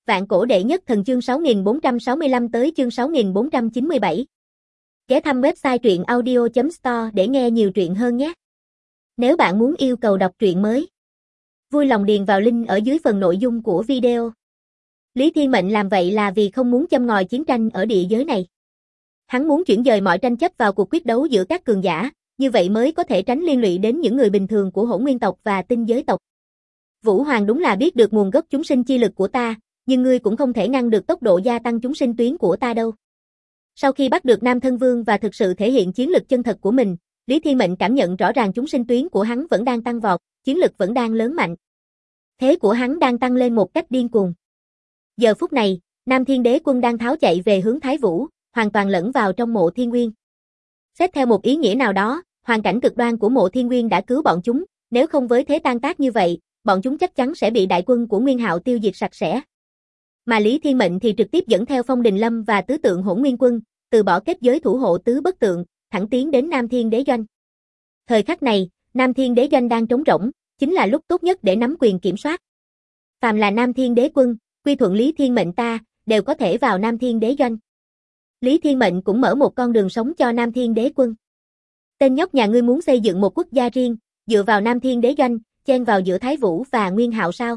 Vạn cổ đệ nhất thần chương 6465 tới chương 6497. Ghé thăm website truyện audio.store để nghe nhiều truyện hơn nhé. Nếu bạn muốn yêu cầu đọc truyện mới, vui lòng điền vào link ở dưới phần nội dung của video. Lý Thiên Mệnh làm vậy là vì không muốn châm ngòi chiến tranh ở địa giới này. Hắn muốn chuyển dời mọi tranh chấp vào cuộc quyết đấu giữa các cường giả, như vậy mới có thể tránh liên lụy đến những người bình thường của Hỗn Nguyên tộc và Tinh giới tộc. Vũ Hoàng đúng là biết được nguồn gốc chúng sinh chi lực của ta, nhưng ngươi cũng không thể ngăn được tốc độ gia tăng chúng sinh tuyến của ta đâu. Sau khi bắt được Nam Thân Vương và thực sự thể hiện chiến lực chân thật của mình, Lý Thiên Mệnh cảm nhận rõ ràng chúng sinh tuyến của hắn vẫn đang tăng vọt, chiến lực vẫn đang lớn mạnh. Thế của hắn đang tăng lên một cách điên cuồng. Giờ phút này, Nam Thiên Đế quân đang tháo chạy về hướng Thái Vũ, hoàn toàn lẫn vào trong mộ Thiên Nguyên. Xét theo một ý nghĩa nào đó, hoàn cảnh cực đoan của mộ Thiên Nguyên đã cứu bọn chúng, nếu không với thế tan tác như vậy, bọn chúng chắc chắn sẽ bị đại quân của Nguyên Hạo tiêu diệt sạch sẽ. Mà Lý Thiên Mệnh thì trực tiếp dẫn theo Phong Đình Lâm và tứ tượng Hỗn Nguyên quân, từ bỏ kết giới thủ hộ tứ bất tượng, thẳng tiến đến Nam Thiên Đế doanh. Thời khắc này, Nam Thiên Đế doanh đang trống rỗng, chính là lúc tốt nhất để nắm quyền kiểm soát. Phàm là Nam Thiên Đế quân, quy thuận Lý Thiên Mệnh ta, đều có thể vào Nam Thiên Đế doanh. Lý Thiên Mệnh cũng mở một con đường sống cho Nam Thiên Đế quân. Tên nhóc nhà ngươi muốn xây dựng một quốc gia riêng, dựa vào Nam Thiên Đế doanh, chen vào giữa Thái Vũ và Nguyên Hạo sao?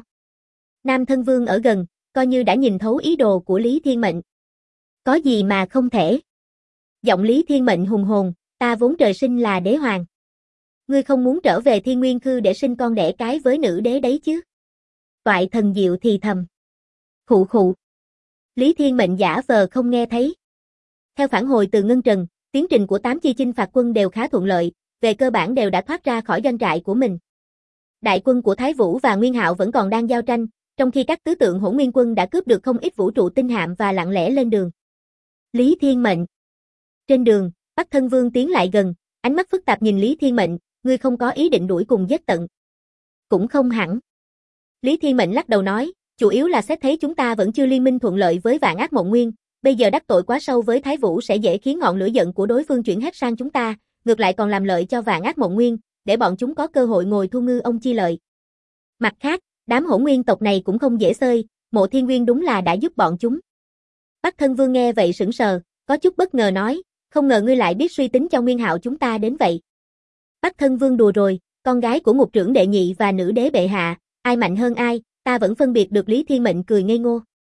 Nam Thân Vương ở gần, coi như đã nhìn thấu ý đồ của Lý Thiên Mệnh. Có gì mà không thể? Giọng Lý Thiên Mệnh hùng hồn, ta vốn trời sinh là đế hoàng. Ngươi không muốn trở về Thiên Nguyên Khư để sinh con đẻ cái với nữ đế đấy chứ? Toại Thần Diệu thì thầm. Khụ khụ. Lý Thiên Mệnh giả vờ không nghe thấy. Theo phản hồi từ Ngân Trần, tiến trình của 8 chi chinh phạt quân đều khá thuận lợi, về cơ bản đều đã thoát ra khỏi doanh trại của mình. Đại quân của Thái Vũ và Nguyên Hạo vẫn còn đang giao tranh, trong khi các tứ tượng Hỗn Nguyên quân đã cướp được không ít vũ trụ tinh hạm và lặng lẽ lên đường. Lý Thiên Mệnh. Trên đường, Bắc Thân Vương tiến lại gần, ánh mắt phức tạp nhìn Lý Thiên Mệnh, ngươi không có ý định đuổi cùng giết tận. Cũng không hẳn. Lý Thiên Mệnh lắc đầu nói, chủ yếu là xét thấy chúng ta vẫn chưa liên minh thuận lợi với Vạn Ác Mộng Nguyên, bây giờ đắc tội quá sâu với Thái Vũ sẽ dễ khiến ngọn lửa giận của đối phương chuyển hết sang chúng ta, ngược lại còn làm lợi cho Vạn Ác Mộng Nguyên, để bọn chúng có cơ hội ngồi thu ngư ông chi lợi. Mặt khác, đám Hỗn Nguyên tộc này cũng không dễ xơi, mộ Thiên Nguyên đúng là đã giúp bọn chúng. Bắc Thân Vương nghe vậy sững sờ, có chút bất ngờ nói, không ngờ ngươi lại biết suy tính cho Nguyên Hạo chúng ta đến vậy. Bắc Thân Vương đùa rồi, con gái của ngục trưởng đệ nhị và nữ đế bệ hạ, ai mạnh hơn ai, ta vẫn phân biệt được. Lý Thiên Mệnh cười ngây ngô.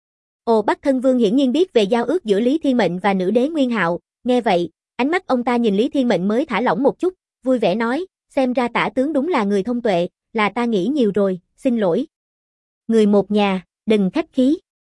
Ồ, Bắc Thân Vương hiển nhiên biết về giao ước giữa Lý Thiên Mệnh và nữ đế Nguyên Hạo, nghe vậy, ánh mắt ông ta nhìn Lý Thiên Mệnh mới thả lỏng một chút, vui vẻ nói, xem ra tả tướng đúng là người thông tuệ, là ta nghĩ nhiều rồi, xin lỗi. Người một nhà, đừng khách khí.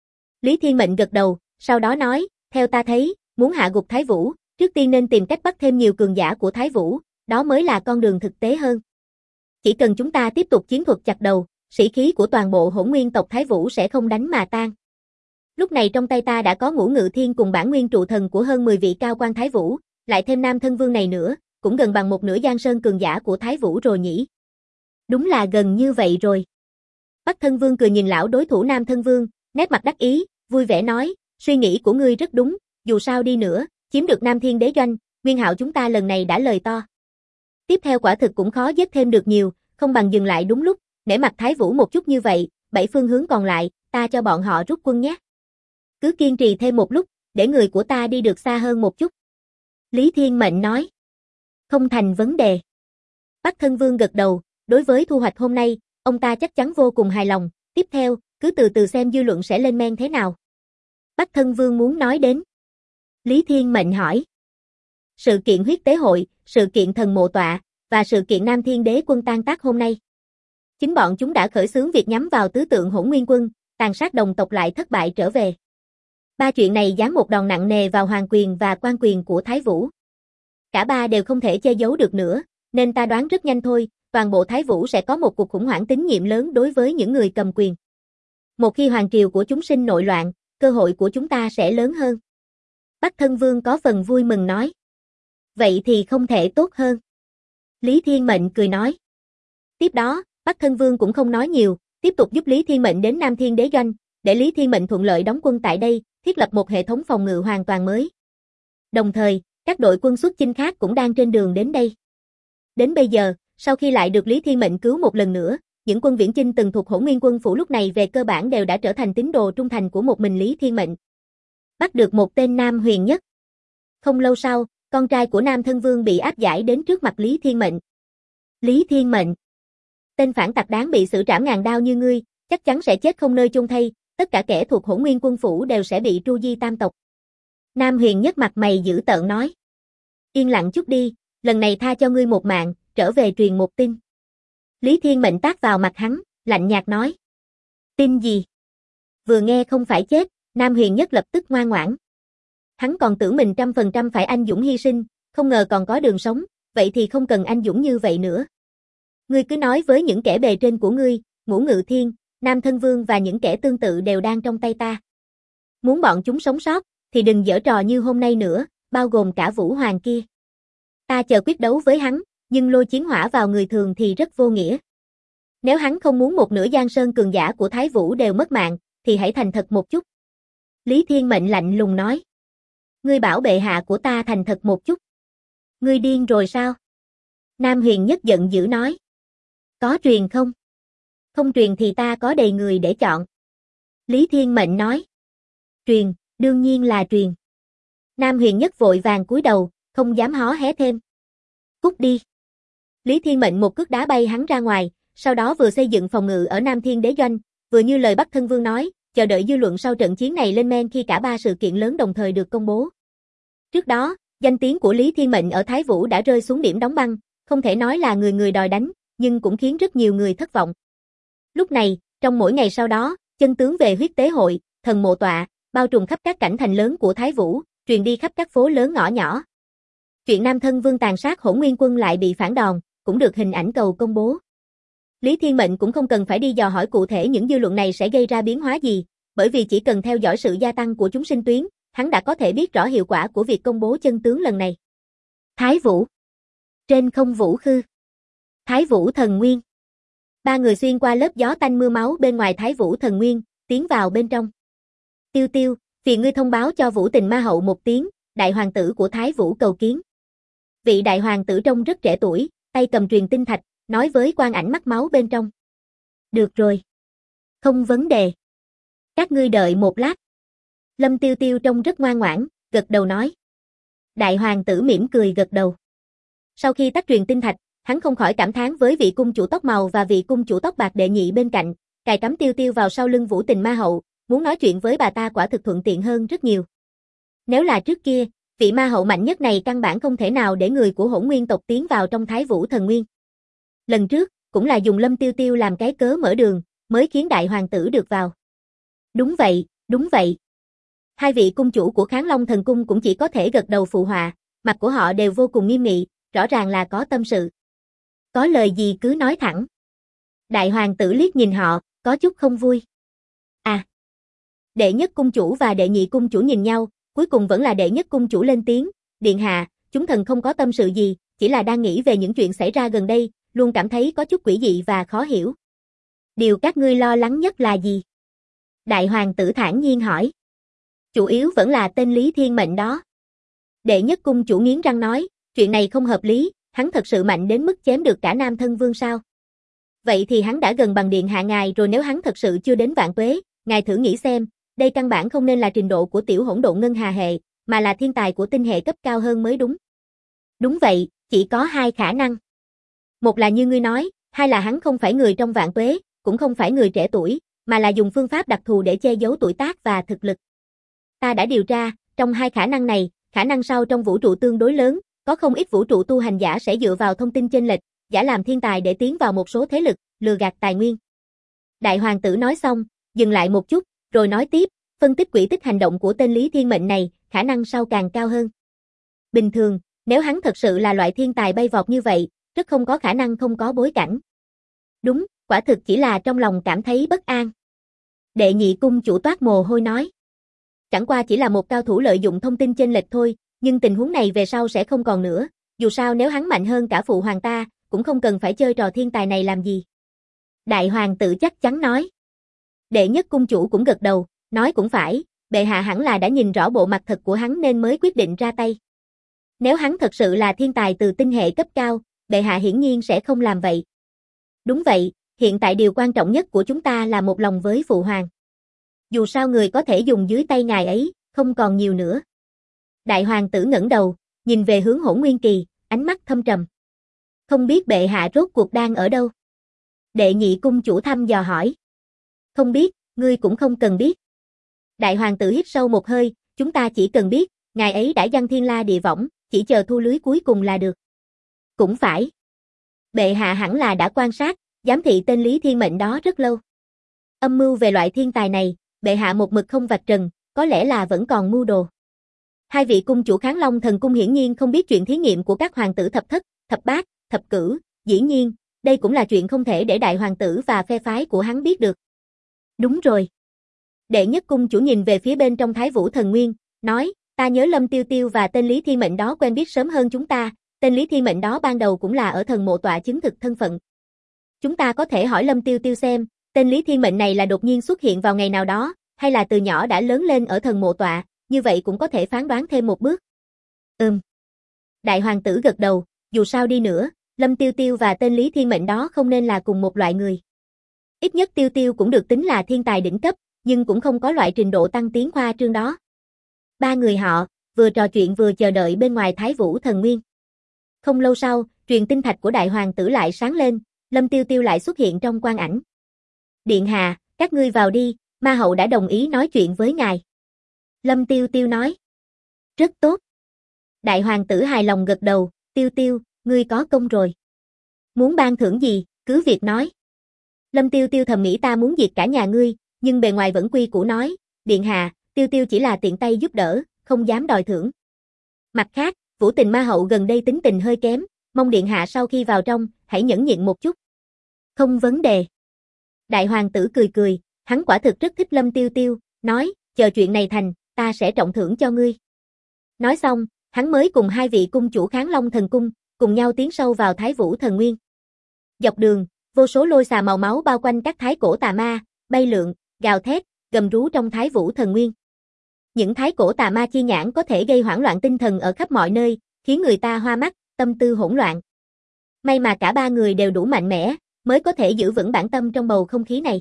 Lý Thiên Mệnh gật đầu, sau đó nói, theo ta thấy, muốn hạ gục Thái Vũ, trước tiên nên tìm cách bắt thêm nhiều cường giả của Thái Vũ, đó mới là con đường thực tế hơn. Chỉ cần chúng ta tiếp tục chiến thuật chặt đầu, sĩ khí của toàn bộ Hỗn Nguyên tộc Thái Vũ sẽ không đánh mà tan. Lúc này trong tay ta đã có Ngũ Ngự Thiên cùng bản nguyên trụ thần của hơn 10 vị cao quan Thái Vũ, lại thêm Nam Thân Vương này nữa, cũng gần bằng một nửa Giang Sơn cường giả của Thái Vũ rồi nhỉ. Đúng là gần như vậy rồi. Bắc Thân Vương cười nhìn lão đối thủ Nam Thân Vương, nét mặt đắc ý, vui vẻ nói, suy nghĩ của ngươi rất đúng, dù sao đi nữa, chiếm được Nam Thiên Đế doanh, Nguyên Hạo chúng ta lần này đã lời to. Tiếp theo quả thực cũng khó giết thêm được nhiều, không bằng dừng lại đúng lúc, nể mặt Thái Vũ một chút như vậy, 7 phương hướng còn lại, ta cho bọn họ rút quân nhé. Cứ kiên trì thêm một lúc, để người của ta đi được xa hơn một chút. Lý Thiên Mệnh nói. Không thành vấn đề. Bắc Thân Vương gật đầu, đối với thu hoạch hôm nay, ông ta chắc chắn vô cùng hài lòng, tiếp theo, cứ từ từ xem dư luận sẽ lên men thế nào. Bắc Thân Vương muốn nói đến. Lý Thiên Mệnh hỏi. Sự kiện huyết tế hội, sự kiện thần mộ tọa, và sự kiện Nam Thiên Đế quân tan tác hôm nay. Chính bọn chúng đã khởi xướng việc nhắm vào tứ tượng Hỗn Nguyên quân, tàn sát đồng tộc lại thất bại trở về. 3 chuyện này giáng một đòn nặng nề vào hoàng quyền và quan quyền của Thái Vũ. Cả ba đều không thể che giấu được nữa, nên ta đoán rất nhanh thôi, toàn bộ Thái Vũ sẽ có một cuộc khủng hoảng tín nhiệm lớn đối với những người cầm quyền. Một khi hoàng triều của chúng sinh nội loạn, cơ hội của chúng ta sẽ lớn hơn. Bắc Thân Vương có phần vui mừng nói. Vậy thì không thể tốt hơn. Lý Thiên Mệnh cười nói. Tiếp đó, Bắc Thân Vương cũng không nói nhiều, tiếp tục giúp Lý Thiên Mệnh đến Nam Thiên Đế doanh, để Lý Thiên Mệnh thuận lợi đóng quân tại đây, thiết lập một hệ thống phòng ngự hoàn toàn mới. Đồng thời, các đội quân xuất chinh khác cũng đang trên đường đến đây. Đến bây giờ, sau khi lại được Lý Thiên Mệnh cứu một lần nữa, những quân viễn chinh từng thuộc Hỗn Nguyên Quân phủ lúc này về cơ bản đều đã trở thành tín đồ trung thành của một mình Lý Thiên Mệnh. Bắt được một tên Nam Huyền Nhất. Không lâu sau, con trai của Nam Thân Vương bị áp giải đến trước mặt Lý Thiên Mệnh. Lý Thiên Mệnh, tên phản tặc đáng bị xử trảm ngàn đao như ngươi, chắc chắn sẽ chết không nơi chôn thây, tất cả kẻ thuộc Hỗn Nguyên Quân phủ đều sẽ bị tru di tam tộc. Nam Huyền Nhất mặt mày dữ tợn nói. Yên lặng chút đi, lần này tha cho ngươi một mạng, trở về truyền một tin. Lý Thiên Mệnh tát vào mặt hắn, lạnh nhạt nói. Tin gì? Vừa nghe không phải chết, Nam Huyền Nhất lập tức ngoan ngoãn. Hắn còn tưởng mình 100% phải anh dũng hy sinh, không ngờ còn có đường sống, vậy thì không cần anh dũng như vậy nữa. Ngươi cứ nói với những kẻ bề trên của ngươi, Ngũ Ngự Thiên, Nam Thân Vương và những kẻ tương tự đều đang trong tay ta. Muốn bọn chúng sống sót, thì đừng giở trò như hôm nay nữa, bao gồm cả Vũ Hoàng kia. Ta chờ quyết đấu với hắn, nhưng lôi chiến hỏa vào người thường thì rất vô nghĩa. Nếu hắn không muốn một nửa Giang Sơn cường giả của Thái Vũ đều mất mạng, thì hãy thành thật một chút. Lý Thiên Mệnh lạnh lùng nói. Ngươi bảo bệ hạ của ta thành thật một chút. Ngươi điên rồi sao? Nam Huyền Nhất giận dữ nói. Có truyền không? Không truyền thì ta có đầy người để chọn. Lý Thiên Mệnh nói. Truyền, đương nhiên là truyền. Nam Huyền Nhất vội vàng cúi đầu, không dám hó hé thêm. Cút đi. Lý Thiên Mệnh một cước đá bay hắn ra ngoài, sau đó vừa xây dựng phòng ngự ở Nam Thiên Đế Doanh, vừa như lời Bắc Thân Vương nói, chờ đợi dư luận sau trận chiến này lên men khi cả ba sự kiện lớn đồng thời được công bố. Trước đó, danh tiếng của Lý Thiên Mệnh ở Thái Vũ đã rơi xuống điểm đóng băng, không thể nói là người người đòi đánh, nhưng cũng khiến rất nhiều người thất vọng. Lúc này, trong mỗi ngày sau đó, chân tướng về huyết tế hội, thần mộ tọa, bao trùm khắp các cảnh thành lớn của Thái Vũ, truyền đi khắp các phố lớn ngõ nhỏ. Chuyện Nam Thân Vương tàn sát Hỗn Nguyên Quân lại bị phản đòn, cũng được hình ảnh cầu công bố. Lý Thiên Mệnh cũng không cần phải đi dò hỏi cụ thể những dư luận này sẽ gây ra biến hóa gì, bởi vì chỉ cần theo dõi sự gia tăng của chúng sinh tuyến, hắn đã có thể biết rõ hiệu quả của việc công bố chân tướng lần này. Thái Vũ. Trên không vũ khư. Thái Vũ Thần Nguyên. Ba người xuyên qua lớp gió tanh mưa máu bên ngoài Thái Vũ Thần Nguyên, tiến vào bên trong. Tiêu Tiêu, phiền ngươi thông báo cho Vũ Tình Ma Hậu một tiếng, đại hoàng tử của Thái Vũ cầu kiến. Vị đại hoàng tử trông rất trẻ tuổi, tay cầm truyền tinh thạch, nói với quan ảnh mắt máu bên trong. Được rồi. Không vấn đề. Các ngươi đợi một lát. Lâm Tiêu Tiêu trông rất ngoan ngoãn, gật đầu nói. Đại hoàng tử mỉm cười gật đầu. Sau khi tắt truyền tinh thạch, hắn không khỏi cảm thán với vị cung chủ tóc màu và vị cung chủ tóc bạc đệ nhị bên cạnh, cài cắm Tiêu Tiêu vào sau lưng Vũ Tình Ma Hậu, muốn nói chuyện với bà ta quả thực thuận tiện hơn rất nhiều. Nếu là trước kia, vị ma hậu mạnh nhất này căn bản không thể nào để người của Hỗn Nguyên tộc tiến vào trong Thái Vũ Thần Nguyên. Lần trước, cũng là dùng Lâm Tiêu Tiêu làm cái cớ mở đường, mới khiến đại hoàng tử được vào. Đúng vậy, đúng vậy. Hai vị cung chủ của Kháng Long Thần Cung cũng chỉ có thể gật đầu phụ họa, mặt của họ đều vô cùng nghiêm nghị, rõ ràng là có tâm sự. Có lời gì cứ nói thẳng. Đại hoàng tử liếc nhìn họ, có chút không vui. À. Đệ nhất cung chủ và đệ nhị cung chủ nhìn nhau, cuối cùng vẫn là đệ nhất cung chủ lên tiếng, điện hạ, chúng thần không có tâm sự gì, chỉ là đang nghĩ về những chuyện xảy ra gần đây, luôn cảm thấy có chút quỷ dị và khó hiểu. Điều các ngươi lo lắng nhất là gì? Đại hoàng tử thản nhiên hỏi. Chủ yếu vẫn là tên Lý Thiên Mệnh đó. Đệ nhất cung chủ nghiến răng nói, chuyện này không hợp lý, hắn thật sự mạnh đến mức chém được cả Nam Thân Vương sao? Vậy thì hắn đã gần bằng điện hạ ngài rồi, nếu hắn thật sự chưa đến vạn tuế, ngài thử nghĩ xem, đây căn bản không nên là trình độ của tiểu hỗn độn ngân hà hệ, mà là thiên tài của tinh hệ cấp cao hơn mới đúng. Đúng vậy, chỉ có hai khả năng. Một là như ngươi nói, hai là hắn không phải người trong vạn tuế, cũng không phải người trẻ tuổi, mà là dùng phương pháp đặc thù để che giấu tuổi tác và thực lực. Ta đã điều tra, trong hai khả năng này, khả năng sau trong vũ trụ tương đối lớn, có không ít vũ trụ tu hành giả sẽ dựa vào thông tin chênh lệch, giả làm thiên tài để tiến vào một số thế lực, lừa gạt tài nguyên. Đại hoàng tử nói xong, dừng lại một chút, rồi nói tiếp, phân tích quỹ tích hành động của tên Lý Thiên Mệnh này, khả năng sau càng cao hơn. Bình thường, nếu hắn thật sự là loại thiên tài bay vọt như vậy, rất không có khả năng không có bối cảnh. Đúng, quả thực chỉ là trong lòng cảm thấy bất an. Đệ nhị cung chủ toát mồ hôi nói. Chẳng qua chỉ là một cao thủ lợi dụng thông tin chênh lệch thôi, nhưng tình huống này về sau sẽ không còn nữa, dù sao nếu hắn mạnh hơn cả phụ hoàng ta, cũng không cần phải chơi trò thiên tài này làm gì. Đại hoàng tử chắc chắn nói. Đệ nhất cung chủ cũng gật đầu, nói cũng phải, bệ hạ hẳn là đã nhìn rõ bộ mặt thật của hắn nên mới quyết định ra tay. Nếu hắn thật sự là thiên tài từ tinh hệ cấp cao, bệ hạ hiển nhiên sẽ không làm vậy. Đúng vậy, hiện tại điều quan trọng nhất của chúng ta là một lòng với Phụ Hoàng. Dù sao người có thể dùng dưới tay ngài ấy, không còn nhiều nữa. Đại hoàng tử ngẩng đầu, nhìn về hướng Hỗn Nguyên Kỳ, ánh mắt thâm trầm. Không biết bệ hạ rốt cuộc đang ở đâu? Đệ nhị cung chủ thăm dò hỏi. Không biết, ngươi cũng không cần biết. Đại hoàng tử hít sâu một hơi, chúng ta chỉ cần biết, ngài ấy đã giăng thiên la địa võng, chỉ chờ thu lưới cuối cùng là được. Cũng phải. Bệ hạ hẳn là đã quan sát, giám thị tên Lý Thiên Mệnh đó rất lâu. Âm mưu về loại thiên tài này, bệ hạ một mực không vạch trần, có lẽ là vẫn còn mưu đồ. Hai vị cung chủ Kháng Long Thần Cung hiển nhiên không biết chuyện thí nghiệm của các hoàng tử thập thất, thập bát, thập cửu, dĩ nhiên, đây cũng là chuyện không thể để đại hoàng tử và phe phái của hắn biết được. Đúng rồi. Đệ nhất cung chủ nhìn về phía bên trong Thái Vũ Thần Nguyên, nói, ta nhớ Lâm Tiêu Tiêu và tên Lý Thiên Mệnh đó quen biết sớm hơn chúng ta, tên Lý Thiên Mệnh đó ban đầu cũng là ở thần mộ tọa chứng thực thân phận. Chúng ta có thể hỏi Lâm Tiêu Tiêu xem, tên Lý Thiên Mệnh này là đột nhiên xuất hiện vào ngày nào đó, hay là từ nhỏ đã lớn lên ở thần mộ tọa, như vậy cũng có thể phán đoán thêm một bước. Đại hoàng tử gật đầu, dù sao đi nữa, Lâm Tiêu Tiêu và tên Lý Thiên Mệnh đó không nên là cùng một loại người. Ít nhất Tiêu Tiêu cũng được tính là thiên tài đỉnh cấp, nhưng cũng không có loại trình độ tăng tiến khoa trương đó. Ba người họ, vừa trò chuyện vừa chờ đợi bên ngoài Thái Vũ Thần Nguyên. Không lâu sau, truyền tinh thạch của đại hoàng tử lại sáng lên, Lâm Tiêu Tiêu lại xuất hiện trong quang ảnh. Điện hạ, các ngươi vào đi, ma hậu đã đồng ý nói chuyện với ngài. Lâm Tiêu Tiêu nói. Rất tốt. Đại hoàng tử hài lòng gật đầu, Tiêu Tiêu, ngươi có công rồi. Muốn ban thưởng gì, cứ việc nói. Lâm Tiêu Tiêu thầm nghĩ ta muốn diệt cả nhà ngươi, nhưng bề ngoài vẫn quy củ nói, điện hạ, Tiêu Tiêu chỉ là tiện tay giúp đỡ, không dám đòi thưởng. Mặt khác, Vũ Tình ma hậu gần đây tính tình hơi kém, mong điện hạ sau khi vào trong, hãy nhẫn nhịn một chút. Không vấn đề. Đại hoàng tử cười cười, hắn quả thực rất thích Lâm Tiêu Tiêu, nói, chờ chuyện này thành, ta sẽ trọng thưởng cho ngươi. Nói xong, hắn mới cùng hai vị cung chủ Kháng Long Thần Cung, cùng nhau tiến sâu vào Thái Vũ Thần Nguyên. Dọc đường, vô số lôi xà màu máu bao quanh các thái cổ tà ma, bay lượn, gào thét, gầm rú trong Thái Vũ Thần Nguyên. Những thái cổ tà ma chi nhãn có thể gây hoảng loạn tinh thần ở khắp mọi nơi, khiến người ta hoa mắt, tâm tư hỗn loạn. May mà cả ba người đều đủ mạnh mẽ, mới có thể giữ vững bản tâm trong bầu không khí này.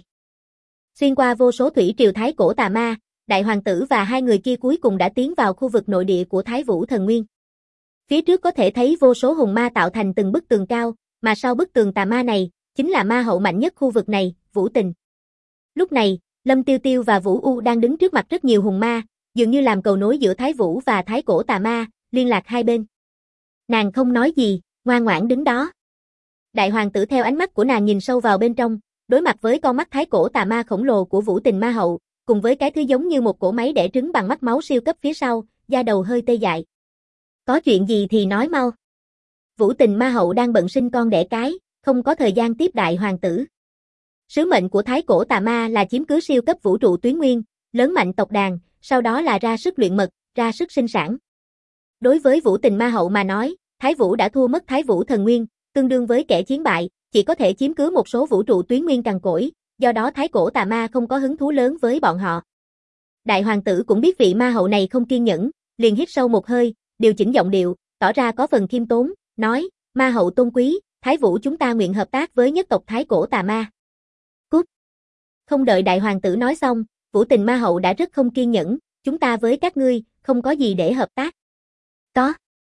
Xuyên qua vô số thủy triều thái cổ tà ma, đại hoàng tử và hai người kia cuối cùng đã tiến vào khu vực nội địa của Thái Vũ Thần Nguyên. Phía trước có thể thấy vô số hùng ma tạo thành từng bức tường cao, mà sau bức tường tà ma này, chính là ma hậu mạnh nhất khu vực này, Vũ Tình. Lúc này, Lâm Tiêu Tiêu và Vũ U đang đứng trước mặt rất nhiều hùng ma, dường như làm cầu nối giữa Thái Vũ và Thái Cổ tà ma, liên lạc hai bên. Nàng không nói gì, ngoan ngoãn đứng đó. Đại hoàng tử theo ánh mắt của nàng nhìn sâu vào bên trong, đối mặt với con mắt Thái Cổ tà ma khổng lồ của Vũ Tình ma hậu, cùng với cái thứ giống như một cỗ máy đẻ trứng bằng mắt máu siêu cấp phía sau, da đầu hơi tê dại. Có chuyện gì thì nói mau. Vũ Tình ma hậu đang bận sinh con đẻ cái, không có thời gian tiếp đại hoàng tử. Sứ mệnh của Thái Cổ tà ma là chiếm cứ siêu cấp vũ trụ tuyến nguyên, lớn mạnh tộc đàn, sau đó là ra sức luyện mật, ra sức sinh sản. Đối với Vũ Tình ma hậu mà nói, Thái Vũ đã thua mất Thái Vũ Thần Nguyên, tương đương với kẻ chiến bại, chỉ có thể chiếm cứ một số vũ trụ tuyến nguyên cằn cỗi, do đó Thái Cổ tà ma không có hứng thú lớn với bọn họ. Đại hoàng tử cũng biết vị ma hậu này không kiên nhẫn, liền hít sâu một hơi, điều chỉnh giọng điệu, tỏ ra có phần khiêm tốn, nói, ma hậu tôn quý, Thái Vũ chúng ta nguyện hợp tác với nhất tộc Thái Cổ tà ma. Cút. Không đợi đại hoàng tử nói xong, Vũ Tình ma hậu đã rất không kiên nhẫn, chúng ta với các ngươi, không có gì để hợp tác. Có.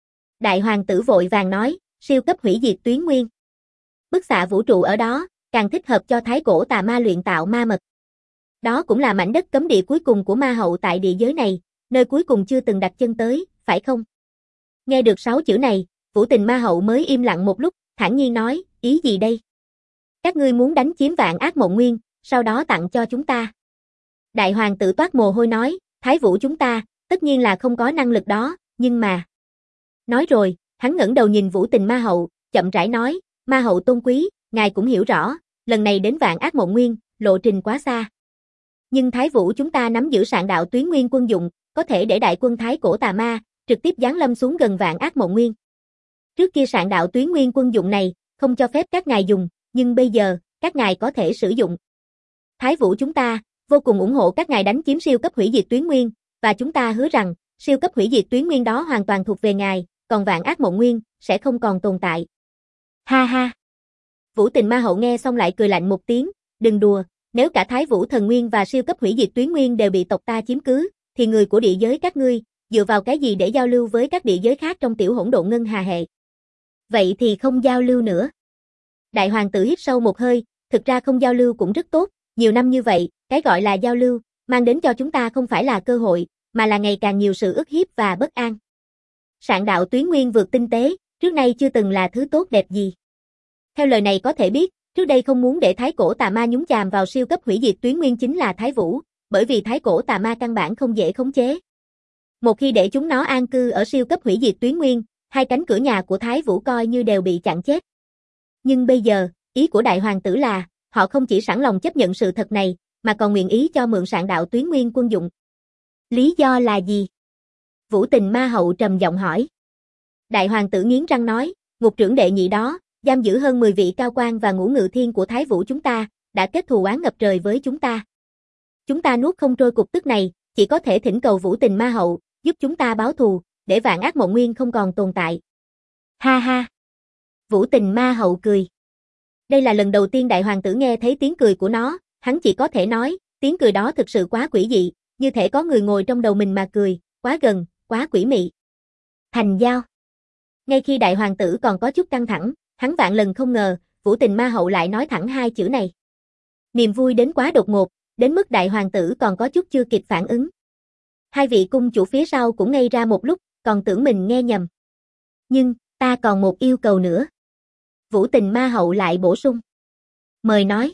Đại hoàng tử vội vàng nói, siêu cấp hủy diệt tuyến nguyên. Bức xạ vũ trụ ở đó, càng thích hợp cho Thái Cổ tà ma luyện tạo ma mật. Đó cũng là mảnh đất cấm địa cuối cùng của ma hậu tại địa giới này, nơi cuối cùng chưa từng đặt chân tới, phải không? Nghe được 6 chữ này, Vũ Tình ma hậu mới im lặng một lúc, thản nhiên nói, ý gì đây? Các ngươi muốn đánh chiếm Vạn Ác Mộng Nguyên, sau đó tặng cho chúng ta. Đại hoàng tử toát mồ hôi nói, Thái Vũ chúng ta, tất nhiên là không có năng lực đó, nhưng mà... Nói rồi, hắn ngẩng đầu nhìn Vũ Tình ma hậu, chậm rãi nói, ma hậu tôn quý, ngài cũng hiểu rõ, lần này đến Vạn Ác Mộng Nguyên, lộ trình quá xa. Nhưng Thái Vũ chúng ta nắm giữ Sạn Đạo tuyến nguyên quân dụng, có thể để đại quân Thái Cổ tà ma, trực tiếp giáng lâm xuống gần Vạn Ác Mộng Nguyên. Trước kia Sạn Đạo tuyến nguyên quân dụng này, không cho phép các ngài dùng, nhưng bây giờ, các ngài có thể sử dụng. Thái Vũ chúng ta, vô cùng ủng hộ các ngài đánh chiếm siêu cấp hủy diệt tuyến nguyên, và chúng ta hứa rằng, siêu cấp hủy diệt tuyến nguyên đó hoàn toàn thuộc về ngài, còn Vạn Ác Mộng Nguyên, sẽ không còn tồn tại. Ha ha! Vũ Tình Ma Hậu nghe xong lại cười lạnh một tiếng, đừng đùa, nếu cả Thái Vũ Thần Nguyên và siêu cấp hủy diệt tuyến nguyên đều bị tộc ta chiếm cứ, thì người của địa giới các ngươi, dựa vào cái gì để giao lưu với các địa giới khác trong tiểu hỗn độn ngân hà hệ? Vậy thì không giao lưu nữa. Đại hoàng tử hít sâu một hơi, thực ra không giao lưu cũng rất tốt, nhiều năm như vậy, cái gọi là giao lưu, mang đến cho chúng ta không phải là cơ hội, mà là ngày càng nhiều sự ức hiếp và bất an. Sạn đạo tuyến nguyên vượt tinh tế, trước nay chưa từng là thứ tốt đẹp gì. Theo lời này có thể biết, trước đây không muốn để thái cổ tà ma nhúng chàm vào siêu cấp hủy diệt tuyến nguyên chính là Thái Vũ, bởi vì thái cổ tà ma căn bản không dễ khống chế. Một khi để chúng nó an cư ở siêu cấp hủy diệt tuyến nguyên, hai cánh cửa nhà của Thái Vũ coi như đều bị chặn chết. Nhưng bây giờ, ý của đại hoàng tử là, họ không chỉ sẵn lòng chấp nhận sự thật này, mà còn nguyện ý cho mượn sạn đạo tuyến nguyên quân dụng. Lý do là gì? Vũ Tình Ma Hậu trầm giọng hỏi. Đại hoàng tử nghiến răng nói, ngục trưởng đệ nhị đó, giam giữ hơn 10 vị cao quan và ngũ ngự thiên của Thái Vũ chúng ta, đã kết thù oán ngập trời với chúng ta. Chúng ta nuốt không trôi cục tức này, chỉ có thể thỉnh cầu Vũ Tình Ma Hậu, giúp chúng ta báo thù, để vạn ác mộng nguyên không còn tồn tại. Ha ha! Vũ Tình Ma Hậu cười. Đây là lần đầu tiên đại hoàng tử nghe thấy tiếng cười của nó, hắn chỉ có thể nói, tiếng cười đó thực sự quá quỷ dị, như thể có người ngồi trong đầu mình mà cười, quá gần, quá quỷ mị. Thành giao. Ngay khi đại hoàng tử còn có chút căng thẳng, hắn vạn lần không ngờ, Vũ Tình Ma Hậu lại nói thẳng hai chữ này. Niềm vui đến quá đột ngột, đến mức đại hoàng tử còn có chút chưa kịp phản ứng. Hai vị cung chủ phía sau cũng ngây ra một lúc, còn tưởng mình nghe nhầm. Nhưng, ta còn một yêu cầu nữa. Vũ Tình Ma Hậu lại bổ sung. Mời nói.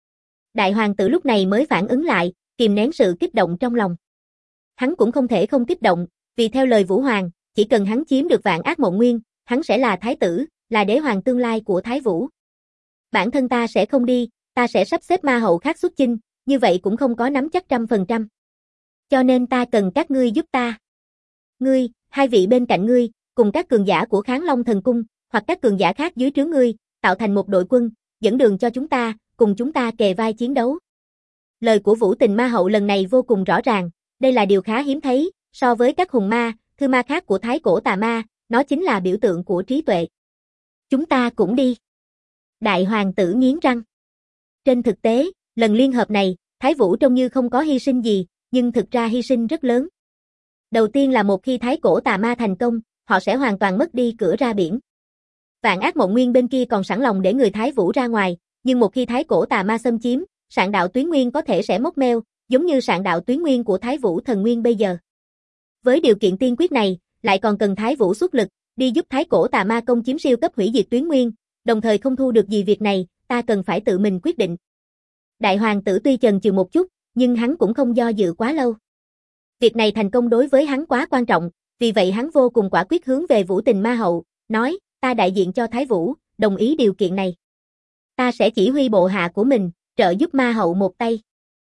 Đại hoàng tử lúc này mới phản ứng lại, kìm nén sự kích động trong lòng. Hắn cũng không thể không kích động, vì theo lời Vũ Hoàng, chỉ cần hắn chiếm được vạn ác mộng nguyên, hắn sẽ là thái tử, là đế hoàng tương lai của Thái Vũ. Bản thân ta sẽ không đi, ta sẽ sắp xếp ma hậu khác xuất chinh, như vậy cũng không có nắm chắc 100%. Cho nên ta cần các ngươi giúp ta. Ngươi, hai vị bên cạnh ngươi, cùng các cường giả của Kháng Long Thần Cung, hoặc các cường giả khác dưới trướng ngươi, tạo thành một đội quân, dẫn đường cho chúng ta, cùng chúng ta kề vai chiến đấu. Lời của Vũ Tình Ma Hậu lần này vô cùng rõ ràng, đây là điều khá hiếm thấy, so với các hùng ma, thư ma khác của thái cổ tà ma, nó chính là biểu tượng của trí tuệ. Chúng ta cũng đi. Đại hoàng tử nghiến răng. Trên thực tế, lần liên hợp này, Thái Vũ trông như không có hy sinh gì, nhưng thực ra hy sinh rất lớn. Đầu tiên là một khi thái cổ tà ma thành công, họ sẽ hoàn toàn mất đi cửa ra biển. Vạn ác mộng nguyên bên kia còn sẵn lòng để người Thái Vũ ra ngoài, nhưng một khi thái cổ tà ma xâm chiếm, sạn đạo tuyến nguyên có thể sẽ mốc meo, giống như sạn đạo tuyến nguyên của Thái Vũ Thần Nguyên bây giờ. Với điều kiện tiên quyết này, lại còn cần Thái Vũ xuất lực, đi giúp thái cổ tà ma công chiếm siêu cấp hủy diệt tuyến nguyên, đồng thời không thu được gì việc này, ta cần phải tự mình quyết định. Đại hoàng tử tuy chần chừ một chút, nhưng hắn cũng không do dự quá lâu. Việc này thành công đối với hắn quá quan trọng, vì vậy hắn vô cùng quả quyết hướng về Vũ Tình Ma Hậu, nói, ta đại diện cho Thái Vũ, đồng ý điều kiện này. Ta sẽ chỉ huy bộ hạ của mình, trợ giúp Ma Hậu một tay.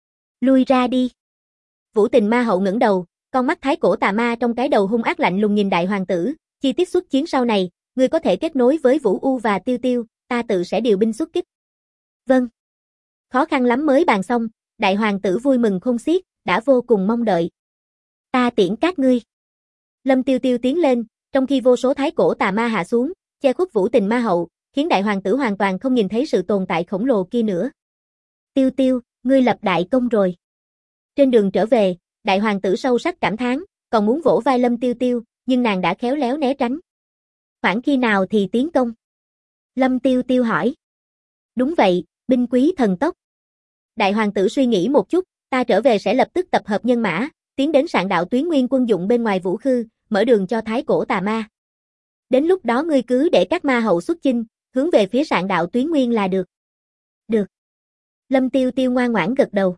Lui ra đi. Vũ Tình Ma Hậu ngẩng đầu, con mắt thái cổ tà ma trong cái đầu hung ác lạnh lùng nhìn đại hoàng tử, chi tiết xuất chiến sau này, ngươi có thể kết nối với Vũ U và Tiêu Tiêu, ta tự sẽ điều binh xuất kích. Vâng. Khó khăn lắm mới bàn xong, đại hoàng tử vui mừng khôn xiết, đã vô cùng mong đợi. Ta tiễn các ngươi. Lâm Tiêu Tiêu tiến lên, trong khi vô số thái cổ tà ma hạ xuống, che khuất Vũ Tình Ma Hậu, khiến đại hoàng tử hoàn toàn không nhìn thấy sự tồn tại khổng lồ kia nữa. Tiêu Tiêu, ngươi lập đại công rồi. Trên đường trở về, đại hoàng tử sâu sắc cảm thán, còn muốn vỗ vai Lâm Tiêu Tiêu, nhưng nàng đã khéo léo né tránh. Khoảng khi nào thì tiến công? Lâm Tiêu Tiêu hỏi. Đúng vậy, binh quý thần tốc. Đại hoàng tử suy nghĩ một chút, ta trở về sẽ lập tức tập hợp nhân mã, tiến đến sạn đạo tuyến nguyên quân dụng bên ngoài Vũ Khư, mở đường cho thái cổ tà ma. Đến lúc đó ngươi cứ để các ma hậu xuất chinh, hướng về phía sạn đạo tuyến nguyên là được. Được. Lâm Tiêu Tiêu ngoan ngoãn gật đầu.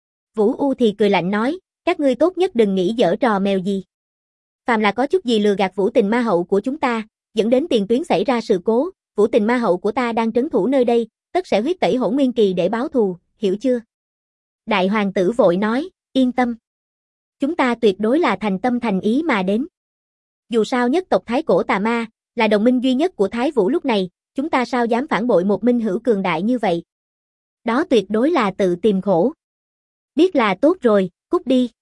Vũ U thì cười lạnh nói, các ngươi tốt nhất đừng nghĩ giở trò mèo gì. Phàm là có chút gì lừa gạt Vũ Tình Ma Hậu của chúng ta, dẫn đến tiền tuyến xảy ra sự cố, Vũ Tình Ma Hậu của ta đang trấn thủ nơi đây, tất sẽ huyết tẩy Hỗn Nguyên Kỳ để báo thù, hiểu chưa? Đại hoàng tử vội nói, yên tâm. Chúng ta tuyệt đối là thành tâm thành ý mà đến. Dù sao nhất tộc thái cổ tà ma, là đồng minh duy nhất của Thái Vũ lúc này, chúng ta sao dám phản bội một minh hữu cường đại như vậy? Đó tuyệt đối là tự tìm khổ. Biết là tốt rồi, cút đi.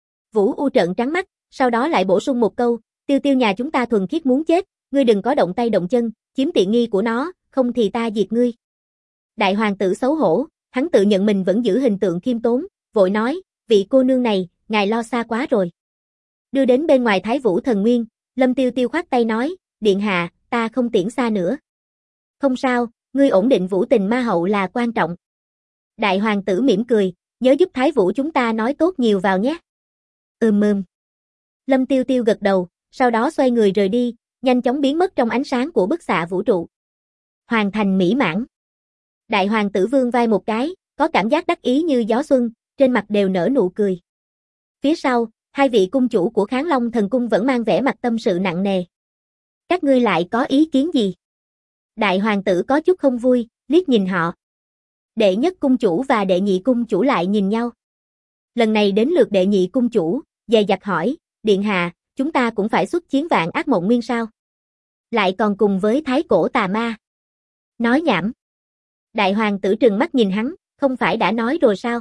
Vũ U trợn trắng mắt, sau đó lại bổ sung một câu, Tiêu Tiêu nhà chúng ta thuần khiết muốn chết, ngươi đừng có động tay động chân, chiếm tiện nghi của nó, không thì ta diệt ngươi. Đại hoàng tử xấu hổ, hắn tự nhận mình vẫn giữ hình tượng khiêm tốn, vội nói, vị cô nương này, ngài lo xa quá rồi. Đưa đến bên ngoài Thái Vũ Thần Nguyên, Lâm Tiêu Tiêu khoát tay nói, điện hạ, ta không tiễn xa nữa. Không sao, ngươi ổn định Vũ Tình Ma hậu là quan trọng. Đại hoàng tử mỉm cười, nhớ giúp Thái Vũ chúng ta nói tốt nhiều vào nhé. Ừm. Lâm Tiêu Tiêu gật đầu, sau đó xoay người rời đi, nhanh chóng biến mất trong ánh sáng của bức xạ vũ trụ. Hoàn thành mỹ mãn. Đại hoàng tử vươn vai một cái, có cảm giác đắc ý như gió xuân, trên mặt đều nở nụ cười. Phía sau, hai vị cung chủ của Kháng Long Thần Cung vẫn mang vẻ mặt tâm sự nặng nề. Các ngươi lại có ý kiến gì? Đại hoàng tử có chút không vui, liếc nhìn họ. Đệ nhất cung chủ và đệ nhị cung chủ lại nhìn nhau. Lần này đến lượt đệ nhị cung chủ, dè dặt hỏi, điện hạ, chúng ta cũng phải xuất chiến Vạn Ác Mộng Nguyên sao? Lại còn cùng với Thái Cổ Tà Ma. Nói nhảm. Đại hoàng tử trừng mắt nhìn hắn, không phải đã nói rồi sao?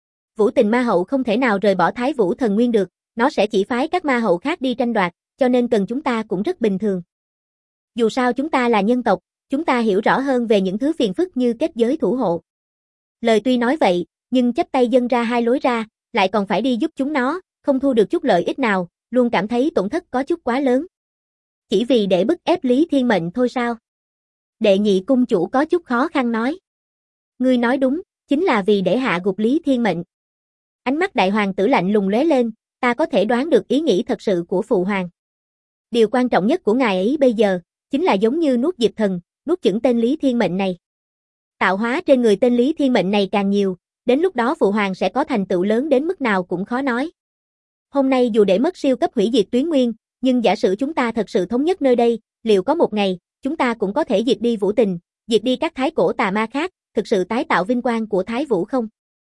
Vũ Tình Ma hậu không thể nào rời bỏ Thái Vũ Thần Nguyên được, nó sẽ chỉ phái các ma hậu khác đi tranh đoạt, cho nên cần chúng ta cũng rất bình thường. Dù sao chúng ta là nhân tộc, chúng ta hiểu rõ hơn về những thứ phiền phức như kết giới thủ hộ. Lời tuy nói vậy, nhưng chắp tay dâng ra hai lối ra, lại còn phải đi giúp chúng nó, không thu được chút lợi ích nào, luôn cảm thấy tổn thất có chút quá lớn. Chỉ vì để bức ép Lý Thiên Mệnh thôi sao? Đệ nhị cung chủ có chút khó khăn nói. Ngươi nói đúng, chính là vì để hạ gục Lý Thiên Mệnh. Ánh mắt đại hoàng tử lạnh lùng lóe lên, ta có thể đoán được ý nghĩ thật sự của phụ hoàng. Điều quan trọng nhất của ngài ấy bây giờ, chính là giống như nuốt Diệp Thần, nuốt chửng tên Lý Thiên Mệnh này. Tạo hóa trên người tên Lý Thiên Mệnh này càng nhiều, đến lúc đó phụ hoàng sẽ có thành tựu lớn đến mức nào cũng khó nói. Hôm nay dù để mất siêu cấp hủy diệt tuyến nguyên, nhưng giả sử chúng ta thật sự thống nhất nơi đây, liệu có một ngày, chúng ta cũng có thể diệt đi Vũ Tình, diệt đi các thái cổ tà ma khác, thực sự tái tạo vinh quang của Thái Vũ không?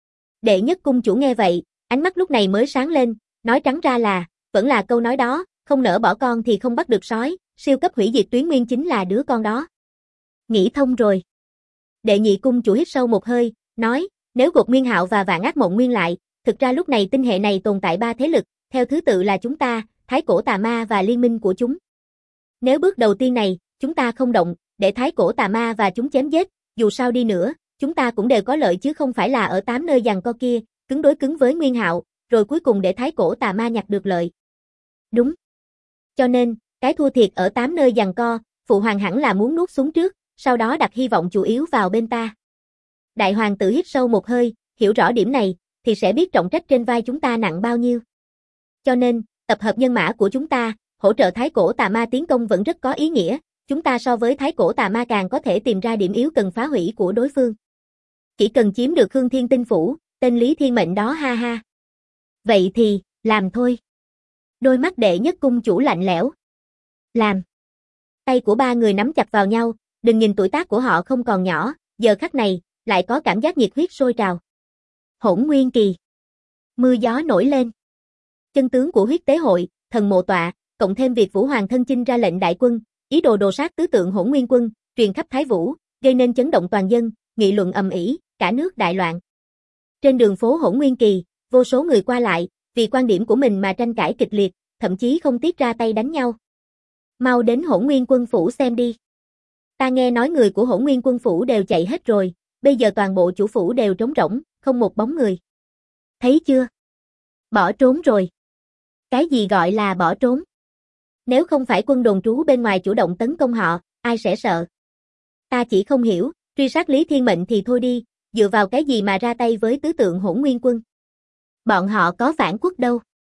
Đệ nhất cung chủ nghe vậy, ánh mắt lúc này mới sáng lên, nói trắng ra là, vẫn là câu nói đó, không nỡ bỏ con thì không bắt được sói, siêu cấp hủy diệt tuyến nguyên chính là đứa con đó. Nghĩ thông rồi. Đệ nhị cung chủ hít sâu một hơi, nói, nếu gộp Nguyên Hạo và Vạn Ác Mộng Nguyên lại, thực ra lúc này tinh hệ này tồn tại 3 thế lực, theo thứ tự là chúng ta, Thái Cổ Tà Ma và liên minh của chúng. Nếu bước đầu tiên này, chúng ta không động, để Thái Cổ Tà Ma và chúng chém giết, dù sao đi nữa, chúng ta cũng đều có lợi chứ không phải là ở 8 nơi giằng co kia, cứng đối cứng với Nguyên Hạo, rồi cuối cùng để Thái Cổ Tà Ma nhặt được lợi. Đúng. Cho nên, cái thua thiệt ở 8 nơi giằng co, phụ hoàng hẳn là muốn nuốt xuống trước, sau đó đặt hy vọng chủ yếu vào bên ta. Đại hoàng tử hít sâu một hơi, hiểu rõ điểm này, thì sẽ biết trọng trách trên vai chúng ta nặng bao nhiêu. Cho nên, tập hợp nhân mã của chúng ta, hỗ trợ Thái Cổ Tà Ma tiến công vẫn rất có ý nghĩa, chúng ta so với Thái Cổ Tà Ma càng có thể tìm ra điểm yếu cần phá hủy của đối phương. Chỉ cần chiếm được Hương Thiên Tinh Phủ, tên Lý Thiên Mệnh đó ha ha. Vậy thì, làm thôi. Đôi mắt đệ nhất cung chủ lạnh lẽo. Làm. Tay của ba người nắm chặt vào nhau, đừng nhìn tuổi tác của họ không còn nhỏ, giờ khắc này, lại có cảm giác nhiệt huyết sôi trào. Hỗn Nguyên Kỳ. Mưa gió nổi lên. Chân tướng của huyết tế hội, thần mộ tọa, cộng thêm việc Vũ Hoàng thân chinh ra lệnh đại quân, ý đồ đồ sát tứ tượng Hỗn Nguyên quân, truyền khắp Thái Vũ, gây nên chấn động toàn dân, nghị luận ầm ĩ, cả nước đại loạn. Trên đường phố Hỗn Nguyên Kỳ, vô số người qua lại, vì quan điểm của mình mà tranh cãi kịch liệt, thậm chí không tiếc ra tay đánh nhau. Mau đến Hỗn Nguyên quân phủ xem đi. Ta nghe nói người của Hỗn Nguyên quân phủ đều chạy hết rồi, bây giờ toàn bộ chủ phủ đều trống rỗng, không một bóng người. Thấy chưa? Bỏ trốn rồi. Cái gì gọi là bỏ trốn? Nếu không phải quân đồn trú bên ngoài chủ động tấn công họ, ai sẽ sợ? Ta chỉ không hiểu, truy sát Lý Thiên Mệnh thì thôi đi, dựa vào cái gì mà ra tay với tứ tượng Hỗn Nguyên quân? Bọn họ có phản quốc đâu.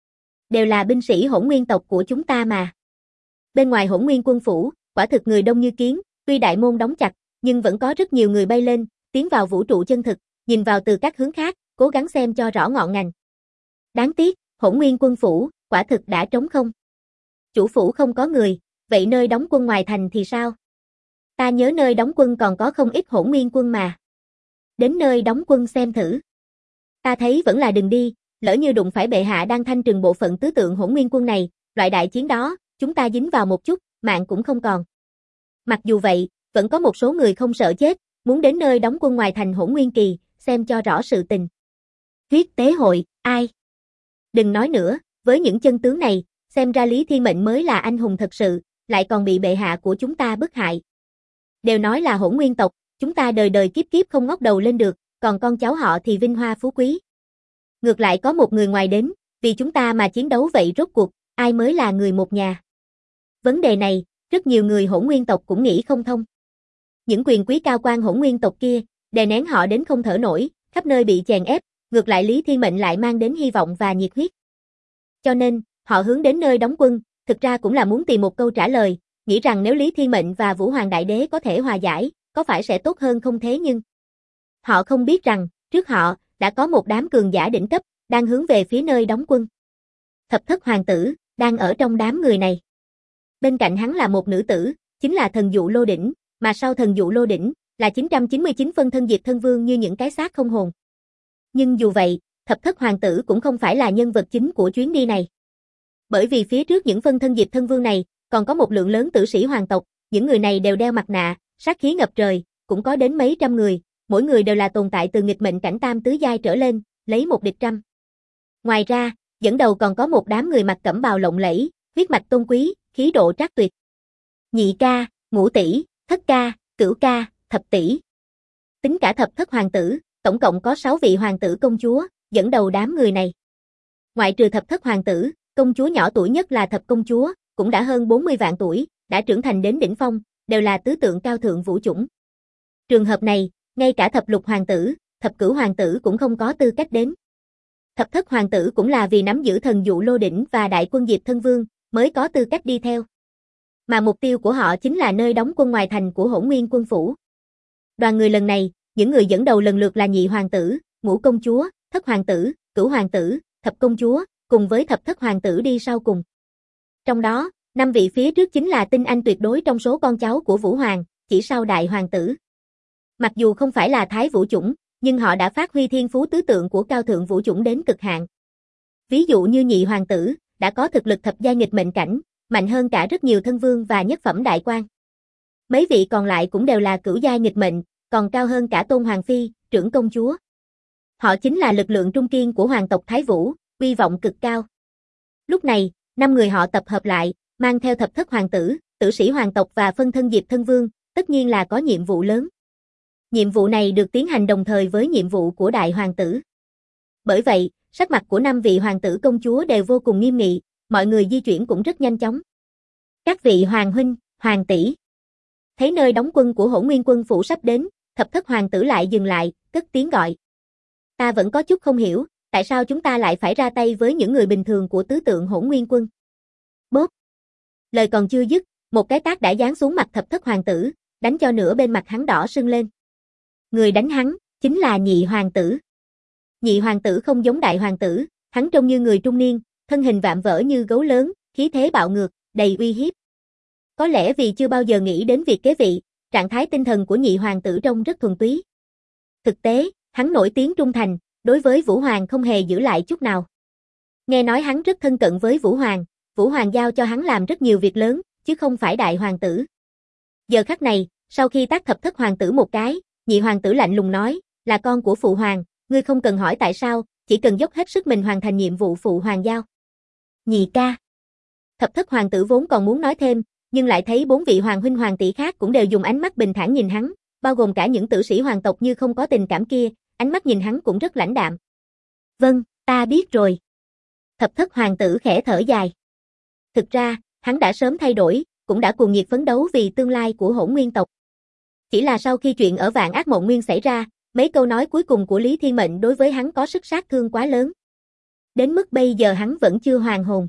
Đều là binh sĩ Hỗn Nguyên tộc của chúng ta mà. Bên ngoài Hỗn Nguyên quân phủ, quả thực người đông như kiến, tuy đại môn đóng chặt, nhưng vẫn có rất nhiều người bay lên, tiến vào vũ trụ chân thực, nhìn vào từ các hướng khác, cố gắng xem cho rõ ngọn ngành. Đáng tiếc, Hỗn Nguyên quân phủ, quả thực đã trống không. Chủ phủ không có người, vậy nơi đóng quân ngoài thành thì sao? Ta nhớ nơi đóng quân còn có không ít Hỗn Nguyên quân mà. Đến nơi đóng quân xem thử. Ta thấy vẫn là đừng đi, lỡ như đụng phải bệ hạ đang thanh trừng bộ phận tứ tượng Hỗn Nguyên quân này, loại đại chiến đó, chúng ta dính vào một chút, mạng cũng không còn. Mặc dù vậy, vẫn có một số người không sợ chết, muốn đến nơi đóng quân ngoài thành Hỗn Nguyên Kỳ, xem cho rõ sự tình. Huyết tế hội, ai? Đừng nói nữa, với những chân tướng này, xem ra Lý Thiên Mệnh mới là anh hùng thật sự, lại còn bị bệ hạ của chúng ta bức hại. Đều nói là Hỗn Nguyên tộc, Chúng ta đời đời kiếp kiếp không ngóc đầu lên được, còn con cháu họ thì vinh hoa phú quý. Ngược lại có một người ngoài đến, vì chúng ta mà chiến đấu vậy rốt cuộc, ai mới là người một nhà? Vấn đề này, rất nhiều người Hỗn Nguyên tộc cũng nghĩ không thông. Những quyền quý cao quan Hỗn Nguyên tộc kia, đè nén họ đến không thở nổi, khắp nơi bị chèn ép, ngược lại Lý Thiên Mệnh lại mang đến hy vọng và nhiệt huyết. Cho nên, họ hướng đến nơi đóng quân, thực ra cũng là muốn tìm một câu trả lời, nghĩ rằng nếu Lý Thiên Mệnh và Vũ Hoàng Đại Đế có thể hòa giải, có phải sẽ tốt hơn không thế nhưng họ không biết rằng, trước họ, đã có một đám cường giả đỉnh cấp, đang hướng về phía nơi đóng quân. Thập thất hoàng tử, đang ở trong đám người này. Bên cạnh hắn là một nữ tử, chính là thần dụ Lô Đỉnh, mà sau thần dụ Lô Đỉnh, là 999 phân thân Diệt Thân Vương như những cái xác không hồn. Nhưng dù vậy, thập thất hoàng tử cũng không phải là nhân vật chính của chuyến đi này. Bởi vì phía trước những phân thân Diệt Thân Vương này, còn có một lượng lớn tử sĩ hoàng tộc, những người này đều đeo mặt nạ, sát khí ngập trời, cũng có đến mấy trăm người, mỗi người đều là tồn tại từ nghịch mệnh cảnh tam tứ giai trở lên, lấy một địch trăm. Ngoài ra, dẫn đầu còn có một đám người mặc cẩm bào lộng lẫy, huyết mạch tôn quý, khí độ trác tuyệt. Nhị ca, ngũ tỷ, thất ca, cửu ca, thập tỷ. Tính cả thập thất hoàng tử, tổng cộng có 6 vị hoàng tử công chúa, dẫn đầu đám người này. Ngoại trừ thập thất hoàng tử, công chúa nhỏ tuổi nhất là thập công chúa, cũng đã hơn 40 vạn tuổi, đã trưởng thành đến đỉnh phong, đều là tứ tượng cao thượng vũ chủng. Trường hợp này, ngay cả thập lục hoàng tử, thập cửu hoàng tử cũng không có tư cách đến. Thập thất hoàng tử cũng là vì nắm giữ thần dụ Lô Đỉnh và đại quân Diệt Thân Vương, mới có tư cách đi theo. Mà mục tiêu của họ chính là nơi đóng quân ngoài thành của Hỗn Nguyên quân phủ. Đoàn người lần này, những người dẫn đầu lần lượt là nhị hoàng tử, ngũ công chúa, thất hoàng tử, cửu hoàng tử, thập công chúa, cùng với thập thất hoàng tử đi sau cùng. Trong đó, 5 vị phía trước chính là tinh anh tuyệt đối trong số con cháu của Vũ Hoàng, chỉ sau đại hoàng tử. Mặc dù không phải là thái vũ chủng, nhưng họ đã phát huy thiên phú tứ tượng của cao thượng vũ chủng đến cực hạn. Ví dụ như nhị hoàng tử, đã có thực lực thập giai nghịch mệnh cảnh, mạnh hơn cả rất nhiều thân vương và nhất phẩm đại quan. Mấy vị còn lại cũng đều là cửu giai nghịch mệnh, còn cao hơn cả Tôn Hoàng Phi, trưởng công chúa. Họ chính là lực lượng trung kiên của hoàng tộc Thái Vũ, uy vọng cực cao. Lúc này, 5 người họ tập hợp lại, mang theo thập thất hoàng tử, tử sĩ hoàng tộc và phân thân Diệt Thân Vương, tất nhiên là có nhiệm vụ lớn. Nhiệm vụ này được tiến hành đồng thời với nhiệm vụ của đại hoàng tử. Bởi vậy, sắc mặt của 5 vị hoàng tử công chúa đều vô cùng nghiêm nghị, mọi người di chuyển cũng rất nhanh chóng. Các vị hoàng huynh, hoàng tỷ. Thấy nơi đóng quân của Hỗn Nguyên quân phủ sắp đến, thập thất hoàng tử lại dừng lại, cất tiếng gọi. Ta vẫn có chút không hiểu, tại sao chúng ta lại phải ra tay với những người bình thường của tứ tượng Hỗn Nguyên quân? Bốp. Lời còn chưa dứt, một cái tát đã giáng xuống mặt thập thất hoàng tử, đánh cho nửa bên mặt hắn đỏ sưng lên. Người đánh hắn, chính là nhị hoàng tử. Nhị hoàng tử không giống đại hoàng tử, hắn trông như người trung niên, thân hình vạm vỡ như gấu lớn, khí thế bạo ngược, đầy uy hiếp. Có lẽ vì chưa bao giờ nghĩ đến việc kế vị, trạng thái tinh thần của nhị hoàng tử trông rất thuần túy. Thực tế, hắn nổi tiếng trung thành, đối với Vũ Hoàng không hề giữ lại chút nào. Nghe nói hắn rất thân cận với Vũ Hoàng giao cho hắn làm rất nhiều việc lớn, chứ không phải đại hoàng tử. Giờ khắc này, sau khi tát thập thất hoàng tử một cái, nhị hoàng tử lạnh lùng nói, là con của phụ hoàng, ngươi không cần hỏi tại sao, chỉ cần dốc hết sức mình hoàn thành nhiệm vụ phụ hoàng giao. Nhị ca. Thập thất hoàng tử vốn còn muốn nói thêm, nhưng lại thấy 4 vị hoàng huynh hoàng tỷ khác cũng đều dùng ánh mắt bình thản nhìn hắn, bao gồm cả những tử sĩ hoàng tộc như không có tình cảm kia, ánh mắt nhìn hắn cũng rất lãnh đạm. Vâng, ta biết rồi. Thập thất hoàng tử khẽ thở dài. Thực ra, hắn đã sớm thay đổi, cũng đã cuồng nhiệt phấn đấu vì tương lai của Hỗn Nguyên tộc. Chỉ là sau khi chuyện ở Vạn Ác Mộng Nguyên xảy ra, mấy câu nói cuối cùng của Lý Thiên Mệnh đối với hắn có sức sát thương quá lớn. Đến mức bây giờ hắn vẫn chưa hoàn hồn.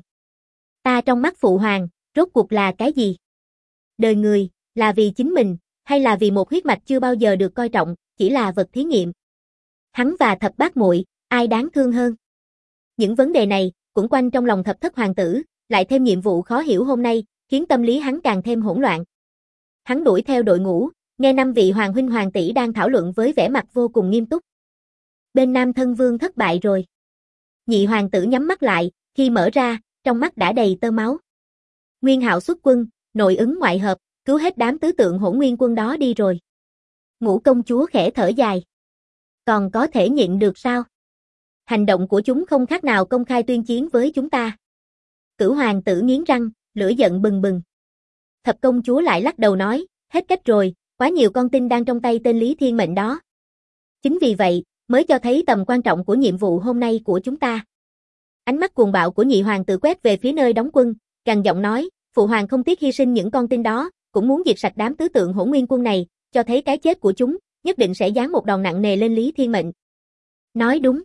Ta trong mắt phụ hoàng, rốt cuộc là cái gì? Đời người, là vì chính mình, hay là vì một huyết mạch chưa bao giờ được coi trọng, chỉ là vật thí nghiệm? Hắn và thập bát muội, ai đáng thương hơn? Những vấn đề này, cũng quanh trong lòng thập thất hoàng tử, lại thêm nhiệm vụ khó hiểu hôm nay, khiến tâm lý hắn càng thêm hỗn loạn. Hắn đuổi theo đội ngũ, nghe 5 vị hoàng huynh hoàng tỷ đang thảo luận với vẻ mặt vô cùng nghiêm túc. Bên Nam Thân Vương thất bại rồi. Nhị hoàng tử nhắm mắt lại, khi mở ra, trong mắt đã đầy tơ máu. Nguyên Hạo xuất quân, nội ứng ngoại hợp, cứu hết đám tứ tượng Hỗn Nguyên quân đó đi rồi. Ngũ công chúa khẽ thở dài. Còn có thể nhịn được sao? Hành động của chúng không khác nào công khai tuyên chiến với chúng ta. Cửu hoàng tử nghiến răng, lửa giận bừng bừng. Thập công chúa lại lắc đầu nói, hết cách rồi, Quá nhiều con tin đang trong tay tên Lý Thiên Mệnh đó. Chính vì vậy, mới cho thấy tầm quan trọng của nhiệm vụ hôm nay của chúng ta. Ánh mắt cuồng bạo của nhị hoàng tử quét về phía nơi đóng quân, gằn giọng nói, phụ hoàng không tiếc hy sinh những con tin đó, cũng muốn diệt sạch đám tứ tượng hỗn nguyên quân này, cho thấy cái chết của chúng, nhất định sẽ giáng một đòn nặng nề lên Lý Thiên Mệnh. Nói đúng.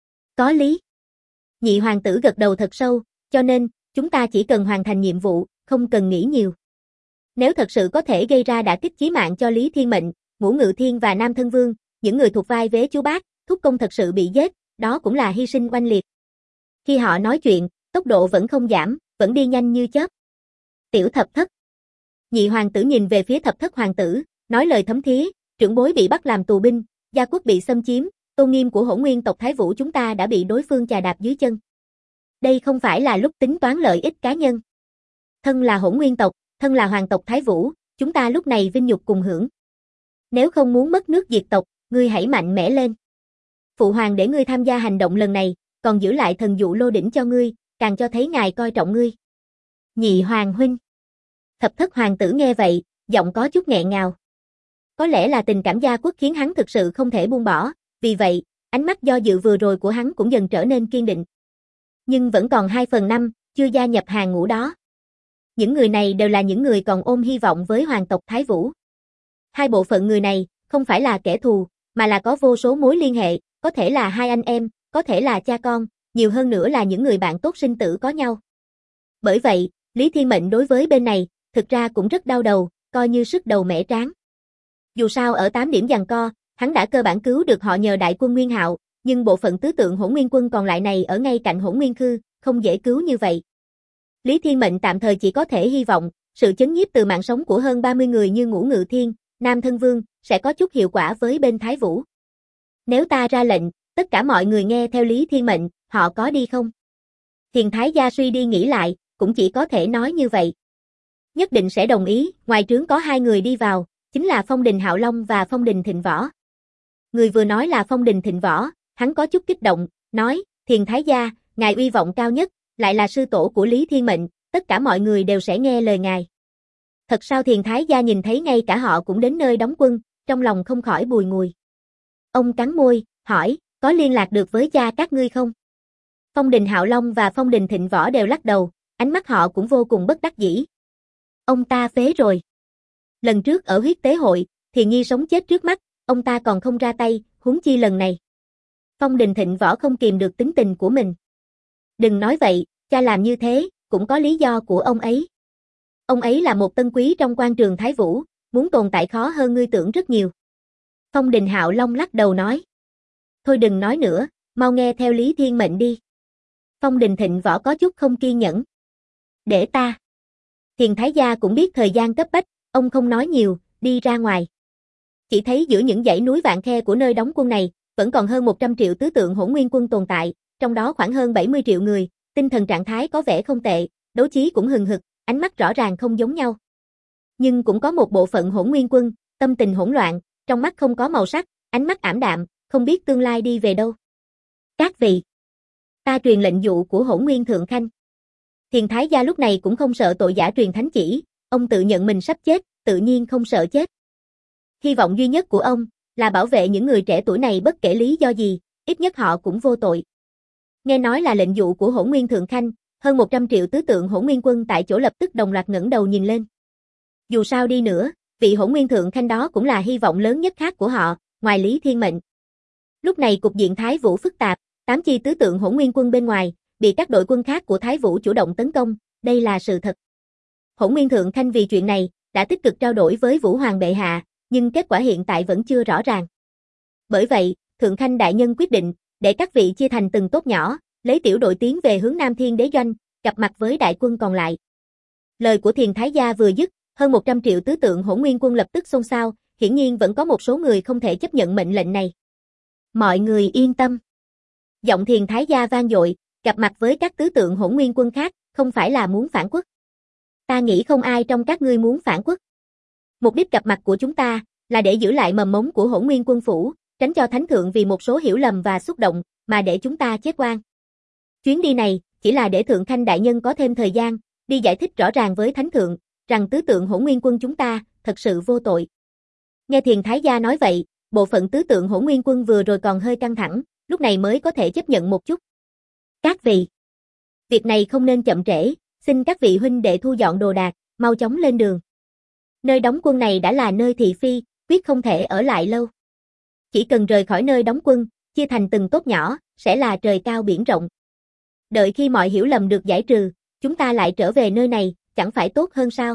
Có lý. Nhị hoàng tử gật đầu thật sâu, cho nên, chúng ta chỉ cần hoàn thành nhiệm vụ, không cần nghĩ nhiều. Nếu thật sự có thể gây ra đả kích chí mạng cho Lý Thiên Mệnh, Ngũ Ngự Thiên và Nam Thân Vương, những người thuộc vai vế chú bác, thúc công thật sự bị giết, đó cũng là hy sinh oanh liệt. Khi họ nói chuyện, tốc độ vẫn không giảm, vẫn đi nhanh như chớp. Tiểu Thập Thất. Nhị hoàng tử nhìn về phía Thập Thất hoàng tử, nói lời thấm thía, trưởng bối bị bắt làm tù binh, gia quốc bị xâm chiếm, tôn nghiêm của hỗn nguyên tộc Thái Vũ chúng ta đã bị đối phương chà đạp dưới chân. Đây không phải là lúc tính toán lợi ích cá nhân. Thân là hỗn nguyên tộc, thân là hoàng tộc Thái Vũ, chúng ta lúc này vinh nhục cùng hưởng. Nếu không muốn mất nước diệt tộc, ngươi hãy mạnh mẽ lên. Phụ hoàng để ngươi tham gia hành động lần này, còn giữ lại thần dụ lô đỉnh cho ngươi, càng cho thấy ngài coi trọng ngươi. Nhị hoàng huynh. Thập Thất hoàng tử nghe vậy, giọng có chút nghẹn ngào. Có lẽ là tình cảm gia quốc khiến hắn thực sự không thể buông bỏ, vì vậy, ánh mắt do dự vừa rồi của hắn cũng dần trở nên kiên định. Nhưng vẫn còn 2/5, chưa gia nhập hàng ngũ đó. Những người này đều là những người còn ôm hy vọng với hoàng tộc Thái Vũ. Hai bộ phận người này, không phải là kẻ thù, mà là có vô số mối liên hệ, có thể là hai anh em, có thể là cha con, nhiều hơn nữa là những người bạn tốt sinh tử có nhau. Bởi vậy, Lý Thiên Mệnh đối với bên này, thực ra cũng rất đau đầu, coi như sức đầu mẻ trán. Dù sao ở 8 điểm giằng co, hắn đã cơ bản cứu được họ nhờ đại quân Nguyên Hạo, nhưng bộ phận tứ tượng hỗn nguyên quân còn lại này ở ngay cạnh hỗn nguyên khư, không dễ cứu như vậy. Lý Thiên Mệnh tạm thời chỉ có thể hy vọng, sự chấn nhiếp từ mạng sống của hơn 30 người như Ngũ Ngự Thiên, Nam Thân Vương, sẽ có chút hiệu quả với bên Thái Vũ. Nếu ta ra lệnh, tất cả mọi người nghe theo Lý Thiên Mệnh, họ có đi không? Thiền Thái gia suy đi nghĩ lại, cũng chỉ có thể nói như vậy. Nhất định sẽ đồng ý, ngoài trướng có 2 người đi vào, chính là Phong Đình Hạo Long và Phong Đình Thịnh Võ. Người vừa nói là Phong Đình Thịnh Võ, hắn có chút kích động, nói, Thiền Thái gia, ngài uy vọng cao nhất, lại là sư tổ của Lý Thiên Mệnh, tất cả mọi người đều sẽ nghe lời ngài. Thật sao Thiền Thái gia nhìn thấy ngay cả họ cũng đến nơi đóng quân, trong lòng không khỏi bùi ngùi. Ông cắn môi, hỏi, có liên lạc được với cha các ngươi không? Phong Đình Hạo Long và Phong Đình Thịnh Võ đều lắc đầu, ánh mắt họ cũng vô cùng bất đắc dĩ. Ông ta phế rồi. Lần trước ở huyết tế hội, Thiền Nhi sống chết trước mắt, ông ta còn không ra tay, huống chi lần này. Phong Đình Thịnh Võ không kìm được tính tình của mình. Đừng nói vậy, cha làm như thế, cũng có lý do của ông ấy. Ông ấy là một tân quý trong quan trường Thái Vũ, muốn tồn tại khó hơn ngươi tưởng rất nhiều. Phong Đình Hạo Long lắc đầu nói. Thôi đừng nói nữa, mau nghe theo Lý Thiên Mệnh đi. Phong Đình Thịnh Võ có chút không kiên nhẫn. Để ta. Thiền Thái gia cũng biết thời gian cấp bách, ông không nói nhiều, đi ra ngoài. Chỉ thấy giữa những dãy núi vạn khe của nơi đóng quân này, vẫn còn hơn 100 triệu tứ tượng hỗn nguyên quân tồn tại, trong đó khoảng hơn 70 triệu người, tinh thần trạng thái có vẻ không tệ, đấu trí cũng hừng hực, ánh mắt rõ ràng không giống nhau. Nhưng cũng có một bộ phận hỗn nguyên quân, tâm tình hỗn loạn, trong mắt không có màu sắc, ánh mắt ảm đạm, không biết tương lai đi về đâu. Các vị, ta truyền lệnh dụ của Hỗn Nguyên Thượng Khanh. Thiền Thái gia lúc này cũng không sợ tội giả truyền thánh chỉ, ông tự nhận mình sắp chết, tự nhiên không sợ chết. Hy vọng duy nhất của ông là bảo vệ những người trẻ tuổi này bất kể lý do gì, ít nhất họ cũng vô tội. Nghe nói là lệnh dụ của Hỗn Nguyên Thượng Khanh, hơn 100 triệu tứ tượng hỗn nguyên quân tại chỗ lập tức đồng loạt ngẩng đầu nhìn lên. Dù sao đi nữa, vị Hỗn Nguyên Thượng Khanh đó cũng là hy vọng lớn nhất khác của họ, ngoài Lý Thiên Mệnh. Lúc này cục diện Thái Vũ phức tạp, 8 chi tứ tượng hỗn nguyên quân bên ngoài, bị các đội quân khác của Thái Vũ chủ động tấn công, đây là sự thật. Hỗn Nguyên Thượng Khanh vì chuyện này, đã tích cực trao đổi với Vũ Hoàng bệ hạ, nhưng kết quả hiện tại vẫn chưa rõ ràng. Bởi vậy, Thượng Khanh đại nhân quyết định, để các vị chia thành từng tốt nhỏ, lấy tiểu đội tiến về hướng Nam Thiên Đế Doanh, gặp mặt với đại quân còn lại. Lời của Thiền Thái gia vừa dứt, hơn 100 triệu tứ tượng hỗn nguyên quân lập tức xôn xao, hiển nhiên vẫn có một số người không thể chấp nhận mệnh lệnh này. Mọi người yên tâm. Giọng Thiền Thái gia vang dội, gặp mặt với các tứ tượng hỗn nguyên quân khác, không phải là muốn phản quốc. Ta nghĩ không ai trong các ngươi muốn phản quốc. Mục đích gặp mặt của chúng ta, là để giữ lại mầm mống của Hỗn Nguyên quân phủ, tránh cho Thánh thượng vì một số hiểu lầm và xúc động, mà để chúng ta chết oan. Chuyến đi này, chỉ là để Thượng Khanh đại nhân có thêm thời gian, đi giải thích rõ ràng với Thánh thượng, rằng tứ tượng hỗn nguyên quân chúng ta, thật sự vô tội. Nghe Thiền Thái Gia nói vậy, bộ phận tứ tượng Hỗn Nguyên Quân vừa rồi còn hơi căng thẳng, lúc này mới có thể chấp nhận một chút. Các vị, việc này không nên chậm trễ, xin các vị huynh đệ thu dọn đồ đạc, mau chóng lên đường. Nơi đóng quân này đã là nơi thị phi, quyết không thể ở lại lâu. Chỉ cần rời khỏi nơi đóng quân, chia thành từng tốt nhỏ, sẽ là trời cao biển rộng. Đợi khi mọi hiểu lầm được giải trừ, chúng ta lại trở về nơi này, chẳng phải tốt hơn sao?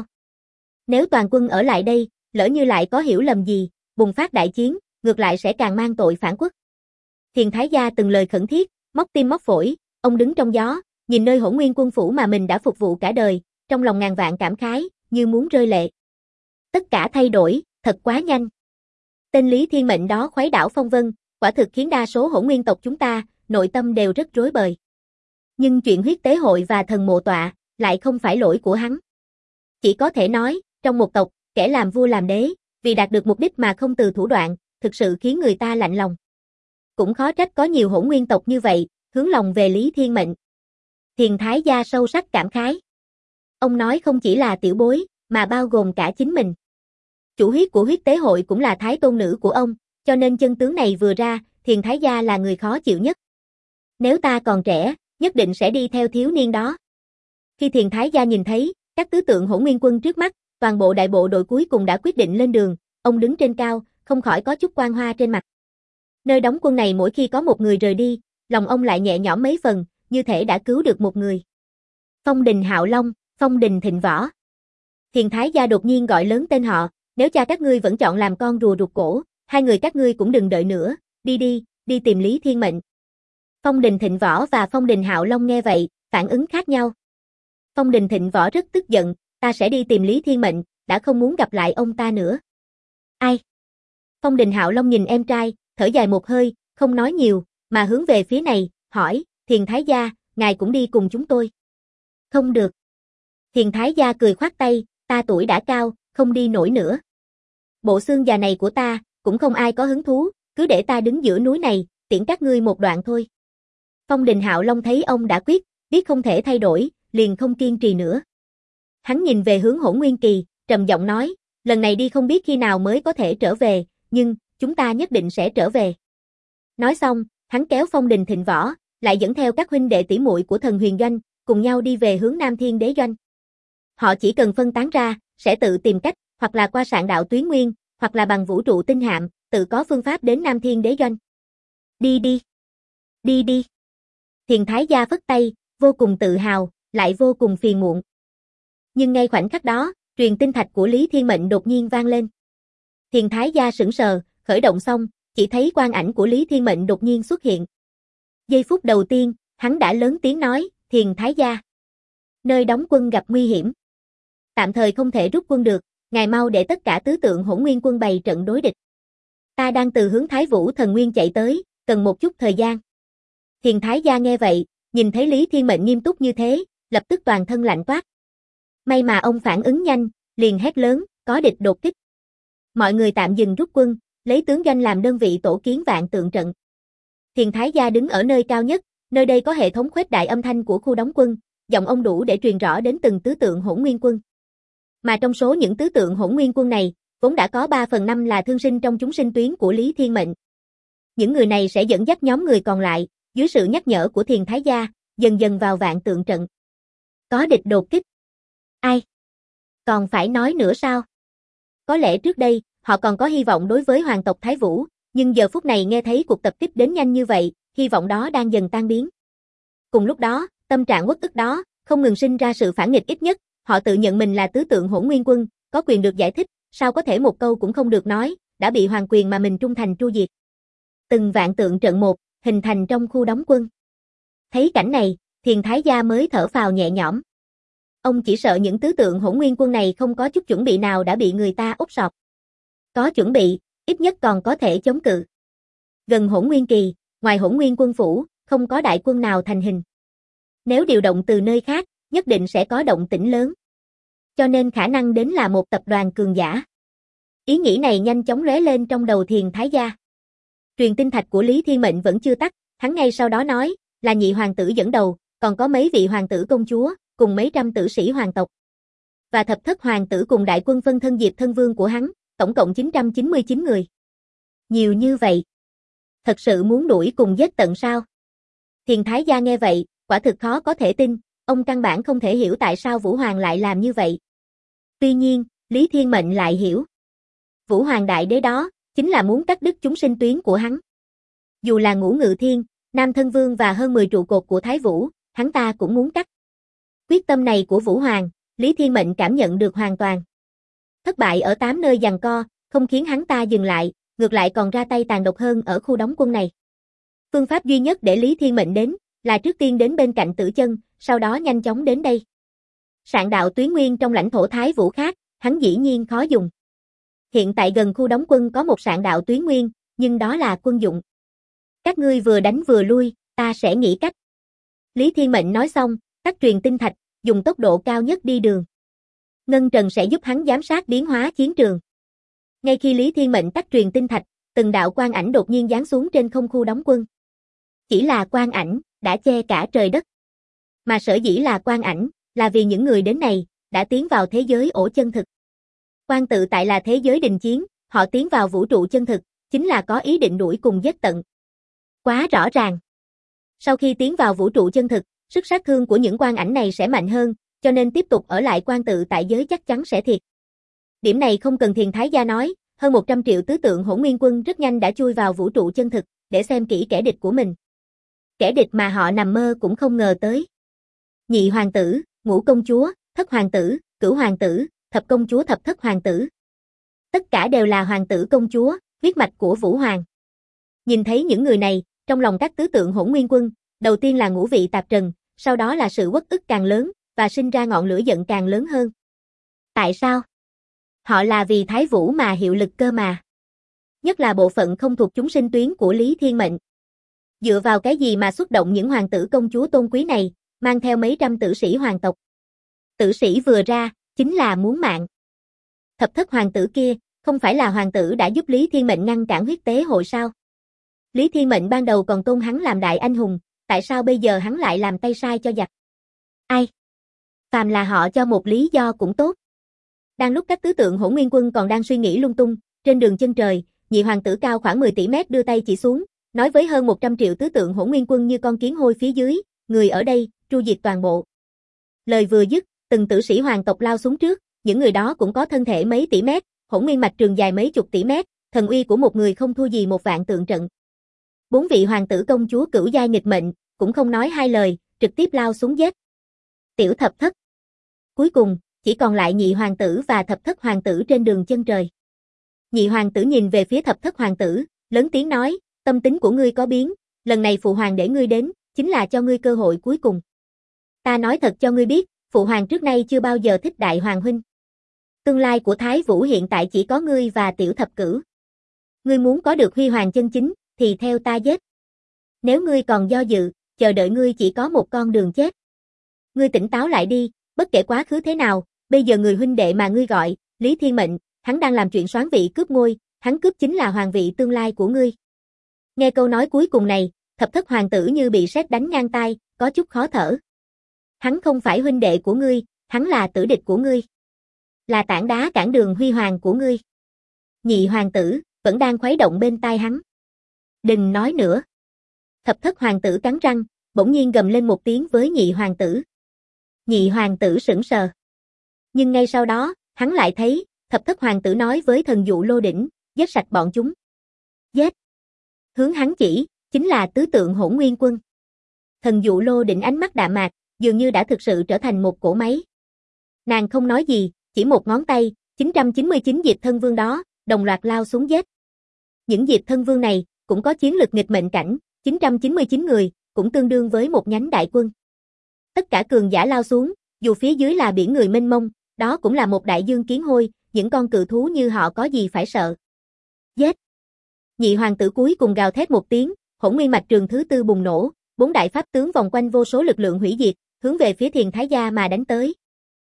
Nếu toàn quân ở lại đây, lỡ như lại có hiểu lầm gì, bùng phát đại chiến, ngược lại sẽ càng mang tội phản quốc. Thiền Thái Gia từng lời khẩn thiết, móc tim móc phổi, ông đứng trong gió, nhìn nơi Hỗn Nguyên Quân phủ mà mình đã phục vụ cả đời, trong lòng ngàn vạn cảm khái, như muốn rơi lệ. Tất cả thay đổi, thật quá nhanh. Tên Lý Thiên Mệnh đó khuấy đảo phong vân, quả thực khiến đa số Hỗn Nguyên tộc chúng ta, nội tâm đều rất rối bời. Nhưng chuyện huyết tế hội và thần mộ tọa, lại không phải lỗi của hắn. Chỉ có thể nói, trong một tộc, kẻ làm vua làm đế, vì đạt được mục đích mà không từ thủ đoạn, thực sự khiến người ta lạnh lòng. Cũng khó trách có nhiều Hỗn Nguyên tộc như vậy, hướng lòng về Lý Thiên Mệnh. Thiền Thái Gia sâu sắc cảm khái. Ông nói không chỉ là tiểu bối, mà bao gồm cả chính mình. Chủ huyết của huyết tế hội cũng là thái tôn nữ của ông, cho nên chân tướng này vừa ra, Thiền Thái Gia là người khó chịu nhất. Nếu ta còn trẻ, nhất định sẽ đi theo thiếu niên đó. Khi Thiền Thái Gia nhìn thấy, các tứ tượng Hỗn Nguyên Quân trước mắt, toàn bộ đại bộ đội cuối cùng đã quyết định lên đường, ông đứng trên cao, không khỏi có chút quang hoa trên mặt. Nơi đóng quân này mỗi khi có một người rời đi, lòng ông lại nhẹ nhõm mấy phần, như thể đã cứu được một người. Phong Đình Hạo Long, Phong Đình Thịnh Võ. Thiền Thái Gia đột nhiên gọi lớn tên họ, nếu cha các ngươi vẫn chọn làm con rùa rụt cổ, hai người các ngươi cũng đừng đợi nữa, đi tìm Lý Thiên Mệnh. Phong Đình Thịnh Võ và Phong Đình Hạo Long nghe vậy, phản ứng khác nhau. Phong Đình Thịnh Võ rất tức giận, ta sẽ đi tìm Lý Thiên Mệnh, đã không muốn gặp lại ông ta nữa. Ai? Phong Đình Hạo Long nhìn em trai, thở dài một hơi, không nói nhiều, mà hướng về phía này, hỏi, Thiền Thái Gia, ngài cũng đi cùng chúng tôi. Không được. Thiền Thái Gia cười khoát tay, ta tuổi đã cao, không đi nổi nữa. Bộ xương già này của ta, cũng không ai có hứng thú, cứ để ta đứng giữa núi này, tiễn các ngươi một đoạn thôi. Phong Đình Hạo Long thấy ông đã quyết, biết không thể thay đổi, liền không kiên trì nữa. Hắn nhìn về hướng Hỗn Nguyên Kỳ, trầm giọng nói, lần này đi không biết khi nào mới có thể trở về, nhưng, chúng ta nhất định sẽ trở về. Nói xong, hắn kéo Phong Đình Thịnh Võ, lại dẫn theo các huynh đệ tỷ muội của Thần Huyền Doanh, cùng nhau đi về hướng Nam Thiên Đế Doanh. Họ chỉ cần phân tán ra, sẽ tự tìm cách, hoặc là qua sạn đạo tuyến nguyên, hoặc là bằng vũ trụ tinh hạm, tự có phương pháp đến Nam Thiên Đế Doanh. Đi. Thiền Thái Gia phất tay, vô cùng tự hào, lại vô cùng phiền muộn. Nhưng ngay khoảnh khắc đó, truyền tinh thạch của Lý Thiên Mệnh đột nhiên vang lên. Thiền Thái Gia sững sờ, khởi động xong, chỉ thấy quang ảnh của Lý Thiên Mệnh đột nhiên xuất hiện. Giây phút đầu tiên, hắn đã lớn tiếng nói, Thiền Thái Gia. Nơi đóng quân gặp nguy hiểm. Tạm thời không thể rút quân được, ngài mau để tất cả tứ tượng Hỗn Nguyên Quân bày trận đối địch. Ta đang từ hướng Thái Vũ Thần Nguyên chạy tới, cần một chút thời gian. Thiền Thái Gia nghe vậy, nhìn thấy Lý Thiên Mệnh nghiêm túc như thế, lập tức toàn thân lạnh toát. May mà ông phản ứng nhanh, liền hét lớn, có địch đột kích. Mọi người tạm dừng rút quân, lấy tướng doanh làm đơn vị tổ kiến vạn tượng trận. Thiền Thái Gia đứng ở nơi cao nhất, nơi đây có hệ thống khuếch đại âm thanh của khu đóng quân, giọng ông đủ để truyền rõ đến từng tứ tượng Hỗn Nguyên Quân. Mà trong số những tứ tượng Hỗn Nguyên Quân này, vốn đã có 3/5 là thương sinh trong chúng sinh tuyến của Lý Thiên Mệnh. Những người này sẽ dẫn dắt nhóm người còn lại, dưới sự nhắc nhở của Thiền Thái Gia, dần dần vào vạn tượng trận. Có địch đột kích. Ai? Còn phải nói nữa sao? Có lẽ trước đây, họ còn có hy vọng đối với hoàng tộc Thái Vũ, nhưng giờ phút này nghe thấy cuộc tập kích đến nhanh như vậy, hy vọng đó đang dần tan biến. Cùng lúc đó, tâm trạng uất ức đó, không ngừng sinh ra sự phản nghịch ít nhất, họ tự nhận mình là tứ tượng Hỗn Nguyên Quân, có quyền được giải thích, sao có thể một câu cũng không được nói, đã bị hoàng quyền mà mình trung thành tru diệt. Từng vạn tượng trận một, hình thành trong khu đóng quân. Thấy cảnh này, Thiền Thái Gia mới thở phào nhẹ nhõm. Ông chỉ sợ những tứ tượng Hỗn Nguyên Quân này không có chút chuẩn bị nào đã bị người ta úp sọt. Có chuẩn bị, ít nhất còn có thể chống cự. Gần Hỗn Nguyên Kỳ, ngoài Hỗn Nguyên Quân phủ, không có đại quân nào thành hình. Nếu điều động từ nơi khác, nhất định sẽ có động tĩnh lớn. Cho nên khả năng đến là một tập đoàn cường giả. Ý nghĩ này nhanh chóng lóe lên trong đầu Thiền Thái Gia. Truyền tinh thạch của Lý Thiên Mệnh vẫn chưa tắt, hắn ngay sau đó nói, là nhị hoàng tử dẫn đầu, còn có mấy vị hoàng tử công chúa, cùng mấy trăm tử sĩ hoàng tộc. Và thập thất hoàng tử cùng đại quân phân thân Diệp Thân Vương của hắn, tổng cộng 999 người. Nhiều như vậy. Thật sự muốn đuổi cùng giết tận sao? Thiền Thái Gia nghe vậy, quả thực khó có thể tin, ông căn bản không thể hiểu tại sao Vũ Hoàng lại làm như vậy. Tuy nhiên, Lý Thiên Mệnh lại hiểu. Vũ Hoàng Đại Đế đó, chính là muốn cắt đứt chúng sinh tuyến của hắn. Dù là Ngũ Ngự Thiên, Nam Thân Vương và hơn 10 trụ cột của Thái Vũ, hắn ta cũng muốn cắt. Quyết tâm này của Vũ Hoàng, Lý Thiên Mệnh cảm nhận được hoàn toàn. Thất bại ở 8 nơi giằng co, không khiến hắn ta dừng lại, ngược lại còn ra tay tàn độc hơn ở khu đóng quân này. Phương pháp duy nhất để Lý Thiên Mệnh đến, là trước tiên đến bên cạnh Tử Chân, sau đó nhanh chóng đến đây. Sạn đạo tuyến nguyên trong lãnh thổ Thái Vũ khác, hắn dĩ nhiên khó dùng. Hiện tại gần khu đóng quân có một sạn đạo tuyến nguyên, nhưng đó là quân dụng. Các ngươi vừa đánh vừa lui, ta sẽ nghĩ cách. Lý Thiên Mệnh nói xong, tắt truyền tinh thạch, dùng tốc độ cao nhất đi đường. Ngân Trần sẽ giúp hắn giám sát biến hóa chiến trường. Ngay khi Lý Thiên Mệnh tắt truyền tinh thạch, từng đạo quang ảnh đột nhiên giáng xuống trên không khu đóng quân. Chỉ là quang ảnh, đã che cả trời đất. Mà sở dĩ là quang ảnh, là vì những người đến này, đã tiến vào thế giới ổ chân thực. Quan tự tại là thế giới đình chiến, họ tiến vào vũ trụ chân thực, chính là có ý định đuổi cùng giết tận. Quá rõ ràng. Sau khi tiến vào vũ trụ chân thực, sức sát thương của những quang ảnh này sẽ mạnh hơn, cho nên tiếp tục ở lại quan tự tại giới chắc chắn sẽ thiệt. Điểm này không cần Thiền Thái Gia nói, hơn 100 triệu tứ tượng Hỗn Nguyên Quân rất nhanh đã chui vào vũ trụ chân thực, để xem kỹ kẻ địch của mình. Kẻ địch mà họ nằm mơ cũng không ngờ tới. Nhị hoàng tử, ngũ công chúa, thất hoàng tử, cửu hoàng tử, thập công chúa thập thất hoàng tử. Tất cả đều là hoàng tử công chúa, huyết mạch của Vũ Hoàng. Nhìn thấy những người này, trong lòng các tứ tượng Hỗn Nguyên Quân, đầu tiên là ngũ vị tạp trần, sau đó là sự uất ức càng lớn, và sinh ra ngọn lửa giận càng lớn hơn. Tại sao? Họ là vì Thái Vũ mà hiệu lực cơ mà. Nhất là bộ phận không thuộc chúng sinh tuyến của Lý Thiên Mệnh. Dựa vào cái gì mà xuất động những hoàng tử công chúa tôn quý này, mang theo mấy trăm tử sĩ hoàng tộc. Tử sĩ vừa ra, chính là muốn mạng. Thập thất hoàng tử kia, không phải là hoàng tử đã giúp Lý Thiên Mệnh ngăn cản huyết tế hội sao? Lý Thiên Mệnh ban đầu còn tôn hắn làm đại anh hùng, tại sao bây giờ hắn lại làm tay sai cho giặc? Ai? Phàm là họ cho một lý do cũng tốt. Đang lúc các tứ tượng Hỗn Nguyên Quân còn đang suy nghĩ lung tung, trên đường chân trời, nhị hoàng tử cao khoảng 10 tỷ mét đưa tay chỉ xuống, nói với hơn 100 triệu tứ tượng Hỗn Nguyên Quân như con kiến hôi phía dưới, người ở đây, tru diệt toàn bộ. Lời vừa dứt, từng tử sĩ hoàng tộc lao xuống trước, những người đó cũng có thân thể mấy tỷ mét, hỗn nguyên mạch trường dài mấy chục tỷ mét, thần uy của một người không thua gì một vạn tượng trận. 4 vị hoàng tử công chúa cửu giai nghịch mệnh, cũng không nói hai lời, trực tiếp lao xuống giết. Tiểu thập thất. Cuối cùng, chỉ còn lại nhị hoàng tử và thập thất hoàng tử trên đường chân trời. Nhị hoàng tử nhìn về phía thập thất hoàng tử, lớn tiếng nói, tâm tính của ngươi có biến, lần này phụ hoàng để ngươi đến, chính là cho ngươi cơ hội cuối cùng. Ta nói thật cho ngươi biết, phụ hoàng trước nay chưa bao giờ thích đại hoàng huynh. Tương lai của Thái Vũ hiện tại chỉ có ngươi và tiểu thập cửu. Ngươi muốn có được huy hoàng chân chính, thì theo ta giết. Nếu ngươi còn do dự, chờ đợi ngươi chỉ có một con đường chết. Ngươi tỉnh táo lại đi, bất kể quá khứ thế nào, bây giờ người huynh đệ mà ngươi gọi, Lý Thiên Mệnh, hắn đang làm chuyện soán vị cướp ngôi, hắn cướp chính là hoàng vị tương lai của ngươi. Nghe câu nói cuối cùng này, thập thất hoàng tử như bị sét đánh ngang tai, có chút khó thở. Hắn không phải huynh đệ của ngươi, hắn là tử địch của ngươi. Là tảng đá cản đường huy hoàng của ngươi. Nhị hoàng tử, vẫn đang khuấy động bên tai hắn. Đừng nói nữa. Thập thất hoàng tử cắn răng, bỗng nhiên gầm lên một tiếng với nhị hoàng tử. Nhị hoàng tử sững sờ. Nhưng ngay sau đó, hắn lại thấy, thập thất hoàng tử nói với thần dụ lô đỉnh, giết sạch bọn chúng. Giết. Hướng hắn chỉ, chính là tứ tượng Hỗn Nguyên Quân. Thần dụ lô đỉnh ánh mắt đạm mạc, dường như đã thực sự trở thành một cỗ máy. Nàng không nói gì, chỉ một ngón tay, 999 Diệp Thân Vương đó, đồng loạt lao xuống giết. Những Diệp Thân Vương này, cũng có chiến lực nghịch mệnh cảnh, 999 người, cũng tương đương với một nhánh đại quân. Tất cả cường giả lao xuống, dù phía dưới là biển người mênh mông, đó cũng là một đại dương kiến hôi, những con cự thú như họ có gì phải sợ. Giết! Nhị hoàng tử cuối cùng gào thét một tiếng, hỗn nguyên mạch trường thứ tư bùng nổ, 4 đại pháp tướng vòng quanh vô số lực lượng hủy diệt, hướng về phía Thiền Thái Gia mà đánh tới.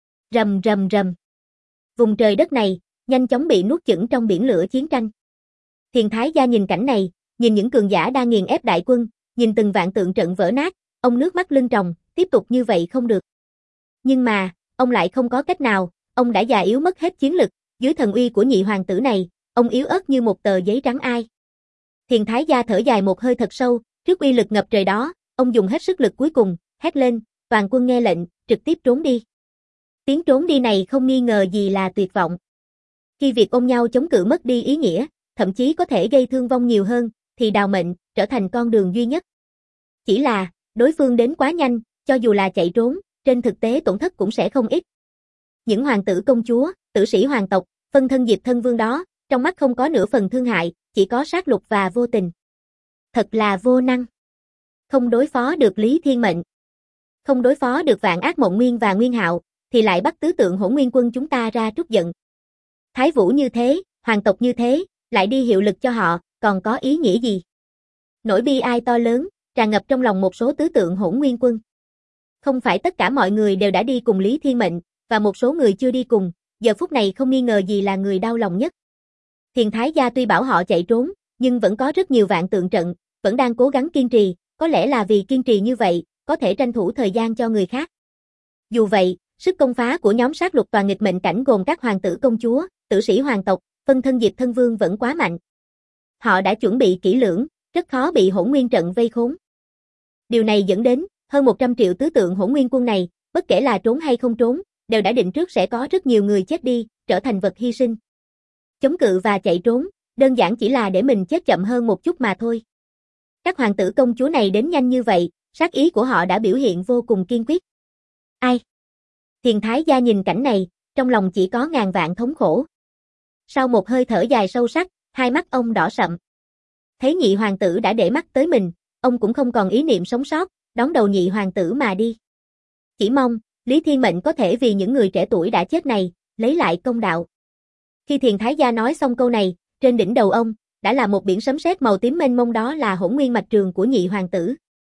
Rầm rầm rầm. Vùng trời đất này, nhanh chóng bị nuốt chửng trong biển lửa chiến tranh. Thiền Thái Gia nhìn cảnh này, nhìn những cường giả đang nghiền ép đại quân, nhìn từng vạn tượng trận vỡ nát, ông nước mắt lưng tròng, tiếp tục như vậy không được. Nhưng mà, ông lại không có cách nào, ông đã già yếu mất hết chiến lực, Dưới thần uy của nhị hoàng tử này, ông yếu ớt như một tờ giấy trắng ai. Thiền Thái Gia thở dài một hơi thật sâu, trước uy lực ngập trời đó, ông dùng hết sức lực cuối cùng, hét lên, toàn quân nghe lệnh, trực tiếp trốn đi. Tiếng trốn đi này không nghi ngờ gì là tuyệt vọng. Khi việc ôm nhau chống cự mất đi ý nghĩa, thậm chí có thể gây thương vong nhiều hơn, thì đào mệnh trở thành con đường duy nhất. Chỉ là, đối phương đến quá nhanh, cho dù là chạy trốn, trên thực tế tổn thất cũng sẽ không ít. Những hoàng tử công chúa, tử sĩ hoàng tộc, phân thân Diệp Thân Vương đó, trong mắt không có nửa phần thương hại, chỉ có sát lục và vô tình. Thật là vô năng. Không đối phó được Lý Thiên Mệnh. Không đối phó được Vạn Ác Mộng Nguyên và Nguyên Hạo, thì lại bắt tứ tượng Hỗn Nguyên quân chúng ta ra trút giận. Thái Vũ như thế, hoàng tộc như thế, lại đi hiệu lực cho họ, còn có ý nghĩa gì? Nỗi bi ai to lớn, tràn ngập trong lòng một số tứ tượng Hỗn Nguyên quân. Không phải tất cả mọi người đều đã đi cùng Lý Thiên Mệnh, và một số người chưa đi cùng, giờ phút này không nghi ngờ gì là người đau lòng nhất. Thiền Thái Gia tuy bảo họ chạy trốn, nhưng vẫn có rất nhiều vạn tượng trận, vẫn đang cố gắng kiên trì, có lẽ là vì kiên trì như vậy, có thể tranh thủ thời gian cho người khác. Dù vậy, sức công phá của nhóm sát lục toàn nghịch mệnh cảnh gồm các hoàng tử công chúa, tử sĩ hoàng tộc, phân thân Diệp Thân Vương vẫn quá mạnh. Họ đã chuẩn bị kỹ lưỡng, rất khó bị Hỗn Nguyên trận vây khốn. Điều này dẫn đến, hơn 100 triệu tứ tượng Hỗn Nguyên quân này, bất kể là trốn hay không trốn, đều đã định trước sẽ có rất nhiều người chết đi, trở thành vật hy sinh. Chống cự và chạy trốn, đơn giản chỉ là để mình chết chậm hơn một chút mà thôi. Các hoàng tử công chúa này đến nhanh như vậy, sát ý của họ đã biểu hiện vô cùng kiên quyết. Ai? Thiền Thái Gia nhìn cảnh này, trong lòng chỉ có ngàn vạn thống khổ. Sau một hơi thở dài sâu sắc, hai mắt ông đỏ sậm. Thấy nhị hoàng tử đã để mắt tới mình, ông cũng không còn ý niệm sống sót, đón đầu nhị hoàng tử mà đi. Chỉ mong, Lý Thiên Mệnh có thể vì những người trẻ tuổi đã chết này, lấy lại công đạo. Khi Thiền Thái Gia nói xong câu này, trên đỉnh đầu ông, đã là một biển sấm sét màu tím mênh mông, đó là Hỗn Nguyên mạch trường của nhị hoàng tử.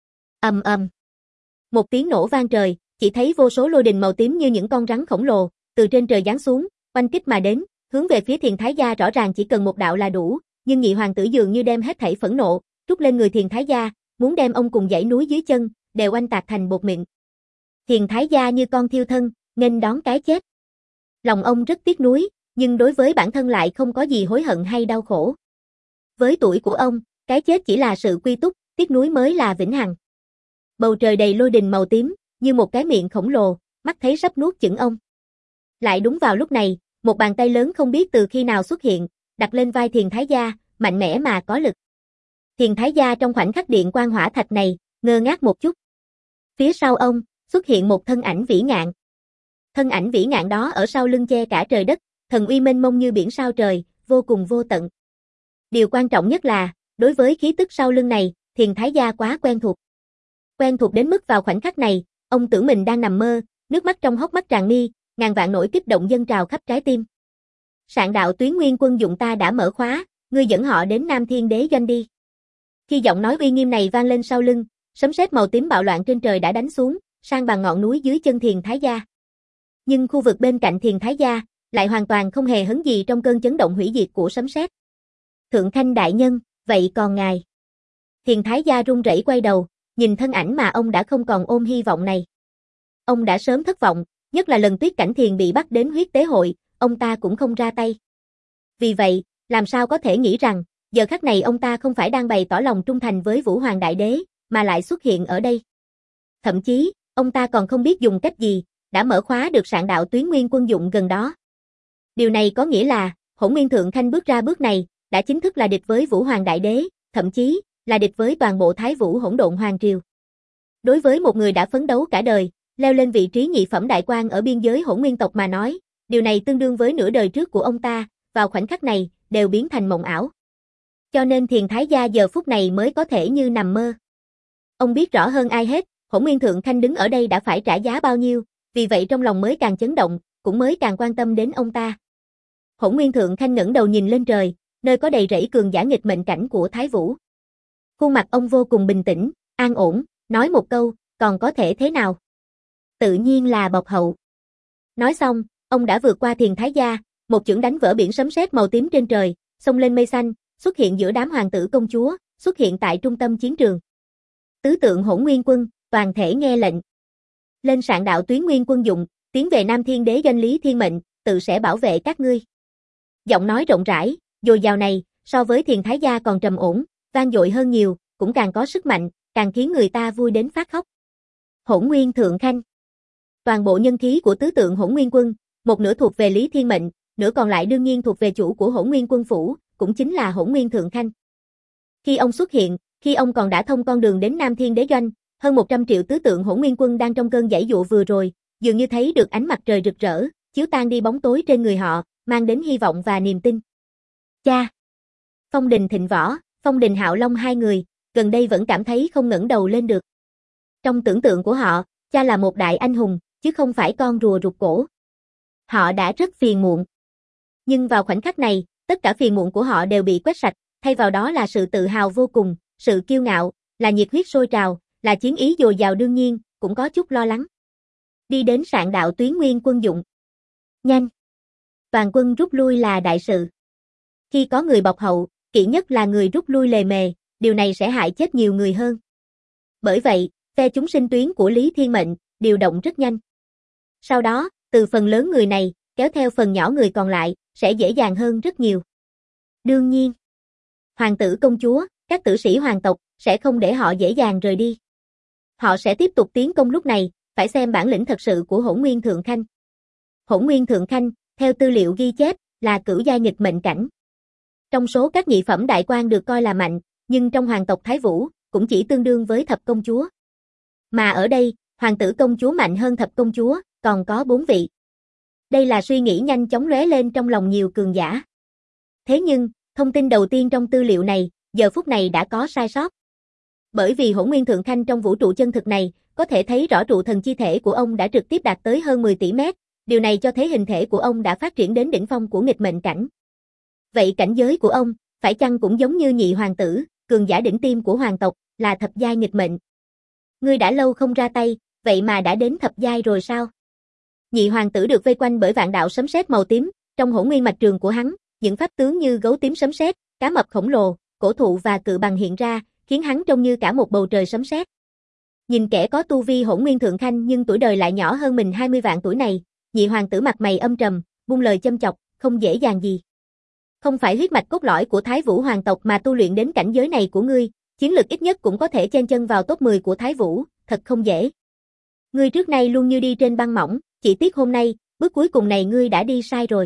Ầm ầm. Một tiếng nổ vang trời, chỉ thấy vô số lôi đình màu tím như những con rắn khổng lồ, từ trên trời giáng xuống, oanh kích mà đến, hướng về phía Thiền Thái Gia. Rõ ràng chỉ cần một đạo là đủ, nhưng nhị hoàng tử dường như đem hết thảy phẫn nộ, trút lên người Thiền Thái Gia, muốn đem ông cùng dãy núi dưới chân, đều oanh tạc thành bột mịn. Thiền Thái Gia như con thiêu thân, nghênh đón cái chết. Lòng ông rất tiếc nuối, nhưng đối với bản thân lại không có gì hối hận hay đau khổ. Với tuổi của ông, cái chết chỉ là sự quy túc, tiếc nuối mới là vĩnh hằng. Bầu trời đầy lôi đình màu tím, như một cái miệng khổng lồ, mắt thấy sắp nuốt chửng ông. Lại đúng vào lúc này, một bàn tay lớn không biết từ khi nào xuất hiện, đặt lên vai Thiền Thái Gia, mạnh mẽ mà có lực. Thiền Thái Gia trong khoảnh khắc điện quang hỏa thạch này, ngơ ngác một chút. Phía sau ông, xuất hiện một thân ảnh vĩ ngạn. Thân ảnh vĩ ngạn đó ở sau lưng che cả trời đất, thần uy mênh mông như biển sao trời, vô cùng vô tận. Điều quan trọng nhất là, đối với khí tức sau lưng này, Thiền Thái Gia quá quen thuộc. Quen thuộc đến mức vào khoảnh khắc này, ông tưởng mình đang nằm mơ, nước mắt trong hốc mắt tràn mi, ngàn vạn nỗi kích động dâng trào khắp trái tim. Sạn đạo Tuyến Nguyên quân dụng ta đã mở khóa, ngươi dẫn họ đến Nam Thiên Đế doanh đi. Khi giọng nói uy nghiêm này vang lên sau lưng, sấm sét màu tím bạo loạn trên trời đã đánh xuống, sang bằng ngọn núi dưới chân Thiền Thái Gia. Nhưng khu vực bên cạnh Thiền Thái Gia lại hoàn toàn không hề hấn gì trong cơn chấn động hủy diệt của sấm sét. Thượng Khanh đại nhân, vậy còn ngài? Thiền Thái Gia run rẩy quay đầu, nhìn thân ảnh mà ông đã không còn ôm hy vọng này. Ông đã sớm thất vọng, nhất là lần Tuyết Cảnh Thiền bị bắt đến huyết tế hội, ông ta cũng không ra tay. Vì vậy, làm sao có thể nghĩ rằng, giờ khắc này ông ta không phải đang bày tỏ lòng trung thành với Vũ Hoàng Đại Đế, mà lại xuất hiện ở đây. Thậm chí, ông ta còn không biết dùng cách gì, đã mở khóa được Sạn đạo Tuyến Nguyên quân dụng gần đó. Điều này có nghĩa là, Hỗn Nguyên Thượng Khanh bước ra bước này, đã chính thức là địch với Vũ Hoàng Đại Đế, thậm chí, là địch với toàn bộ Thái Vũ Hỗn Độn Hoàng Triều. Đối với một người đã phấn đấu cả đời, leo lên vị trí nhị phẩm đại quan ở biên giới Hỗn Nguyên tộc mà nói, điều này tương đương với nửa đời trước của ông ta, vào khoảnh khắc này, đều biến thành mộng ảo. Cho nên Thiền Thái Gia giờ phút này mới có thể như nằm mơ. Ông biết rõ hơn ai hết, Hỗn Nguyên Thượng Khanh đứng ở đây đã phải trả giá bao nhiêu, vì vậy trong lòng mới càng chấn động, cũng mới càng quan tâm đến ông ta. Hỗn Nguyên Thượng Khanh ngẩng đầu nhìn lên trời, nơi có đầy rẫy cường giả nghịch mệnh cảnh của Thái Vũ. Khuôn mặt ông vô cùng bình tĩnh, an ổn, nói một câu, còn có thể thế nào? Tự nhiên là bộc hậu. Nói xong, ông đã vượt qua Thiền Thái Gia, một chưởng đánh vỡ biển sấm sét màu tím trên trời, xông lên mây xanh, xuất hiện giữa đám hoàng tử công chúa, xuất hiện tại trung tâm chiến trường. Tứ tượng Hỗn Nguyên quân, toàn thể nghe lệnh. Lên Sạn đạo Tuyến Nguyên quân dụng, tiến về Nam Thiên Đế doanh Lý Thiên Mệnh, tự sẽ bảo vệ các ngươi. Giọng nói rộng rãi, dồi dào này, so với Thiền Thái gia còn trầm ổn, vang dội hơn nhiều, cũng càng có sức mạnh, càng khiến người ta vui đến phát khóc. Hỗn Nguyên Thượng Khanh. Toàn bộ nhân khí của tứ tượng Hỗn Nguyên Quân, một nửa thuộc về Lý Thiên Mệnh, nửa còn lại đương nhiên thuộc về chủ của Hỗn Nguyên Quân phủ, cũng chính là Hỗn Nguyên Thượng Khanh. Khi ông xuất hiện, khi ông còn đã thông con đường đến Nam Thiên Đế Doanh, hơn 100 triệu tứ tượng Hỗn Nguyên Quân đang trong cơn giãy giụa vừa rồi, dường như thấy được ánh mặt trời rực rỡ, chiếu tan đi bóng tối trên người họ, mang đến hy vọng và niềm tin. Cha! Phong Đình Thịnh Võ, Phong Đình Hạo Long hai người, gần đây vẫn cảm thấy không ngẩng đầu lên được. Trong tưởng tượng của họ, cha là một đại anh hùng, chứ không phải con rùa rụt cổ. Họ đã rất phiền muộn. Nhưng vào khoảnh khắc này, tất cả phiền muộn của họ đều bị quét sạch, thay vào đó là sự tự hào vô cùng, sự kiêu ngạo, là nhiệt huyết sôi trào, là chiến ý dồi dào, đương nhiên, cũng có chút lo lắng. Đi đến sạn đạo Tuyến Nguyên quân dụng. Nhanh! Toàn quân rút lui là đại sự. Khi có người bọc hậu, kỵ nhất là người rút lui lề mề, điều này sẽ hại chết nhiều người hơn. Bởi vậy, phe chúng sinh tuyến của Lý Thiên Mệnh, điều động rất nhanh. Sau đó, từ phần lớn người này, kéo theo phần nhỏ người còn lại, sẽ dễ dàng hơn rất nhiều. Đương nhiên, hoàng tử công chúa, các tử sĩ hoàng tộc, sẽ không để họ dễ dàng rời đi. Họ sẽ tiếp tục tiến công, lúc này, phải xem bản lĩnh thật sự của Hỗn Nguyên Thượng Khanh. Hỗn Nguyên Thượng Khanh, theo tư liệu ghi chép, là cửu giai nghịch mệnh cảnh. Trong số các nhị phẩm đại quan được coi là mạnh, nhưng trong hoàng tộc Thái Vũ, cũng chỉ tương đương với thập công chúa. Mà ở đây, hoàng tử công chúa mạnh hơn thập công chúa, còn có 4 vị. Đây là suy nghĩ nhanh chóng lóe lên trong lòng nhiều cường giả. Thế nhưng, thông tin đầu tiên trong tư liệu này, giờ phút này đã có sai sót. Bởi vì Hỗn Nguyên Thượng Khanh trong vũ trụ chân thực này, có thể thấy rõ trụ thần chi thể của ông đã trực tiếp đạt tới hơn 10 tỷ mét, điều này cho thấy hình thể của ông đã phát triển đến đỉnh phong của nghịch mệnh cảnh. Vậy cảnh giới của ông, phải chăng cũng giống như nhị hoàng tử, cường giả đỉnh tiêm của hoàng tộc, là thập giai nghịch mệnh? Ngươi đã lâu không ra tay, vậy mà đã đến thập giai rồi sao? Nhị hoàng tử được vây quanh bởi vạn đạo sấm sét màu tím, trong hỗn nguyên mạch trường của hắn, những pháp tướng như gấu tím sấm sét, cá mập khổng lồ, cổ thụ và cự bằng hiện ra, khiến hắn trông như cả một bầu trời sấm sét. Nhìn kẻ có tu vi Hỗn Nguyên Thượng Khanh nhưng tuổi đời lại nhỏ hơn mình 20 vạn tuổi này, nhị hoàng tử mặt mày âm trầm, buông lời châm chọc, không dễ dàng gì. Không phải huyết mạch cốt lõi của Thái Vũ hoàng tộc mà tu luyện đến cảnh giới này của ngươi, chiến lực ít nhất cũng có thể chen chân vào top 10 của Thái Vũ, thật không dễ. Ngươi trước nay luôn như đi trên băng mỏng, chỉ tiếc hôm nay, bước cuối cùng này ngươi đã đi sai rồi.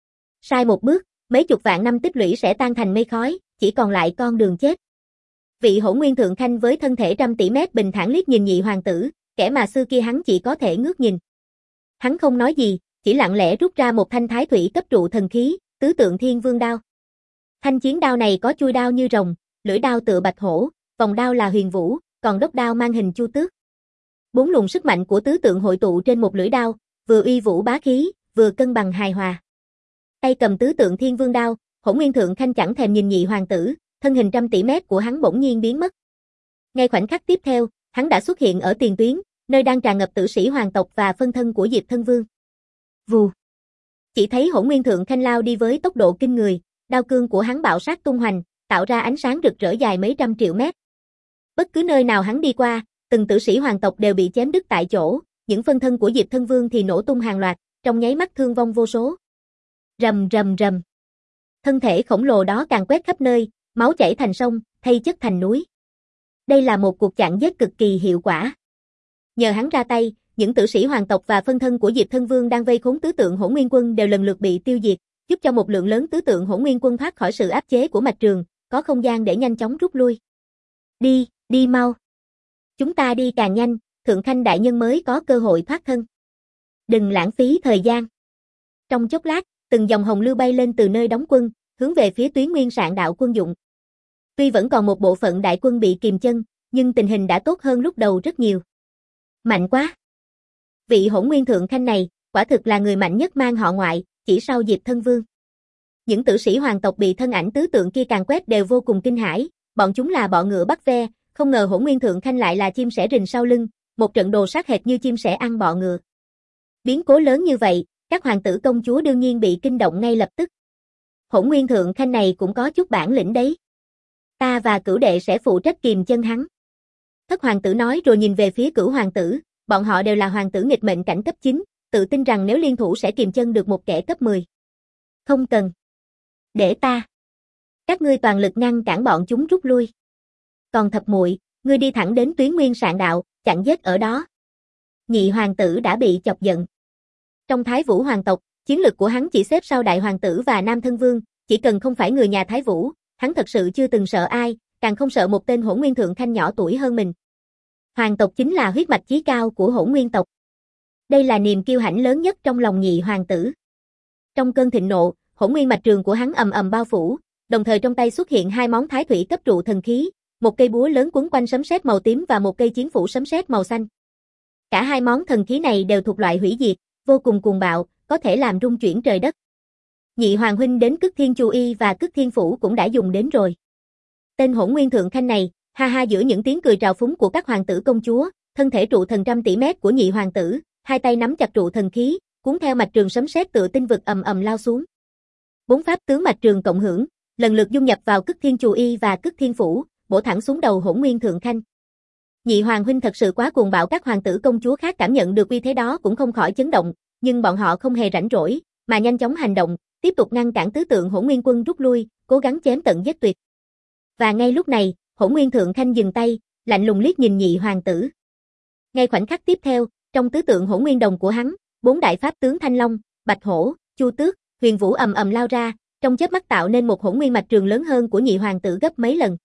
Sai một bước, mấy chục vạn năm tích lũy sẽ tan thành mây khói, chỉ còn lại con đường chết. Vị Hỗn Nguyên Thượng Khanh với thân thể trăm tỷ mét bình thản liếc nhìn nhị hoàng tử, kẻ mà xưa kia hắn chỉ có thể ngước nhìn. Hắn không nói gì, chỉ lặng lẽ rút ra một thanh thái thủy cấp trụ thần khí, tứ tượng thiên vương đao. Thanh chiến đao này có chui đao như rồng, lưỡi đao tựa bạch hổ, vòng đao là huyền vũ, còn đốc đao mang hình chu tước. 4 luồng sức mạnh của tứ tượng hội tụ trên một lưỡi đao, vừa uy vũ bá khí, vừa cân bằng hài hòa. Tay cầm tứ tượng thiên vương đao, Hỗn Nguyên Thượng Khanh chẳng thèm nhìn nhị hoàng tử, thân hình trăm tỷ mét của hắn bỗng nhiên biến mất. Ngay khoảnh khắc tiếp theo, hắn đã xuất hiện ở tiền tuyến, nơi đang tràn ngập tử sĩ hoàng tộc và phân thân của Diệp Thân Vương. Vù. Chỉ thấy Hỗn Nguyên Thượng Khanh lao đi với tốc độ kinh người, đao cương của hắn bạo sát tung hoành, tạo ra ánh sáng rực rỡ dài mấy trăm triệu mét. Bất cứ nơi nào hắn đi qua, từng tử sĩ hoàng tộc đều bị chém đứt tại chỗ, những phân thân của Diệp Thân Vương thì nổ tung hàng loạt, trong nháy mắt thương vong vô số. Rầm rầm rầm. Thân thể khổng lồ đó càng quét khắp nơi, máu chảy thành sông, thây chất thành núi. Đây là một cuộc chặn giết cực kỳ hiệu quả. Nhờ hắn ra tay, những tử sĩ hoàng tộc và phân thân của Diệp Thân Vương đang vây khốn tứ tượng Hỗn Nguyên Quân đều lần lượt bị tiêu diệt, giúp cho một lượng lớn tứ tượng Hỗn Nguyên Quân thoát khỏi sự áp chế của mạch trường, có không gian để nhanh chóng rút lui. Đi, đi mau. Chúng ta đi càng nhanh, Thượng Khanh đại nhân mới có cơ hội thoát thân. Đừng lãng phí thời gian. Trong chốc lát, từng dòng hồng lưu bay lên từ nơi đóng quân, hướng về phía Tuyến Nguyên sạn đạo quân dụng. Tuy vẫn còn một bộ phận đại quân bị kìm chân, nhưng tình hình đã tốt hơn lúc đầu rất nhiều. Mạnh quá! Vị Hỗn Nguyên Thượng Khanh này, quả thực là người mạnh nhất mang họ Ngoại, chỉ sau Diệp Thân Vương. Những tử sĩ hoàng tộc bị thân ảnh tứ tượng kia càng quét đều vô cùng kinh hãi, bọn chúng là bọ ngựa bắt ve, không ngờ Hỗn Nguyên Thượng Khanh lại là chim sẻ rình sau lưng, một trận đồ sát hệt như chim sẻ ăn bọ ngựa. Biến cố lớn như vậy, các hoàng tử công chúa đương nhiên bị kinh động ngay lập tức. Hỗn Nguyên Thượng Khanh này cũng có chút bản lĩnh đấy. Ta và Cửu đệ sẽ phụ trách kìm chân hắn. Thất hoàng tử nói rồi nhìn về phía Cửu hoàng tử, bọn họ đều là hoàng tử nghịch mệnh cảnh cấp 9, tự tin rằng nếu liên thủ sẽ kìm chân được một kẻ cấp 10. Không cần. Để ta. Các ngươi toàn lực ngăn cản bọn chúng rút lui. Còn Thập muội, ngươi đi thẳng đến Tuyến Nguyên Sạn Đạo, chặn giết ở đó. Nhị hoàng tử đã bị chọc giận. Trong Thái Vũ hoàng tộc, chiến lực của hắn chỉ xếp sau Đại hoàng tử và Nam Thân Vương, chỉ cần không phải người nhà Thái Vũ, hắn thật sự chưa từng sợ ai, càng không sợ một tên Hỗn Nguyên Thượng Khanh nhỏ tuổi hơn mình. Hoàng tộc chính là huyết mạch chí cao của Hỗn Nguyên tộc. Đây là niềm kiêu hãnh lớn nhất trong lòng nhị hoàng tử. Trong cơn thịnh nộ, Hỗn Nguyên mạch trường của hắn ầm ầm bao phủ, đồng thời trong tay xuất hiện hai món thái thủy cấp trụ thần khí, một cây búa lớn quấn quanh sấm sét màu tím và một cây chiến phủ sấm sét màu xanh. Cả hai món thần khí này đều thuộc loại hủy diệt, vô cùng cuồng bạo, có thể làm rung chuyển trời đất. Nhị hoàng huynh đến Cức Thiên Chu Y và Cức Thiên Phủ cũng đã dùng đến rồi. Tên Hỗn Nguyên Thượng Khanh này, ha ha, giữa những tiếng cười trào phúng của các hoàng tử công chúa, thân thể trụ thần trăm tỷ mét của nhị hoàng tử, hai tay nắm chặt trụ thần khí, cuốn theo mạch trường sấm sét tựa tinh vực ầm ầm lao xuống. Bốn pháp tướng mạch trường cộng hưởng, lần lượt dung nhập vào Cức Thiên Chu Y và Cức Thiên Phủ, bổ thẳng xuống đầu Hỗn Nguyên Thượng Khanh. Nhị hoàng huynh thật sự quá cuồng bạo, các hoàng tử công chúa khác cảm nhận được uy thế đó cũng không khỏi chấn động, nhưng bọn họ không hề rảnh rỗi, mà nhanh chóng hành động, tiếp tục ngăn cản tứ tượng Hỗn Nguyên quân rút lui, cố gắng chém tận giết tuyệt. Và ngay lúc này, Hỗn Nguyên Thượng Khanh dừng tay, lạnh lùng liếc nhìn nhị hoàng tử. Ngay khoảnh khắc tiếp theo, trong tứ tượng Hỗn Nguyên đồng của hắn, bốn đại pháp tướng Thanh Long, Bạch Hổ, Chu Tước, Huyền Vũ ầm ầm lao ra, trong chớp mắt tạo nên một hỗn nguyên mạch trường lớn hơn của nhị hoàng tử gấp mấy lần.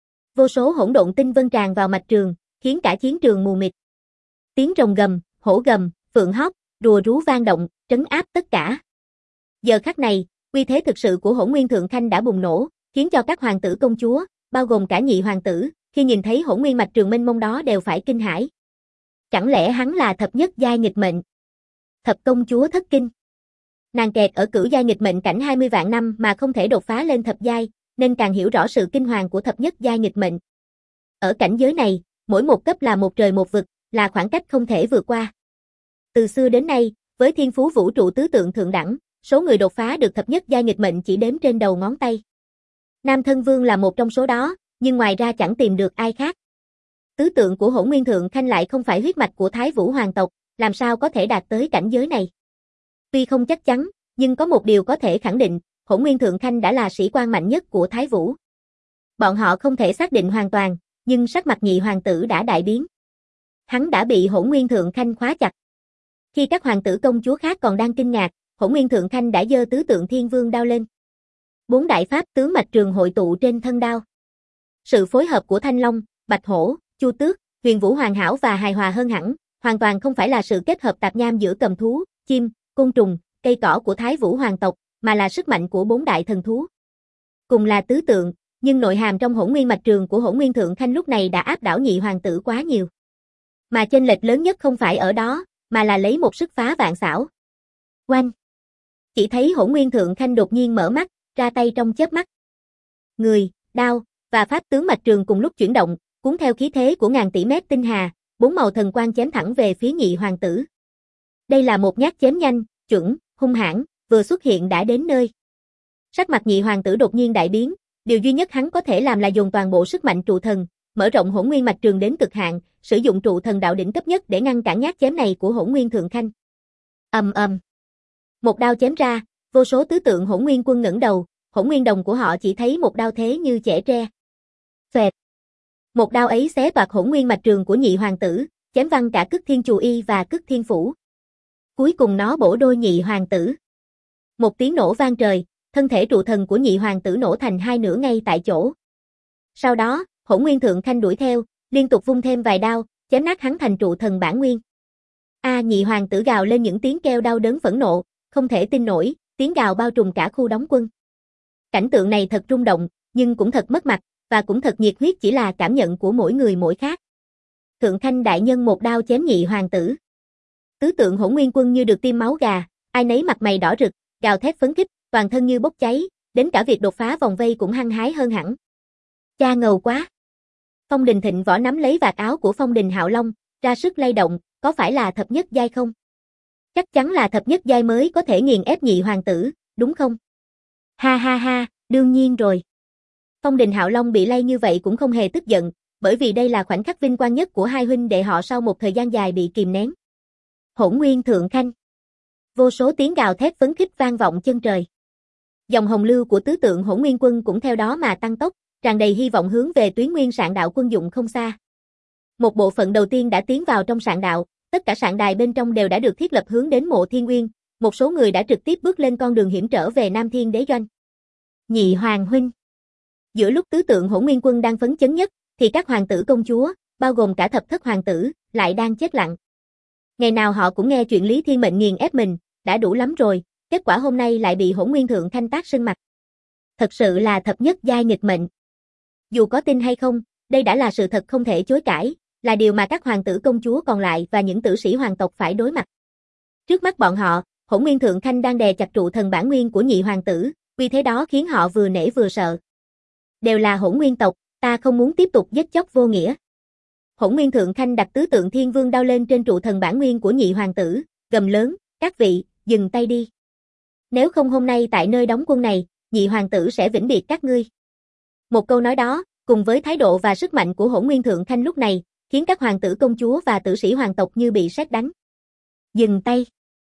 Vô số hỗn độn tinh vân tràn vào mạch trường, khiến cả chiến trường mù mịt. Tiếng rồng gầm, hổ gầm, phượng hót, rùa rú vang động, trấn áp tất cả. Giờ khắc này, uy thế thực sự của Hỗn Nguyên Thượng Khanh đã bùng nổ, khiến cho các hoàng tử công chúa, bao gồm cả nhị hoàng tử, khi nhìn thấy hỗn nguyên mạch trường mênh mông đó đều phải kinh hãi. Chẳng lẽ hắn là thập nhất giai nghịch mệnh? Thập công chúa thất kinh. Nàng kẹt ở cửu giai nghịch mệnh cảnh 20 vạn năm mà không thể đột phá lên thập giai, nên càng hiểu rõ sự kinh hoàng của thập nhất giai nghịch mệnh. Ở cảnh giới này, mỗi một cấp là một trời một vực, là khoảng cách không thể vượt qua. Từ xưa đến nay, với thiên phú vũ trụ tứ tượng thượng đẳng, số người đột phá được thập nhất giai nghịch mệnh chỉ đếm trên đầu ngón tay. Nam Thân Vương là một trong số đó, nhưng ngoài ra chẳng tìm được ai khác. Tứ tượng của Hỗn Nguyên Thượng Khanh lại không phải huyết mạch của Thái Vũ hoàng tộc, làm sao có thể đạt tới cảnh giới này? Tuy không chắc chắn, nhưng có một điều có thể khẳng định, Hỗn Nguyên Thượng Khanh đã là sĩ quan mạnh nhất của Thái Vũ. Bọn họ không thể xác định hoàn toàn, nhưng sắc mặt nhị hoàng tử đã đại biến. Hắn đã bị Hỗn Nguyên Thượng Khanh khóa chặt. Khi các hoàng tử công chúa khác còn đang kinh ngạc, Hỗn Nguyên Thượng Khanh đã giơ tứ tượng Thiên Vương đao lên. Bốn đại pháp tướng mạch trường hội tụ trên thân đao. Sự phối hợp của Thanh Long, Bạch Hổ, Chu Tước, Huyền Vũ hoàn hảo và hài hòa hơn hẳn, hoàn toàn không phải là sự kết hợp tạp nham giữa cầm thú, chim, côn trùng, cây cỏ của Thái Vũ hoàng tộc, mà là sức mạnh của bốn đại thần thú. Cùng là tứ tượng, nhưng nội hàm trong hỗn nguyên mạch trường của Hỗn Nguyên Thượng Khanh lúc này đã áp đảo nhị hoàng tử quá nhiều. Mà chênh lệch lớn nhất không phải ở đó, mà là lấy một sức phá vạn xảo. Oanh! Chỉ thấy Hỗn Nguyên Thượng Khanh đột nhiên mở mắt, ra tay trong chớp mắt. Người, đao và pháp tướng mạch trường cùng lúc chuyển động, cuốn theo khí thế của ngàn tỷ mét tinh hà, bốn màu thần quang chém thẳng về phía nhị hoàng tử. Đây là một nhát chém nhanh, chuẩn, hung hãn, vừa xuất hiện đã đến nơi. Sắc mặt nhị hoàng tử đột nhiên đại biến, điều duy nhất hắn có thể làm là dùng toàn bộ sức mạnh trụ thần, mở rộng hỗn nguyên mạch trường đến cực hạn, sử dụng trụ thần đạo đỉnh cấp nhất để ngăn cản nhát chém này của Hỗn Nguyên Thượng Khanh. Ầm ầm. Một đao chém ra, vô số tứ tượng Hỗn Nguyên quân ngẩng đầu, Hỗn Nguyên đồng của họ chỉ thấy một đao thế như chẻ tre. Phẹt. Một đao ấy xé toạc hỗn nguyên mạch trường của nhị hoàng tử, chém văng cả Cức Thiên Chù Y và Cức Thiên Phủ. Cuối cùng nó bổ đôi nhị hoàng tử. Một tiếng nổ vang trời, thân thể trụ thần của nhị hoàng tử nổ thành hai nửa ngay tại chỗ. Sau đó, Hỗn Nguyên Thượng Khanh đuổi theo, liên tục vung thêm vài đao, chém nát hắn thành trụ thần bản nguyên. Nhị hoàng tử gào lên những tiếng kêu đau đớn phẫn nộ, không thể tin nổi, tiếng gào bao trùm cả khu đóng quân. Cảnh tượng này thật rung động, nhưng cũng thật mất mặt, và cũng thật nhiệt huyết, chỉ là cảm nhận của mỗi người mỗi khác. Thượng Khanh đại nhân một đao chém nhị hoàng tử. Tứ tượng Hỗn Nguyên quân như được tiêm máu gà, ai nấy mặt mày đỏ rực, gào thét phấn khích, toàn thân như bốc cháy, đến cả việc đột phá vòng vây cũng hăng hái hơn hẳn. Cha ngầu quá. Phong Đình Thịnh Võ nắm lấy vạt áo của Phong Đình Hạo Long, ra sức lay động, có phải là thập nhất giai không? Chắc chắn là thập nhất giai mới có thể nghiền ép nhị hoàng tử, đúng không? Ha ha ha, đương nhiên rồi. Phong Đình Hạo Long bị lay như vậy cũng không hề tức giận, bởi vì đây là khoảnh khắc vinh quang nhất của hai huynh đệ họ sau một thời gian dài bị kìm nén. Hỗn Nguyên Thượng Khanh. Vô số tiếng gào thét phấn khích vang vọng chân trời. Dòng hồng lưu của tứ tượng Hỗn Nguyên quân cũng theo đó mà tăng tốc, tràn đầy hy vọng hướng về Tuyến Nguyên Sạn Đạo quân dụng không xa. Một bộ phận đầu tiên đã tiến vào trong sạn đạo, tất cả sạn đài bên trong đều đã được thiết lập hướng đến Mộ Thiên Uyên, một số người đã trực tiếp bước lên con đường hiểm trở về Nam Thiên Đế Doanh. Nhị Hoàng huynh. Giữa lúc tứ tượng Hỗn Nguyên quân đang phấn chấn nhất, thì các hoàng tử công chúa, bao gồm cả thập thất hoàng tử, lại đang chết lặng. Ngày nào họ cũng nghe chuyện Lý Thiên Mệnh nghiền ép mình, đã đủ lắm rồi, kết quả hôm nay lại bị Hỗn Nguyên Thượng Khanh tác sưng mặt. Thật sự là thập nhất giai nghịch mệnh. Dù có tin hay không, đây đã là sự thật không thể chối cãi, là điều mà các hoàng tử công chúa còn lại và những tử sĩ hoàng tộc phải đối mặt. Trước mắt bọn họ, Hỗn Nguyên Thượng Khanh đang đè chặt trụ thần bản nguyên của nhị hoàng tử, vì thế đó khiến họ vừa nể vừa sợ. Đều là Hỗn Nguyên tộc, ta không muốn tiếp tục giết chóc vô nghĩa. Hỗn Nguyên Thượng Khanh đặt tứ tượng Thiên Vương đao lên trên trụ thần bản nguyên của nhị hoàng tử, gầm lớn, các vị, dừng tay đi. Nếu không hôm nay tại nơi đóng quân này, nhị hoàng tử sẽ vĩnh biệt các ngươi. Một câu nói đó, cùng với thái độ và sức mạnh của Hỗn Nguyên Thượng Khanh lúc này, khiến các hoàng tử công chúa và tử sĩ hoàng tộc như bị sét đánh. Dừng tay.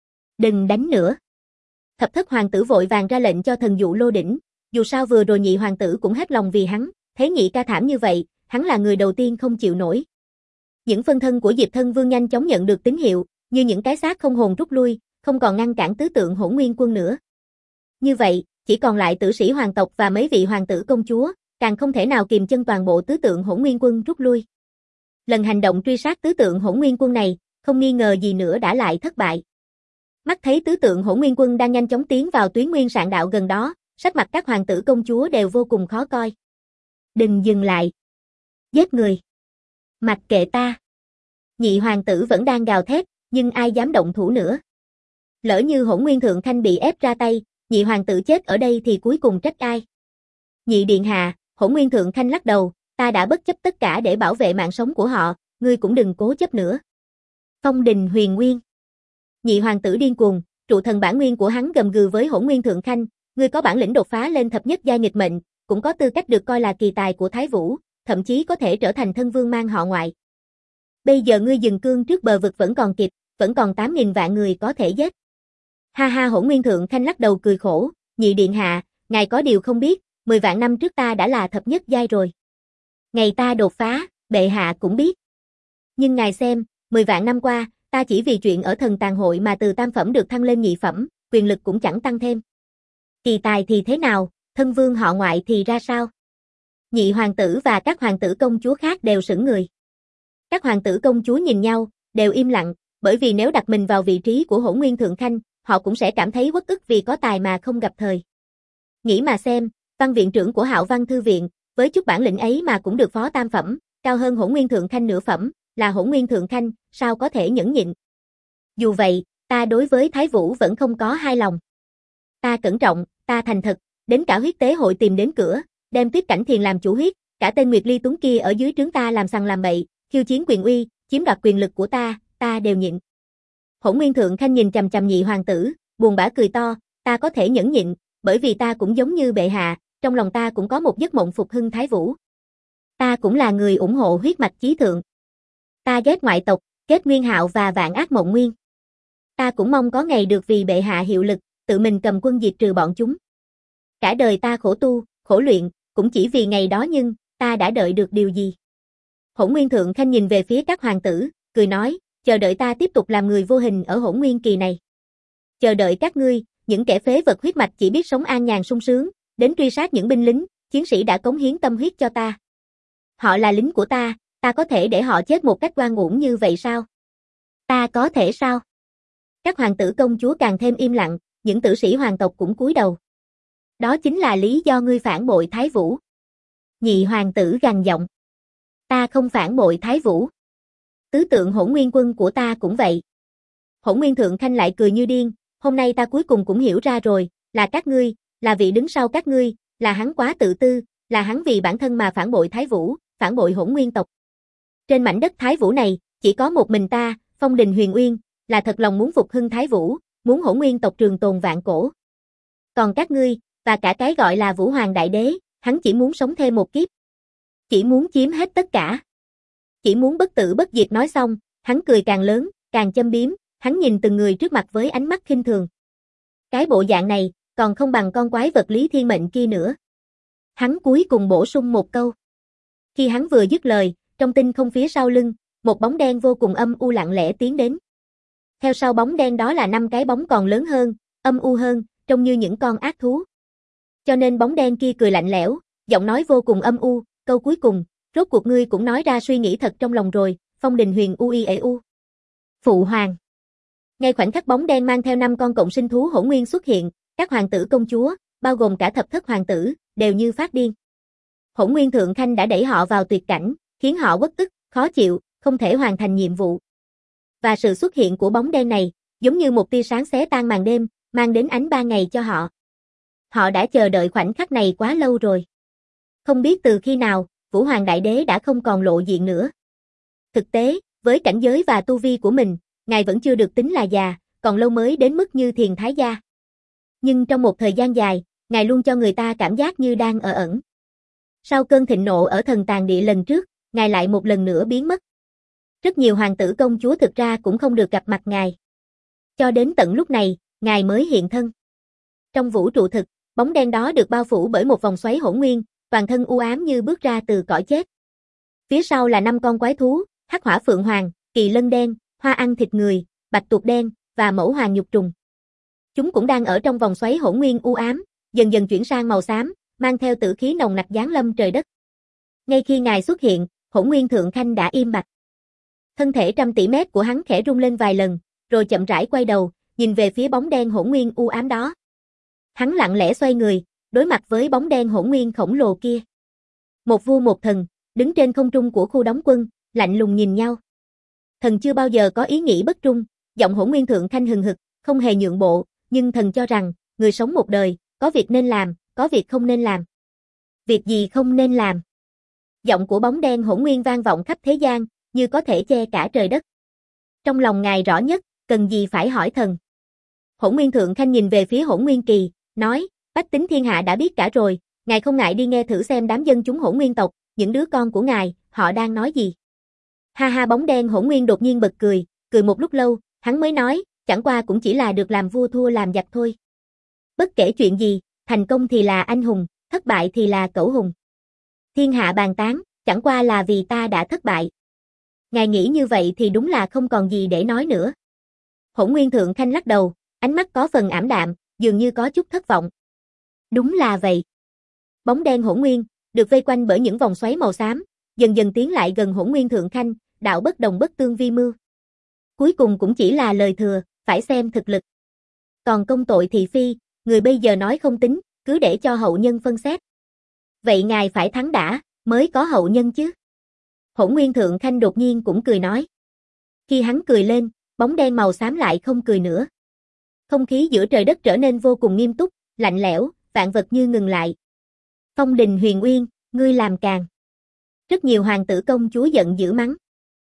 Đừng đánh nữa. Thập thất hoàng tử vội vàng ra lệnh cho thần dụ Lô Đỉnh, dù sao vừa rồi nhị hoàng tử cũng hết lòng vì hắn, thấy nhị ca thảm như vậy, hắn là người đầu tiên không chịu nổi. Những phân thân của Diệp Thân Vương nhanh chóng nhận được tín hiệu, như những cái xác không hồn rút lui, không còn ngăn cản tứ tượng Hỗn Nguyên quân nữa. Như vậy, chỉ còn lại tử sĩ hoàng tộc và mấy vị hoàng tử công chúa, càng không thể nào kìm chân toàn bộ tứ tượng Hỗn Nguyên quân rút lui. Lần hành động truy sát tứ tượng Hỗn Nguyên quân này, không nghi ngờ gì nữa đã lại thất bại. Mắt thấy tứ tượng Hỗn Nguyên quân đang nhanh chóng tiến vào Tuyến Nguyên Sạn Đạo gần đó, sắc mặt các hoàng tử công chúa đều vô cùng khó coi. Đừng dừng lại. Giết người. Mặc kệ ta. Nhị hoàng tử vẫn đang gào thét, nhưng ai dám động thủ nữa. Lỡ như Hỗn Nguyên Thượng Khanh bị ép ra tay, nhị hoàng tử chết ở đây thì cuối cùng trách ai? Nhị điện hạ, Hỗn Nguyên Thượng Khanh lắc đầu, ta đã bất chấp tất cả để bảo vệ mạng sống của họ, ngươi cũng đừng cố chấp nữa. Phong Đình Huyền Nguyên. Nhị hoàng tử điên cuồng, trụ thần bản nguyên của hắn gầm gừ với Hỗn Nguyên Thượng Khanh, ngươi có bản lĩnh đột phá lên thập nhất giai nghịch mệnh, cũng có tư cách được coi là kỳ tài của Thái Vũ, thậm chí có thể trở thành thân vương mang họ ngoại. Bây giờ ngươi dừng cương trước bờ vực vẫn còn kịp, vẫn còn 8.000 vạn người có thể giết. Ha ha, Hỗn Nguyên Thượng Khanh lắc đầu cười khổ, nhị điện hạ, ngài có điều không biết, 10 vạn năm trước ta đã là thập nhất giai rồi. Ngày ta đột phá, bệ hạ cũng biết. Nhưng ngài xem, 10 vạn năm qua, ta chỉ vì chuyện ở thần tàn hội mà từ tam phẩm được thăng lên nhị phẩm, quyền lực cũng chẳng tăng thêm. Kỳ tài thì thế nào, thân vương họ ngoại thì ra sao? Nhị hoàng tử và các hoàng tử công chúa khác đều sững người. Các hoàng tử công chúa nhìn nhau, đều im lặng, bởi vì nếu đặt mình vào vị trí của Hỗn Nguyên Thượng Khanh, họ cũng sẽ cảm thấy uất ức vì có tài mà không gặp thời. Nghĩ mà xem, văn viện trưởng của Hạo Văn Thư Viện, với chút bản lĩnh ấy mà cũng được phó tam phẩm, cao hơn Hỗn Nguyên Thượng Khanh nửa phẩm, là Hỗn Nguyên Thượng Khanh, sao có thể nhẫn nhịn. Dù vậy, ta đối với Thái Vũ vẫn không có hai lòng. Ta cẩn trọng, ta thành thật, đến cả huyết tế hội tìm đến cửa, đem Tuyết Cảnh Thiền làm chủ huyết, cả tên Nguyệt Ly Tuấn kia ở dưới trướng ta làm sằng làm bậy, khiêu chiến quyền uy, chiếm đoạt quyền lực của ta đều nhịn. Hỗn Nguyên Thượng Khanh nhìn chằm chằm nhị hoàng tử, buồn bã cười to, ta có thể nhẫn nhịn, bởi vì ta cũng giống như bệ hạ, trong lòng ta cũng có một giấc mộng phục hưng Thái Vũ. Ta cũng là người ủng hộ huyết mạch chí thượng. Ta ghét ngoại tộc, Kết Nguyên Hạo và Vạn Ác Mộng Nguyên. Ta cũng mong có ngày được vì bệ hạ hiệu lực, tự mình cầm quân diệt trừ bọn chúng. Cả đời ta khổ tu, khổ luyện, cũng chỉ vì ngày đó, nhưng ta đã đợi được điều gì? Hỗn Nguyên Thượng Khanh nhìn về phía các hoàng tử, cười nói, chờ đợi ta tiếp tục làm người vô hình ở Hỗn Nguyên kỳ này. Chờ đợi các ngươi, những kẻ phế vật huyết mạch chỉ biết sống an nhàn sung sướng, đến truy sát những binh lính, chiến sĩ đã cống hiến tâm huyết cho ta. Họ là lính của ta có thể để họ chết một cách oan uổng như vậy sao? Ta có thể sao? Các hoàng tử công chúa càng thêm im lặng, những tử sĩ hoàng tộc cũng cúi đầu. Đó chính là lý do ngươi phản bội Thái Vũ. Nhị hoàng tử gằn giọng. Ta không phản bội Thái Vũ. Tứ tượng Hỗn Nguyên quân của ta cũng vậy. Hỗn Nguyên Thượng Khanh lại cười như điên, hôm nay ta cuối cùng cũng hiểu ra rồi, là các ngươi, là vị đứng sau các ngươi, là hắn quá tự tư, là hắn vì bản thân mà phản bội Thái Vũ, phản bội Hỗn Nguyên tộc. Trên mảnh đất Thái Vũ này, chỉ có một mình ta, Phong Đình Huyền Uyên, là thật lòng muốn phục hưng Thái Vũ, muốn Hỗn Nguyên tộc trường tồn vạn cổ. Còn các ngươi, và cả cái gọi là Vũ Hoàng Đại Đế, hắn chỉ muốn sống thêm một kiếp. Chỉ muốn chiếm hết tất cả. Chỉ muốn bất tử bất diệt. Nói xong, hắn cười càng lớn, càng châm biếm, hắn nhìn từng người trước mặt với ánh mắt khinh thường. Cái bộ dạng này, còn không bằng con quái vật Lý Thiên Mệnh kia nữa. Hắn cuối cùng bổ sung một câu. Khi hắn vừa dứt lời, trong tinh không phía sau lưng, một bóng đen vô cùng âm u lặng lẽ tiến đến. Theo sau bóng đen đó là 5 cái bóng còn lớn hơn, âm u hơn, trông như những con ác thú. Cho nên bóng đen kia cười lạnh lẽo, giọng nói vô cùng âm u, câu cuối cùng, rốt cuộc ngươi cũng nói ra suy nghĩ thật trong lòng rồi, Phong Đình Huyền u. Phụ hoàng. Ngay khoảnh khắc bóng đen mang theo 5 con cộng sinh thú hỗn nguyên xuất hiện, các hoàng tử công chúa, bao gồm cả thập thất hoàng tử, đều như phát điên. Hỗn Nguyên Thượng Khanh đã đẩy họ vào tuyệt cảnh, khiến họ uất ức, khó chịu, không thể hoàn thành nhiệm vụ. Và sự xuất hiện của bóng đen này, giống như một tia sáng xé tan màn đêm, mang đến ánh ban ngày cho họ. Họ đã chờ đợi khoảnh khắc này quá lâu rồi. Không biết từ khi nào, Vũ Hoàng Đại Đế đã không còn lộ diện nữa. Thực tế, với cảnh giới và tu vi của mình, ngài vẫn chưa được tính là già, còn lâu mới đến mức như Thiền Thái Gia. Nhưng trong một thời gian dài, ngài luôn cho người ta cảm giác như đang ở ẩn. Sau cơn thịnh nộ ở Thần Tàn Địa lần trước, ngài lại một lần nữa biến mất. Rất nhiều hoàng tử công chúa thực ra cũng không được gặp mặt ngài. Cho đến tận lúc này, ngài mới hiện thân. Trong vũ trụ thực, bóng đen đó được bao phủ bởi một vòng xoáy hỗn nguyên, toàn thân u ám như bước ra từ cõi chết. Phía sau là 5 con quái thú, Hắc Hỏa Phượng Hoàng, Kỳ Lân Đen, Hoa Ăn Thịt Người, Bạch Tuộc Đen và Mẫu Hoàng Nhục Trùng. Chúng cũng đang ở trong vòng xoáy hỗn nguyên u ám, dần dần chuyển sang màu xám, mang theo tử khí nồng nặc giáng lâm trời đất. Ngay khi ngài xuất hiện, Hỗn Nguyên Thượng Khanh đã im bặt. Thân thể trăm tỷ mét của hắn khẽ rung lên vài lần, rồi chậm rãi quay đầu, nhìn về phía bóng đen hỗn nguyên u ám đó. Hắn lặng lẽ xoay người, đối mặt với bóng đen hỗn nguyên khổng lồ kia. Một vua một thần, đứng trên không trung của khu đóng quân, lạnh lùng nhìn nhau. Thần chưa bao giờ có ý nghĩ bất trung, giọng Hỗn Nguyên Thượng Khanh hừng hực, không hề nhượng bộ, nhưng thần cho rằng, người sống một đời, có việc nên làm, có việc không nên làm. Việc gì không nên làm? Giọng của bóng đen hỗn nguyên vang vọng khắp thế gian, như có thể che cả trời đất. Trong lòng ngài rõ nhất, cần gì phải hỏi thần. Hỗn Nguyên Thượng Khanh nhìn về phía Hỗn Nguyên Kỳ, nói, bách tính thiên hạ đã biết cả rồi, ngài không ngại đi nghe thử xem đám dân chúng Hỗn Nguyên tộc, những đứa con của ngài, họ đang nói gì. Ha ha, bóng đen Hỗn Nguyên đột nhiên bật cười, cười một lúc lâu, hắn mới nói, chẳng qua cũng chỉ là được làm vua thua làm giặc thôi. Bất kể chuyện gì, thành công thì là anh hùng, thất bại thì là cẩu hùng. Thiên hạ bàn tán, chẳng qua là vì ta đã thất bại. Ngài nghĩ như vậy thì đúng là không còn gì để nói nữa. Hỗn Nguyên Thượng Khanh lắc đầu, ánh mắt có phần ảm đạm, dường như có chút thất vọng. Đúng là vậy. Bóng đen Hỗn Nguyên, được vây quanh bởi những vòng xoáy màu xám, dần dần tiến lại gần Hỗn Nguyên Thượng Khanh, đạo bất đồng bất tương vi mưu. Cuối cùng cũng chỉ là lời thừa, phải xem thực lực. Còn công tội thị phi, người bây giờ nói không tính, cứ để cho hậu nhân phân xét. Vậy ngài phải thắng đã, mới có hậu nhân chứ. Hỗn Nguyên Thượng Khanh đột nhiên cũng cười nói. Khi hắn cười lên, bóng đen màu xám lại không cười nữa. Không khí giữa trời đất trở nên vô cùng nghiêm túc, lạnh lẽo, vạn vật như ngừng lại. Phong Đình Huyền Uyên, ngươi làm càn. Rất nhiều hoàng tử công chúa giận dữ mắng.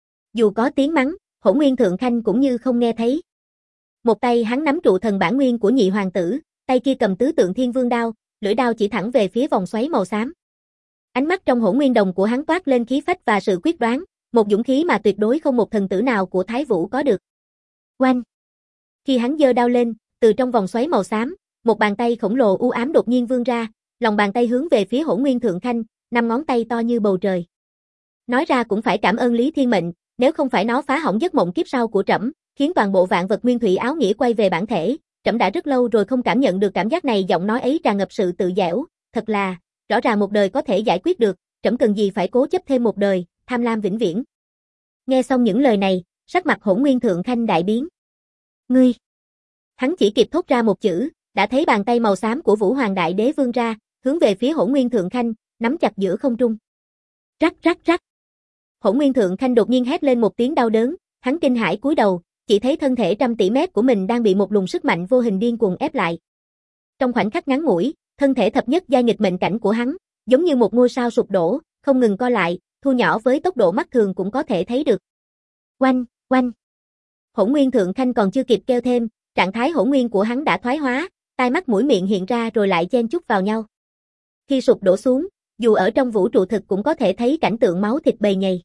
Dù có tiếng mắng, Hỗn Nguyên Thượng Khanh cũng như không nghe thấy. Một tay hắn nắm trụ thần bản nguyên của nhị hoàng tử, tay kia cầm tứ tượng thiên vương đao, lưỡi đao chỉ thẳng về phía vòng xoáy màu xám. Ánh mắt trong Hỗn Nguyên Đồng của hắn toát lên khí phách và sự quyết đoán, một dũng khí mà tuyệt đối không một thần tử nào của Thái Vũ có được. Oanh! Khi hắn giơ đao lên, từ trong vòng xoáy màu xám, một bàn tay khổng lồ u ám đột nhiên vươn ra, lòng bàn tay hướng về phía Hỗn Nguyên Thượng Khanh, 5 ngón tay to như bầu trời. Nói ra cũng phải cảm ơn Lý Thiên Mệnh, nếu không phải nó phá hỏng giấc mộng kiếp sau của trẫm, khiến toàn bộ vạn vật nguyên thủy áo nghĩa quay về bản thể, trẫm đã rất lâu rồi không cảm nhận được cảm giác này. Giọng nói ấy tràn ngập sự tự dẻo, thật là, rõ ràng một đời có thể giải quyết được, trẫm cần gì phải cố chấp thêm một đời, tham lam vĩnh viễn. Nghe xong những lời này, sắc mặt Hỗn Nguyên Thượng Khanh đại biến. Ngươi! Hắn chỉ kịp thốt ra một chữ, đã thấy bàn tay màu xám của Vũ Hoàng Đại Đế vươn ra, hướng về phía Hỗn Nguyên Thượng Khanh, nắm chặt giữa không trung. Rắc rắc rắc. Hỗn Nguyên Thượng Khanh đột nhiên hét lên một tiếng đau đớn, hắn kinh hãi cúi đầu, chỉ thấy thân thể trăm tỷ mét của mình đang bị một luồng sức mạnh vô hình điên cuồng ép lại. Trong khoảnh khắc ngắn ngủi, thân thể thập nhất giai nghịch mệnh cảnh của hắn, giống như một ngôi sao sụp đổ, không ngừng co lại, thu nhỏ với tốc độ mắt thường cũng có thể thấy được. Oanh, oanh. Hỗn Nguyên Thượng Khanh còn chưa kịp kêu thêm, trạng thái hỗn nguyên của hắn đã thoái hóa, tai mắt mũi miệng hiện ra rồi lại chen chúc vào nhau. Khi sụp đổ xuống, dù ở trong vũ trụ thực cũng có thể thấy cảnh tượng máu thịt bầy nhầy.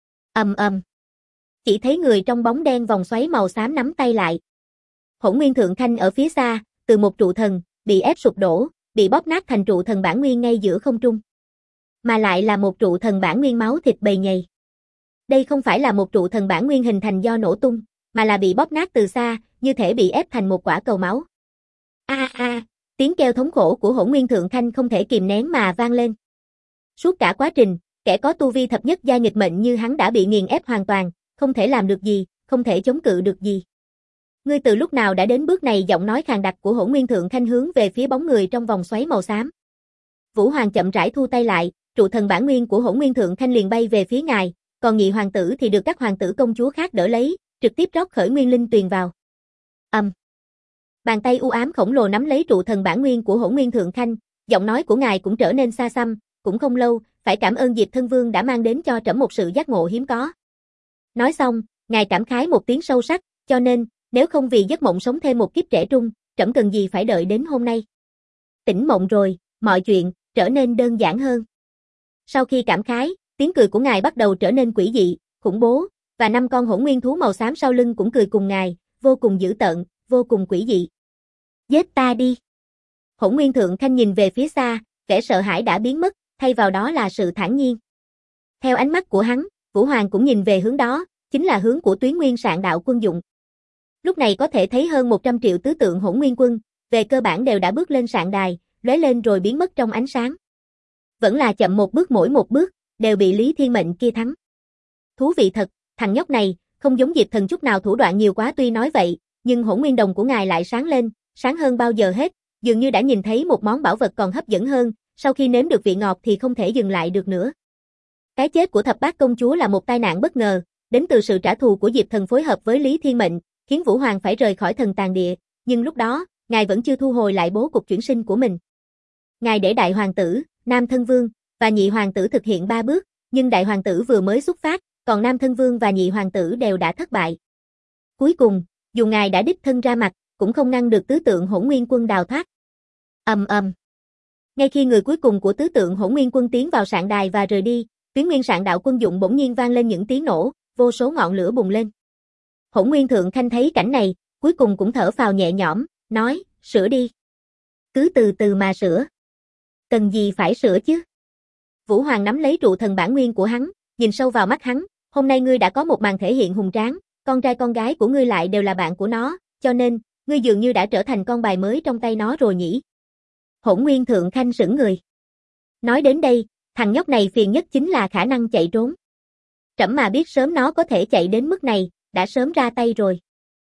Ầm ầm. Chỉ thấy người trong bóng đen vòng xoáy màu xám nắm tay lại. Hỗn Nguyên Thượng Khanh ở phía xa, từ một trụ thần, bị ép sụp đổ, bị bóp nát thành trụ thần bản nguyên ngay giữa không trung. Mà lại là một trụ thần bản nguyên máu thịt bầy nhầy. Đây không phải là một trụ thần bản nguyên hình thành do nổ tung, mà là bị bóp nát từ xa, như thể bị ép thành một quả cầu máu. Tiếng kêu thống khổ của Hỗn Nguyên Thượng Khanh không thể kìm nén mà vang lên. Suốt cả quá trình, kẻ có tu vi thập nhất giai nghịch mệnh như hắn đã bị nghiền ép hoàn toàn, không thể làm được gì, không thể chống cự được gì. Ngươi từ lúc nào đã đến bước này? Giọng nói khàn đặc của Hỗn Nguyên Thượng Khanh hướng về phía bóng người trong vòng xoáy màu xám. Vũ Hoàng chậm rãi thu tay lại, trụ thần bản nguyên của Hỗn Nguyên Thượng Khanh liền bay về phía ngài, còn nhị hoàng tử thì được các hoàng tử công chúa khác đỡ lấy, trực tiếp rót khởi nguyên linh tuyền vào. Bàn tay u ám khổng lồ nắm lấy trụ thần bản nguyên của Hỗn Nguyên Thượng Khanh, giọng nói của ngài cũng trở nên xa xăm, cũng không lâu, phải cảm ơn Diệp Thân Vương đã mang đến cho trẫm một sự giác ngộ hiếm có. Nói xong, ngài cảm khái một tiếng sâu sắc, cho nên, nếu không vì giấc mộng sống thêm một kiếp trẻ trung, trẫm cần gì phải đợi đến hôm nay. Tỉnh mộng rồi, mọi chuyện trở nên đơn giản hơn. Sau khi cảm khái, tiếng cười của ngài bắt đầu trở nên quỷ dị, khủng bố, và 5 con hỗn nguyên thú màu xám sau lưng cũng cười cùng ngài, vô cùng dữ tợn, vô cùng quỷ dị. Giết ta đi. Hỗn Nguyên Thượng Khanh nhìn về phía xa, vẻ sợ hãi đã biến mất, thay vào đó là sự thản nhiên. Theo ánh mắt của hắn, Vũ Hoàng cũng nhìn về hướng đó, chính là hướng của Tuyến Nguyên Sạn Đạo Quân dụng. Lúc này có thể thấy hơn 100 triệu tứ tượng hỗn nguyên quân, về cơ bản đều đã bước lên sạn đài, lóe lên rồi biến mất trong ánh sáng. Vẫn là chậm một bước mỗi một bước, đều bị Lý Thiên Mệnh kia thắng. Thú vị thật, thằng nhóc này, không giống Diệp Thần chút nào, thủ đoạn nhiều quá. Tuy nói vậy, nhưng hỗn nguyên đồng của ngài lại sáng lên, sáng hơn bao giờ hết, dường như đã nhìn thấy một món bảo vật còn hấp dẫn hơn, sau khi nếm được vị ngọt thì không thể dừng lại được nữa. Cái chết của Thập Bát Công Chúa là một tai nạn bất ngờ, đến từ sự trả thù của Diệp Thần phối hợp với Lý Thiên Mệnh, khiến Vũ Hoàng phải rời khỏi Thần Tàn Địa, nhưng lúc đó, ngài vẫn chưa thu hồi lại bố cục chuyển sinh của mình. Ngài để đại hoàng tử, Nam Thân Vương và nhị hoàng tử thực hiện 3 bước, nhưng đại hoàng tử vừa mới xuất phát, còn Nam Thân Vương và nhị hoàng tử đều đã thất bại. Cuối cùng, dù ngài đã đích thân ra mặt, cũng không ngăn được tứ tượng hỗn nguyên quân đào thoát. Ngay khi người cuối cùng của tứ tượng hỗn nguyên quân tiến vào sạn đài và rời đi, Tuyến Nguyên Sạn Đạo Quân dụng bỗng nhiên vang lên những tiếng nổ, vô số ngọn lửa bùng lên. Hỗn Nguyên Thượng Khanh thấy cảnh này, cuối cùng cũng thở phào nhẹ nhõm, nói, sửa đi. Cứ từ từ mà sửa. Cần gì phải sửa chứ? Vũ Hoàng nắm lấy trụ thần bản nguyên của hắn, nhìn sâu vào mắt hắn, hôm nay ngươi đã có một màn thể hiện hùng tráng, con trai con gái của ngươi lại đều là bạn của nó, cho nên, ngươi dường như đã trở thành con bài mới trong tay nó rồi nhỉ? Hỗn Nguyên Thượng Khanh sững người. Nói đến đây, thằng nhóc này phiền nhất chính là khả năng chạy trốn. Trẫm mà biết sớm nó có thể chạy đến mức này, đã sớm ra tay rồi.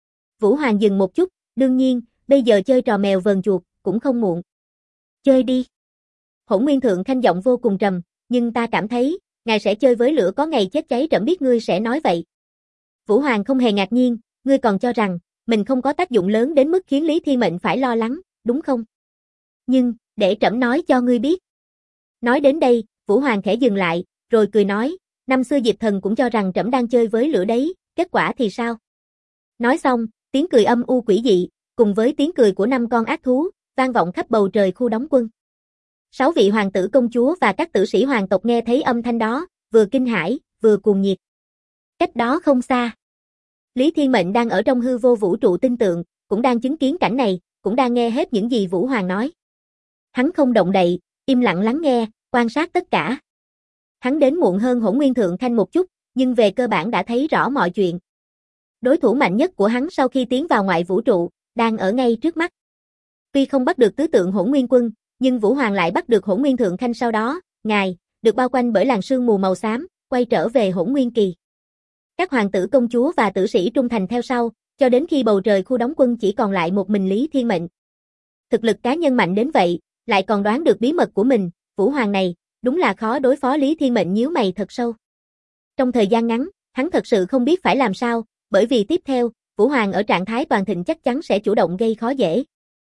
Vũ Hoàng dừng một chút, đương nhiên, bây giờ chơi trò mèo vờn chuột, cũng không muộn. Chơi đi. Hỗn Nguyên Thượng Khanh giọng vô cùng trầm, nhưng ta cảm thấy, ngài sẽ chơi với lửa có ngày chết cháy, trẫm biết ngươi sẽ nói vậy. Vũ Hoàng không hề ngạc nhiên, ngươi còn cho rằng, mình không có tác dụng lớn đến mức khiến Lý Thiên Mệnh phải lo lắng, đúng không? Nhưng, để trẫm nói cho ngươi biết. Nói đến đây, Vũ Hoàng khẽ dừng lại, rồi cười nói, năm xưa Diệp Thần cũng cho rằng trẫm đang chơi với lửa đấy, kết quả thì sao? Nói xong, tiếng cười âm u quỷ dị, cùng với tiếng cười của 5 con ác thú, vang vọng khắp bầu trời khu đóng quân. 6 vị hoàng tử công chúa và các tử sĩ hoàng tộc nghe thấy âm thanh đó, vừa kinh hãi, vừa cuồng nhiệt. Cách đó không xa, Lý Thiên Mệnh đang ở trong hư vô vũ trụ tinh tượng, cũng đang chứng kiến cảnh này, cũng đang nghe hết những gì Vũ Hoàng nói. Hắn không động đậy, im lặng lắng nghe, quan sát tất cả. Hắn đến muộn hơn Hỗn Nguyên Thượng Khanh một chút, nhưng về cơ bản đã thấy rõ mọi chuyện. Đối thủ mạnh nhất của hắn sau khi tiến vào ngoại vũ trụ, đang ở ngay trước mắt. Tuy không bắt được tứ tượng hỗn nguyên quân, nhưng Vũ Hoàng lại bắt được Hỗn Nguyên Thượng Khanh. Sau đó, ngài, được bao quanh bởi làn sương mù màu xám, quay trở về Hỗn Nguyên Kỳ. Các hoàng tử công chúa và tử sĩ trung thành theo sau, cho đến khi bầu trời khu đóng quân chỉ còn lại một mình Lý Thiên Mệnh. Thực lực cá nhân mạnh đến vậy, lại còn đoán được bí mật của mình, Vũ Hoàng này, đúng là khó đối phó. Lý Thiên Mệnh nhíu mày thật sâu. Trong thời gian ngắn, hắn thật sự không biết phải làm sao, bởi vì tiếp theo, Vũ Hoàng ở trạng thái toàn thịnh chắc chắn sẽ chủ động gây khó dễ.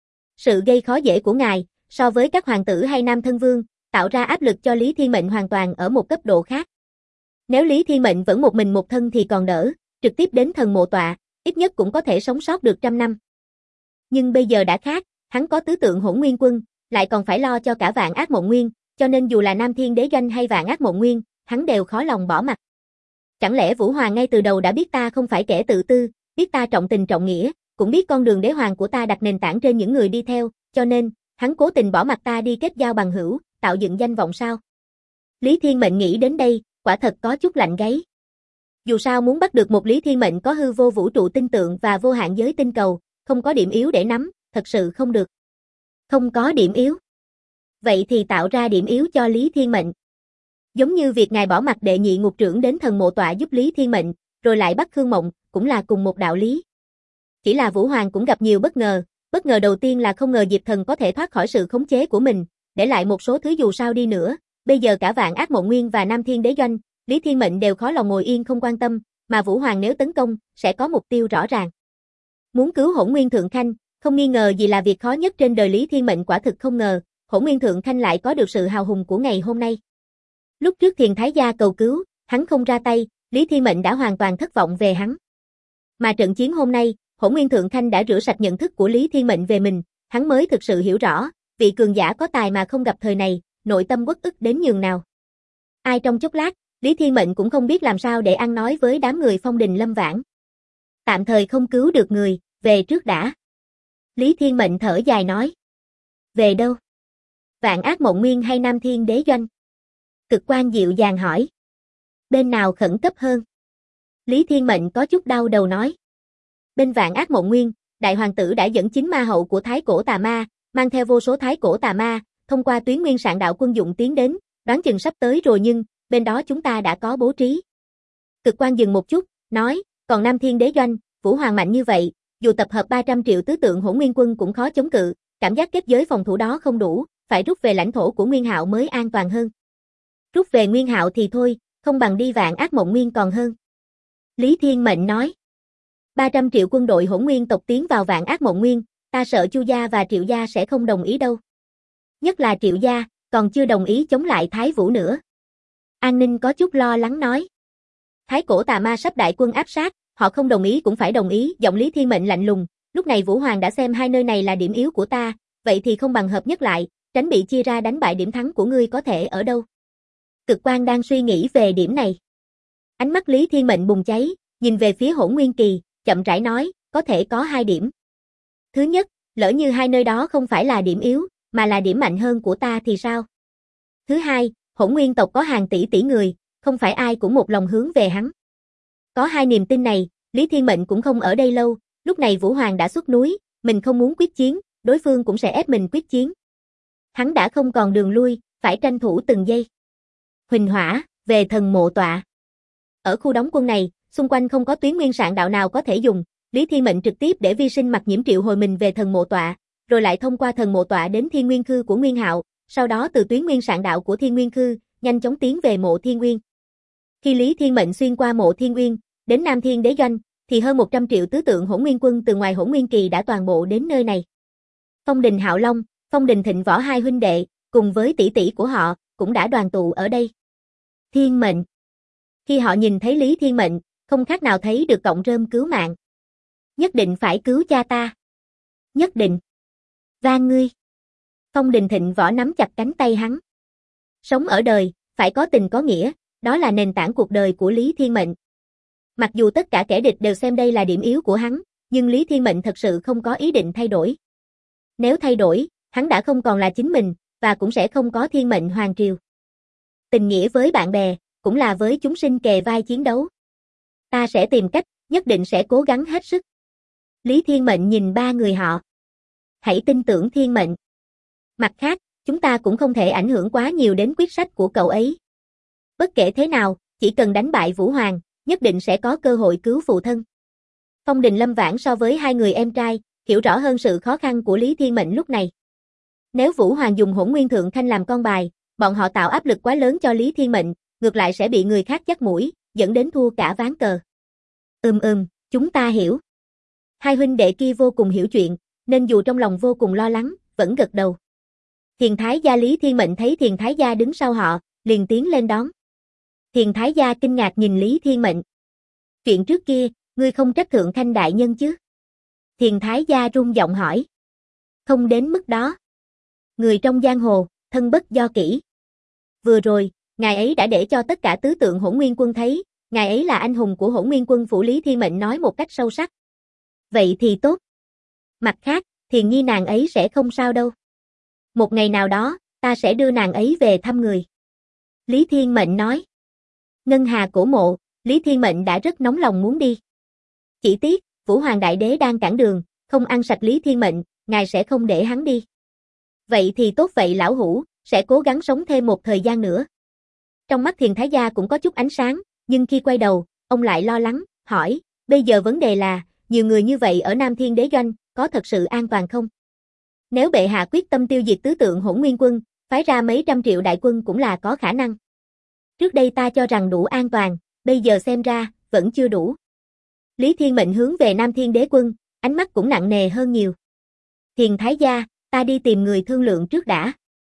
Sự gây khó dễ của ngài, so với các hoàng tử hay Nam Thân Vương, tạo ra áp lực cho Lý Thiên Mệnh hoàn toàn ở một cấp độ khác. Nếu Lý Thiên Mệnh vẫn một mình một thân thì còn đỡ, trực tiếp đến thần mộ tọa, ít nhất cũng có thể sống sót được 100 năm. Nhưng bây giờ đã khác, hắn có tứ tượng hỗn nguyên quân, lại còn phải lo cho cả Vạn Ác Mộng Nguyên, cho nên dù là Nam Thiên Đế Doanh hay Vạn Ác Mộng Nguyên, hắn đều khó lòng bỏ mặc. Chẳng lẽ Vũ Hoàng ngay từ đầu đã biết ta không phải kẻ tự tư, biết ta trọng tình trọng nghĩa, cũng biết con đường đế hoàng của ta đặt nền tảng trên những người đi theo, cho nên, hắn cố tình bỏ mặt ta đi kết giao bằng hữu, tạo dựng danh vọng sao? Lý Thiên Mệnh nghĩ đến đây, quả thật có chút lạnh gáy. Dù sao muốn bắt được một Lý Thiên Mệnh có hư vô vũ trụ tinh tượng và vô hạn giới tinh cầu, không có điểm yếu để nắm, thật sự không được. Không có điểm yếu. Vậy thì tạo ra điểm yếu cho Lý Thiên Mệnh. Giống như việc ngài bỏ mặt đệ nhị ngục trưởng đến thần mộ tọa giúp Lý Thiên Mệnh, rồi lại bắt Khương Mộng, cũng là cùng một đạo lý. Chỉ là Vũ Hoàng cũng gặp nhiều bất ngờ đầu tiên là không ngờ Diệp Thần có thể thoát khỏi sự khống chế của mình, để lại một số thứ dù sao đi nữa, bây giờ cả Vạn Ác Mộng Nguyên và Nam Thiên Đế Doanh, Lý Thiên Mệnh đều khó lòng ngồi yên không quan tâm, mà Vũ Hoàng nếu tấn công, sẽ có mục tiêu rõ ràng. Muốn cứu Hỗn Nguyên Thượng Khanh, không nghi ngờ gì là việc khó nhất trên đời. Lý Thiên Mệnh quả thực không ngờ, Hỗn Nguyên Thượng Khanh lại có được sự hào hùng của ngày hôm nay. Lúc trước Thiền Thái Gia cầu cứu, hắn không ra tay, Lý Thiên Mệnh đã hoàn toàn thất vọng về hắn. Mà trận chiến hôm nay, Hỗn Nguyên Thượng Khanh đã rửa sạch nhận thức của Lý Thiên Mệnh về mình, hắn mới thực sự hiểu rõ, vị cường giả có tài mà không gặp thời này, nội tâm uất ức đến nhường nào. Ai trong chốc lát, Lý Thiên Mệnh cũng không biết làm sao để ăn nói với đám người Phong Đình Lâm Vãn. Tạm thời không cứu được người, về trước đã. Lý Thiên Mệnh thở dài nói. Về đâu? Vạn Ác Mộng Nguyên hay Nam Thiên Đế Doanh? Cực Quan dịu dàng hỏi. Bên nào khẩn cấp hơn? Lý Thiên Mệnh có chút đau đầu nói. Bên Vạn Ác Mộng Nguyên, Đại Hoàng tử đã dẫn chính ma hậu của Thái Cổ Tà Ma, mang theo vô số Thái Cổ Tà Ma, thông qua tuyến Nguyên Sạn Đạo quân dụng tiến đến, đoán chừng sắp tới rồi nhưng, bên đó chúng ta đã có bố trí. Cực Quan dừng một chút, nói, còn Nam Thiên Đế Doanh, Vũ Hoàng mạnh như vậy, dù tập hợp 300 triệu tứ tượng Hỗn Nguyên quân cũng khó chống cự, cảm giác kết giới phòng thủ đó không đủ, phải rút về lãnh thổ của Nguyên Hạo mới an toàn hơn. Rút về Nguyên Hạo thì thôi, không bằng đi Vạn Ác Mộng Nguyên còn hơn. Lý Thiên Mệnh nói. 300 triệu quân đội Hỗn Nguyên tộc tiến vào Vạn Ác Mộng Nguyên, ta sợ Chu gia và Triệu gia sẽ không đồng ý đâu. Nhất là Triệu gia, còn chưa đồng ý chống lại Thái Vũ nữa. An Ninh có chút lo lắng nói. Thái Cổ Tà Ma sắp đại quân áp sát, họ không đồng ý cũng phải đồng ý. Giọng Lý Thiên Mệnh lạnh lùng, lúc này Vũ Hoàng đã xem hai nơi này là điểm yếu của ta, vậy thì không bằng hợp nhất lại, tránh bị chia ra đánh bại. Điểm thắng của ngươi có thể ở đâu? Cực Quan đang suy nghĩ về điểm này. Ánh mắt Lý Thiên Mệnh bùng cháy, nhìn về phía Hỗn Nguyên Kỳ, chậm rãi nói, có thể có hai điểm. Thứ nhất, lỡ như hai nơi đó không phải là điểm yếu, mà là điểm mạnh hơn của ta thì sao? Thứ hai, Hỗn Nguyên tộc có hàng tỷ tỷ người, không phải ai cũng một lòng hướng về hắn. Có hai niềm tin này, Lý Thiên Mệnh cũng không ở đây lâu, lúc này Vũ Hoàng đã xuất núi, mình không muốn quyết chiến, đối phương cũng sẽ ép mình quyết chiến. Hắn đã không còn đường lui, phải tranh thủ từng giây. Huỳnh Hỏa, về thần mộ tọa. Ở khu đóng quân này, xung quanh không có tuyến Nguyên Sạn Đạo nào có thể dùng, Lý Thiên Mệnh trực tiếp để Vi Sinh Mặc Nhiễm triệu hồi mình về thần mộ tọa, rồi lại thông qua thần mộ tọa đến Thiên Nguyên Khư của Nguyên Hạo, sau đó từ tuyến Nguyên Sạn Đạo của Thiên Nguyên Khư, nhanh chóng tiến về mộ Thiên Nguyên. Khi Lý Thiên Mệnh xuyên qua mộ Thiên Nguyên, đến Nam Thiên Đế Doanh, thì hơn 100 triệu tứ tượng Hỗn Nguyên quân từ ngoài Hỗn Nguyên Kỳ đã toàn bộ đến nơi này. Phong Đình Hạo Long, Phong Đình Thịnh Võ hai huynh đệ, cùng với tỷ tỷ của họ, cũng đã đoàn tụ ở đây. Thiên Mệnh. Khi họ nhìn thấy Lý Thiên Mệnh, không khác nào thấy được cọng rơm cứu mạng. Nhất định phải cứu cha ta. Nhất định. Van ngươi. Phong Đình Thịnh Võ nắm chặt cánh tay hắn. Sống ở đời, phải có tình có nghĩa, đó là nền tảng cuộc đời của Lý Thiên Mệnh. Mặc dù tất cả kẻ địch đều xem đây là điểm yếu của hắn, nhưng Lý Thiên Mệnh thật sự không có ý định thay đổi. Nếu thay đổi, hắn đã không còn là chính mình, và cũng sẽ không có Thiên Mệnh Hoàng Triều. Tình nghĩa với bạn bè, cũng là với chúng sinh kề vai chiến đấu. Ta sẽ tìm cách, nhất định sẽ cố gắng hết sức. Lý Thiên Mệnh nhìn ba người họ. Hãy tin tưởng Thiên Mệnh. Mặt khác, chúng ta cũng không thể ảnh hưởng quá nhiều đến quyết sách của cậu ấy. Bất kể thế nào, chỉ cần đánh bại Vũ Hoàng, nhất định sẽ có cơ hội cứu phụ thân. Phong Đình Lâm Vãn so với hai người em trai, hiểu rõ hơn sự khó khăn của Lý Thiên Mệnh lúc này. Nếu Vũ Hoàng dùng Hỗn Nguyên Thượng Khanh làm con bài, bọn họ tạo áp lực quá lớn cho Lý Thiên Mệnh, ngược lại sẽ bị người khác dắt mũi, dẫn đến thua cả ván cờ. Chúng ta hiểu. Hai huynh đệ kia vô cùng hiểu chuyện, nên dù trong lòng vô cùng lo lắng, vẫn gật đầu. Thiền Thái gia Lý Thiên Mệnh thấy Thiền Thái gia đứng sau họ, liền tiến lên đón. Thiền Thái gia kinh ngạc nhìn Lý Thiên Mệnh. Chuyện trước kia, ngươi không trách Thượng Khanh đại nhân chứ? Thiền Thái gia run giọng hỏi. Không đến mức đó. Người trong giang hồ, thân bất do kỷ. Vừa rồi, ngài ấy đã để cho tất cả tứ tượng Hỗn Nguyên quân thấy, ngài ấy là anh hùng của Hỗn Nguyên quân phủ. Lý Thiên Mệnh nói một cách sâu sắc. Vậy thì tốt. Mặt khác, Thiền Nhi nàng ấy sẽ không sao đâu. Một ngày nào đó, ta sẽ đưa nàng ấy về thăm người. Lý Thiên Mệnh nói. Ngân Hà cổ mộ, Lý Thiên Mệnh đã rất nóng lòng muốn đi. Chỉ tiếc, Vũ Hoàng Đại Đế đang cản đường, không ăn sạch Lý Thiên Mệnh, ngài sẽ không để hắn đi. Vậy thì tốt vậy lão hủ, sẽ cố gắng sống thêm một thời gian nữa. Trong mắt Thiền Thái Gia cũng có chút ánh sáng, nhưng khi quay đầu, ông lại lo lắng, hỏi, bây giờ vấn đề là, nhiều người như vậy ở Nam Thiên Đế Doanh, có thật sự an toàn không? Nếu bệ hạ quyết tâm tiêu diệt tứ tượng Hỗn Nguyên Quân, phái ra mấy trăm triệu đại quân cũng là có khả năng. Trước đây ta cho rằng đủ an toàn, bây giờ xem ra, vẫn chưa đủ. Lý Thiên Mệnh hướng về Nam Thiên Đế Quân, ánh mắt cũng nặng nề hơn nhiều. Thiền Thái Gia, ta đi tìm người thương lượng trước đã.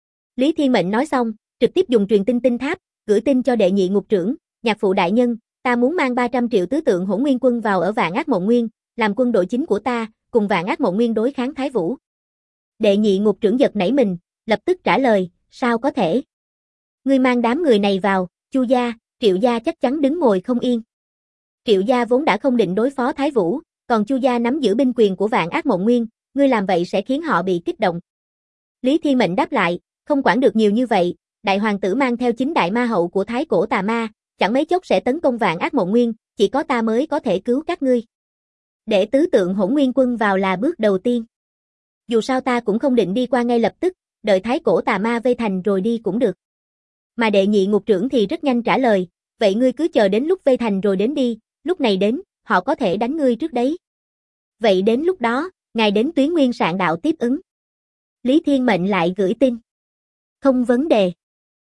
Lý Thiên Mệnh nói xong, trực tiếp dùng truyền tin tinh tháp, gửi tin cho đệ nhị ngục trưởng, nhạc phụ đại nhân, ta muốn mang 300 triệu tứ tượng Hỗn Nguyên Quân vào ở Vạn Ác Mộng Nguyên, làm quân đội chính của ta, cùng Vạn Ác Mộng Nguyên đối kháng Thái Vũ. Đệ nhị ngục trưởng giật nảy mình, lập tức trả lời, sao có thể? Ngươi mang đám người này vào, Chu gia, Triệu gia chắc chắn đứng ngồi không yên. Triệu gia vốn đã không định đối phó Thái Vũ, còn Chu gia nắm giữ binh quyền của Vạn Ác Mộng Nguyên, ngươi làm vậy sẽ khiến họ bị kích động. Lý Thiên Mệnh đáp lại, không quản được nhiều như vậy, đại hoàng tử mang theo 9 đại ma hậu của Thái Cổ Tà Ma, chẳng mấy chốc sẽ tấn công Vạn Ác Mộng Nguyên, chỉ có ta mới có thể cứu các ngươi. Để tứ tượng Hỗn Nguyên Quân vào là bước đầu tiên. Dù sao ta cũng không định đi qua ngay lập tức, đợi Thái Cổ Tà Ma vây thành rồi đi cũng được. Mà đệ nhị ngục trưởng thì rất nhanh trả lời, vậy ngươi cứ chờ đến lúc vây thành rồi đến đi, lúc này đến, họ có thể đánh ngươi trước đấy. Vậy đến lúc đó, ngài đến Tuyến Nguyên Sạn Đạo tiếp ứng. Lý Thiên Mệnh lại gửi tin. Không vấn đề.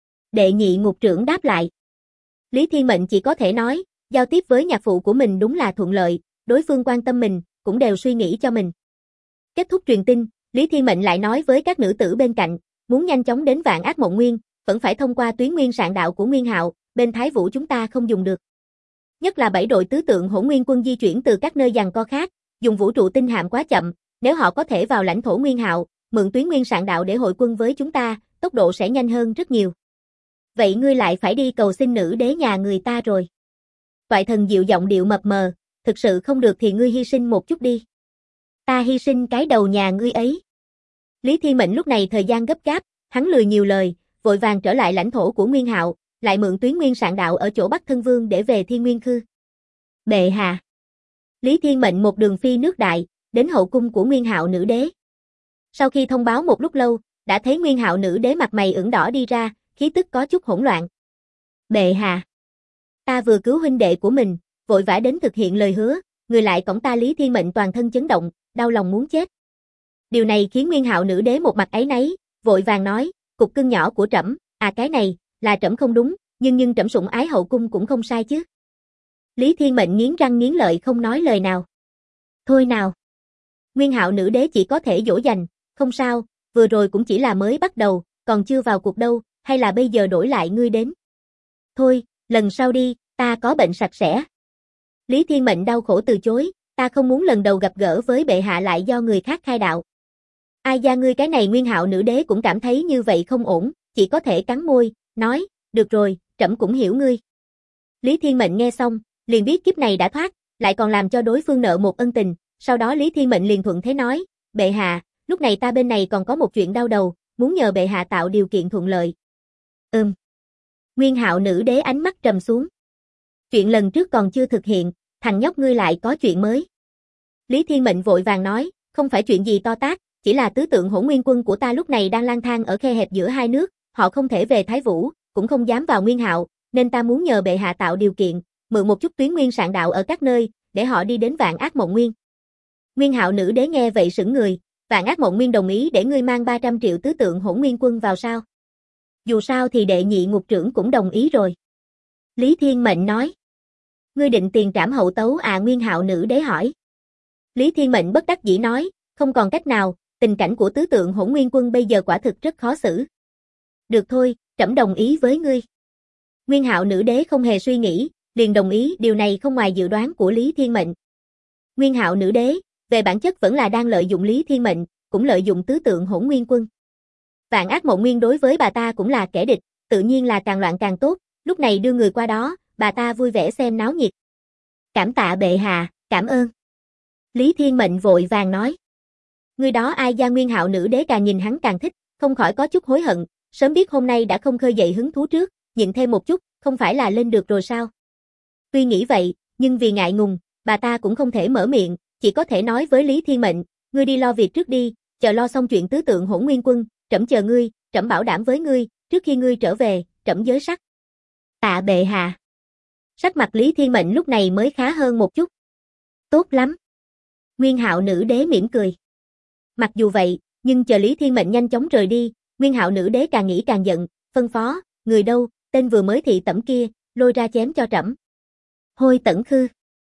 Đệ nhị ngục trưởng đáp lại. Lý Thiên Mệnh chỉ có thể nói, giao tiếp với nhạc phụ của mình đúng là thuận lợi, đối phương quan tâm mình, cũng đều suy nghĩ cho mình. Kết thúc truyền tin, Lý Thiên Mệnh lại nói với các nữ tử bên cạnh, muốn nhanh chóng đến Vạn Ác Mộng Nguyên, vẫn phải thông qua Tuyến Nguyên Sạn Đạo của Nguyên Hạo, bên Thái Vũ chúng ta không dùng được. Nhất là 7 đội tứ tượng Hỗn Nguyên Quân di chuyển từ các nơi giằng co khác, dùng vũ trụ tinh hạm quá chậm, nếu họ có thể vào lãnh thổ Nguyên Hạo, mượn Tuyến Nguyên Sạn Đạo để hội quân với chúng ta, tốc độ sẽ nhanh hơn rất nhiều. Vậy ngươi lại phải đi cầu xin nữ đế nhà người ta rồi. Toại Thần dịu giọng điệu mập mờ, thực sự không được thì ngươi hy sinh một chút đi. Ta hy sinh cái đầu nhà ngươi ấy. Lý Thiên Mệnh lúc này thời gian gấp gáp, hắn lười nhiều lời, vội vàng trở lại lãnh thổ của Nguyên Hạo, lại mượn Tuyến Nguyên Sạn Đạo ở chỗ Bắc Thân Vương để về Thiên Nguyên Khư. Bệ hạ. Lý Thiên Mệnh một đường phi nước đại, đến hậu cung của Nguyên Hạo nữ đế. Sau khi thông báo một lúc lâu, đã thấy Nguyên Hạo nữ đế mặt mày ửng đỏ đi ra, khí tức có chút hỗn loạn. Bệ hạ. Ta vừa cứu huynh đệ của mình, vội vã đến thực hiện lời hứa, người lại cõng ta. Lý Thiên Mệnh toàn thân chấn động, đau lòng muốn chết. Điều này khiến Nguyên Hạo nữ đế một mặt áy náy, vội vàng nói, cục cưng nhỏ của trẫm, cái này, là trẫm không đúng, nhưng trẫm sủng ái hậu cung cũng không sai chứ. Lý Thiên Mệnh nghiến răng nghiến lợi không nói lời nào. Thôi nào. Nguyên Hạo nữ đế chỉ có thể dỗ dành, không sao, vừa rồi cũng chỉ là mới bắt đầu, còn chưa vào cuộc đâu, hay là bây giờ đổi lại ngươi đến. Thôi, lần sau đi, ta có bệnh sạch sẽ. Lý Thiên Mệnh đau khổ từ chối, ta không muốn lần đầu gặp gỡ với bệ hạ lại do người khác khai đạo. Ai da ngươi cái này. Nguyên Hạo nữ đế cũng cảm thấy như vậy không ổn, chỉ có thể cắn môi, nói, được rồi, trẫm cũng hiểu ngươi. Lý Thiên Mệnh nghe xong, liền biết kiếp này đã thoát, lại còn làm cho đối phương nợ một ân tình, sau đó Lý Thiên Mệnh liền thuận thế nói, bệ hạ, lúc này ta bên này còn có một chuyện đau đầu, muốn nhờ bệ hạ tạo điều kiện thuận lợi. Nguyên Hạo nữ đế ánh mắt trầm xuống. Chuyện lần trước còn chưa thực hiện, thằng nhóc ngươi lại có chuyện mới. Lý Thiên Mệnh vội vàng nói, không phải chuyện gì to tát, chỉ là tứ tượng Hỗn Nguyên Quân của ta lúc này đang lang thang ở khe hẹp giữa hai nước, họ không thể về Thái Vũ, cũng không dám vào Nguyên Hạo, nên ta muốn nhờ bệ hạ tạo điều kiện, mượn một chút Tuyến Nguyên Sạn Đạo ở các nơi, để họ đi đến Vạn Ác Mộng Nguyên. Nguyên Hạo nữ đế nghe vậy sững người, Vạn Ác Mộng Nguyên đồng ý để ngươi mang 300 triệu tứ tượng Hỗn Nguyên Quân vào sao? Dù sao thì đệ nhị ngục trưởng cũng đồng ý rồi. Lý Thiên Mệnh nói. Ngươi định tiền trảm hậu tấu Nguyên Hạo nữ đế hỏi. Lý Thiên Mệnh bất đắc dĩ nói, không còn cách nào, tình cảnh của tứ tượng Hỗn Nguyên Quân bây giờ quả thực rất khó xử. Được thôi, trẫm đồng ý với ngươi. Nguyên Hạo nữ đế không hề suy nghĩ, liền đồng ý. Điều này không ngoài dự đoán của Lý Thiên Mệnh. Nguyên Hạo nữ đế, về bản chất vẫn là đang lợi dụng Lý Thiên Mệnh, cũng lợi dụng tứ tượng Hỗn Nguyên Quân. Vạn Ác Mộng Nguyên đối với bà ta cũng là kẻ địch, tự nhiên là càng loạn càng tốt, lúc này đưa người qua đó, bà ta vui vẻ xem náo nhiệt. Cảm tạ bệ hạ, cảm ơn. Lý Thiên Mệnh vội vàng nói. Người đó ai da. Nguyên Hạo nữ đế càng nhìn hắn càng thích, không khỏi có chút hối hận, sớm biết hôm nay đã không khơi dậy hứng thú trước, nhịn thêm một chút, không phải là lên được rồi sao? Tuy nghĩ vậy, nhưng vì ngại ngùng, bà ta cũng không thể mở miệng, chỉ có thể nói với Lý Thiên Mệnh, ngươi đi lo việc trước đi, chờ lo xong chuyện tứ tượng Hỗn Nguyên Quân, trẫm chờ ngươi, trẫm bảo đảm với ngươi, trước khi ngươi trở về, trẫm giới sắc. Tạ bệ hạ. Sắc mặt Lý Thiên Mệnh lúc này mới khá hơn một chút. Tốt lắm. Nguyên Hạo Nữ Đế mỉm cười. Mặc dù vậy, nhưng chờ Lý Thiên Mệnh nhanh chóng rời đi, Nguyên Hạo Nữ Đế càng nghĩ càng giận, phân phó, người đâu, tên vừa mới thị tẩm kia, lôi ra chém cho trẫm. Hôi Tẩn Khư.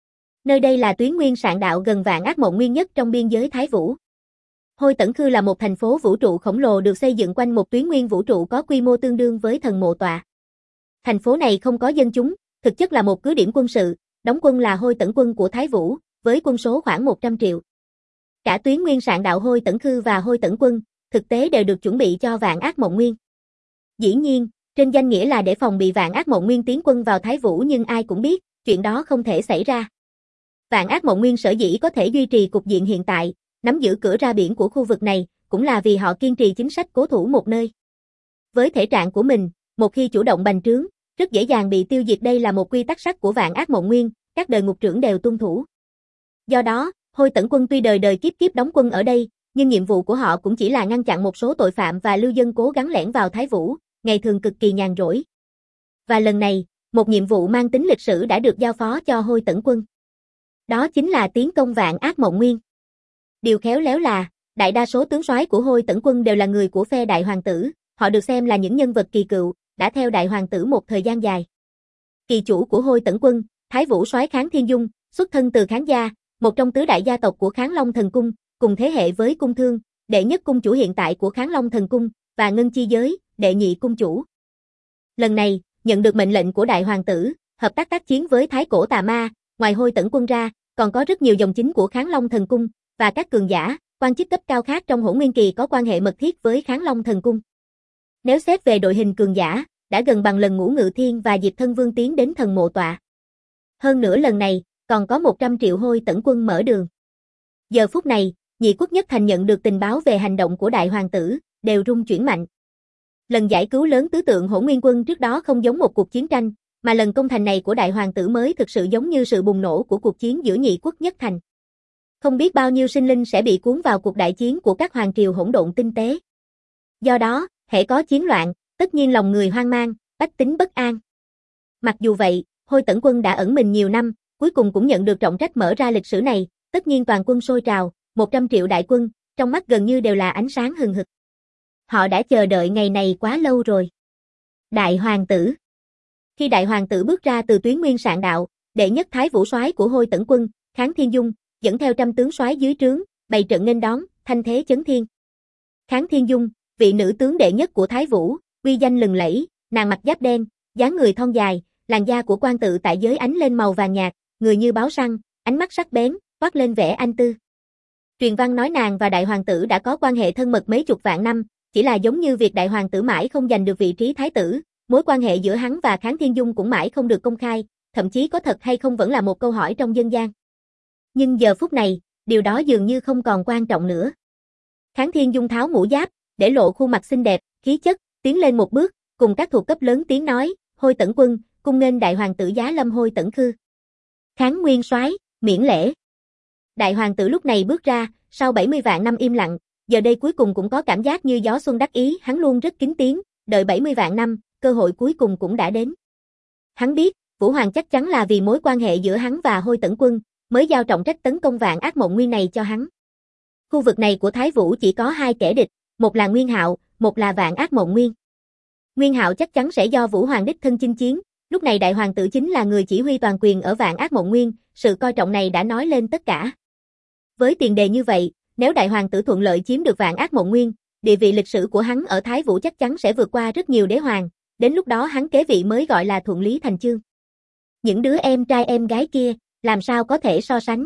Nơi đây là tuyến nguyên sạn đạo gần Vạn Ác Mộng Nguyên nhất trong biên giới Thái Vũ. Hôi Tẩn Khư là một thành phố vũ trụ khổng lồ được xây dựng quanh một tuyến nguyên vũ trụ có quy mô tương đương với thần mộ tọa. Thành phố này không có dân chúng, thực chất là một cứ điểm quân sự, đóng quân là Hôi Tẩn quân của Thái Vũ, với quân số khoảng 100 triệu. Cả tuyến nguyên sạn đạo Hôi Tẩn Khư và Hôi Tẩn quân, thực tế đều được chuẩn bị cho Vạn Ác Mộng Nguyên. Dĩ nhiên, trên danh nghĩa là để phòng bị Vạn Ác Mộng Nguyên tiến quân vào Thái Vũ, nhưng ai cũng biết, chuyện đó không thể xảy ra. Vạn Ác Mộng Nguyên sở dĩ có thể duy trì cục diện hiện tại, nắm giữ cửa ra biển của khu vực này, cũng là vì họ kiên trì chính sách cố thủ một nơi. Với thể trạng của mình, một khi chủ động bành trướng, rất dễ dàng bị tiêu diệt, đây là một quy tắc sắt của Vạn Ác Mộng Nguyên, các đời ngục trưởng đều tuân thủ. Do đó, Hôi Tẩn quân tuy đời đời kiếp kiếp đóng quân ở đây, nhưng nhiệm vụ của họ cũng chỉ là ngăn chặn một số tội phạm và lưu dân cố gắng lẻn vào Thái Vũ, ngày thường cực kỳ nhàn rỗi. Và lần này, một nhiệm vụ mang tính lịch sử đã được giao phó cho Hôi Tẩn quân. Đó chính là tiến công Vạn Ác Mộng Nguyên. Điều khéo léo là, đại đa số tướng soái của Hôi Tẩn quân đều là người của phe Đại Hoàng tử, họ được xem là những nhân vật kỳ cựu, đã theo Đại Hoàng tử một thời gian dài. Kỳ chủ của Hôi Tẩn quân, Thái Vũ soái Kháng Thiên Dung, xuất thân từ Kháng gia, một trong tứ đại gia tộc của Kháng Long Thần Cung, cùng thế hệ với Cung Thương, đệ nhất cung chủ hiện tại của Kháng Long Thần Cung, và Ngân Chi Giới, đệ nhị cung chủ. Lần này, nhận được mệnh lệnh của Đại Hoàng tử, hợp tác tác chiến với Thái Cổ Tà Ma, ngoài Hôi Tẩn quân ra, còn có rất nhiều dòng chính của Kháng Long Thần Cung, và các cường giả, quan chức cấp cao khác trong Hỗn Nguyên kỳ có quan hệ mật thiết với Kháng Long Thần Cung. Nếu xét về đội hình cường giả, đã gần bằng lần Ngũ Ngự Thiên và Diệp Thân Vương tiến đến thần mộ tọa. Hơn nữa lần này, còn có 100 triệu Hôi Tẩn quân mở đường. Giờ phút này, Nhị Quốc Nhất Thành nhận được tình báo về hành động của Đại Hoàng tử, đều rung chuyển mạnh. Lần giải cứu lớn tứ tượng Hỗn Nguyên quân trước đó không giống một cuộc chiến tranh, mà lần công thành này của Đại Hoàng tử mới thực sự giống như sự bùng nổ của cuộc chiến giữa Nhị Quốc Nhất Thành. Không biết bao nhiêu sinh linh sẽ bị cuốn vào cuộc đại chiến của các hoàng triều hỗn độn tinh tế. Do đó, hễ có chiến loạn, tất nhiên lòng người hoang mang, bách tính bất an. Mặc dù vậy, Hôi Tẩn quân đã ẩn mình nhiều năm, cuối cùng cũng nhận được trọng trách mở ra lịch sử này, tất nhiên toàn quân sôi trào, 100 triệu đại quân, trong mắt gần như đều là ánh sáng hừng hực. Họ đã chờ đợi ngày này quá lâu rồi. Đại Hoàng tử. Khi Đại Hoàng tử bước ra từ tuyến nguyên sạn đạo, đệ nhất Thái Vũ soái của Hôi Tẩn quân, Kháng Thiên Dung, dẫn theo trăm tướng soái dưới trướng, bày trận nghênh đón, thanh thế chấn thiên. Kháng Thiên Dung, vị nữ tướng đệ nhất của Thái Vũ, uy danh lừng lẫy, nàng mặc giáp đen, dáng người thon dài, làn da của quan tự tại giới ánh lên màu vàng nhạt, người như báo săn, ánh mắt sắc bén, toát lên vẻ anh tư. Truyền văn nói nàng và Đại Hoàng tử đã có quan hệ thân mật mấy chục vạn năm, chỉ là giống như việc Đại Hoàng tử mãi không giành được vị trí thái tử, mối quan hệ giữa hắn và Kháng Thiên Dung cũng mãi không được công khai, thậm chí có thật hay không vẫn là một câu hỏi trong dân gian. Nhưng giờ phút này, điều đó dường như không còn quan trọng nữa. Kháng Thiên Dung tháo mũ giáp, để lộ khuôn mặt xinh đẹp, khí chất, tiến lên một bước, cùng các thuộc cấp lớn tiếng nói, Hôi Tẩn quân, cung nghênh Đại Hoàng tử giá lâm Hôi Tẩn Khư. Kháng Nguyên soái, miễn lễ. Đại Hoàng tử lúc này bước ra, sau 70 vạn năm im lặng, giờ đây cuối cùng cũng có cảm giác như gió xuân đắc ý, hắn luôn rất kính tiếng, đợi 70 vạn năm, cơ hội cuối cùng cũng đã đến. Hắn biết, Vũ Hoàng chắc chắn là vì mối quan hệ giữa hắn và Hôi Tẩn quân, mới giao trọng trách tấn công Vạn Ác Mộng Nguyên này cho hắn. Khu vực này của Thái Vũ chỉ có hai kẻ địch, một là Nguyên Hạo, một là Vạn Ác Mộng Nguyên. Nguyên Hạo chắc chắn sẽ do Vũ Hoàng đích thân chinh chiến, lúc này Đại Hoàng tử chính là người chỉ huy toàn quyền ở Vạn Ác Mộng Nguyên, sự coi trọng này đã nói lên tất cả. Với tiền đề như vậy, nếu Đại Hoàng tử thuận lợi chiếm được Vạn Ác Mộng Nguyên, địa vị lịch sử của hắn ở Thái Vũ chắc chắn sẽ vượt qua rất nhiều đế hoàng, đến lúc đó hắn kế vị mới gọi là thuận lý thành chương. Những đứa em trai em gái kia, làm sao có thể so sánh.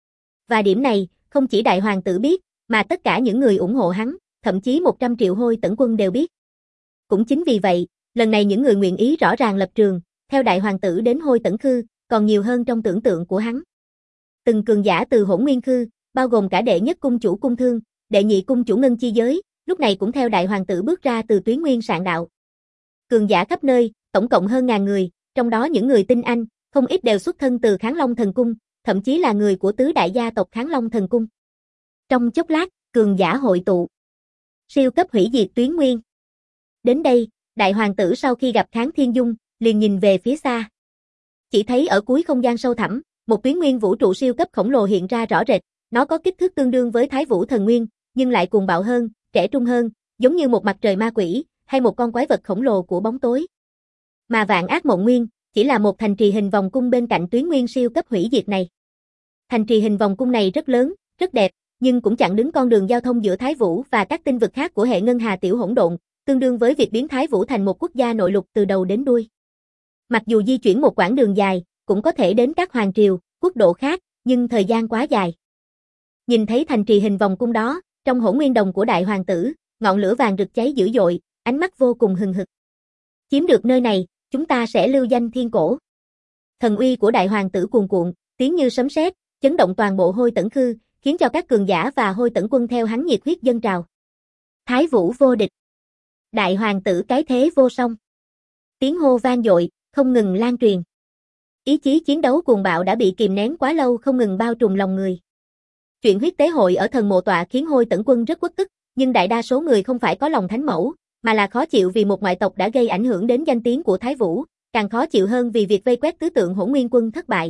Và điểm này, không chỉ Đại Hoàng tử biết, mà tất cả những người ủng hộ hắn, thậm chí 100 triệu Hôi Tẩn quân đều biết. Cũng chính vì vậy, lần này những người nguyện ý rõ ràng lập trường, theo Đại Hoàng tử đến Hôi Tẩn Khư, còn nhiều hơn trong tưởng tượng của hắn. Từng cường giả từ Hỗn Nguyên Khư, bao gồm cả đệ nhất cung chủ Cung Thương, đệ nhị cung chủ Ngân Chi Giới, lúc này cũng theo đại hoàng tử bước ra từ Tuyến Nguyên Sạn Đạo. Cường giả khắp nơi, tổng cộng hơn ngàn người, trong đó những người tinh anh, không ít đều xuất thân từ Kháng Long Thần Cung, thậm chí là người của tứ đại gia tộc Kháng Long Thần Cung. Trong chốc lát, cường giả hội tụ. Siêu cấp hủy diệt Tuyến Nguyên. Đến đây, đại hoàng tử sau khi gặp Kháng Thiên Dung, liền nhìn về phía xa. Chỉ thấy ở cuối không gian sâu thẳm, một tuyến nguyên vũ trụ siêu cấp khổng lồ hiện ra rõ rệt, nó có kích thước tương đương với Thái Vũ Thần Nguyên, nhưng lại cuồng bạo hơn, trẻ trung hơn, giống như một mặt trời ma quỷ, hay một con quái vật khổng lồ của bóng tối. Mà Vạn Ác Mộng Nguyên, chỉ là một thành trì hình vòng cung bên cạnh tuyến nguyên siêu cấp hủy diệt này. Thành trì hình vòng cung này rất lớn, rất đẹp, nhưng cũng chặn đứng con đường giao thông giữa Thái Vũ và các tinh vực khác của hệ ngân hà tiểu hỗn độn, tương đương với việc biến Thái Vũ thành một quốc gia nội lục từ đầu đến đuôi. Mặc dù di chuyển một quãng đường dài, cũng có thể đến các hoàng triều, quốc độ khác, nhưng thời gian quá dài. Nhìn thấy thành trì hình vòng cung đó, trong Hỗn Nguyên Đồng của đại hoàng tử, ngọn lửa vàng rực cháy dữ dội, ánh mắt vô cùng hừng hực. Chiếm được nơi này, chúng ta sẽ lưu danh thiên cổ. Thần uy của đại hoàng tử cuồn cuộn, tiếng như sấm sét, chấn động toàn bộ Hôi Tẩn Khư, khiến cho các cường giả và Hôi Tẩn quân theo hắn nhiệt huyết dâng trào. Thái Vũ vô địch. Đại hoàng tử cái thế vô song. Tiếng hô vang dội, không ngừng lan truyền. Ý chí chiến đấu cuồng bạo đã bị kìm nén quá lâu không ngừng bao trùm lòng người. Chuyện huyết tế hội ở thần mộ tọa khiến Hôi Tẩn quân rất uất ức, nhưng đại đa số người không phải có lòng thánh mẫu, mà là khó chịu vì một ngoại tộc đã gây ảnh hưởng đến danh tiếng của Thái Vũ, càng khó chịu hơn vì việc vây quét tứ tượng Hỗn Nguyên quân thất bại.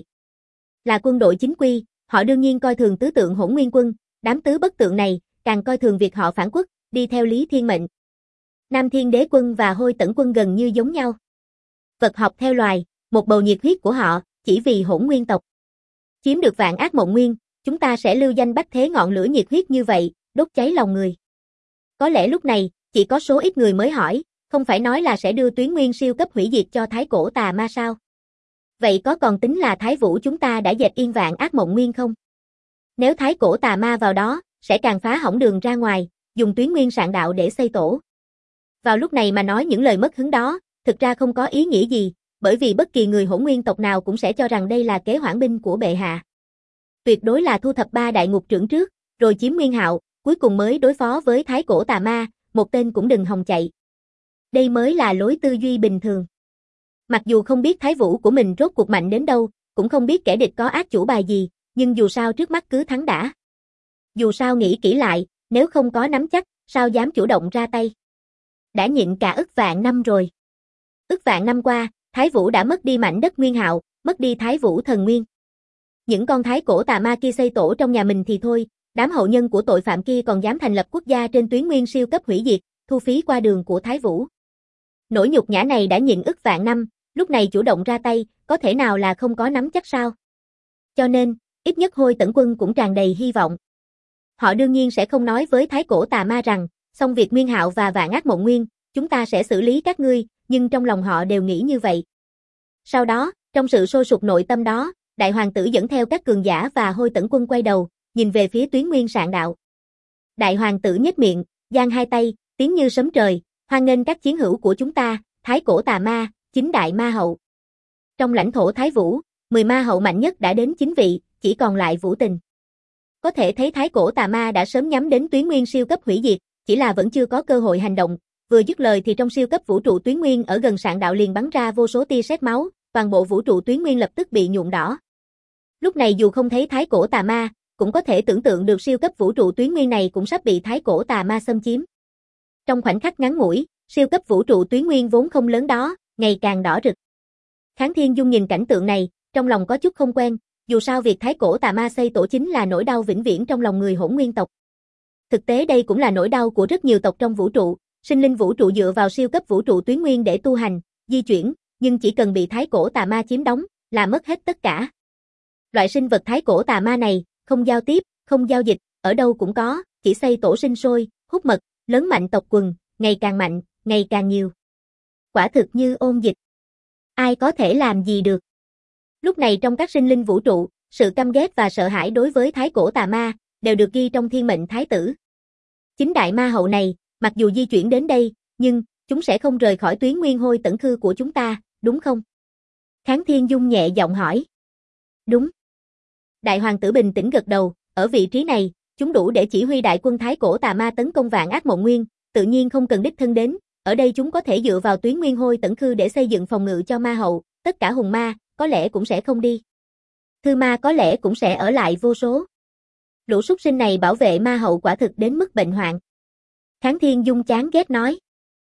Là quân đội chính quy, họ đương nhiên coi thường tứ tượng Hỗn Nguyên quân, đám tứ bất tượng này, càng coi thường việc họ phản quốc, đi theo lý thiên mệnh. Nam Thiên Đế quân và Hôi Tẩn quân gần như giống nhau. Vật học theo loài, một bầu nhiệt huyết của họ, chỉ vì Hỗn Nguyên tộc. Chiếm được Vạn Ác Mộng Nguyên, chúng ta sẽ lưu danh bách thế ngọn lửa nhiệt huyết như vậy, đốt cháy lòng người. Có lẽ lúc này, chỉ có số ít người mới hỏi, không phải nói là sẽ đưa tuyến nguyên siêu cấp hủy diệt cho Thái Cổ Tà Ma sao? Vậy có còn tính là Thái Vũ chúng ta đã dẹp yên Vạn Ác Mộng Nguyên không? Nếu Thái Cổ Tà Ma vào đó, sẽ càng phá hỏng đường ra ngoài, dùng tuyến nguyên sạn đạo để xây tổ. Vào lúc này mà nói những lời mất hứng đó, thực ra không có ý nghĩa gì, bởi vì bất kỳ người Hỗn Nguyên tộc nào cũng sẽ cho rằng đây là kế hoãn binh của bệ hạ. Tuyệt đối là thu thập 3 đại ngục trưởng trước, rồi chiếm Nguyên Hạo, cuối cùng mới đối phó với Thái Cổ Tà Ma, một tên cũng đừng hòng chạy. Đây mới là lối tư duy bình thường. Mặc dù không biết Thái Vũ của mình rốt cuộc mạnh đến đâu, cũng không biết kẻ địch có ác chủ bài gì, nhưng dù sao trước mắt cứ thắng đã. Dù sao nghĩ kỹ lại, nếu không có nắm chắc, sao dám chủ động ra tay. Đã nhịn cả ức vạn năm rồi. Ức vạn năm qua, Thái Vũ đã mất đi mảnh đất Nguyên Hạo, mất đi Thái Vũ thần nguyên. Những con Thái Cổ Tà Ma kia xây tổ trong nhà mình thì thôi, đám hậu nhân của tội phạm kia còn dám thành lập quốc gia trên tuyến nguyên siêu cấp hủy diệt, thu phí qua đường của Thái Vũ. Nỗi nhục nhã này đã nhịn ức vạn năm, lúc này chủ động ra tay, có thể nào là không có nắm chắc sao? Cho nên, ít nhất Hôi Tẩn quân cũng tràn đầy hy vọng. Họ đương nhiên sẽ không nói với Thái Cổ Tà Ma rằng, xong việc Nguyên Hạo và Vạn Ác Mộng Nguyên, chúng ta sẽ xử lý các ngươi, nhưng trong lòng họ đều nghĩ như vậy. Sau đó, trong sự sôi sục nội tâm đó, đại hoàng tử dẫn theo các cường giả và Hôi Tẩn quân quay đầu, nhìn về phía tuyến nguyên sạn đạo. Đại hoàng tử nhếch miệng, giang hai tay, tiếng như sấm trời, hoan nghênh các chiến hữu của chúng ta, Thái Cổ Tà Ma, 9 đại ma hậu. Trong lãnh thổ Thái Vũ, 10 ma hậu mạnh nhất đã đến 9 vị, chỉ còn lại Vũ Tình. Có thể thấy Thái Cổ Tà Ma đã sớm nhắm đến tuyến nguyên siêu cấp hủy diệt, chỉ là vẫn chưa có cơ hội hành động. Vừa dứt lời thì trong siêu cấp vũ trụ tuyến nguyên ở gần sạn đạo liền bắn ra vô số tia sét máu, toàn bộ vũ trụ tuyến nguyên lập tức bị nhuộm đỏ. Lúc này dù không thấy Thái Cổ Tà Ma, cũng có thể tưởng tượng được siêu cấp vũ trụ tuyến nguyên này cũng sắp bị Thái Cổ Tà Ma xâm chiếm. Trong khoảnh khắc ngắn ngủi, siêu cấp vũ trụ tuyến nguyên vốn không lớn đó, ngày càng đỏ rực. Kháng Thiên Dung nhìn cảnh tượng này, trong lòng có chút không quen, dù sao việc Thái Cổ Tà Ma xây tổ chính là nỗi đau vĩnh viễn trong lòng người Hỗn Nguyên tộc. Thực tế đây cũng là nỗi đau của rất nhiều tộc trong vũ trụ, sinh linh vũ trụ dựa vào siêu cấp vũ trụ tuyến nguyên để tu hành, di chuyển, nhưng chỉ cần bị Thái Cổ Tà Ma chiếm đóng, là mất hết tất cả. Loại sinh vật Thái Cổ Tà Ma này, không giao tiếp, không giao dịch, ở đâu cũng có, chỉ xây tổ sinh sôi, hút mật, lớn mạnh tộc quần, ngày càng mạnh, ngày càng nhiều. Quả thực như ôn dịch. Ai có thể làm gì được? Lúc này trong các sinh linh vũ trụ, sự căm ghét và sợ hãi đối với Thái Cổ Tà Ma, đều được ghi trong thiên mệnh thái tử. 9 đại ma hậu này, mặc dù di chuyển đến đây, nhưng, chúng sẽ không rời khỏi tuyến nguyên Hôi Tẩn Khư của chúng ta, đúng không? Kháng Thiên Dung nhẹ giọng hỏi. Đúng. Đại hoàng tử bình tĩnh gật đầu, ở vị trí này, chúng đủ để chỉ huy đại quân Thái Cổ Tà Ma tấn công Vạn Ác Mộng Nguyên, tự nhiên không cần đích thân đến, ở đây chúng có thể dựa vào Tuyến Nguyên Hôi Tẩn Khư để xây dựng phòng ngự cho ma hậu, tất cả hùng ma, có lẽ cũng sẽ không đi. Thư ma có lẽ cũng sẽ ở lại vô số. Lũ súc sinh này bảo vệ ma hậu quả thực đến mức bệnh hoạn. Kháng Thiên Dung chán ghét nói.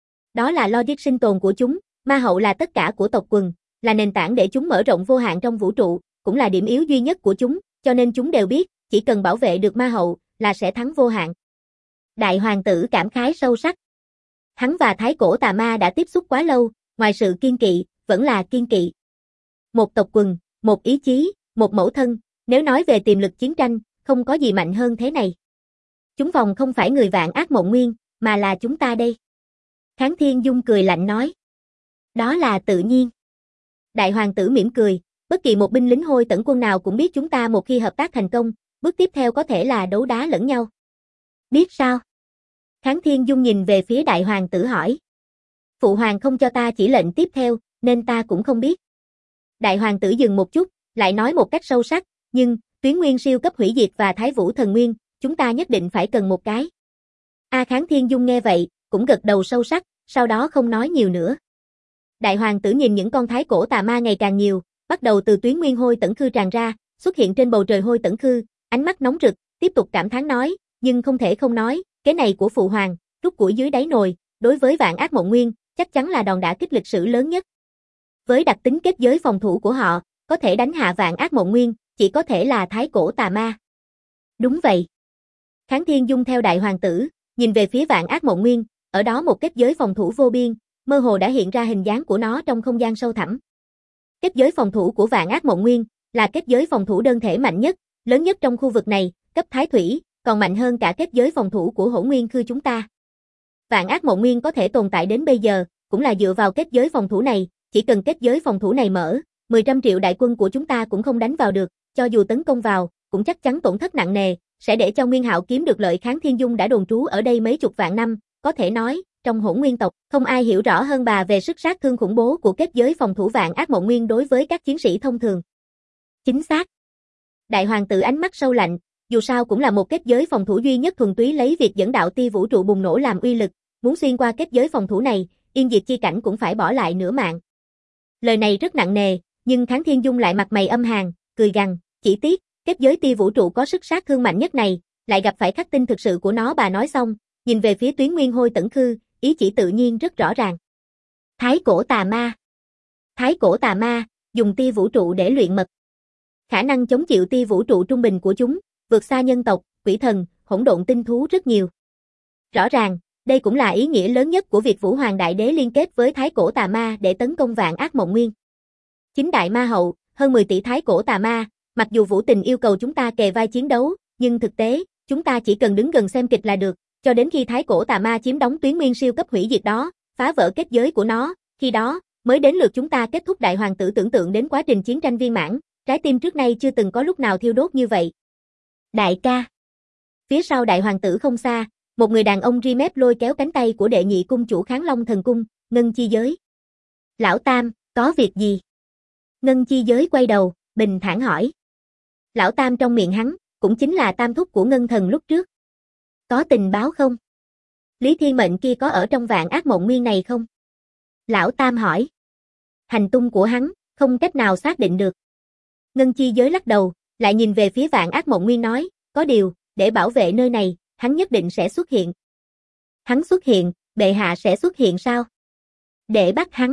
Đó là logic sinh tồn của chúng, ma hậu là tất cả của tộc quần, là nền tảng để chúng mở rộng vô hạn trong vũ trụ, cũng là điểm yếu duy nhất của chúng, cho nên chúng đều biết, chỉ cần bảo vệ được ma hậu, là sẽ thắng vô hạn. Đại hoàng tử cảm khái sâu sắc. Hắn và Thái Cổ Tà Ma đã tiếp xúc quá lâu, ngoài sự kiên kỵ, vẫn là kiên kỵ. Một tộc quần, một ý chí, một mẫu thân, nếu nói về tiềm lực chiến tranh, không có gì mạnh hơn thế này. Chúng phòng không phải người Vạn Ác Mộng Nguyên, mà là chúng ta đây. Kháng Thiên Dung cười lạnh nói. Đó là tự nhiên. Đại hoàng tử mỉm cười, bất kỳ một binh lính Hôi Tẩn quân nào cũng biết chúng ta một khi hợp tác thành công, bước tiếp theo có thể là đấu đá lẫn nhau. Biết sao? Kháng Thiên Dung nhìn về phía đại hoàng tử hỏi. Phụ hoàng không cho ta chỉ lệnh tiếp theo, nên ta cũng không biết. Đại hoàng tử dừng một chút, lại nói một cách sâu sắc, nhưng, Tuyến Nguyên siêu cấp hủy diệt và Thái Vũ thần nguyên, chúng ta nhất định phải cần một cái. Kháng Thiên Dung nghe vậy, cũng gật đầu sâu sắc, sau đó không nói nhiều nữa. Đại hoàng tử nhìn những con Thái Cổ Tà Ma ngày càng nhiều, bắt đầu từ Tuyến Nguyên Hôi Tẩn Khư tràn ra, xuất hiện trên bầu trời Hôi Tẩn Khư, ánh mắt nóng rực, tiếp tục cảm thán nói, nhưng không thể không nói, cái này của phụ hoàng, rút củi dưới đáy nồi, đối với Vạn Ác Mộng Nguyên, chắc chắn là đòn đả kích lịch sử lớn nhất. Với đặc tính kết giới phòng thủ của họ, có thể đánh hạ Vạn Ác Mộng Nguyên, chỉ có thể là Thái Cổ Tà Ma. Đúng vậy. Kháng Thiên Dung theo đại hoàng tử, nhìn về phía Vạn Ác Mộng Nguyên, ở đó một kết giới phòng thủ vô biên, mơ hồ đã hiện ra hình dáng của nó trong không gian sâu thẳm. Kết giới phòng thủ của Vạn Ác Mộng Nguyên là kết giới phòng thủ đơn thể mạnh nhất, lớn nhất trong khu vực này, cấp Thái Thủy, còn mạnh hơn cả kết giới phòng thủ của Hỗn Nguyên Khư chúng ta. Vạn Ác Mộng Nguyên có thể tồn tại đến bây giờ, cũng là dựa vào kết giới phòng thủ này, chỉ cần kết giới phòng thủ này mở, 100 triệu đại quân của chúng ta cũng không đánh vào được, cho dù tấn công vào, cũng chắc chắn tổn thất nặng nề, sẽ để cho Nguyên Hạo kiếm được lợi. Kháng Thiên Dung đã đồn trú ở đây mấy chục vạn năm, có thể nói, trong Hỗn Nguyên tộc, không ai hiểu rõ hơn bà về sức sát thương khủng bố của kết giới phòng thủ Vạn Ác Mộng Nguyên đối với các chiến sĩ thông thường. Chính xác. Đại hoàng tử ánh mắt sâu lạnh, dù sao cũng là một kết giới phòng thủ duy nhất thuần túy lấy việc dẫn đạo tia vũ trụ bùng nổ làm uy lực, muốn xuyên qua kết giới phòng thủ này, Yên Diệt chi cảnh cũng phải bỏ lại nửa mạng. Lời này rất nặng nề, nhưng Kháng Thiên Dung lại mặt mày âm hàn, cười gằn, chỉ tiếc, kết giới tia vũ trụ có sức sát thương mạnh nhất này, lại gặp phải khắc tinh thực sự của nó. Bà nói xong, nhìn về phía Tuyến Nguyên Hôi Tẩn Khư, ý chỉ tự nhiên rất rõ ràng. Thái Cổ Tà Ma. Thái Cổ Tà Ma, dùng tia vũ trụ để luyện mật. Khả năng chống chịu tia vũ trụ trung bình của chúng, vượt xa nhân tộc, quỷ thần, hỗn độn tinh thú rất nhiều. Rõ ràng, đây cũng là ý nghĩa lớn nhất của việc Vũ Hoàng Đại Đế liên kết với Thái Cổ Tà Ma để tấn công Vạn Ác Mộng Nguyên. Chính đại ma hậu, hơn 10 tỷ Thái Cổ Tà Ma, mặc dù Vũ Tình yêu cầu chúng ta kề vai chiến đấu, nhưng thực tế, chúng ta chỉ cần đứng gần xem kịch là được, cho đến khi Thái Cổ Tà Ma chiếm đóng Tuyến Nguyên siêu cấp hủy diệt đó, phá vỡ kết giới của nó, khi đó, mới đến lượt chúng ta kết thúc. Đại hoàng tử tưởng tượng đến quá trình chiến tranh viên mãn, trái tim trước nay chưa từng có lúc nào thiêu đốt như vậy. Đại ca. Phía sau đại hoàng tử không xa, một người đàn ông ri mép lôi kéo cánh tay của đệ nhị cung chủ Kháng Long Thần Cung, Ngân Chi Giới. Lão Tam, có việc gì? Ngân Chi Giới quay đầu, bình thản hỏi. Lão Tam trong miệng hắn, cũng chính là tam thúc của Ngân Thần lúc trước. Có tình báo không? Lý Thiên Mệnh kia có ở trong Vạn Ác Mộng Nguyên này không? Lão Tam hỏi. Hành tung của hắn, không cách nào xác định được. Ngân Chi Giới lắc đầu, lại nhìn về phía Vạn Ác Mộng Nguyên nói, có điều, để bảo vệ nơi này, hắn nhất định sẽ xuất hiện. Hắn xuất hiện, bệ hạ sẽ xuất hiện sao? Để bắt hắn.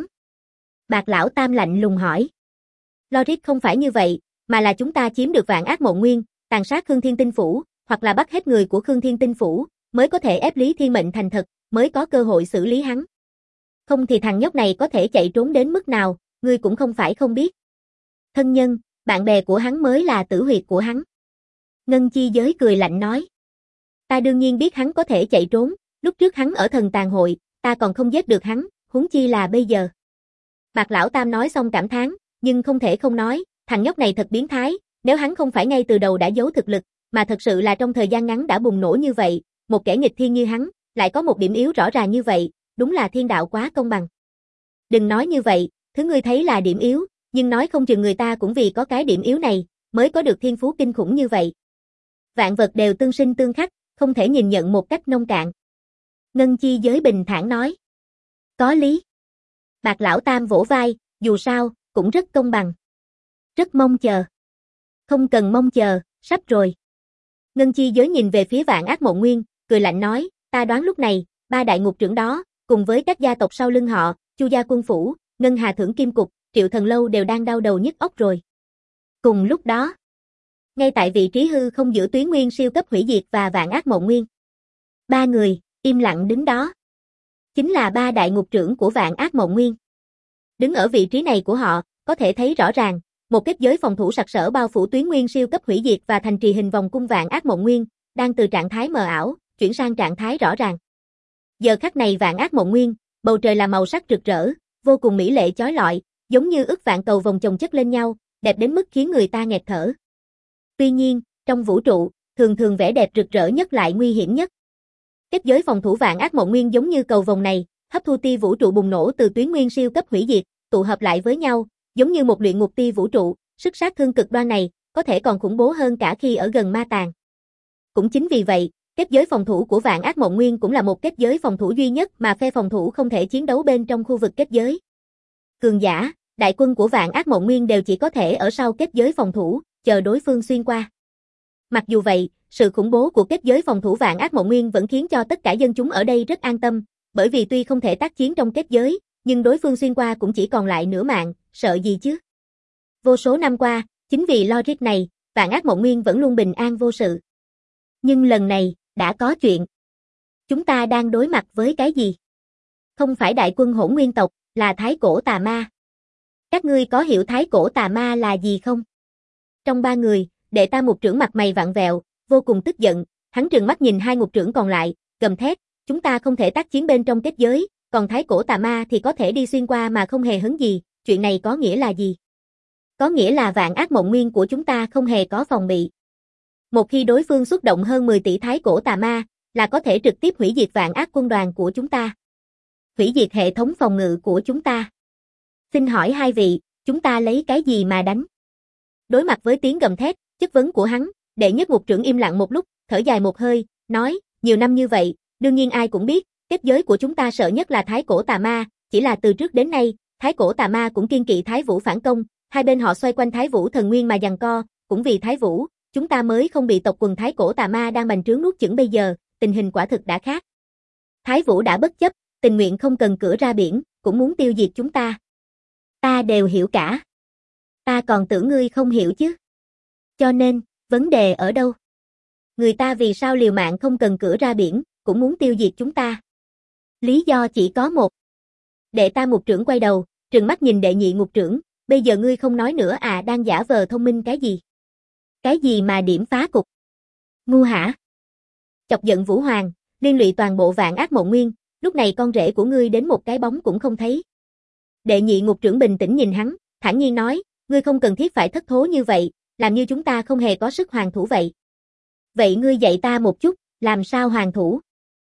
Bạc Lão Tam lạnh lùng hỏi. Logic không phải như vậy, mà là chúng ta chiếm được Vạn Ác Mộng Nguyên, tàn sát Khương Thiên Tinh Phủ, hoặc là bắt hết người của Khương Thiên Tinh Phủ, mới có thể ép Lý Thiên Mệnh thành thật, mới có cơ hội xử lý hắn. Không thì thằng nhóc này có thể chạy trốn đến mức nào, ngươi cũng không phải không biết. Thân nhân, bạn bè của hắn mới là tử huyệt của hắn. Ngân Chi Giới cười lạnh nói. Ta đương nhiên biết hắn có thể chạy trốn, lúc trước hắn ở Thần Tàn Hội, ta còn không giết được hắn, huống chi là bây giờ. Bạc Lão Tam nói xong cảm thán, nhưng không thể không nói, thằng nhóc này thật biến thái, nếu hắn không phải ngay từ đầu đã giấu thực lực, mà thật sự là trong thời gian ngắn đã bùng nổ như vậy, một kẻ nghịch thiên như hắn, lại có một điểm yếu rõ ràng như vậy, đúng là thiên đạo quá công bằng. Đừng nói như vậy, thứ ngươi thấy là điểm yếu, nhưng nói không chừng người ta cũng vì có cái điểm yếu này, mới có được thiên phú kinh khủng như vậy. Vạn vật đều tương sinh tương khắc, không thể nhìn nhận một cách nông cạn. Ngân chi giới bình thản nói. Có lý. Bạc lão tam vỗ vai, dù sao, cũng rất công bằng. Rất mong chờ. Không cần mong chờ, sắp rồi. Ngân chi giới nhìn về phía Vạn Ác Mộng Nguyên, cười lạnh nói, ta đoán lúc này, ba đại ngục trưởng đó, cùng với các gia tộc sau lưng họ, Chu gia quân phủ, Ngân Hà Thưởng Kim Cục, Triệu Thần Lâu đều đang đau đầu nhức óc rồi. Cùng lúc đó, ngay tại vị trí hư không giữa Tuyến Nguyên siêu cấp hủy diệt và Vạn Ác Mộng Nguyên, ba người, im lặng đứng đó. Chính là ba đại ngục trưởng của Vạn Ác Mộng Nguyên. Đứng ở vị trí này của họ, có thể thấy rõ ràng, một kết giới phòng thủ sặc sỡ bao phủ Tuyến Nguyên siêu cấp hủy diệt và thành trì hình vòng cung Vạn Ác Mộng Nguyên, đang từ trạng thái mờ ảo, chuyển sang trạng thái rõ ràng. Giờ khắc này Vạn Ác Mộng Nguyên, bầu trời là màu sắc rực rỡ, vô cùng mỹ lệ chói lọi, giống như ức vạn cầu vồng chồng chất lên nhau, đẹp đến mức khiến người ta nghẹt thở. Tuy nhiên, trong vũ trụ, thường thường vẻ đẹp rực rỡ nhất lại nguy hiểm nhất. Kết giới phòng thủ Vạn Ác Mộng Nguyên giống như cầu vồng này, hấp thu tia vũ trụ bùng nổ từ Tuyến Nguyên siêu cấp hủy diệt, tụ hợp lại với nhau, giống như một luyện ngục tia vũ trụ, sức sát thương cực đoan này, có thể còn khủng bố hơn cả khi ở gần ma tàng. Cũng chính vì vậy, kết giới phòng thủ của Vạn Ác Mộng Nguyên cũng là một kết giới phòng thủ duy nhất mà phe phòng thủ không thể chiến đấu bên trong khu vực kết giới. Cường giả, đại quân của Vạn Ác Mộng Nguyên đều chỉ có thể ở sau kết giới phòng thủ, chờ đối phương xuyên qua. Mặc dù vậy, sự khủng bố của kết giới phòng thủ Vạn Ác Mộng Nguyên vẫn khiến cho tất cả dân chúng ở đây rất an tâm, bởi vì tuy không thể tác chiến trong kết giới, nhưng đối phương xuyên qua cũng chỉ còn lại nửa mạng, sợ gì chứ? Vô số năm qua, chính vì logic này, Vạn Ác Mộng Nguyên vẫn luôn bình an vô sự. Nhưng lần này, đã có chuyện. Chúng ta đang đối mặt với cái gì? Không phải đại quân Hỗn Nguyên tộc, là Thái Cổ Tà Ma. Các ngươi có hiểu Thái Cổ Tà Ma là gì không? Trong ba người, Đệ Tam Mục trưởng mặt mày vặn vẹo, vô cùng tức giận, hắn trừng mắt nhìn hai ngục trưởng còn lại, gầm thét, chúng ta không thể tác chiến bên trong kết giới, còn Thái Cổ Tà Ma thì có thể đi xuyên qua mà không hề hấn gì, chuyện này có nghĩa là gì? Có nghĩa là Vạn Ác Mộng Nguyên của chúng ta không hề có phòng bị. Một khi đối phương xuất động hơn 10 tỷ Thái Cổ Tà Ma, là có thể trực tiếp hủy diệt Vạn Ác quân đoàn của chúng ta. Hủy diệt hệ thống phòng ngự của chúng ta. Xin hỏi hai vị, chúng ta lấy cái gì mà đánh? Đối mặt với tiếng gầm thét, chất vấn của hắn, Đệ Nhất Ngục trưởng im lặng một lúc, thở dài một hơi, nói, nhiều năm như vậy, đương nhiên ai cũng biết, kết giới của chúng ta sợ nhất là Thái Cổ Tà Ma, chỉ là từ trước đến nay, Thái Cổ Tà Ma cũng kiên kỵ Thái Vũ phản công, hai bên họ xoay quanh Thái Vũ thần nguyên mà giằng co, cũng vì Thái Vũ, chúng ta mới không bị tộc quần Thái Cổ Tà Ma đang bành trướng nuốt chửng bây giờ, tình hình quả thực đã khác. Thái Vũ đã bất chấp, tình nguyện không cần cửa ra biển, cũng muốn tiêu diệt chúng ta. Ta đều hiểu cả. Ta còn tưởng ngươi không hiểu chứ. Cho nên, vấn đề ở đâu? Người ta vì sao liều mạng không cần cửa ra biển, cũng muốn tiêu diệt chúng ta? Lý do chỉ có một. Đệ Tam Mục trưởng quay đầu, trừng mắt nhìn Đệ Nhị Ngục trưởng, bây giờ ngươi không nói nữa à, đang giả vờ thông minh cái gì? Cái gì mà điểm phá cục? Ngu hả? Chọc giận Vũ Hoàng, liên lụy toàn bộ Vạn Ác Mộng Nguyên, lúc này con rể của ngươi đến một cái bóng cũng không thấy. Đệ Nhị Ngục trưởng bình tĩnh nhìn hắn, thản nhiên nói, ngươi không cần thiết phải thất thố như vậy, làm như chúng ta không hề có sức hoàn thủ vậy. Vậy ngươi dạy ta một chút, làm sao hoàn thủ?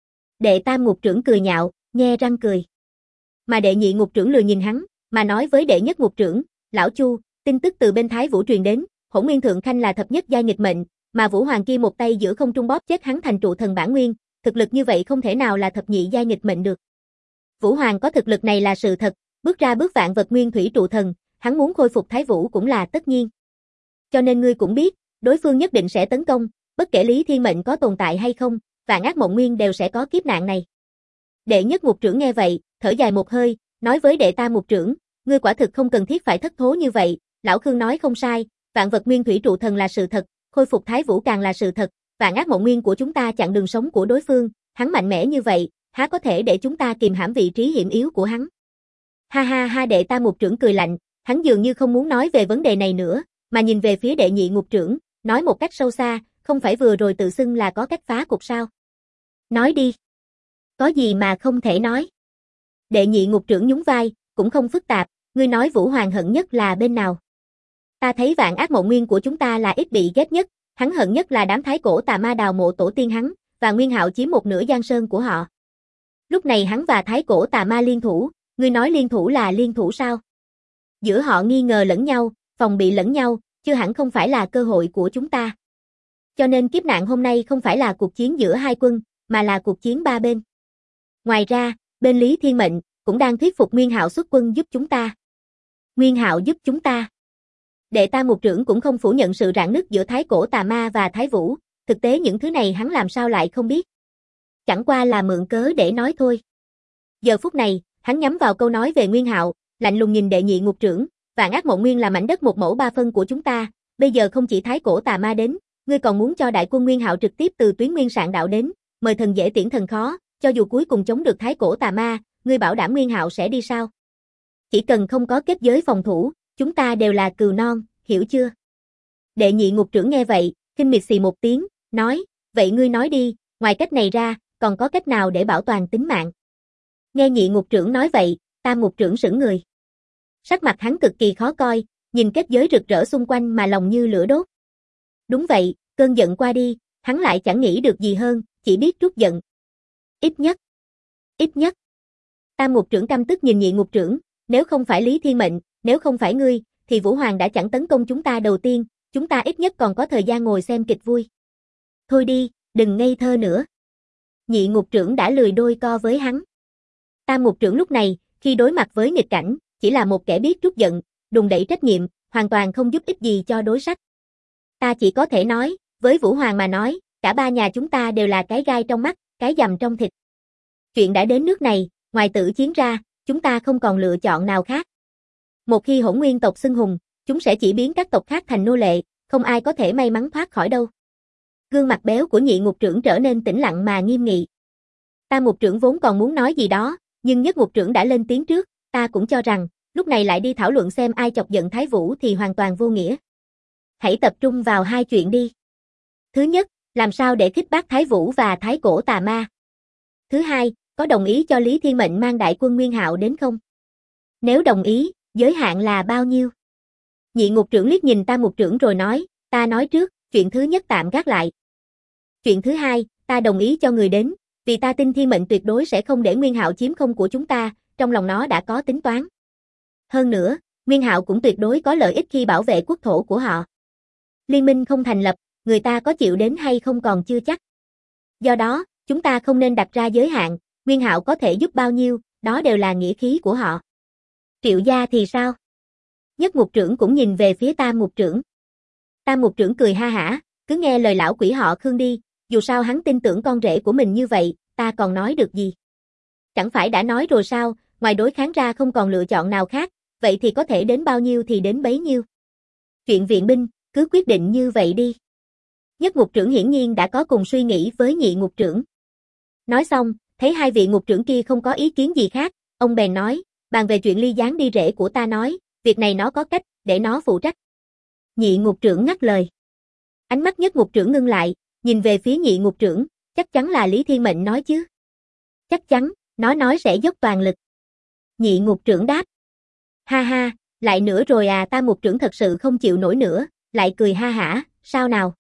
Đệ Tam Ngục trưởng cười nhạo, nhe răng cười. Mà Đệ Nhị Ngục trưởng lừa nhìn hắn, mà nói với Đệ Nhất Ngục trưởng, lão Chu, tin tức từ bên Thái Vũ truyền đến, Hỗn Nguyên Thượng Khanh là thập nhất giai nghịch mệnh, mà Vũ Hoàng kia một tay giữa không trung bóp chết hắn thành trụ thần bản nguyên, thực lực như vậy không thể nào là thập nhị giai nghịch mệnh được. Vũ Hoàng có thực lực này là sự thật, bước ra bước vạn vật nguyên thủy trụ thần, hắn muốn khôi phục Thái Vũ cũng là tất nhiên. Cho nên ngươi cũng biết, đối phương nhất định sẽ tấn công, bất kể Lý Thiên Mệnh có tồn tại hay không, Vạn Ác Mộng Nguyên đều sẽ có kiếp nạn này. Đệ Nhất Ngục trưởng nghe vậy, thở dài một hơi, nói với Đệ Tam Mục trưởng, ngươi quả thực không cần thiết phải thất thố như vậy, lão Khương nói không sai, vạn vật nguyên thủy trụ thần là sự thật, khôi phục Thái Vũ càng là sự thật, Vạn Ác Mộng Nguyên của chúng ta chặn đường sống của đối phương, hắn mạnh mẽ như vậy, há có thể để chúng ta kìm hãm vị trí hiểm yếu của hắn. Ha ha ha, Đệ Tam Mục trưởng cười lạnh, hắn dường như không muốn nói về vấn đề này nữa, mà nhìn về phía Đệ Nhị Ngục trưởng, nói một cách sâu xa, không phải vừa rồi tự xưng là có cách phá cục sao? Nói đi. Có gì mà không thể nói? Đệ Nhị Ngục trưởng nhún vai, cũng không phức tạp, ngươi nói Vũ Hoàng hận nhất là bên nào? Ta thấy Vạn Ác Mộng Nguyên của chúng ta là ít bị ghét nhất, hắn hận nhất là đám Thái Cổ Tà Ma đào mộ tổ tiên hắn, và Nguyên Hạo chiếm một nửa giang sơn của họ. Lúc này hắn và Thái Cổ Tà Ma liên thủ, ngươi nói liên thủ là liên thủ sao? Giữa họ nghi ngờ lẫn nhau, phòng bị lẫn nhau, chưa hẳn không phải là cơ hội của chúng ta. Cho nên kiếp nạn hôm nay không phải là cuộc chiến giữa hai quân, mà là cuộc chiến ba bên. Ngoài ra, bên Lý Thiên Mệnh cũng đang thuyết phục Nguyên Hạo xuất quân giúp chúng ta. Nguyên Hạo giúp chúng ta. Đệ Tam Mục Trưởng cũng không phủ nhận sự rạn nứt giữa Thái Cổ Tà Ma và Thái Vũ, thực tế những thứ này hắn làm sao lại không biết. Chẳng qua là mượn cớ để nói thôi. Giờ phút này, hắn nhắm vào câu nói về Nguyên Hạo, lạnh lùng nhìn Đệ Nhị Ngục Trưởng, Vạn Ác Mộng Nguyên là mảnh đất một mẫu ba phân của chúng ta, bây giờ không chỉ Thái Cổ Tà Ma đến, ngươi còn muốn cho đại quân Nguyên Hạo trực tiếp từ tuyến Nguyên Sạn Đạo đến, mời thần dễ tiễn thần khó, cho dù cuối cùng chống được Thái Cổ Tà Ma, ngươi bảo đảm Nguyên Hạo sẽ đi sao? Chỉ cần không có kết giới phòng thủ, chúng ta đều là cừu non, hiểu chưa? Đệ Nhị Ngục Trưởng nghe vậy, khinh miệt xì một tiếng, nói, vậy ngươi nói đi, ngoài cách này ra, còn có cách nào để bảo toàn tính mạng? Nghe Nhị Ngục Trưởng nói vậy, Tam Ngục Trưởng sững người. Sắc mặt hắn cực kỳ khó coi, nhìn kết giới rực rỡ xung quanh mà lòng như lửa đốt. Đúng vậy, cơn giận qua đi, hắn lại chẳng nghĩ được gì hơn, chỉ biết trút giận. Ít nhất. Tam Ngục Trưởng căm tức nhìn Nhị Ngục Trưởng, nếu không phải Lý Thiên Mệnh, nếu không phải ngươi, thì Vũ Hoàng đã chẳng tấn công chúng ta đầu tiên, chúng ta ít nhất còn có thời gian ngồi xem kịch vui. Thôi đi, đừng ngây thơ nữa. Nhị Ngục Trưởng đã lười đôi co với hắn. Tam Ngục Trưởng lúc này, khi đối mặt với nghịch cảnh, chỉ là một kẻ biết trút giận, đùn đẩy trách nhiệm, hoàn toàn không giúp ích gì cho đối sách. Ta chỉ có thể nói, với Vũ Hoàng mà nói, cả ba nhà chúng ta đều là cái gai trong mắt, cái dầm trong thịt. Chuyện đã đến nước này, ngoài tử chiến ra, chúng ta không còn lựa chọn nào khác. Một khi Hỗn Nguyên tộc xưng hùng, chúng sẽ chỉ biến các tộc khác thành nô lệ, không ai có thể may mắn thoát khỏi đâu. Gương mặt béo của Nhị Ngục Trưởng trở nên tĩnh lặng mà nghiêm nghị. Tam Ngục Trưởng vốn còn muốn nói gì đó, nhưng Nhất Ngục Trưởng đã lên tiếng trước, ta cũng cho rằng, lúc này lại đi thảo luận xem ai chọc giận Thái Vũ thì hoàn toàn vô nghĩa. Hãy tập trung vào hai chuyện đi. Thứ nhất, làm sao để khích bác Thái Vũ và Thái Cổ Tà Ma. Thứ hai, có đồng ý cho Lý Thiên Mệnh mang đại quân Nguyên Hạo đến không? Nếu đồng ý, giới hạn là bao nhiêu? Nhị Ngục Trưởng liếc nhìn Tam Ngục Trưởng rồi nói, ta nói trước, chuyện thứ nhất tạm gác lại. Chuyện thứ hai, ta đồng ý cho người đến, vì ta tin Thiên Mệnh tuyệt đối sẽ không để Nguyên Hạo chiếm không của chúng ta, trong lòng nó đã có tính toán. Hơn nữa, Nguyên Hạo cũng tuyệt đối có lợi ích khi bảo vệ quốc thổ của họ. Liên minh không thành lập, người ta có chịu đến hay không còn chưa chắc. Do đó, chúng ta không nên đặt ra giới hạn, Nguyên Hạo có thể giúp bao nhiêu, đó đều là nghĩa khí của họ. Triệu gia thì sao? Nhất Ngục Trưởng cũng nhìn về phía Tam Ngục Trưởng. Tam Ngục Trưởng cười ha hả, cứ nghe lời lão quỷ họ Khương đi, dù sao hắn tin tưởng con rể của mình như vậy, ta còn nói được gì? Chẳng phải đã nói rồi sao, ngoài đối kháng ra không còn lựa chọn nào khác, vậy thì có thể đến bao nhiêu thì đến bấy nhiêu. Chuyện viện binh, cứ quyết định như vậy đi. Nhất Ngục Trưởng hiển nhiên đã có cùng suy nghĩ với Nhị Ngục Trưởng. Nói xong, thấy hai vị Ngục Trưởng kia không có ý kiến gì khác, ông bèn nói, bàn về chuyện ly gián đi rể của ta nói, việc này nó có cách, để nó phụ trách. Nhị Ngục Trưởng ngắt lời. Ánh mắt Nhất Ngục Trưởng ngưng lại, nhìn về phía Nhị Ngục Trưởng, chắc chắn là Lý Thiên Mệnh nói chứ. Chắc chắn, nó nói sẽ dốc toàn lực. Nhị Ngục Trưởng đáp. Ha ha, lại nữa rồi à. Tam Ngục Trưởng thật sự không chịu nổi nữa, lại cười ha hả, sao nào?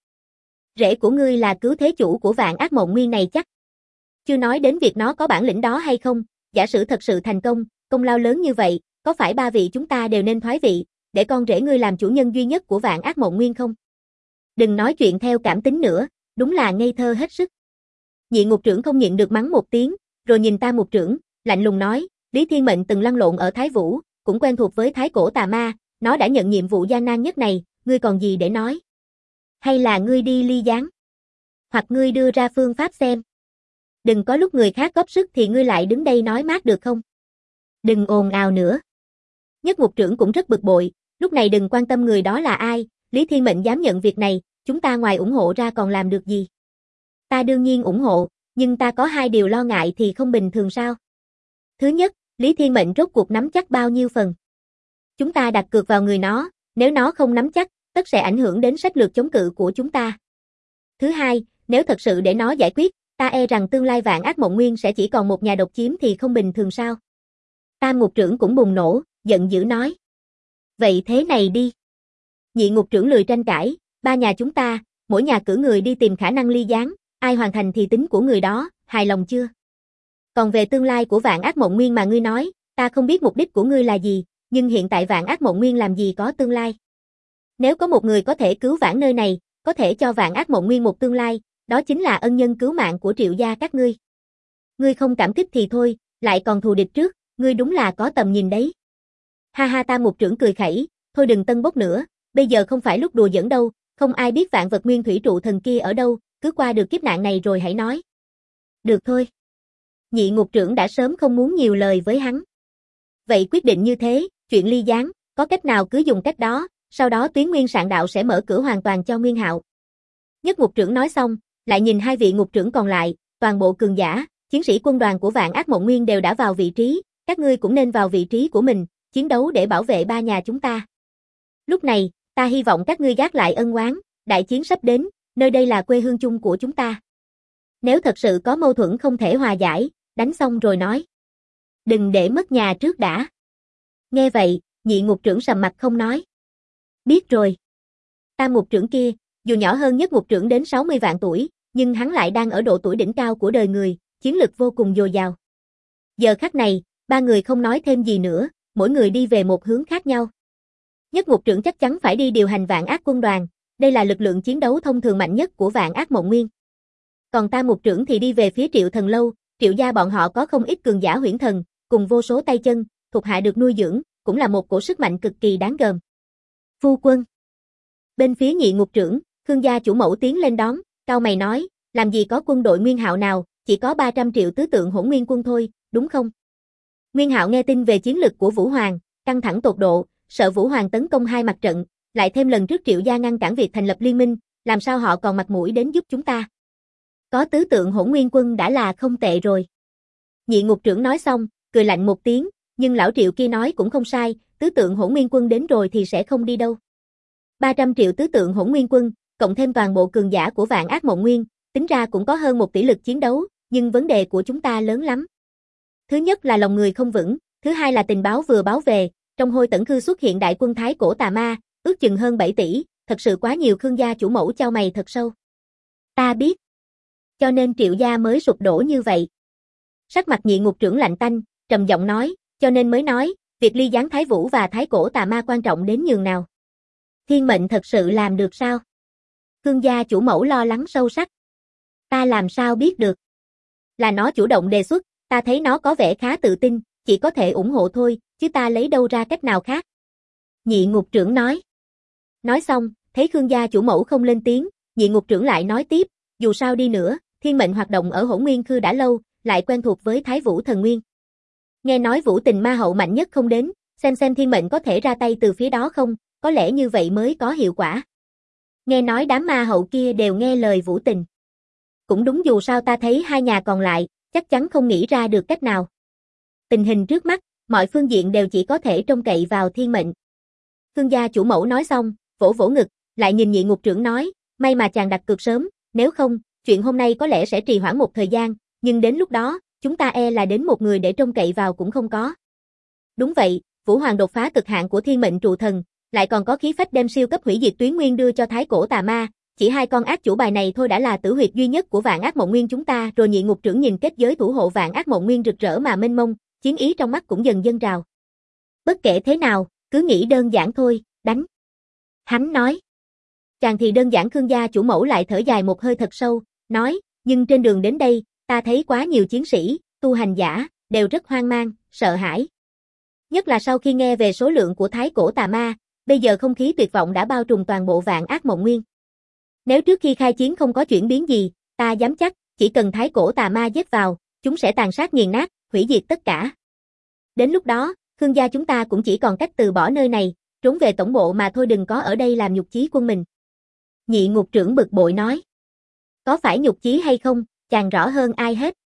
Rể của ngươi là cứu thế chủ của Vạn Ác Mộng Nguyên này chắc. Chưa nói đến việc nó có bản lĩnh đó hay không, giả sử thật sự thành công, công lao lớn như vậy, có phải ba vị chúng ta đều nên thoái vị, để con rể ngươi làm chủ nhân duy nhất của Vạn Ác Mộng Nguyên không? Đừng nói chuyện theo cảm tính nữa, đúng là ngây thơ hết sức. Nhị Ngục Trưởng không nhịn được mắng một tiếng, rồi nhìn Tam Ngục Trưởng, lạnh lùng nói, Lý Thiên Mệnh từng lăn lộn ở Thái Vũ, cũng quen thuộc với Thái Cổ Tà Ma, nó đã nhận nhiệm vụ gian nan nhất này, ngươi còn gì để nói? Hay là ngươi đi ly gián? Hoặc ngươi đưa ra phương pháp xem? Đừng có lúc người khác góp sức thì ngươi lại đứng đây nói mát được không? Đừng ồn ào nữa. Nhất Ngục Trưởng cũng rất bực bội, lúc này đừng quan tâm người đó là ai, Lý Thiên Mệnh dám nhận việc này, chúng ta ngoài ủng hộ ra còn làm được gì? Ta đương nhiên ủng hộ, nhưng ta có hai điều lo ngại thì không bình thường sao? Thứ nhất, Lý Thiên Mệnh rốt cuộc nắm chắc bao nhiêu phần? Chúng ta đặt cược vào người nó, nếu nó không nắm chắc, tất sẽ ảnh hưởng đến sách lược chống cự của chúng ta. Thứ hai, nếu thật sự để nó giải quyết, ta e rằng tương lai Vạn Ác Mộng Nguyên sẽ chỉ còn một nhà độc chiếm thì không bình thường sao? Tam Ngục Trưởng cũng bùng nổ, giận dữ nói. Vậy thế này đi. Nhị Ngục Trưởng lười tranh cãi, ba nhà chúng ta, mỗi nhà cử người đi tìm khả năng ly gián, ai hoàn thành thì tính của người đó, hài lòng chưa? Còn về tương lai của Vạn Ác Mộng Nguyên mà ngươi nói, ta không biết mục đích của ngươi là gì, nhưng hiện tại Vạn Ác Mộng Nguyên làm gì có tương lai. Nếu có một người có thể cứu vãn nơi này, có thể cho Vạn Ác Mộng Nguyên một tương lai, đó chính là ân nhân cứu mạng của Triệu gia các ngươi. Ngươi không cảm kích thì thôi, lại còn thù địch trước, ngươi đúng là có tầm nhìn đấy. Ha ha, Tam Mục Trưởng cười khẩy, thôi đừng tân bốc nữa, bây giờ không phải lúc đùa giỡn đâu, không ai biết vạn vật nguyên thủy trụ thần kia ở đâu, cứ qua được kiếp nạn này rồi hãy nói. Được thôi. Nhị Ngục Trưởng đã sớm không muốn nhiều lời với hắn. Vậy quyết định như thế, chuyện ly gián, có cách nào cứ dùng cách đó, sau đó Tuyến Nguyên Sạn Đạo sẽ mở cửa hoàn toàn cho Nguyên Hạo. Nhất Ngục Trưởng nói xong, lại nhìn hai vị Ngục Trưởng còn lại, toàn bộ cường giả, chiến sĩ quân đoàn của Vạn Ác Mộng Nguyên đều đã vào vị trí, các ngươi cũng nên vào vị trí của mình, chiến đấu để bảo vệ ba nhà chúng ta. Lúc này, ta hy vọng các ngươi gác lại ân oán, đại chiến sắp đến, nơi đây là quê hương chung của chúng ta. Nếu thật sự có mâu thuẫn không thể hòa giải, đánh xong rồi nói. Đừng để mất nhà trước đã. Nghe vậy, Nhị Ngục Trưởng sầm mặt không nói. Biết rồi. Tam Ngục Trưởng kia, dù nhỏ hơn Nhất Ngục Trưởng đến 60 vạn tuổi, nhưng hắn lại đang ở độ tuổi đỉnh cao của đời người, chiến lực vô cùng dồi dào. Giờ khắc này, ba người không nói thêm gì nữa, mỗi người đi về một hướng khác nhau. Nhất Ngục Trưởng chắc chắn phải đi điều hành Vạn Ác quân đoàn, đây là lực lượng chiến đấu thông thường mạnh nhất của Vạn Ác Mộng Nguyên. Còn Tam Mục Trưởng thì đi về phía Triệu Thần Lâu, Triệu gia bọn họ có không ít cường giả huyễn thần, cùng vô số tay chân, thuộc hạ được nuôi dưỡng, cũng là một cổ sức mạnh cực kỳ đáng gờm. Phu quân. Bên phía Nhị Ngục Trưởng, Khương gia chủ mẫu tiến lên đón, cau mày nói, làm gì có quân đội Nguyên Hạo nào, chỉ có 300 triệu tứ tượng Hỗn Nguyên quân thôi, đúng không? Nguyên Hạo nghe tin về chiến lực của Vũ Hoàng, căng thẳng tột độ, sợ Vũ Hoàng tấn công hai mặt trận, lại thêm lần trước Triệu gia ngăn cản việc thành lập liên minh, làm sao họ còn mặt mũi đến giúp chúng ta? Có tứ tượng Hỗn Nguyên quân đã là không tệ rồi. Nhị Ngục Trưởng nói xong, cười lạnh một tiếng, nhưng lão Triệu kia nói cũng không sai, tứ tượng Hỗn Nguyên quân đến rồi thì sẽ không đi đâu. 300 triệu tứ tượng Hỗn Nguyên quân, cộng thêm toàn bộ cường giả của Vạn Ác Mộng Nguyên, tính ra cũng có hơn 1 tỷ lực chiến đấu, nhưng vấn đề của chúng ta lớn lắm. Thứ nhất là lòng người không vững, thứ hai là tình báo vừa báo về, trong Hôi Tẩn Khư xuất hiện đại quân Thái Cổ Tà Ma, ước chừng hơn 7 tỷ, thật sự quá nhiều. Khương gia chủ mẫu chau mày thật sâu. Ta biết. Cho nên Triệu gia mới sụp đổ như vậy. Sắc mặt Nhị Ngục Trưởng lạnh tanh, trầm giọng nói, cho nên mới nói, việc ly gián Thái Vũ và Thái Cổ Tà Ma quan trọng đến nhường nào. Thiên mệnh thật sự làm được sao? Khương gia chủ mẫu lo lắng sâu sắc. Ta làm sao biết được? Là nó chủ động đề xuất, ta thấy nó có vẻ khá tự tin, chỉ có thể ủng hộ thôi, chứ ta lấy đâu ra cách nào khác. Nhị Ngục Trưởng nói. Nói xong, thấy Khương gia chủ mẫu không lên tiếng, Nhị Ngục Trưởng lại nói tiếp, dù sao đi nữa, thiên mệnh hoạt động ở Hỗn Nguyên Khư đã lâu, lại quen thuộc với Thái Vũ Thần Nguyên. Nghe nói Vũ Tình Ma Hậu mạnh nhất không đến, xem thiên mệnh có thể ra tay từ phía đó không, có lẽ như vậy mới có hiệu quả. Nghe nói đám ma hậu kia đều nghe lời Vũ Tình. Cũng đúng, dù sao ta thấy hai nhà còn lại, chắc chắn không nghĩ ra được cách nào. Tình hình trước mắt, mọi phương diện đều chỉ có thể trông cậy vào thiên mệnh. Khương gia chủ mẫu nói xong, vỗ vỗ ngực, lại nhìn Nhị Ngục Trưởng nói, may mà chàng đặt cược sớm, nếu không, chuyện hôm nay có lẽ sẽ trì hoãn một thời gian, nhưng đến lúc đó, chúng ta e là đến một người để trông cậy vào cũng không có. Đúng vậy, Vũ Hoàng đột phá cực hạn của thiên mệnh trụ thần, lại còn có khí phách đem siêu cấp hủy diệt Tuyến Nguyên đưa cho Thái Cổ Tà Ma, chỉ hai con ác chủ bài này thôi đã là tử huyệt duy nhất của Vạn Ác Mộng Nguyên chúng ta. Rồi Nhị Ngục Trưởng nhìn kết giới thủ hộ Vạn Ác Mộng Nguyên rực rỡ mà mênh mông, chiến ý trong mắt cũng dần dâng trào. Bất kể thế nào, cứ nghĩ đơn giản thôi, đánh. Hắn nói. Chàng thì đơn giản. Khương gia chủ mẫu lại thở dài một hơi thật sâu, nói, nhưng trên đường đến đây, ta thấy quá nhiều chiến sĩ, tu hành giả, đều rất hoang mang, sợ hãi. Nhất là sau khi nghe về số lượng của Thái Cổ Tà Ma, bây giờ không khí tuyệt vọng đã bao trùm toàn bộ Vạn Ác Mộng Nguyên. Nếu trước khi khai chiến không có chuyển biến gì, ta dám chắc, chỉ cần Thái Cổ Tà Ma giết vào, chúng sẽ tàn sát nghiền nát, hủy diệt tất cả. Đến lúc đó, Khương gia chúng ta cũng chỉ còn cách từ bỏ nơi này, trốn về tổng bộ mà thôi, đừng có ở đây làm nhục chí quân mình. Nhị Ngục Trưởng bực bội nói. Có phải nhục chí hay không, chàng rõ hơn ai hết.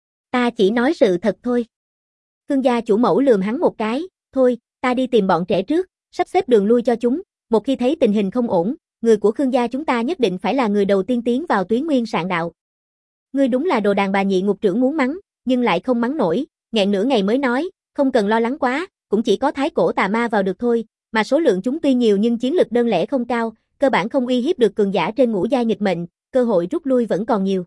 Ta chỉ nói sự thật thôi. Khương gia chủ mẫu lườm hắn một cái, thôi, ta đi tìm bọn trẻ trước, sắp xếp đường lui cho chúng, một khi thấy tình hình không ổn, người của Khương gia chúng ta nhất định phải là người đầu tiên tiến vào Tuyến Nguyên Sạn Đạo. Ngươi đúng là đồ đàn bà. Nhị Ngục Trưởng muốn mắng, nhưng lại không mắng nổi, nghẹn nửa ngày mới nói, không cần lo lắng quá, cũng chỉ có Thái Cổ Tà Ma vào được thôi, mà số lượng chúng tuy nhiều nhưng chiến lực đơn lẻ không cao, cơ bản không uy hiếp được cường giả trên ngũ giai nghịch mệnh, cơ hội rút lui vẫn còn nhiều.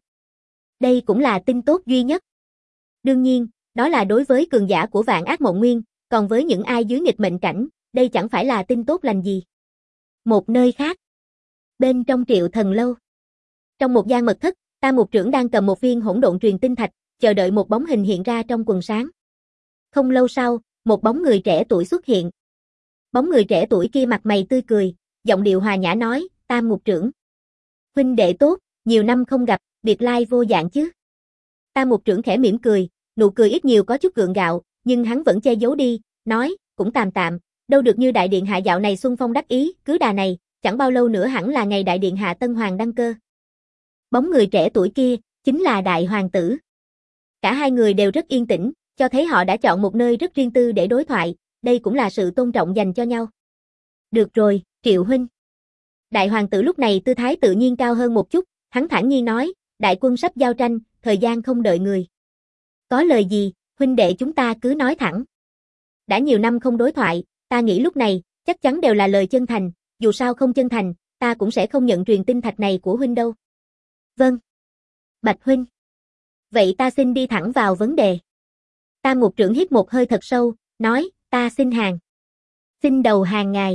Đây cũng là tin tốt duy nhất. Đương nhiên, đó là đối với cường giả của Vạn Ác Mộng Nguyên, còn với những ai dưới nghịch mệnh cảnh, đây chẳng phải là tin tốt lành gì. Một nơi khác. Bên trong Triệu Thần Lâu. Trong một gian mật thất, Tam Mục Trưởng đang cầm một viên hỗn độn truyền tinh thạch, chờ đợi một bóng hình hiện ra trong quần sáng. Không lâu sau, một bóng người trẻ tuổi xuất hiện. Bóng người trẻ tuổi kia mặt mày tươi cười, giọng điệu hòa nhã nói, Tam Mục Trưởng. Huynh đệ tốt, nhiều năm không gặp, biệt lai vô dạng chứ. Tam Mục Trưởng khẽ mỉm cười, nụ cười ít nhiều có chút gượng gạo, nhưng hắn vẫn che giấu đi, nói, cũng tạm tạm, đâu được như đại điện hạ dạo này xuân phong đắc ý, cứ đà này, chẳng bao lâu nữa hẳn là ngày đại điện hạ Tân Hoàng đăng cơ. Bóng người trẻ tuổi kia, chính là đại hoàng tử. Cả hai người đều rất yên tĩnh, cho thấy họ đã chọn một nơi rất riêng tư để đối thoại, đây cũng là sự tôn trọng dành cho nhau. Được rồi, Triệu huynh. Đại hoàng tử lúc này tư thái tự nhiên cao hơn một chút, hắn thản nhiên nói, đại quân sắp giao tranh, thời gian không đợi người. Có lời gì, huynh đệ chúng ta cứ nói thẳng. Đã nhiều năm không đối thoại, ta nghĩ lúc này, chắc chắn đều là lời chân thành, dù sao không chân thành, ta cũng sẽ không nhận truyền tinh thạch này của huynh đâu. Vâng. Bạch huynh. Vậy ta xin đi thẳng vào vấn đề. Tam Mục Trưởng hít một hơi thật sâu, nói, ta xin hàng. Xin đầu hàng ngài.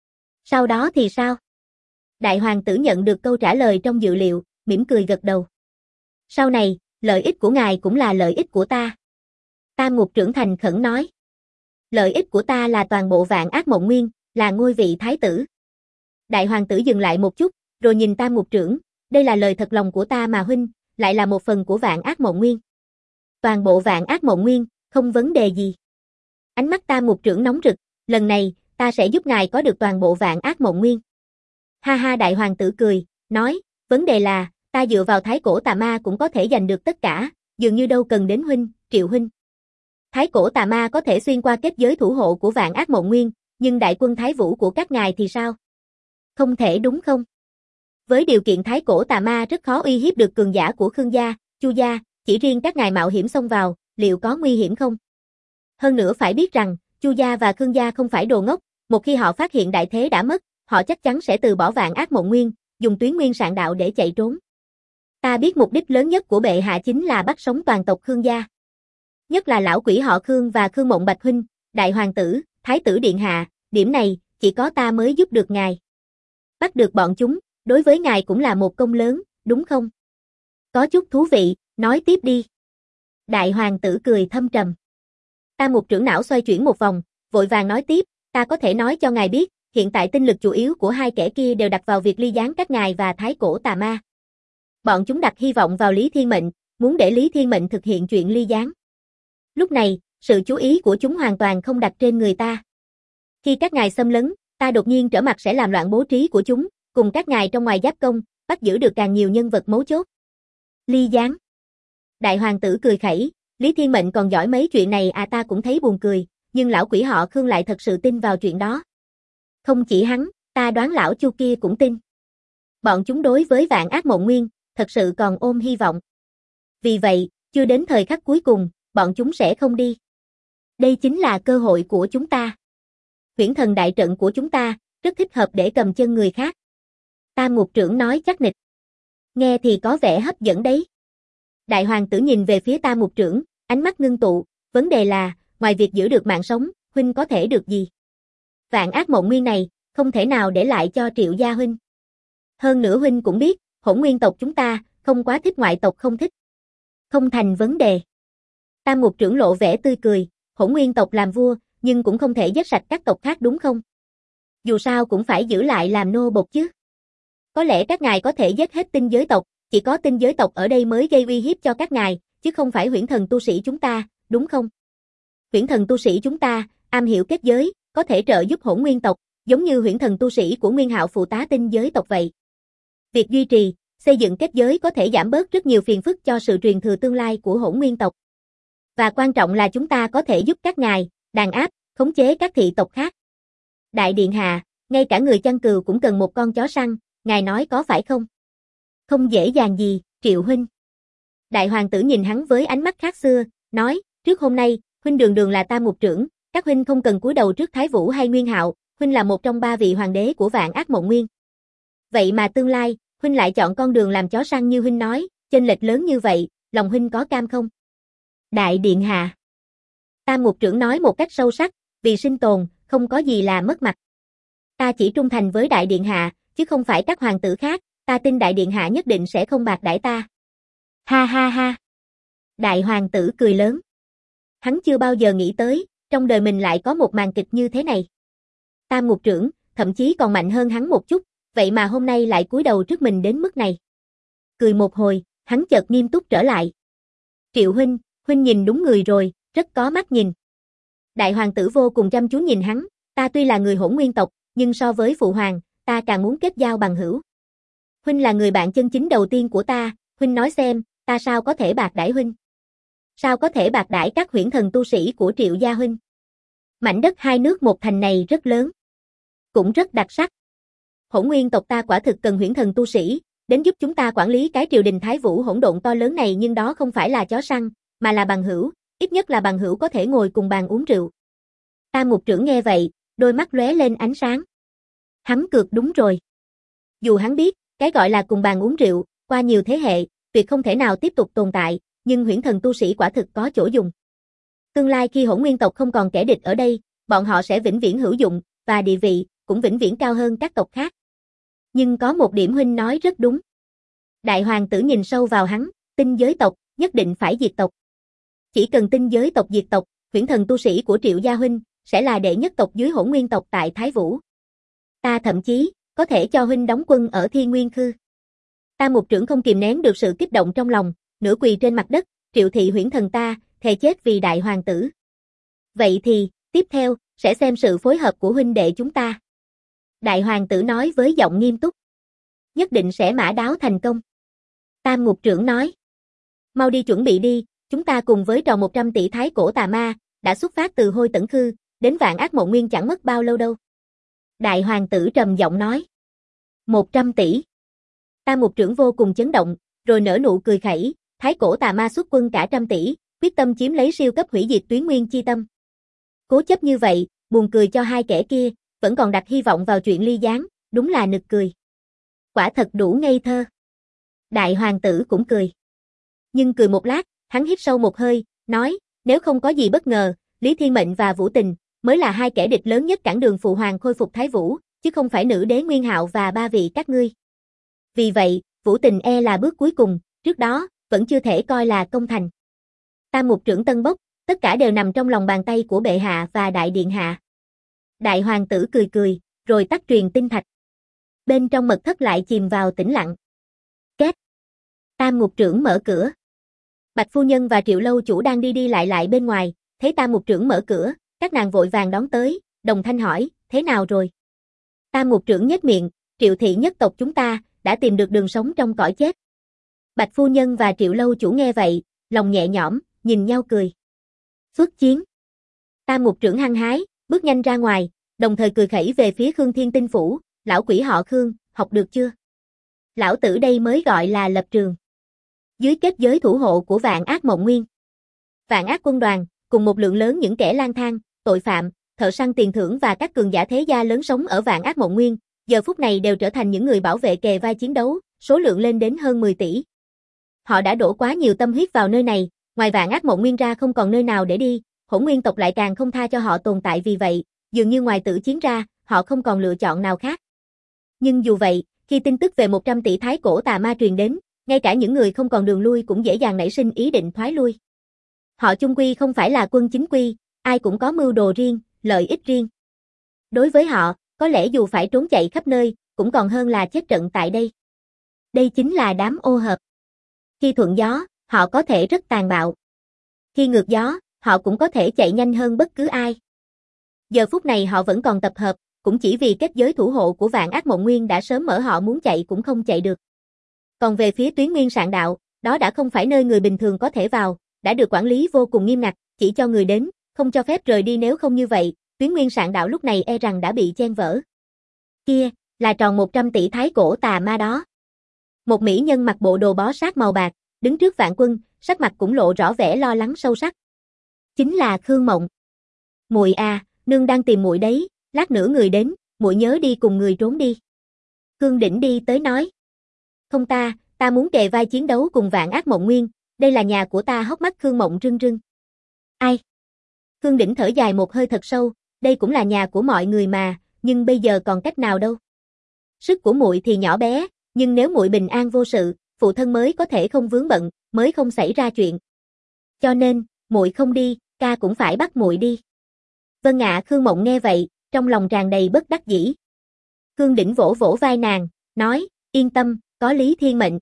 Sau đó thì sao? Đại hoàng tử nhận được câu trả lời trong dự liệu, mỉm cười gật đầu. Sau này, lợi ích của ngài cũng là lợi ích của ta. Tam Mục Trưởng thành khẩn nói. Lợi ích của ta là toàn bộ Vạn Ác Mộng Nguyên, là ngôi vị thái tử. Đại hoàng tử dừng lại một chút, rồi nhìn Tam Mục Trưởng, đây là lời thật lòng của ta mà huynh, lại là một phần của Vạn Ác Mộng Nguyên. Toàn bộ Vạn Ác Mộng Nguyên, không vấn đề gì. Ánh mắt Tam Mục Trưởng nóng rực, lần này, ta sẽ giúp ngài có được toàn bộ Vạn Ác Mộng Nguyên. Ha ha, đại hoàng tử cười, nói, vấn đề là, ta dựa vào thái cổ tà ma cũng có thể giành được tất cả, dường như đâu cần đến huynh, Triệu huynh. Thái cổ tà ma có thể xuyên qua kết giới thủ hộ của Vạn Ác Mộng Nguyên, nhưng đại quân thái vũ của các ngài thì sao? Không thể đúng không? Với điều kiện thái cổ tà ma rất khó uy hiếp được cường giả của Khương gia, Chu gia, chỉ riêng các ngài mạo hiểm xông vào, liệu có nguy hiểm không? Hơn nữa phải biết rằng, Chu gia và Khương gia không phải đồ ngốc, một khi họ phát hiện đại thế đã mất, họ chắc chắn sẽ từ bỏ Vạn Ác Mộng Nguyên, dùng tuyến nguyên sạn đạo để chạy trốn. Ta biết mục đích lớn nhất của bệ hạ chính là bắt sống toàn tộc Khương gia. Nhất là lão quỷ họ Khương và Khương Mộng Bạch huynh, đại hoàng tử, thái tử điện hạ, điểm này, chỉ có ta mới giúp được ngài. Bắt được bọn chúng, đối với ngài cũng là một công lớn, đúng không? Có chút thú vị, nói tiếp đi. Đại hoàng tử cười thâm trầm. Tam Mục Trưởng não xoay chuyển một vòng, vội vàng nói tiếp, ta có thể nói cho ngài biết, hiện tại tinh lực chủ yếu của hai kẻ kia đều đặt vào việc ly gián các ngài và thái cổ tà ma. Bọn chúng đặt hy vọng vào Lý Thiên Mệnh, muốn để Lý Thiên Mệnh thực hiện chuyện ly gián. Lúc này, sự chú ý của chúng hoàn toàn không đặt trên người ta. Khi các ngài xâm lấn, ta đột nhiên trở mặt sẽ làm loạn bố trí của chúng, cùng các ngài trong ngoài giáp công, bắt giữ được càng nhiều nhân vật mấu chốt. Ly gián. Đại hoàng tử cười khẩy, Lý Thiên Mệnh còn giỏi mấy chuyện này à, ta cũng thấy buồn cười, nhưng lão quỷ họ Khương lại thật sự tin vào chuyện đó. Không chỉ hắn, ta đoán lão Chu kia cũng tin. Bọn chúng đối với Vạn Ác Mộng Nguyên, thật sự còn ôm hy vọng. Vì vậy, chưa đến thời khắc cuối cùng, bọn chúng sẽ không đi. Đây chính là cơ hội của chúng ta. Huyễn Thần đại trận của chúng ta, rất thích hợp để cầm chân người khác. Tam Mục Trưởng nói chắc nịch. Nghe thì có vẻ hấp dẫn đấy. Đại hoàng tử nhìn về phía Tam Mục Trưởng, ánh mắt ngưng tụ, vấn đề là, ngoài việc giữ được mạng sống, huynh có thể được gì? Vạn Ác Mộng Nguyên này, không thể nào để lại cho Triệu gia huynh. Hơn nữa huynh cũng biết, Hỗn Nguyên tộc chúng ta, không quá thích ngoại tộc không thích. Không thành vấn đề. Tam Mục Trưởng lộ vẻ tươi cười, Hỗn Nguyên tộc làm vua, nhưng cũng không thể giết sạch các tộc khác đúng không? Dù sao cũng phải giữ lại làm nô bộc chứ. Có lẽ các ngài có thể giết hết tinh giới tộc, chỉ có tinh giới tộc ở đây mới gây uy hiếp cho các ngài, chứ không phải Huyễn Thần tu sĩ chúng ta, đúng không? Huyễn Thần tu sĩ chúng ta, am hiểu kết giới, có thể trợ giúp Hỗn Nguyên tộc, giống như Huyễn Thần tu sĩ của Nguyên Hạo phụ tá tinh giới tộc vậy. Việc duy trì, xây dựng kết giới có thể giảm bớt rất nhiều phiền phức cho sự truyền thừa tương lai của Hỗn Nguyên tộc. Và quan trọng là chúng ta có thể giúp các ngài, đàn áp, khống chế các thị tộc khác. Đại điện hạ, ngay cả người chăn cừu cũng cần một con chó săn, ngài nói có phải không? Không dễ dàng gì, Triệu huynh. Đại hoàng tử nhìn hắn với ánh mắt khác xưa, nói, trước hôm nay, huynh đường đường là Tam Mục Trưởng, các huynh không cần cúi đầu trước Thái Vũ hay Nguyên Hạo, huynh là một trong 3 vị hoàng đế của Vạn Ác Mộng Nguyên. Vậy mà tương lai, huynh lại chọn con đường làm chó săn như huynh nói, chênh lệch lớn như vậy, lòng huynh có cam không? Đại điện hạ. Tam Mục Trưởng nói một cách sâu sắc, vì sinh tồn, không có gì là mất mặt. Ta chỉ trung thành với đại điện hạ, chứ không phải các hoàng tử khác, ta tin đại điện hạ nhất định sẽ không bạc đãi ta. Ha ha ha. Đại hoàng tử cười lớn. Hắn chưa bao giờ nghĩ tới, trong đời mình lại có một màn kịch như thế này. Tam ngục trưởng, thậm chí còn mạnh hơn hắn một chút, vậy mà hôm nay lại cúi đầu trước mình đến mức này. Cười một hồi, hắn chợt nghiêm túc trở lại. Triệu huynh, huynh nhìn đúng người rồi, rất có mắt nhìn. Đại hoàng tử vô cùng chăm chú nhìn hắn, ta tuy là người Hỗn Nguyên tộc, nhưng so với phụ hoàng, ta càng muốn kết giao bằng hữu. Huynh là người bạn chân chính đầu tiên của ta, huynh nói xem, ta sao có thể bạc đãi huynh? Sao có thể bạc đãi các huyễn thần tu sĩ của Triệu gia huynh? Mảnh đất hai nước một thành này rất lớn, cũng rất đặc sắc. Hỗn Nguyên tộc ta quả thực cần huyễn thần tu sĩ, đến giúp chúng ta quản lý cái triều đình Thái Vũ hỗn độn to lớn này, nhưng đó không phải là chó săn, mà là bằng hữu, ít nhất là bằng hữu có thể ngồi cùng bàn uống rượu. Tam ngục trưởng nghe vậy, đôi mắt lóe lên ánh sáng. Hắn cược đúng rồi. Dù hắn biết, cái gọi là cùng bàn uống rượu, qua nhiều thế hệ, tuyệt không thể nào tiếp tục tồn tại, nhưng huyễn thần tu sĩ quả thực có chỗ dùng. Tương lai khi Hỗn Nguyên tộc không còn kẻ địch ở đây, bọn họ sẽ vĩnh viễn hữu dụng, và địa vị cũng vĩnh viễn cao hơn các tộc khác. Nhưng có một điểm huynh nói rất đúng. Đại hoàng tử nhìn sâu vào hắn, tinh giới tộc, nhất định phải diệt tộc. Chỉ cần tinh giới tộc diệt tộc, huyễn thần tu sĩ của Triệu gia huynh sẽ là đệ nhất tộc dưới Hỗn Nguyên tộc tại Thái Vũ. Ta thậm chí có thể cho huynh đóng quân ở Thiên Nguyên Khư. Tam ngục trưởng không kìm nén được sự kích động trong lòng, nửa quỳ trên mặt đất, Triệu thị huyễn thần ta, thề chết vì đại hoàng tử. Vậy thì, tiếp theo, sẽ xem sự phối hợp của huynh đệ chúng ta. Đại hoàng tử nói với giọng nghiêm túc. Nhất định sẽ mã đáo thành công. Tam ngục trưởng nói. Mau đi chuẩn bị đi, chúng ta cùng với trò 100 tỷ thái cổ tà ma, đã xuất phát từ Hôi Tẩn Khư, đến Vạn Ác Mộng Nguyên chẳng mất bao lâu đâu. Đại hoàng tử trầm giọng nói. 100 tỷ. Tam ngục trưởng vô cùng chấn động, rồi nở nụ cười khẩy, thái cổ tà ma xuất quân cả 100 tỷ, quyết tâm chiếm lấy siêu cấp hủy diệt tuyến nguyên chi tâm. Cố chấp như vậy, buồn cười cho hai kẻ kia, vẫn còn đặt hy vọng vào chuyện ly gián, đúng là nực cười. Quả thật đủ ngây thơ. Đại hoàng tử cũng cười. Nhưng cười một lát, hắn hít sâu một hơi, nói, nếu không có gì bất ngờ, Lý Thiên Mệnh và Vũ Tình mới là hai kẻ địch lớn nhất cản đường phụ hoàng khôi phục Thái Vũ, chứ không phải nữ đế Nguyên Hạo và ba vị các ngươi. Vì vậy, Vũ Tình e là bước cuối cùng, trước đó, vẫn chưa thể coi là công thành. Tam ngục trưởng Tân Bốc, tất cả đều nằm trong lòng bàn tay của bệ hạ và đại điện hạ. Đại hoàng tử cười cười, rồi tắt truyền tinh thạch. Bên trong mật thất lại chìm vào tĩnh lặng. Két. Tam ngục trưởng mở cửa. Bạch phu nhân và Triệu lâu chủ đang đi đi lại bên ngoài, thấy Tam ngục trưởng mở cửa, các nàng vội vàng đón tới, đồng thanh hỏi, thế nào rồi? Tam ngục trưởng nhếch miệng, Triệu thị nhất tộc chúng ta, đã tìm được đường sống trong cõi chết. Bạch phu nhân và Triệu lâu chủ nghe vậy, lòng nhẹ nhõm, nhìn nhau cười. Xuất chiến. Tam ngục trưởng hăng hái, bước nhanh ra ngoài, đồng thời cười khẩy về phía Khương Thiên Tinh Phủ, lão quỷ họ Khương, học được chưa? Lão tử đây mới gọi là lập trường. Dưới kết giới thủ hộ của Vạn Ác Mộng Nguyên, Vạn Ác quân đoàn, cùng một lượng lớn những kẻ lang thang, tội phạm, thợ săn tiền thưởng và các cường giả thế gia lớn sống ở Vạn Ác Mộng Nguyên, giờ phút này đều trở thành những người bảo vệ kề vai chiến đấu, số lượng lên đến hơn 10 tỷ. Họ đã đổ quá nhiều tâm huyết vào nơi này, ngoài Vạn Ác Mộng Nguyên ra không còn nơi nào để đi, Hỗn Nguyên tộc lại càng không tha cho họ tồn tại, vì vậy, dường như ngoài tử chiến ra, họ không còn lựa chọn nào khác. Nhưng dù vậy, khi tin tức về 100 tỷ thái cổ tà ma truyền đến, ngay cả những người không còn đường lui cũng dễ dàng nảy sinh ý định thoái lui. Họ chung quy không phải là quân chính quy, ai cũng có mưu đồ riêng, lợi ích riêng. Đối với họ, có lẽ dù phải trốn chạy khắp nơi, cũng còn hơn là chết trận tại đây. Đây chính là đám ô hợp. Khi thuận gió, họ có thể rất tàn bạo. Khi ngược gió, họ cũng có thể chạy nhanh hơn bất cứ ai. Giờ phút này họ vẫn còn tập hợp, cũng chỉ vì kết giới thủ hộ của Vạn Ác Mộng Nguyên đã sớm mở, họ muốn chạy cũng không chạy được. Còn về phía Tuyến Nguyên Sạn Đạo, đó đã không phải nơi người bình thường có thể vào, đã được quản lý vô cùng nghiêm ngặt, chỉ cho người đến, không cho phép rời đi, nếu không như vậy, Tuyến Nguyên Sạn Đạo lúc này e rằng đã bị chen vỡ. Kia, là tròn 100 tỷ thái cổ tà ma đó. Một mỹ nhân mặc bộ đồ bó sát màu bạc, đứng trước vạn quân, sắc mặt cũng lộ rõ vẻ lo lắng sâu sắc. Chính là Khương Mộng. Muội à, nương đang tìm muội đấy, lát nữa người đến, muội nhớ đi cùng người trốn đi. Khương Đỉnh đi tới nói. Không, ta muốn kề vai chiến đấu cùng Vạn Ác Mộng Nguyên, đây là nhà của ta. Hốc mắt Khương Mộng rưng rưng. Ai? Khương Đỉnh thở dài một hơi thật sâu, đây cũng là nhà của mọi người mà, nhưng bây giờ còn cách nào đâu. Sức của muội thì nhỏ bé, nhưng nếu muội bình an vô sự, phụ thân mới có thể không vướng bận, mới không xảy ra chuyện. Cho nên, muội không đi, ca cũng phải bắt muội đi. Vân ạ. Khương Mộng nghe vậy, trong lòng tràn đầy bất đắc dĩ. Khương Đỉnh vỗ vỗ vai nàng, nói, yên tâm, có Lý Thiên mệnh.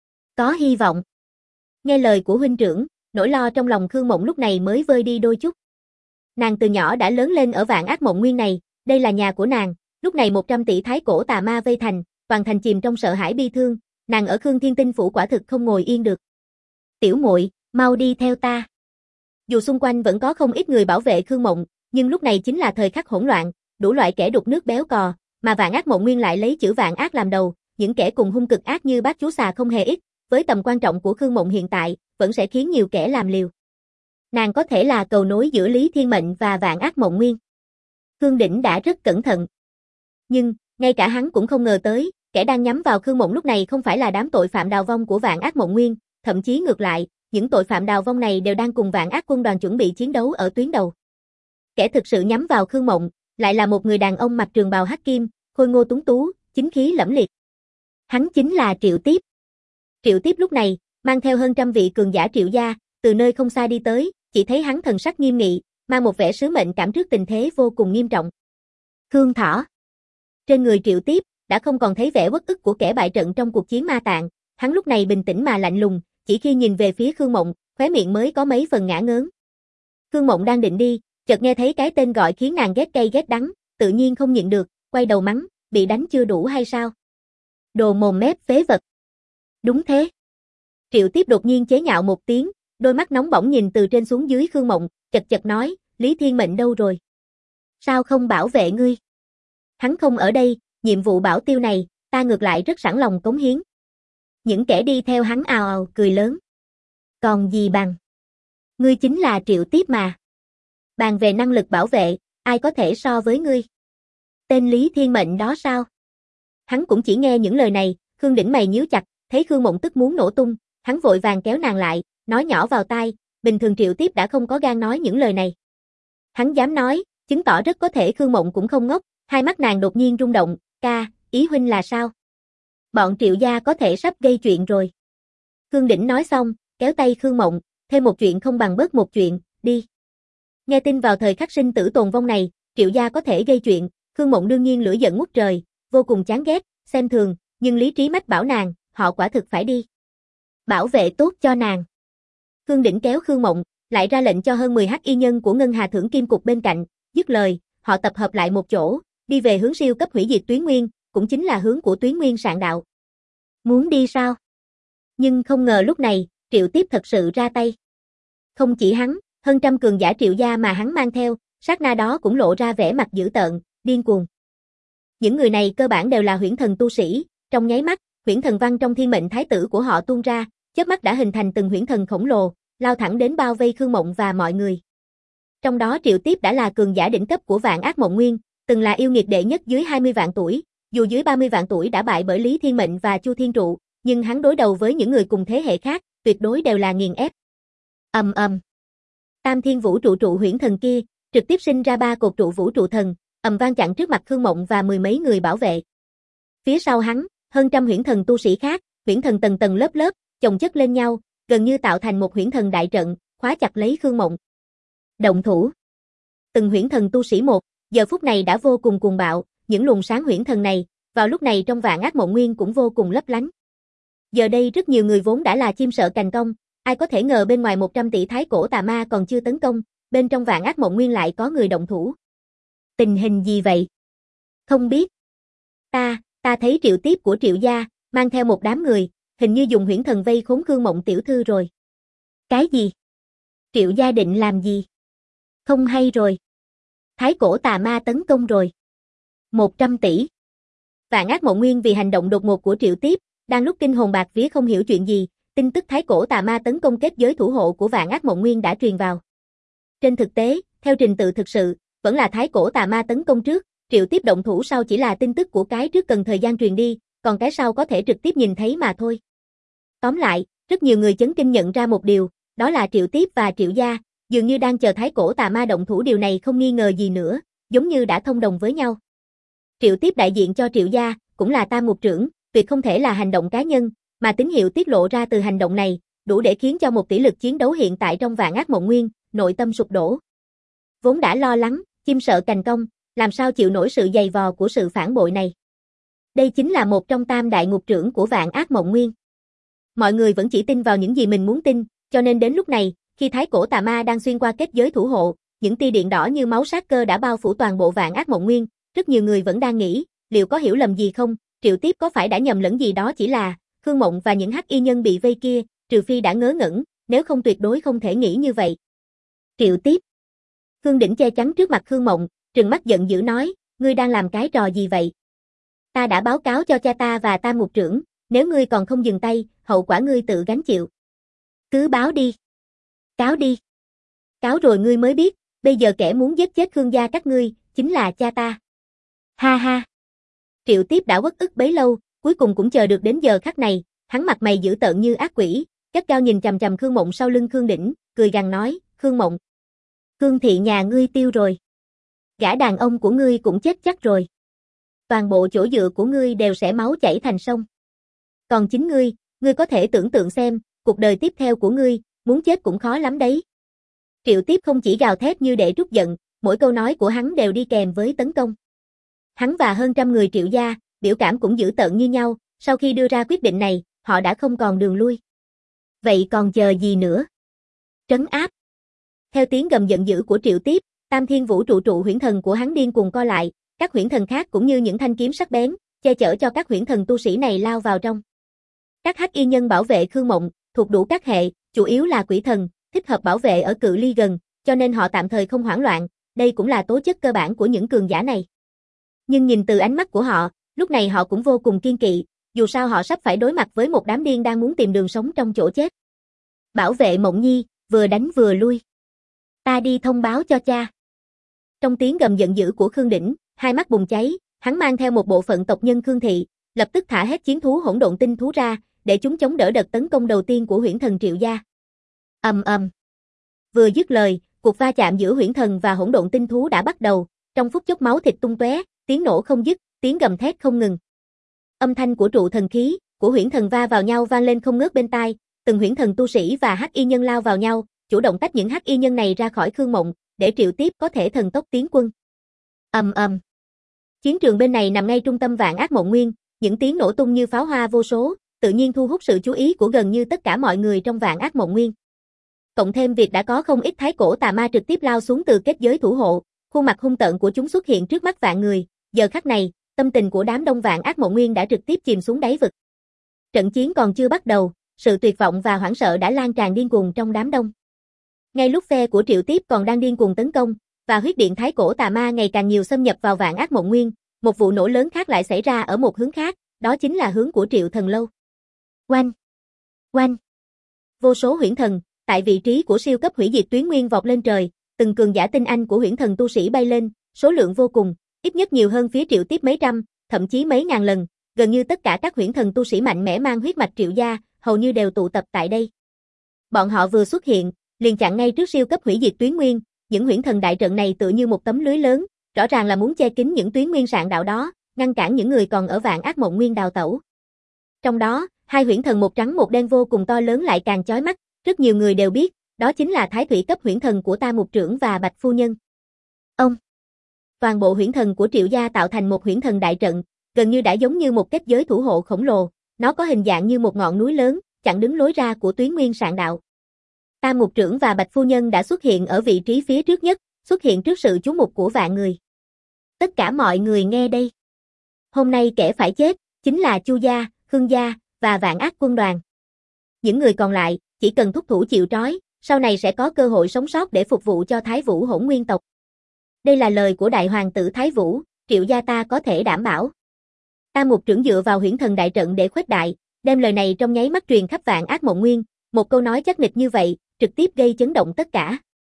Có hy vọng. Nghe lời của huynh trưởng, nỗi lo trong lòng Khương Mộng lúc này mới vơi đi đôi chút. Nàng từ nhỏ đã lớn lên ở Vạn Ác Mộng Nguyên này, đây là nhà của nàng, lúc này 100 tỷ thái cổ tà ma vây thành, toàn thành chìm trong sợ hãi bi thương, nàng ở Khương Thiên Tinh phủ quả thực không ngồi yên được. Tiểu muội, mau đi theo ta. Dù xung quanh vẫn có không ít người bảo vệ Khương Mộng, nhưng lúc này chính là thời khắc hỗn loạn, đủ loại kẻ đục nước béo cò, mà Vạn Ác Mộng Nguyên lại lấy chữ Vạn Ác làm đầu, những kẻ cùng hung cực ác như bác chú xà không hề ít, với tầm quan trọng của Khương Mộng hiện tại, vẫn sẽ khiến nhiều kẻ làm liều. Nàng có thể là cầu nối giữa Lý Thiên Mệnh và Vạn Ác Mộng Nguyên. Khương Đỉnh đã rất cẩn thận. Nhưng, ngay cả hắn cũng không ngờ tới, kẻ đang nhắm vào Khương Mộng lúc này không phải là đám tội phạm đào vong của Vạn Ác Mộng Nguyên, thậm chí ngược lại, những tội phạm đào vong này đều đang cùng Vạn Ác quân đoàn chuẩn bị chiến đấu ở tuyến đầu. Kẻ thực sự nhắm vào Khương Mộng, lại là một người đàn ông mặc trường bào hắc kim, khôi ngô tuấn tú, chính khí lẫm liệt. Hắn chính là Triệu Tiếp. Triệu Tiếp lúc này, mang theo hơn trăm vị cường giả Triệu gia, từ nơi không xa đi tới, chỉ thấy hắn thần sắc nghiêm nghị, mang một vẻ sứ mệnh cảm trước tình thế vô cùng nghiêm trọng. Khương Thỏ. Trên người Triệu Tiếp, đã không còn thấy vẻ uất ức của kẻ bại trận trong cuộc chiến ma tạng, hắn lúc này bình tĩnh mà lạnh lùng, chỉ khi nhìn về phía Khương Mộng, khóe miệng mới có mấy phần ngả ngớn. Khương Mộng đang định đi, chợt nghe thấy cái tên gọi khiến nàng ghét cay ghét đắng, tự nhiên không nhịn được, quay đầu mắng, bị đánh chưa đủ hay sao? Đồ mồm mép phế vật. Đúng thế. Triệu Tiếp đột nhiên chế nhạo một tiếng, đôi mắt nóng bỏng nhìn từ trên xuống dưới Khương Mộng, chật chật nói, Lý Thiên Mệnh đâu rồi? Sao không bảo vệ ngươi? Hắn không ở đây, nhiệm vụ bảo tiêu này, ta ngược lại rất sẵn lòng cống hiến. Những kẻ đi theo hắn ào ào cười lớn. Còn gì bằng? Ngươi chính là Triệu Tiếp mà. Bàn về năng lực bảo vệ, ai có thể so với ngươi? Tên Lý Thiên Mệnh đó sao? Hắn cũng chỉ nghe những lời này, Khương Đỉnh mày nhíu chặt, thấy Khương Mộng tức muốn nổ tung, hắn vội vàng kéo nàng lại, nói nhỏ vào tai, bình thường Triệu Tiếp đã không có gan nói những lời này. Hắn dám nói, chứng tỏ rất có thể Khương Mộng cũng không ngốc, hai mắt nàng đột nhiên rung động, ca, ý huynh là sao? Bọn Triệu gia có thể sắp gây chuyện rồi. Khương Đỉnh nói xong, kéo tay Khương Mộng, thêm một chuyện không bằng bớt một chuyện, đi. Nghe tin vào thời khắc sinh tử tồn vong này, Triệu gia có thể gây chuyện, Khương Mộng đương nhiên lửa giận ngút trời, vô cùng chán ghét, xem thường, nhưng lý trí mách bảo nàng, họ quả thực phải đi. Bảo vệ tốt cho nàng. Khương Đỉnh kéo Khương Mộng, lại ra lệnh cho hơn 10 hắc y nhân của Ngân Hà Thưởng Kim Cục bên cạnh, dứt lời, họ tập hợp lại một chỗ, đi về hướng siêu cấp hủy diệt Tuyến Nguyên, cũng chính là hướng của Tuyến Nguyên Sạn Đạo. Muốn đi sao? Nhưng không ngờ lúc này, Triệu Tiếp thật sự ra tay. Không chỉ hắn, hơn trăm cường giả Triệu gia mà hắn mang theo, sát na đó cũng lộ ra vẻ mặt dữ tợn, điên cuồng. Những người này cơ bản đều là huyễn thần tu sĩ, trong nháy mắt, huyễn thần văn trong thiên mệnh thái tử của họ tuôn ra, chớp mắt đã hình thành từng huyễn thần khổng lồ, lao thẳng đến bao vây Khương Mộng và mọi người. Trong đó Triệu Tiếp đã là cường giả đỉnh cấp của Vạn Ác Mộng Nguyên, từng là yêu nghiệt đệ nhất dưới 20 vạn tuổi, dù dưới 30 vạn tuổi đã bại bởi Lý Thiên Mệnh và Chu Thiên Trụ, nhưng hắn đối đầu với những người cùng thế hệ khác, tuyệt đối đều là nghiền ép. Ầm ầm. Tam Thiên Vũ Trụ trụ huyễn thần kia, trực tiếp sinh ra 3 cột trụ vũ trụ thần, ầm vang chặn trước mặt Khương Mộng và mười mấy người bảo vệ. Phía sau hắn, hơn trăm huyễn thần tu sĩ khác, huyễn thần tầng tầng lớp lớp, chồng chất lên nhau, gần như tạo thành một huyễn thần đại trận, khóa chặt lấy Khương Mộng. Động thủ. Từng huyễn thần tu sĩ một, giờ phút này đã vô cùng cuồng bạo, những luồng sáng huyễn thần này, vào lúc này trong Vạn Ác Mộng Nguyên cũng vô cùng lấp lánh. Giờ đây rất nhiều người vốn đã là chim sợ cành cong, ai có thể ngờ bên ngoài 100 tỷ thái cổ tà ma còn chưa tấn công, bên trong Vạn Ác Mộng Nguyên lại có người động thủ. Tình hình gì vậy? Không biết. Ta thấy Triệu Tiếp của Triệu gia, mang theo một đám người, hình như dùng huyễn thần vây khốn Khương Mộng tiểu thư rồi. Cái gì? Triệu gia định làm gì? Không hay rồi. Thái cổ tà ma tấn công rồi. 100 tỷ. Vạn Ác Mộng Nguyên vì hành động đột ngột của Triệu Tiếp, đang lúc kinh hồn bạc vía không hiểu chuyện gì, tin tức thái cổ tà ma tấn công kết giới thủ hộ của Vạn Ác Mộng Nguyên đã truyền vào. Trên thực tế, theo trình tự thực sự, vẫn là thái cổ tà ma tấn công trước, Triệu Tiếp động thủ sau chỉ là tin tức của cái trước cần thời gian truyền đi, còn cái sau có thể trực tiếp nhìn thấy mà thôi. Tóm lại, rất nhiều người chấn kinh nhận ra một điều, đó là Triệu Tiếp và Triệu gia, dường như đang chờ thái cổ tà ma động thủ, điều này không nghi ngờ gì nữa, giống như đã thông đồng với nhau. Triệu Tiếp đại diện cho Triệu gia, cũng là Tam Mục Trưởng, tuyệt không thể là hành động cá nhân, mà tín hiệu tiết lộ ra từ hành động này, đủ để khiến cho một tỷ lực chiến đấu hiện tại trong Vạn Ác Mộng Nguyên, nội tâm sụp đổ. Vốn đã lo lắng, chim sợ cành cong, làm sao chịu nổi sự dày vò của sự phản bội này. Đây chính là một trong tam đại ngục trưởng của Vạn Ác Mộng Nguyên. Mọi người vẫn chỉ tin vào những gì mình muốn tin, cho nên đến lúc này, khi Thái Cổ Tà Ma đang xuyên qua kết giới thủ hộ, những tia điện đỏ như máu sát cơ đã bao phủ toàn bộ Vạn Ác Mộng Nguyên, rất nhiều người vẫn đang nghĩ, liệu có hiểu lầm gì không, Triệu Tiếp có phải đã nhầm lẫn gì đó, chỉ là Khương Mộng và những hắc y nhân bị vây kia, trừ phi đã ngớ ngẩn, nếu không tuyệt đối không thể nghĩ như vậy. Triệu Tiếp. Khương Đỉnh che chắn trước mặt Khương Mộng, trừng mắt giận dữ nói, ngươi đang làm cái trò gì vậy? Ta đã báo cáo cho cha ta và Tam Mục Trưởng, nếu ngươi còn không dừng tay, hậu quả ngươi tự gánh chịu. Cứ báo đi. Cáo đi. Cáo rồi ngươi mới biết, bây giờ kẻ muốn giết chết Khương gia các ngươi, chính là cha ta. Ha ha. Triệu Tiếp đã uất ức bấy lâu, cuối cùng cũng chờ được đến giờ khắc này, hắn mặt mày dữ tợn như ác quỷ, gắt gao nhìn chằm chằm Khương Mộng sau lưng Khương Đỉnh, cười gằn nói, Khương Mộng. Khương thị nhà ngươi tiêu rồi. Gã đàn ông của ngươi cũng chết chắc rồi. Toàn bộ chỗ dựa của ngươi đều sẽ máu chảy thành sông. Còn chính ngươi có thể tưởng tượng xem, cuộc đời tiếp theo của ngươi, muốn chết cũng khó lắm đấy. Triệu Tiếp không chỉ gào thét như để trút giận, mỗi câu nói của hắn đều đi kèm với tấn công. Hắn và hơn trăm người Triệu gia, biểu cảm cũng dữ tợn như nhau, sau khi đưa ra quyết định này, họ đã không còn đường lui. Vậy còn chờ gì nữa? Trấn áp. Theo tiếng gầm giận dữ của Triệu Tiếp, Tam Thiên Vũ trụ huyễn thần của hắn điên cuồng co lại, các huyễn thần khác cũng như những thanh kiếm sắc bén, che chở cho các huyễn thần tu sĩ này lao vào trong. Các hắc y nhân bảo vệ Khương Mộng, thuộc đủ các hệ, chủ yếu là quỷ thần, thích hợp bảo vệ ở cự ly gần, cho nên họ tạm thời không hoảng loạn, đây cũng là tố chất cơ bản của những cường giả này. Nhưng nhìn từ ánh mắt của họ, lúc này họ cũng vô cùng kiên kỵ, dù sao họ sắp phải đối mặt với một đám điên đang muốn tìm đường sống trong chỗ chết. Bảo vệ Mộng Nhi, vừa đánh vừa lui. Ta đi thông báo cho cha. Trong tiếng gầm giận dữ của Khương Đỉnh, hai mắt bùng cháy, hắn mang theo một bộ phận tộc nhân Khương thị, lập tức thả hết chiến thú hỗn độn tinh thú ra, để chúng chống đỡ đợt tấn công đầu tiên của huyễn thần Triệu gia. Ầm ầm. Vừa dứt lời, cuộc va chạm giữa huyễn thần và hỗn độn tinh thú đã bắt đầu, trong phút chốc máu thịt tung tóe, tiếng nổ không dứt, tiếng gầm thét không ngừng. Âm thanh của trụ thần khí của huyễn thần va vào nhau vang lên không ngớt bên tai, từng huyễn thần tu sĩ và hắc y nhân lao vào nhau, chủ động tách những hắc y nhân này ra khỏi Khương Mộng, để Triệu Tiếp có thể thần tốc tiến quân. Ầm ầm. Chiến trường bên này nằm ngay trung tâm Vạn Ác Mộng Nguyên, những tiếng nổ tung như pháo hoa vô số, tự nhiên thu hút sự chú ý của gần như tất cả mọi người trong Vạn Ác Mộng Nguyên. Cộng thêm việc đã có không ít Thái Cổ Tà Ma trực tiếp lao xuống từ kết giới thủ hộ, khuôn mặt hung tợn của chúng xuất hiện trước mắt vạn người, giờ khắc này, tâm tình của đám đông Vạn Ác Mộng Nguyên đã trực tiếp chìm xuống đáy vực. Trận chiến còn chưa bắt đầu, sự tuyệt vọng và hoảng sợ đã lan tràn điên cuồng trong đám đông. Ngay lúc phe của Triệu Tiếp còn đang điên cuồng tấn công, và huyết điện Thái Cổ Tà Ma ngày càng nhiều xâm nhập vào Vạn Ác Mộng Nguyên, một vụ nổ lớn khác lại xảy ra ở một hướng khác, đó chính là hướng của Triệu Thần Lâu. Oanh! Oanh! Vô số huyễn thần, tại vị trí của siêu cấp hủy diệt tuyến nguyên vọt lên trời, từng cường giả tinh anh của huyễn thần tu sĩ bay lên, số lượng vô cùng, ít nhất nhiều hơn phía Triệu Tiếp mấy trăm, thậm chí mấy ngàn lần, gần như tất cả các huyễn thần tu sĩ mạnh mẽ mang huyết mạch Triệu gia, hầu như đều tụ tập tại đây. Bọn họ vừa xuất hiện, liền chặn ngay trước siêu cấp hủy diệt tuyến nguyên, những huyễn thần đại trận này tựa như một tấm lưới lớn, rõ ràng là muốn che kín những tuyến nguyên sạn đạo đó, ngăn cản những người còn ở Vạn Ác Mộng Nguyên đào tẩu. Trong đó, hai huyễn thần một trắng một đen vô cùng to lớn lại càng chói mắt, rất nhiều người đều biết, đó chính là Thái Thủy cấp huyễn thần của Tam Mục Trưởng và Bạch Phu Nhân. Ông! Toàn bộ huyễn thần của Triệu gia tạo thành một huyễn thần đại trận, gần như đã giống như một kết giới thủ hộ khổng lồ, nó có hình dạng như một ngọn núi lớn, chặn đứng lối ra của tuyến nguyên sạn đạo. Tam Mục Trưởng và Bạch Phu Nhân đã xuất hiện ở vị trí phía trước nhất, xuất hiện trước sự chú mục của vạn người. Tất cả mọi người nghe đây. Hôm nay kẻ phải chết, chính là Chu gia, Khương gia, và Vạn Ác quân đoàn. Những người còn lại, chỉ cần thúc thủ chịu trói, sau này sẽ có cơ hội sống sót để phục vụ cho Thái Vũ Hỗn Nguyên tộc. Đây là lời của đại hoàng tử Thái Vũ, Triệu gia ta có thể đảm bảo. Tam Mục Trưởng dựa vào huyễn thần đại trận để khuếch đại, đem lời này trong nháy mắt truyền khắp Vạn Ác Mộng Nguyên, một câu nói chắc nịch như vậy, trực tiếp gây chấn động tất cả.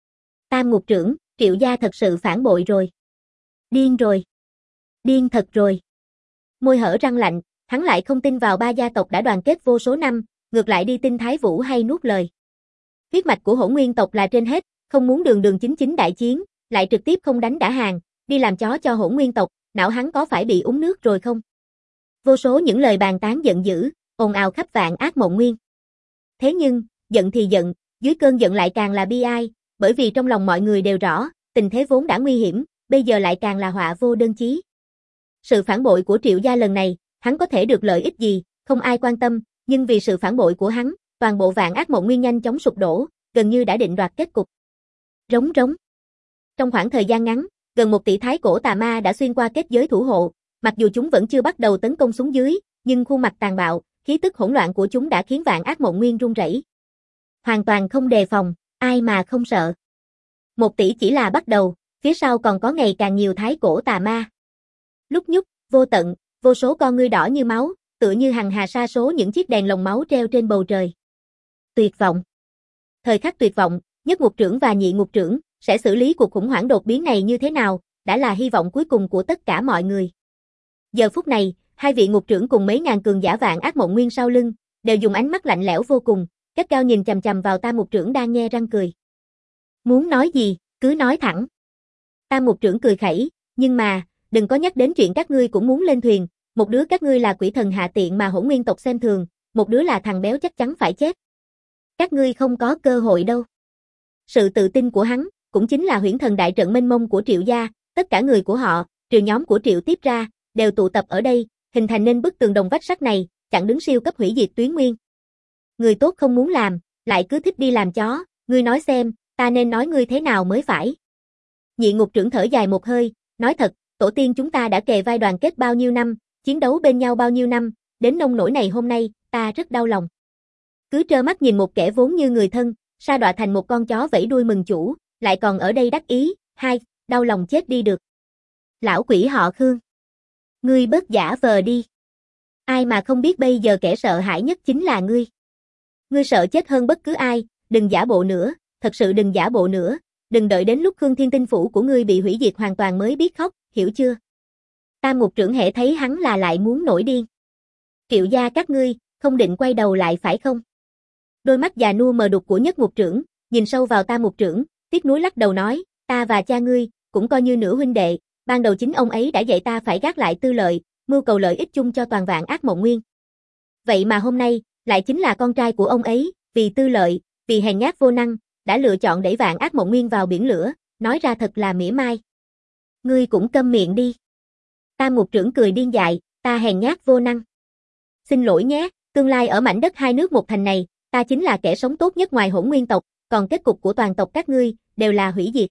Tam Mục Trưởng, Triệu gia thật sự phản bội rồi. Điên rồi. Điên thật rồi. Môi hở răng lạnh, hắn lại không tin vào ba gia tộc đã đoàn kết vô số năm, ngược lại đi tin Thái Vũ hay nuốt lời. Huyết mạch của Hỗn Nguyên tộc là trên hết, không muốn đường đường chính chính đại chiến, lại trực tiếp không đánh đã hàng, đi làm chó cho Hỗn Nguyên tộc, não hắn có phải bị uống nước rồi không? Vô số những lời bàn tán giận dữ, ồn ào khắp Vạn Ác Mộng Nguyên. Thế nhưng, giận thì giận, dưới cơn giận lại càng là bi ai, bởi vì trong lòng mọi người đều rõ, tình thế vốn đã nguy hiểm, bây giờ lại càng là họa vô đơn chí. Sự phản bội của Triệu gia lần này, hắn có thể được lợi ích gì, không ai quan tâm, nhưng vì sự phản bội của hắn, toàn bộ Vạn Ác Mộng Nguyên nhanh chóng sụp đổ, gần như đã định đoạt kết cục. Rống rống. Trong khoảng thời gian ngắn, gần 1 tỷ thái cổ tà ma đã xuyên qua kết giới thủ hộ, mặc dù chúng vẫn chưa bắt đầu tấn công xuống dưới, nhưng khuôn mặt tàn bạo, khí tức hỗn loạn của chúng đã khiến Vạn Ác Mộng Nguyên run rẩy. Hoàn toàn không đề phòng, ai mà không sợ. 1 tỷ chỉ là bắt đầu, phía sau còn có ngày càng nhiều thái cổ tà ma. Lúc nhúc, vô tận, vô số con ngươi đỏ như máu, tựa như hằng hà sa số những chiếc đèn lồng máu treo trên bầu trời. Tuyệt vọng. Thời khắc tuyệt vọng, Nhất Ngục Trưởng và Nhị Ngục Trưởng sẽ xử lý cuộc khủng hoảng đột biến này như thế nào, đã là hy vọng cuối cùng của tất cả mọi người. Giờ phút này, hai vị ngục trưởng cùng mấy ngàn cường giả Vạn Ác Mộng Nguyên sau lưng, đều dùng ánh mắt lạnh lẽo vô cùng, gắt gao nhìn chằm chằm vào Tam Ngục Trưởng đang nhe răng cười. Muốn nói gì, cứ nói thẳng. Tam Ngục Trưởng cười khẩy, nhưng mà, đừng có nhắc đến chuyện các ngươi cũng muốn lên thuyền, một đứa các ngươi là quỷ thần hạ tiện mà Hỗn Nguyên tộc xem thường, một đứa là thằng béo chắc chắn phải chết. Các ngươi không có cơ hội đâu. Sự tự tin của hắn, cũng chính là huyễn thần đại trận mênh mông của Triệu gia, tất cả người của họ, trừ nhóm của Triệu Tiếp ra, đều tụ tập ở đây, hình thành nên bức tường đồng vách sắt này, chặn đứng siêu cấp hủy diệt Tuyến Nguyên. Người tốt không muốn làm, lại cứ thích đi làm chó, ngươi nói xem, ta nên nói ngươi thế nào mới phải. Nhị Ngục Trưởng thở dài một hơi, nói thật, tổ tiên chúng ta đã kề vai đoàn kết bao nhiêu năm, chiến đấu bên nhau bao nhiêu năm, đến nông nỗi này hôm nay, ta rất đau lòng. Cứ trơ mắt nhìn một kẻ vốn như người thân, sa đọa thành một con chó vẫy đuôi mừng chủ, lại còn ở đây đắc ý, đau lòng chết đi được. Lão quỷ họ Khương. Ngươi bớt giả vờ đi. Ai mà không biết bây giờ kẻ sợ hãi nhất chính là ngươi. Ngươi sợ chết hơn bất cứ ai, đừng giả bộ nữa, thật sự đừng giả bộ nữa, đừng đợi đến lúc Khương Thiên Tinh Phủ của ngươi bị hủy diệt hoàn toàn mới biết khóc, hiểu chưa? Tam Ngục Trưởng hễ thấy hắn là lại muốn nổi điên. Triệu gia các ngươi, không định quay đầu lại phải không? Đôi mắt già nua mờ đục của Nhất Ngục Trưởng, nhìn sâu vào Tam Ngục Trưởng, tiếc nuối lắc đầu nói, ta và cha ngươi, cũng coi như nửa huynh đệ, ban đầu chính ông ấy đã dạy ta phải gác lại tư lợi, mưu cầu lợi ích chung cho toàn Vạn Ác Mộng Nguyên. Vậy mà hôm nay, lại chính là con trai của ông ấy, vì tư lợi, vì hèn nhát vô năng, đã lựa chọn đẩy Vạn Ác Mộng Nguyên vào biển lửa, nói ra thật là mỉa mai. Ngươi cũng câm miệng đi. Tam Ngục Trưởng cười điên dại, ta hèn nhát vô năng. Xin lỗi nhé, tương lai ở mảnh đất hai nước một thành này, ta chính là kẻ sống tốt nhất ngoài Hỗn Nguyên tộc, còn kết cục của toàn tộc các ngươi, đều là hủy diệt.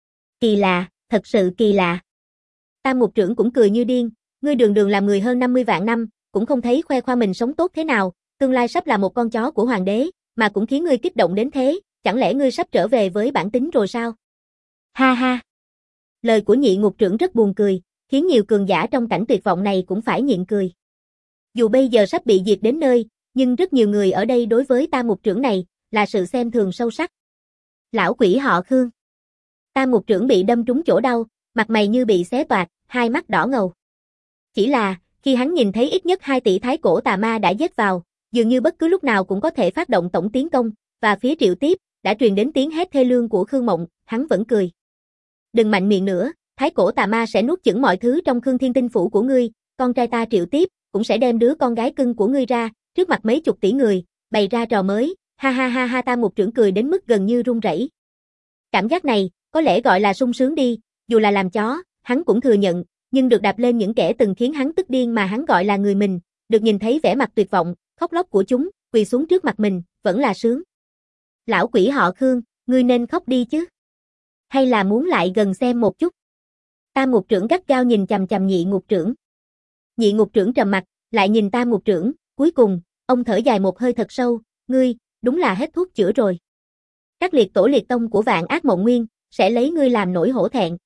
Kỳ lạ, thật sự kỳ lạ. Tam Ngục Trưởng cũng cười như điên, ngươi đường đường làm người hơn 50 vạn năm, cũng không thấy khoe khoang mình sống tốt thế nào, tương lai sắp là một con chó của hoàng đế, mà cũng khiến ngươi kích động đến thế, chẳng lẽ ngươi sắp trở về với bản tính rồi sao? Ha ha. Lời của Nhị Ngục Trưởng rất buồn cười, khiến nhiều cường giả trong cảnh tuyệt vọng này cũng phải nhịn cười. Dù bây giờ sắp bị diệt đến nơi, nhưng rất nhiều người ở đây đối với Tam Ngục Trưởng này, là sự xem thường sâu sắc. Lão quỷ họ Khương. Tam Ngục Trưởng bị đâm trúng chỗ đau, mặt mày như bị xé toạc, hai mắt đỏ ngầu. Chỉ là, khi hắn nhìn thấy ít nhất 2 tỷ thái cổ tà ma đã giết vào, dường như bất cứ lúc nào cũng có thể phát động tổng tiến công, và phía Triệu Tiếp, đã truyền đến tiếng hét thê lương của Khương Mộng, hắn vẫn cười. Đừng mạnh miệng nữa, thái cổ tà ma sẽ nuốt chửng mọi thứ trong Khương Thiên Tinh Phủ của ngươi, con trai ta Triệu Tiếp, cũng sẽ đem đứa con gái cưng của ngươi ra, trước mặt mấy chục tỷ người, bày ra trò mới, ha ha ha ha. Tam Ngục Trưởng cười đến mức gần như run rẩy. Cảm giác này, có lẽ gọi là sung sướng đi, dù là làm chó, hắn cũng thừa nhận, nhưng được đạp lên những kẻ từng khiến hắn tức điên mà hắn gọi là người mình, được nhìn thấy vẻ mặt tuyệt vọng, khóc lóc của chúng, quỳ xuống trước mặt mình, vẫn là sướng. Lão quỷ họ Khương, ngươi nên khóc đi chứ. Hay là muốn lại gần xem một chút? Tam Ngục Trưởng gắt gao nhìn chằm chằm Nhị Ngục Trưởng. Nhị Ngục Trưởng trầm mặt, lại nhìn Tam Ngục Trưởng, cuối cùng, ông thở dài một hơi thật sâu, ngươi, đúng là hết thuốc chữa rồi. Các liệt tổ liệt tông của Vạn Ác Mộng Nguyên, sẽ lấy ngươi làm nỗi hổ thẹn.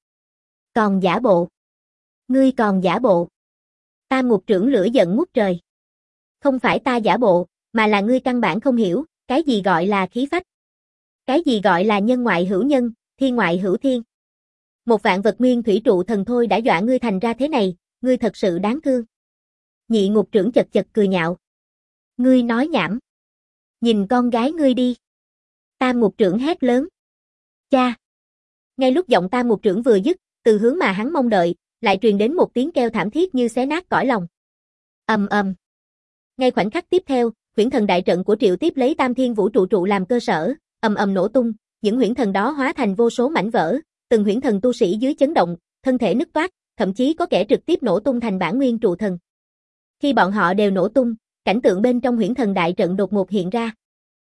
Còn giả bộ. Ngươi còn giả bộ. Tam Ngục Trưởng lửa giận ngút trời. Không phải ta giả bộ, mà là ngươi căn bản không hiểu, cái gì gọi là khí phách. Cái gì gọi là nhân ngoại hữu nhân, thiên ngoại hữu thiên. Một vạn vật nguyên thủy trụ thần thôi đã dọa ngươi thành ra thế này, ngươi thật sự đáng thương. Nhị Ngục Trưởng chật chật cười nhạo. Ngươi nói nhảm. Nhìn con gái ngươi đi. Tam Ngục Trưởng hét lớn. Cha. Ngay lúc giọng Tam Ngục Trưởng vừa dứt, từ hướng mà hắn mong đợi, lại truyền đến một tiếng kêu thảm thiết như xé nát cõi lòng. Ầm ầm. Ngay khoảnh khắc tiếp theo, huyễn thần đại trận của Triệu Tiếp lấy Tam Thiên Vũ Trụ trụ làm cơ sở, ầm ầm nổ tung, những huyễn thần đó hóa thành vô số mảnh vỡ, từng huyễn thần tu sĩ dưới chấn động, thân thể nứt toác, thậm chí có kẻ trực tiếp nổ tung thành bản nguyên trụ thần. Khi bọn họ đều nổ tung, cảnh tượng bên trong huyễn thần đại trận đột ngột hiện ra.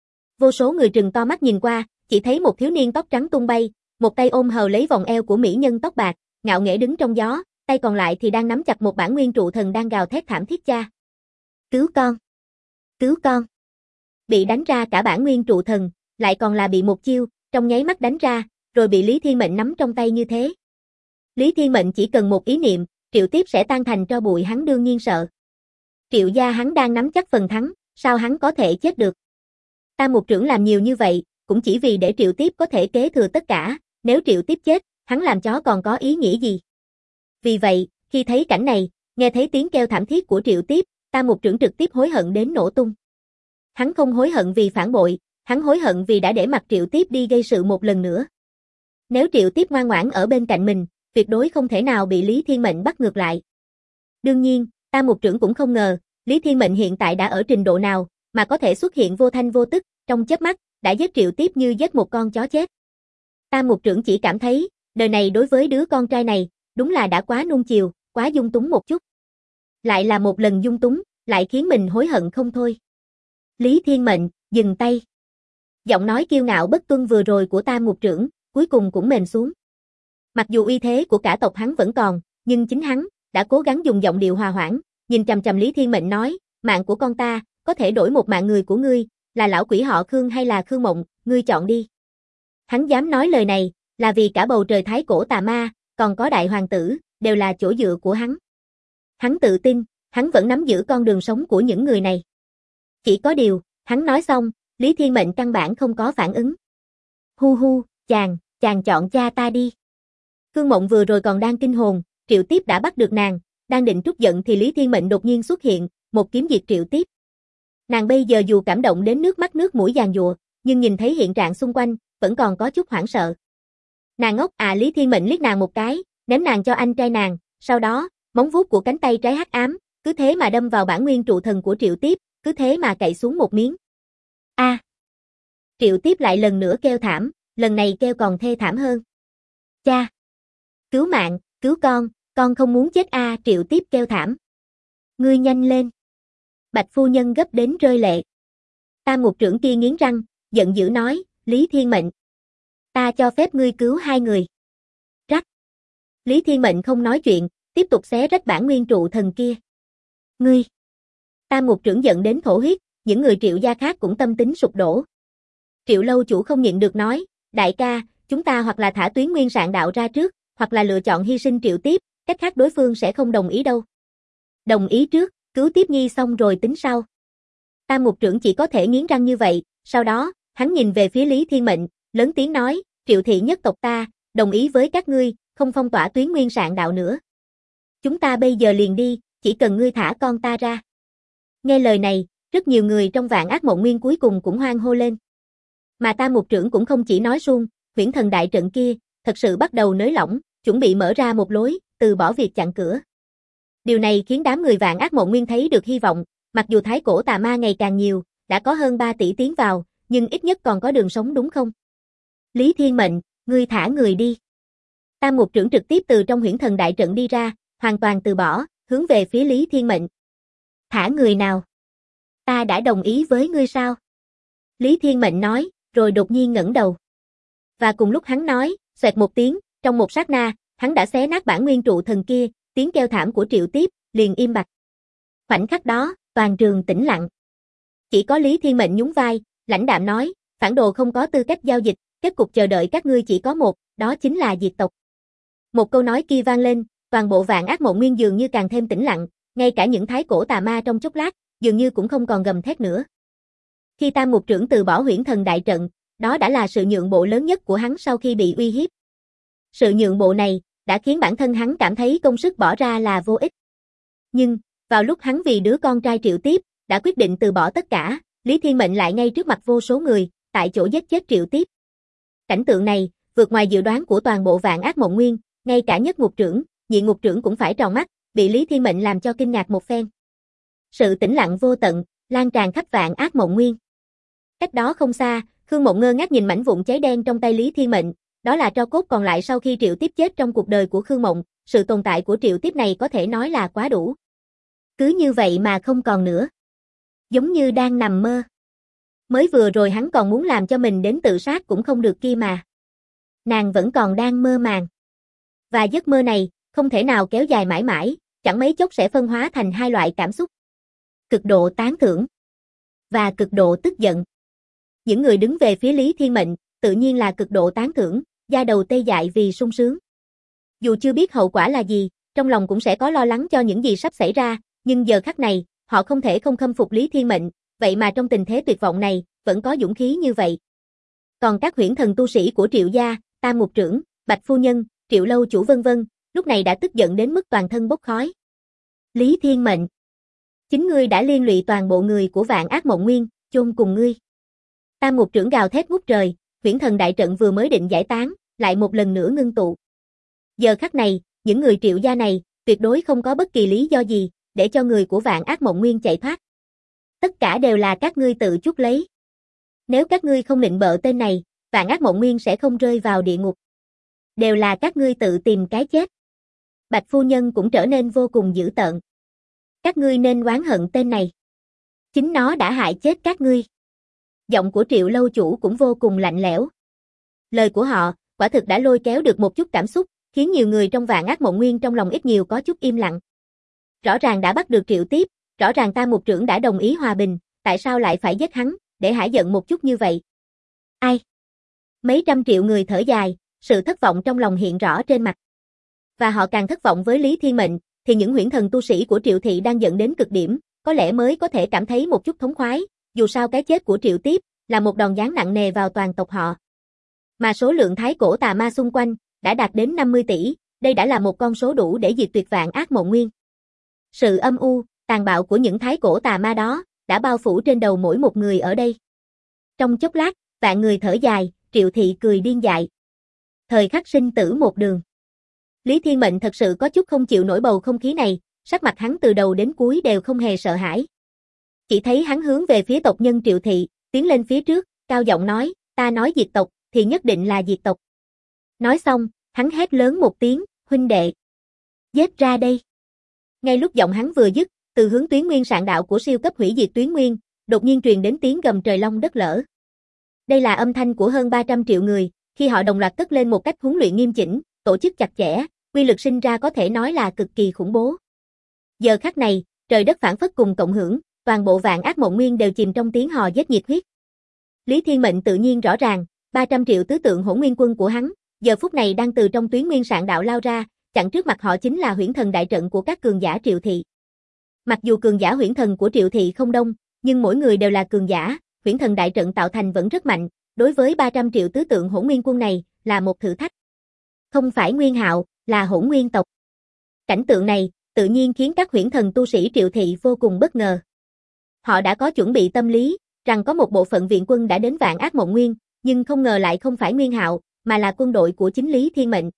Vô số người trừng to mắt nhìn qua, chỉ thấy một thiếu niên tóc trắng tung bay, một tay ôm hờ lấy vòng eo của mỹ nhân tóc bạc, ngạo nghễ đứng trong gió, tay còn lại thì đang nắm chặt một bản nguyên trụ thần đang gào thét thảm thiết cha. Cứu con! Cứu con! Bị đánh ra cả bản nguyên trụ thần, lại còn là bị một chiêu, trong nháy mắt đánh ra, rồi bị Lý Thiên Mệnh nắm trong tay như thế. Lý Thiên Mệnh chỉ cần một ý niệm, Triệu Tiếp sẽ tan thành tro bụi, hắn đương nhiên sợ. Triệu gia hắn đang nắm chắc phần thắng, sao hắn có thể chết được? Tam Mục Trưởng làm nhiều như vậy, cũng chỉ vì để Triệu Tiếp có thể kế thừa tất cả, nếu Triệu Tiếp chết, hắn làm chó còn có ý nghĩa gì? Vì vậy, khi thấy cảnh này, nghe thấy tiếng kêu thảm thiết của Triệu Tiếp, Tam Mục Trưởng trực tiếp hối hận đến nổ tung. Hắn không hối hận vì phản bội, hắn hối hận vì đã để mặc Triệu Tiếp đi gây sự một lần nữa. Nếu Triệu Tiếp ngoan ngoãn ở bên cạnh mình, tuyệt đối không thể nào bị Lý Thiên Mệnh bắt ngược lại. Đương nhiên, Tam Mục Trưởng cũng không ngờ, Lý Thiên Mệnh hiện tại đã ở trình độ nào, mà có thể xuất hiện vô thanh vô tức, trong chớp mắt, đã giết Triệu Tiếp như giết một con chó chết. Tam Mục Trưởng chỉ cảm thấy, đời này đối với đứa con trai này, đúng là đã quá nuông chiều, quá dung túng một chút. Lại là một lần dung túng, lại khiến mình hối hận không thôi. Lý Thiên Mệnh, dừng tay. Giọng nói kiêu ngạo bất tuân vừa rồi của Tam Mục Trưởng, cuối cùng cũng mềm xuống. Mặc dù uy thế của cả tộc hắn vẫn còn, nhưng chính hắn đã cố gắng dùng giọng điệu hòa hoãn, nhìn chằm chằm Lý Thiên Mệnh nói, mạng của con ta, có thể đổi một mạng người của ngươi, là lão quỷ họ Khương hay là Khương Mộng, ngươi chọn đi. Hắn dám nói lời này, là vì cả bầu trời thái cổ tà ma, còn có đại hoàng tử, đều là chỗ dựa của hắn. Hắn tự tin, hắn vẫn nắm giữ con đường sống của những người này. Chỉ có điều, hắn nói xong, Lý Thiên Mệnh căn bản không có phản ứng. Hu hu, chàng chọn cha ta đi. Khương Mộng vừa rồi còn đang kinh hồn, Triệu Tiếp đã bắt được nàng, đang định trút giận thì Lý Thiên Mệnh đột nhiên xuất hiện, một kiếm diệt Triệu Tiếp. Nàng bây giờ dù cảm động đến nước mắt nước mũi giàn giụa, nhưng nhìn thấy hiện trạng xung quanh, vẫn còn có chút hoảng sợ. Nàng ngốc à, Lý Thiên Mệnh liếc nàng một cái, ném nàng cho anh trai nàng, sau đó, móng vuốt của cánh tay trái hắc ám, cứ thế mà đâm vào bản nguyên trụ thần của Triệu Tiếp, cứ thế mà cạy xuống một miếng. A! Triệu Tiếp lại lần nữa kêu thảm, lần này kêu còn thê thảm hơn. Cha! Cứu mạng, cứu con không muốn chết a, Triệu Tiếp kêu thảm. Ngươi nhanh lên. Bạch phu nhân gấp đến rơi lệ. Tam Mục Trưởng kia nghiến răng, giận dữ nói, Lý Thiên Mệnh. Ta cho phép ngươi cứu hai người. Rắc. Lý Thiên Mệnh không nói chuyện, tiếp tục xé rách bản nguyên trụ thần kia. Ngươi. Tam Mục Trưởng giận đến thổ huyết, những người Triệu gia khác cũng tâm tính sụp đổ. Triệu lâu chủ không nhịn được nói, đại ca, chúng ta hoặc là thả Tuyến Nguyên Sạn Đạo ra trước, hoặc là lựa chọn hy sinh Triệu Tiếp, cách khác đối phương sẽ không đồng ý đâu. Đồng ý trước, cứu Tiếp Nhi xong rồi tính sau. Tam Mục Trưởng chỉ có thể nghiến răng như vậy, sau đó, hắn nhìn về phía Lý Thiên Mệnh, lớn tiếng nói, Triệu thị nhất tộc ta, đồng ý với các ngươi, không phong tỏa Tuyến Nguyên Sạn Đạo nữa. Chúng ta bây giờ liền đi, chỉ cần ngươi thả con ta ra. Nghe lời này, rất nhiều người trong Vạn Ác Mộng Nguyên cuối cùng cũng hoan hô lên. Mà Tam Mục Trưởng cũng không chỉ nói suông, huyễn thần đại trận kia, thật sự bắt đầu nới lỏng, chuẩn bị mở ra một lối, từ bỏ việc chặn cửa. Điều này khiến đám người Vạn Ác Mộng Nguyên thấy được hy vọng, mặc dù thái cổ tà ma ngày càng nhiều, đã có hơn 3 tỷ tiến vào, nhưng ít nhất còn có đường sống đúng không? Lý Thiên Mệnh, ngươi thả người đi. Tam Mục Trưởng trực tiếp từ trong huyễn thần đại trận đi ra, hoàn toàn từ bỏ, hướng về phía Lý Thiên Mệnh. Thả người nào? Ta đã đồng ý với ngươi sao? Lý Thiên Mệnh nói, rồi đột nhiên ngẩng đầu. Và cùng lúc hắn nói, xoẹt một tiếng, trong một sát na, hắn đã xé nát bản nguyên trụ thần kia, tiếng kêu thảm của Triệu Tiếp liền im bặt. Khoảnh khắc đó, toàn trường tĩnh lặng. Chỉ có Lý Thiên Mệnh nhún vai, lãnh đạm nói, phản đồ không có tư cách giao dịch, kết cục chờ đợi các ngươi chỉ có một, đó chính là diệt tộc. Một câu nói kia vang lên, toàn bộ Vạn Ác Mộng Nguyên dường như càng thêm tĩnh lặng, ngay cả những thái cổ tà ma trong chốc lát, dường như cũng không còn gầm thét nữa. Khi Tam Mục Trưởng từ bỏ huyễn thần đại trận, đó đã là sự nhượng bộ lớn nhất của hắn sau khi bị uy hiếp. Sự nhượng bộ này đã khiến bản thân hắn cảm thấy công sức bỏ ra là vô ích. Nhưng, vào lúc hắn vì đứa con trai Triệu Tiếp, đã quyết định từ bỏ tất cả, Lý Thiên Mệnh lại ngay trước mặt vô số người, tại chỗ giết chết Triệu Tiếp. Cảnh tượng này, vượt ngoài dự đoán của toàn bộ Vạn Ác Mộng Nguyên, ngay cả Nhất Ngục Trưởng, Nhị Ngục Trưởng cũng phải tròn mắt, bị Lý Thiên Mệnh làm cho kinh ngạc một phen. Sự tĩnh lặng vô tận, lan tràn khắp Vạn Ác Mộng Nguyên. Cách đó không xa, Khương Mộng ngơ ngác nhìn mảnh vụn cháy đen trong tay Lý Thiên Mệnh, đó là tro cốt còn lại sau khi Triệu Tiếp chết trong cuộc đời của Khương Mộng, sự tồn tại của Triệu Tiếp này có thể nói là quá đủ. Cứ như vậy mà không còn nữa. Giống như đang nằm mơ. Mới vừa rồi hắn còn muốn làm cho mình đến tự sát cũng không được kia mà. Nàng vẫn còn đang mơ màng. Và giấc mơ này, không thể nào kéo dài mãi mãi, chẳng mấy chốc sẽ phân hóa thành hai loại cảm xúc. Cực độ tán thưởng và cực độ tức giận. Những người đứng về phía Lý Thiên Mệnh, tự nhiên là cực độ tán thưởng, da đầu tê dại vì sung sướng. Dù chưa biết hậu quả là gì, trong lòng cũng sẽ có lo lắng cho những gì sắp xảy ra, nhưng giờ khắc này, họ không thể không khâm phục Lý Thiên Mệnh, vậy mà trong tình thế tuyệt vọng này, vẫn có dũng khí như vậy. Còn các huyễn thần tu sĩ của Triệu gia, Tam Mục Trưởng, Bạch Phu Nhân, Triệu Lâu Chủ vân vân, lúc này đã tức giận đến mức toàn thân bốc khói. Lý Thiên Mệnh, chính ngươi đã liên lụy toàn bộ người của Vạn Ác Mộng Nguyên, chôn cùng ngươi. Tam Mục Trưởng gào thét ngút trời, huyễn thần đại trận vừa mới định giải tán, lại một lần nữa ngưng tụ. Giờ khắc này, những người Triệu gia này, tuyệt đối không có bất kỳ lý do gì, để cho người của Vạn Ác Mộng Nguyên chạy thoát. Tất cả đều là các ngươi tự chuốc lấy. Nếu các ngươi không nịnh bợ tên này, Vạn Ác Mộng Nguyên sẽ không rơi vào địa ngục. Đều là các ngươi tự tìm cái chết. Bạch Phu Nhân cũng trở nên vô cùng dữ tợn. Các ngươi nên oán hận tên này. Chính nó đã hại chết các ngươi. Giọng của Triệu Lâu Chủ cũng vô cùng lạnh lẽo. Lời của họ, quả thực đã lôi kéo được một chút cảm xúc, khiến nhiều người trong Vạn Ác Mộng Nguyên trong lòng ít nhiều có chút im lặng. Rõ ràng đã bắt được Triệu Tiếp, rõ ràng Tam Mục Trưởng đã đồng ý hòa bình, tại sao lại phải giết hắn, để hả giận một chút như vậy? Ai? Mấy trăm triệu người thở dài, sự thất vọng trong lòng hiện rõ trên mặt. Và họ càng thất vọng với Lý Thiên Mệnh, thì những huyễn thần tu sĩ của Triệu thị đang giận đến cực điểm, có lẽ mới có thể cảm thấy một chút thống khoái, dù sao cái chết của Triệu Tiếp là một đòn giáng nặng nề vào toàn tộc họ. Mà số lượng thái cổ tà ma xung quanh đã đạt đến 50 tỷ, đây đã là một con số đủ để diệt tuyệt Vạn Ác Mộng Nguyên. Sự âm u, tàn bạo của những thái cổ tà ma đó đã bao phủ trên đầu mỗi một người ở đây. Trong chốc lát, vạn người thở dài, Triệu thị cười điên dại. Thời khắc sinh tử một đường. Lý Thiên Mệnh thật sự có chút không chịu nổi bầu không khí này, sắc mặt hắn từ đầu đến cuối đều không hề sợ hãi. Chỉ thấy hắn hướng về phía tộc nhân Triệu thị, tiến lên phía trước, cao giọng nói, ta nói diệt tộc, thì nhất định là diệt tộc. Nói xong, hắn hét lớn một tiếng, huynh đệ. Giết ra đây. Ngay lúc giọng hắn vừa dứt, từ hướng Tuyến Nguyên Sạn Đạo của siêu cấp hủy diệt Tuyến Nguyên, đột nhiên truyền đến tiếng gầm trời long đất lở. Đây là âm thanh của hơn 300 triệu người, khi họ đồng loạt cất lên một cách huấn luyện nghiêm chỉnh, tổ chức chặt chẽ, quy lực sinh ra có thể nói là cực kỳ khủng bố. Giờ khắc này, trời đất phảng phất cùng cộng hưởng, toàn bộ Vạn Ác Mộng Nguyên đều chìm trong tiếng hò giết nhiệt huyết. Lý Thiên Mệnh tự nhiên rõ ràng, 300 triệu tứ tượng Hỗn Nguyên quân của hắn, giờ phút này đang từ trong Tuyến Nguyên Sạn Đạo lao ra, chặn trước mặt họ chính là huyễn thần đại trận của các cường giả Triệu thị. Mặc dù cường giả huyễn thần của Triệu thị không đông, nhưng mỗi người đều là cường giả, huyễn thần đại trận tạo thành vẫn rất mạnh, đối với 300 triệu tứ tượng Hỗn Nguyên quân này, là một thử thách. Không phải Nguyên Hạo, là Hỗn Nguyên tộc. Cảnh tượng này, tự nhiên khiến các huyễn thần tu sĩ Triệu thị vô cùng bất ngờ. Họ đã có chuẩn bị tâm lý, rằng có một bộ phận viện quân đã đến Vạn Ác Mộng Nguyên, nhưng không ngờ lại không phải Nguyên Hạo, mà là quân đội của chính Lý Thiên Mệnh.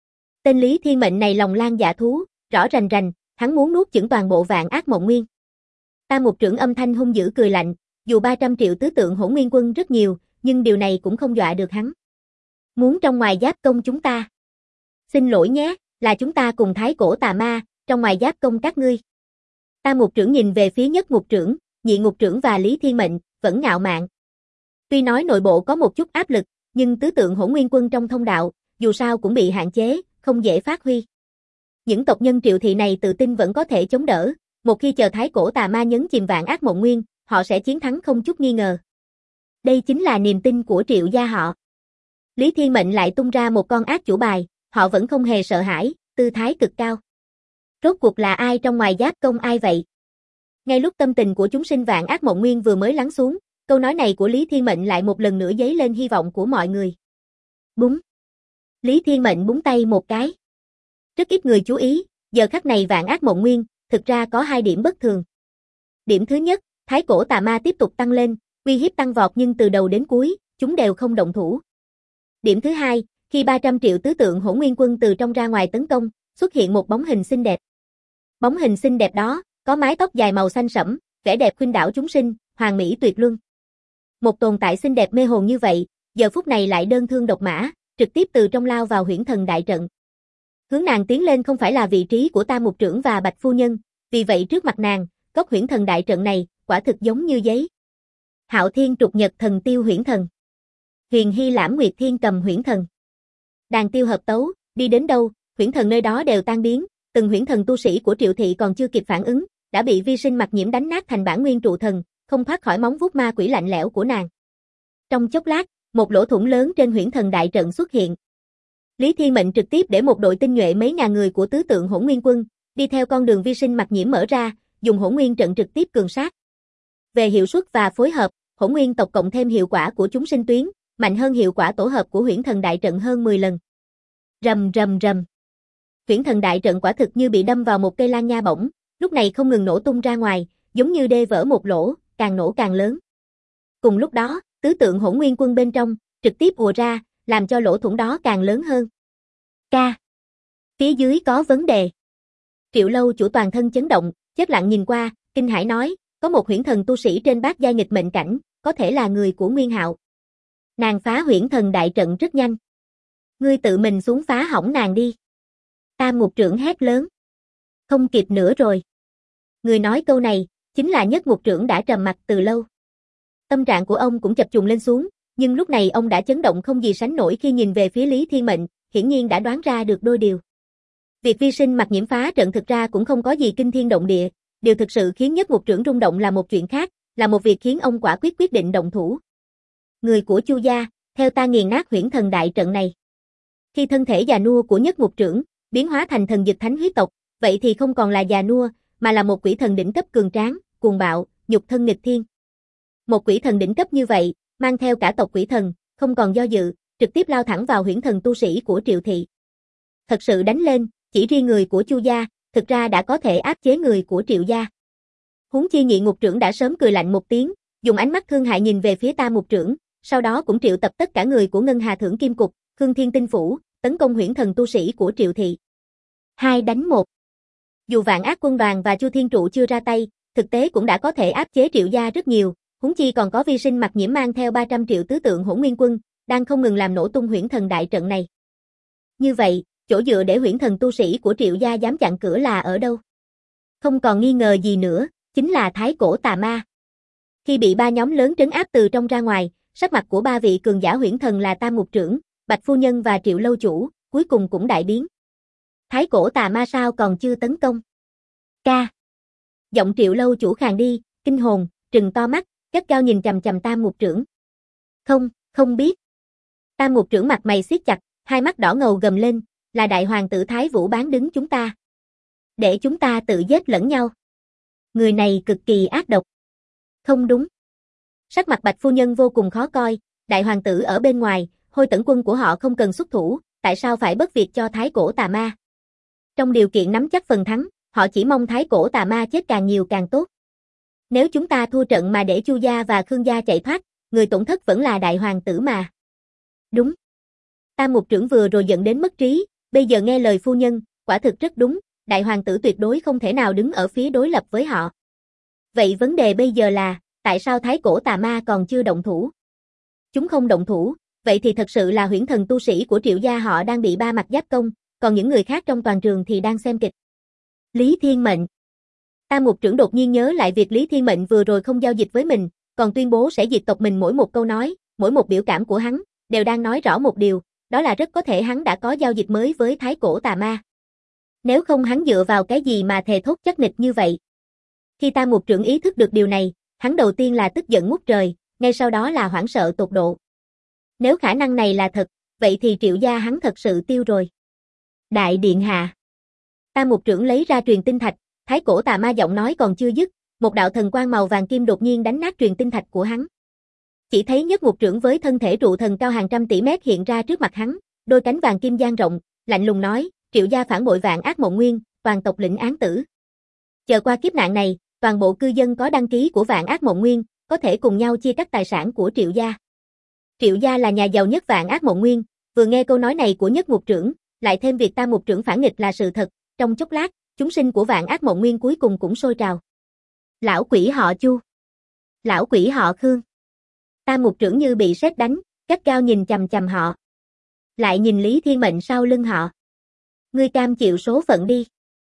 Tên Lý Thiên Mệnh này lòng lang dạ thú, rõ rành rành, hắn muốn nuốt chửng toàn bộ Vạn Ác Mộng Nguyên. Tam Mục Trưởng âm thanh hung dữ cười lạnh, dù 300 triệu tứ tượng Hỗn Nguyên quân rất nhiều, nhưng điều này cũng không dọa được hắn. Muốn trong ngoài giáp công chúng ta. Xin lỗi nhé, là chúng ta cùng thái cổ tà ma, trong ngoài giáp công các ngươi. Tam Mục Trưởng nhìn về phía Nhất Ngục Trưởng, Nhị Ngục Trưởng và Lý Thiên Mệnh, vẫn ngạo mạn. Tuy nói nội bộ có một chút áp lực, nhưng tứ tượng Hỗn Nguyên quân trong thông đạo, dù sao cũng bị hạn chế, không dễ phát huy. Những tộc nhân Triệu thị này tự tin vẫn có thể chống đỡ, một khi chờ thái cổ tà ma nhấn chìm Vạn Ác Mộng Nguyên, họ sẽ chiến thắng không chút nghi ngờ. Đây chính là niềm tin của Triệu gia họ. Lý Thiên Mệnh lại tung ra một con ác chủ bài, họ vẫn không hề sợ hãi, tư thái cực cao. Rốt cuộc là ai trong ngoài giáp công ai vậy? Ngay lúc tâm tình của chúng sinh Vạn Ác Mộng Nguyên vừa mới lắng xuống, câu nói này của Lý Thiên Mệnh lại một lần nữa dấy lên hy vọng của mọi người. Búng. Lý Thiên Mệnh búng tay một cái. Rất ít người chú ý, giờ khắc này Vạn Ác Mộng Nguyên, thực ra có hai điểm bất thường. Điểm thứ nhất, thái cổ tà ma tiếp tục tăng lên, uy hiếp tăng vọt nhưng từ đầu đến cuối, chúng đều không động thủ. Điểm thứ hai, khi 300 triệu tứ tượng Hỗn Nguyên quân từ trong ra ngoài tấn công, xuất hiện một bóng hình xinh đẹp. Bóng hình xinh đẹp đó, có mái tóc dài màu xanh sẫm, vẻ đẹp khuynh đảo chúng sinh, hoàn mỹ tuyệt luân. Một tồn tại xinh đẹp mê hồn như vậy, giờ phút này lại đơn thương độc mã, trực tiếp từ trong lao vào huyễn thần đại trận. Hướng nàng tiến lên không phải là vị trí của Tam Mục Trưởng và Bạch Phu Nhân, vì vậy trước mặt nàng, góc huyễn thần đại trận này, quả thực giống như giấy. Hạo Thiên Trục Nhật Thần Tiêu huyễn thần. Huyền Hy Lãm Nguyệt Thiên Cầm huyễn thần. Đàn tiêu hợp tấu, đi đến đâu, huyễn thần nơi đó đều tan biến, từng huyễn thần tu sĩ của Triệu thị còn chưa kịp phản ứng, đã bị vi sinh mặc nhiễm đánh nát thành bản nguyên trụ thần, không thoát khỏi móng vuốt ma quỷ lạnh lẽo của nàng. Trong chốc lát, một lỗ thủng lớn trên huyễn thần đại trận xuất hiện. Lý Thiên Mệnh trực tiếp để một đội tinh nhuệ mấy ngàn người của tứ tượng Hỗn Nguyên quân, đi theo con đường vi sinh mặc nhiễm mở ra, dùng Hỗn Nguyên trận trực tiếp cường sát. Về hiệu suất và phối hợp, Hỗn Nguyên tộc cộng thêm hiệu quả của chúng sinh tuyến, mạnh hơn hiệu quả tổ hợp của huyễn thần đại trận hơn 10 lần. Rầm rầm rầm. Huyễn thần đại trận quả thực như bị đâm vào một cây lan nha bổng, lúc này không ngừng nổ tung ra ngoài, giống như đê vỡ một lỗ, càng nổ càng lớn. Cùng lúc đó, tứ tượng Hỗn Nguyên quân bên trong, trực tiếp ùa ra, làm cho lỗ thủng đó càng lớn hơn. Ca. Phía dưới có vấn đề. Triệu Lâu chủ toàn thân chấn động, chết lặng nhìn qua, kinh hãi nói, có một huyễn thần tu sĩ trên bát giai nghịch mệnh cảnh, có thể là người của Nguyên Hạo. Nàng phá huyễn thần đại trận rất nhanh. Ngươi tự mình xuống phá hỏng nàng đi. Tam Mục Trưởng hét lớn. Không kịp nữa rồi. Người nói câu này, chính là Nhất Mục Trưởng đã trầm mặc từ lâu. Tâm trạng của ông cũng chập trùng lên xuống, nhưng lúc này ông đã chấn động không gì sánh nổi khi nhìn về phía Lý Thiên Mệnh, hiển nhiên đã đoán ra được đôi điều. Việc vi sinh mặc nhiễm phá trận thực ra cũng không có gì kinh thiên động địa, điều thực sự khiến Nhất Mục Trưởng rung động là một chuyện khác, là một việc khiến ông quả quyết quyết định động thủ. Người của Chu gia, theo ta nghiền nát huyễn thần đại trận này. Khi thân thể già nua của Nhất Mục Trưởng biến hóa thành thần dịch thánh huyết tộc, vậy thì không còn là già nua, mà là một quỷ thần đỉnh cấp cường tráng, cuồng bạo, nhục thân nghịch thiên. Một quỷ thần đỉnh cấp như vậy, mang theo cả tộc quỷ thần, không còn do dự, trực tiếp lao thẳng vào huyễn thần tu sĩ của Triệu thị. Thật sự đánh lên, chỉ riêng người của Chu gia, thực ra đã có thể áp chế người của Triệu gia. Huống chi Nhị Ngục Trưởng đã sớm cười lạnh một tiếng, dùng ánh mắt thương hại nhìn về phía Tam Mục Trưởng, sau đó cũng triệu tập tất cả người của Ngân Hà Thưởng Kim Cục, Khương Thiên Tinh Phủ, tấn công huyễn thần tu sĩ của Triệu thị. 2 đánh 1. Dù Vạn Ác Quân đoàn và Chu Thiên Trụ chưa ra tay, thực tế cũng đã có thể áp chế Triệu gia rất nhiều, huống chi còn có vi sinh mặc nhiễm mang theo 300 triệu tứ tượng Hỗn Nguyên quân, đang không ngừng làm nổ tung huyễn thần đại trận này. Như vậy, chỗ dựa để huyễn thần tu sĩ của Triệu gia dám chặn cửa là ở đâu? Không còn nghi ngờ gì nữa, chính là Thái Cổ Tà Ma. Khi bị ba nhóm lớn trấn áp từ trong ra ngoài, sắc mặt của ba vị cường giả huyễn thần là Tam Mục Trưởng, Bạch Phu Nhân và Triệu Lâu chủ, cuối cùng cũng đại biến. Thái Cổ Tà Ma sao còn chưa tấn công? Ca. Giọng Triệu Lâu chủ khàn đi, kinh hồn, trừng to mắt, gắt gao nhìn chằm chằm Tam Mục Trưởng. Không biết. Tam Mục Trưởng mặt mày siết chặt, hai mắt đỏ ngầu gầm lên, là đại hoàng tử Thái Vũ bán đứng chúng ta. Để chúng ta tự giết lẫn nhau. Người này cực kỳ ác độc. Không đúng. Sắc mặt Bạch Phu Nhân vô cùng khó coi, đại hoàng tử ở bên ngoài, Hôi Tẩn quân của họ không cần xuất thủ, tại sao phải bất việc cho Thái Cổ Tà Ma? Trong điều kiện nắm chắc phần thắng, họ chỉ mong Thái Cổ Tà Ma chết càng nhiều càng tốt. Nếu chúng ta thua trận mà để Chu gia và Khương gia chạy thoát, người tổn thất vẫn là đại hoàng tử mà. Đúng. Tam Mục Trưởng vừa rồi giận đến mất trí, bây giờ nghe lời phu nhân, quả thực rất đúng, đại hoàng tử tuyệt đối không thể nào đứng ở phía đối lập với họ. Vậy vấn đề bây giờ là, tại sao Thái Cổ Tà Ma còn chưa động thủ? Chúng không động thủ, vậy thì thật sự là huyễn thần tu sĩ của Triệu gia họ đang bị ba mặt giáp công, còn những người khác trong toàn trường thì đang xem kịch. Lý Thiên Mệnh. Tam Mục Trưởng đột nhiên nhớ lại việc Lý Thiên Mệnh vừa rồi không giao dịch với mình, còn tuyên bố sẽ diệt tộc mình mỗi một câu nói, mỗi một biểu cảm của hắn, đều đang nói rõ một điều, đó là rất có thể hắn đã có giao dịch mới với Thái Cổ Tà Ma. Nếu không hắn dựa vào cái gì mà thề thốt chắc nịch như vậy? Khi Tam Mục Trưởng ý thức được điều này, hắn đầu tiên là tức giận ngút trời, ngay sau đó là hoảng sợ tột độ. Nếu khả năng này là thật, vậy thì Triệu gia hắn thật sự tiêu rồi. Đại điện hạ. Tam Mục Trưởng lấy ra truyền tinh thạch, Thái Cổ Tà Ma giọng nói còn chưa dứt, một đạo thần quang màu vàng kim đột nhiên đánh nát truyền tinh thạch của hắn. Chỉ thấy Nhất Mục Trưởng với thân thể trụ thần cao hàng trăm tỷ mét hiện ra trước mặt hắn, đôi cánh vàng kim dang rộng, lạnh lùng nói, Triệu gia phản bội Vạn Ác Mộng Nguyên, toàn tộc lĩnh án tử. Chờ qua kiếp nạn này, toàn bộ cư dân có đăng ký của Vạn Ác Mộng Nguyên, có thể cùng nhau chia cắt tài sản của Triệu gia. Triệu gia là nhà giàu nhất Vạn Ác Mộng Nguyên, vừa nghe câu nói này của Nhất Mục Trưởng, lại thêm việc Tam Mục Trưởng phản nghịch là sự thật, trong chốc lát, chúng sinh của Vạn Ác Mộng Nguyên cuối cùng cũng sôi trào. Lão quỷ họ Chu, lão quỷ họ Khương. Tam Ngục Trưởng như bị sét đánh, gắt gao nhìn chằm chằm họ. Lại nhìn Lý Thiên Mệnh sau lưng họ. Ngươi cam chịu số phận đi.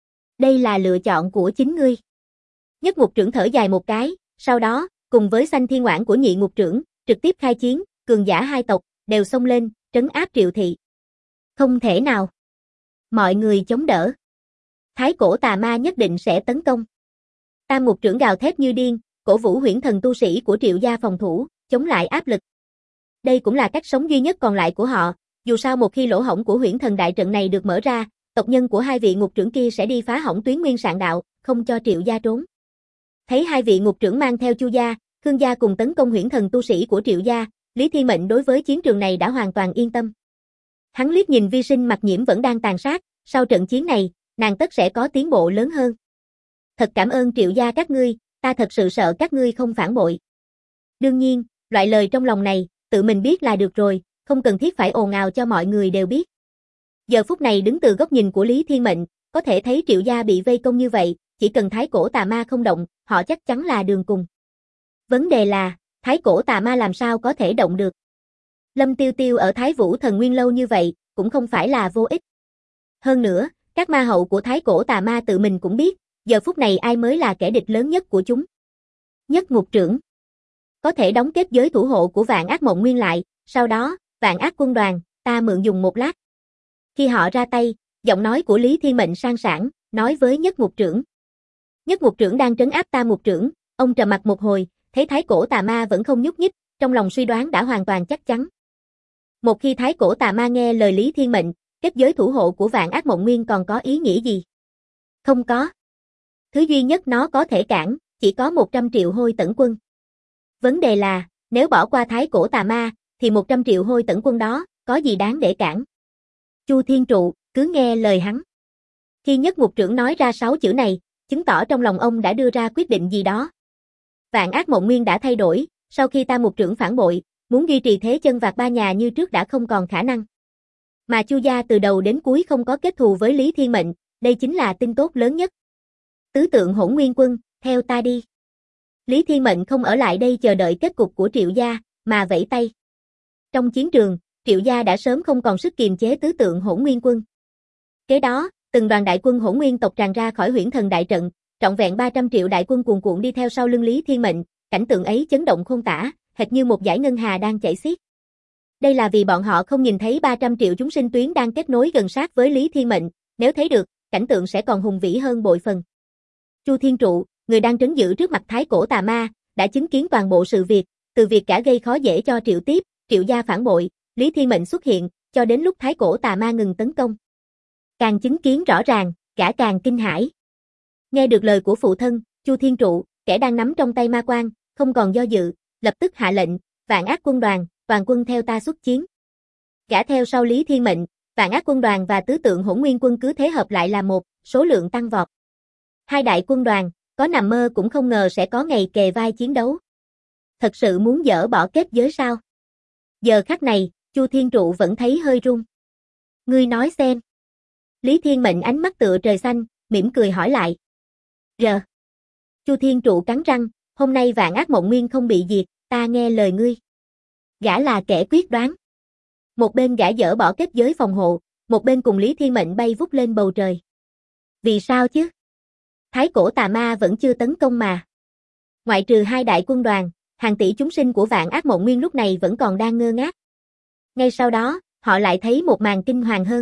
Đây là lựa chọn của chính ngươi. Nhất Ngục Trưởng thở dài một cái, sau đó, cùng với Sanh Thiên Oản của Nhị Ngục Trưởng, trực tiếp khai chiến, cường giả hai tộc, đều xông lên, trấn áp Triệu Thị. Không thể nào. Mọi người chống đỡ. Thái cổ tà ma nhất định sẽ tấn công. Tam Ngục Trưởng gào thét như điên, cổ vũ huyễn thần tu sĩ của Triệu gia phòng thủ, chống lại áp lực. Đây cũng là cách sống duy nhất còn lại của họ, dù sao một khi lỗ hổng của huyễn thần đại trận này được mở ra, tộc nhân của hai vị ngục trưởng kia sẽ đi phá hỏng tuyến nguyên sạn đạo, không cho Triệu gia trốn. Thấy hai vị ngục trưởng mang theo Chu gia, Khương gia cùng tấn công huyễn thần tu sĩ của Triệu gia, Lý Thiên Mệnh đối với chiến trường này đã hoàn toàn yên tâm. Hắn liếc nhìn Vi Sinh Mặc Nhiễm vẫn đang tàn sát, sau trận chiến này, nàng tất sẽ có tiến bộ lớn hơn. Thật cảm ơn Triệu gia các ngươi, ta thật sự sợ các ngươi không phản bội. Đương nhiên, loại lời trong lòng này, tự mình biết là được rồi, không cần thiết phải ồn ào cho mọi người đều biết. Giờ phút này đứng từ góc nhìn của Lý Thiên Mệnh, có thể thấy Triệu gia bị vây công như vậy, chỉ cần thái cổ tà ma không động, họ chắc chắn là đường cùng. Vấn đề là, thái cổ tà ma làm sao có thể động được. Lâm Tiêu Tiêu ở Thái Vũ Thần Nguyên lâu như vậy, cũng không phải là vô ích. Hơn nữa, các ma hậu của thái cổ tà ma tự mình cũng biết, giờ phút này ai mới là kẻ địch lớn nhất của chúng. Nhất Ngục Trưởng có thể đóng kết giới thủ hộ của Vạn Ác Mộng Nguyên lại, sau đó, Vạn Ác Quân đoàn, ta mượn dùng một lát. Khi họ ra tay, giọng nói của Lý Thiên Mệnh sang sảng, nói với Nhất Ngục Trưởng. Nhất Ngục Trưởng đang trấn áp Tam Ngục Trưởng, ông trầm mặt một hồi, thấy thái cổ tà ma vẫn không nhúc nhích, trong lòng suy đoán đã hoàn toàn chắc chắn. Một khi thái cổ tà ma nghe lời Lý Thiên Mệnh, kết giới thủ hộ của Vạn Ác Mộng Nguyên còn có ý nghĩa gì? Không có. Thứ duy nhất nó có thể cản, chỉ có 100 triệu hôi tẩn quân. Vấn đề là, nếu bỏ qua thái cổ tà ma, thì 100 triệu hôi tẩn quân đó, có gì đáng để cản? Chu Thiên Trụ, cứ nghe lời hắn. Khi Nhất Ngục Trưởng nói ra 6 chữ này, chứng tỏ trong lòng ông đã đưa ra quyết định gì đó. Vạn Ác Mộng Nguyên đã thay đổi, sau khi Tam Ngục Trưởng phản bội, muốn duy trì thế chân vạc ba nhà như trước đã không còn khả năng. Mà Chu gia từ đầu đến cuối không có kết thù với Lý Thiên Mệnh, đây chính là tin tốt lớn nhất. Tứ tượng Hỗn Nguyên Quân, theo ta đi. Lý Thiên Mệnh không ở lại đây chờ đợi kết cục của Triệu gia, mà vẫy tay. Trong chiến trường, Triệu gia đã sớm không còn sức kiềm chế tứ tượng Hỗn Nguyên Quân. Kế đó, từng đoàn đại quân Hỗn Nguyên tộc tràn ra khỏi huyễn thần đại trận, trọn vẹn 300 triệu đại quân cuồn cuộn đi theo sau lưng Lý Thiên Mệnh, cảnh tượng ấy chấn động khôn tả, hệt như một dải ngân hà đang chảy xiết. Đây là vì bọn họ không nhìn thấy 300 triệu chúng sinh tuyến đang kết nối gần sát với Lý Thiên Mệnh, nếu thấy được, cảnh tượng sẽ còn hùng vĩ hơn bội phần. Chu Thiên Trụ, người đang trấn giữ trước mặt thái cổ tà ma, đã chứng kiến toàn bộ sự việc, từ việc cả gây khó dễ cho Triệu Tiếp, Triệu gia phản bội, Lý Thiên Mệnh xuất hiện, cho đến lúc thái cổ tà ma ngừng tấn công. Càng chứng kiến rõ ràng, cả càng kinh hãi. Nghe được lời của phụ thân, Chu Thiên Trụ, kẻ đang nắm trong tay ma quan, không còn do dự, lập tức hạ lệnh, Vạn Ác Quân đoàn, toàn quân theo ta xuất chiến. Gã theo sau Lý Thiên Mệnh, Vạn Ác Quân đoàn và tứ tượng Hỗn Nguyên Quân cứ thế hợp lại là một, số lượng tăng vọt. Hai đại quân đoàn, có nằm mơ cũng không ngờ sẽ có ngày kề vai chiến đấu. Thật sự muốn dỡ bỏ kết giới sao? Giờ khắc này, Chu Thiên Trụ vẫn thấy hơi run. Ngươi nói xem. Lý Thiên Mệnh ánh mắt tựa trời xanh, mỉm cười hỏi lại. Rờ. Chu Thiên Trụ cắn răng, hôm nay Vạn Ác Mộng Nguyên không bị diệt, ta nghe lời ngươi. Gã là kẻ quyết đoán. Một bên gã dỡ bỏ kết giới phòng hộ, một bên cùng Lý Thiên Mệnh bay vút lên bầu trời. Vì sao chứ? Thái cổ tà ma vẫn chưa tấn công mà. Ngoại trừ hai đại quân đoàn, hàng tỷ chúng sinh của Vạn Ác Mộng Nguyên lúc này vẫn còn đang ngơ ngác. Ngay sau đó, họ lại thấy một màn kinh hoàng hơn.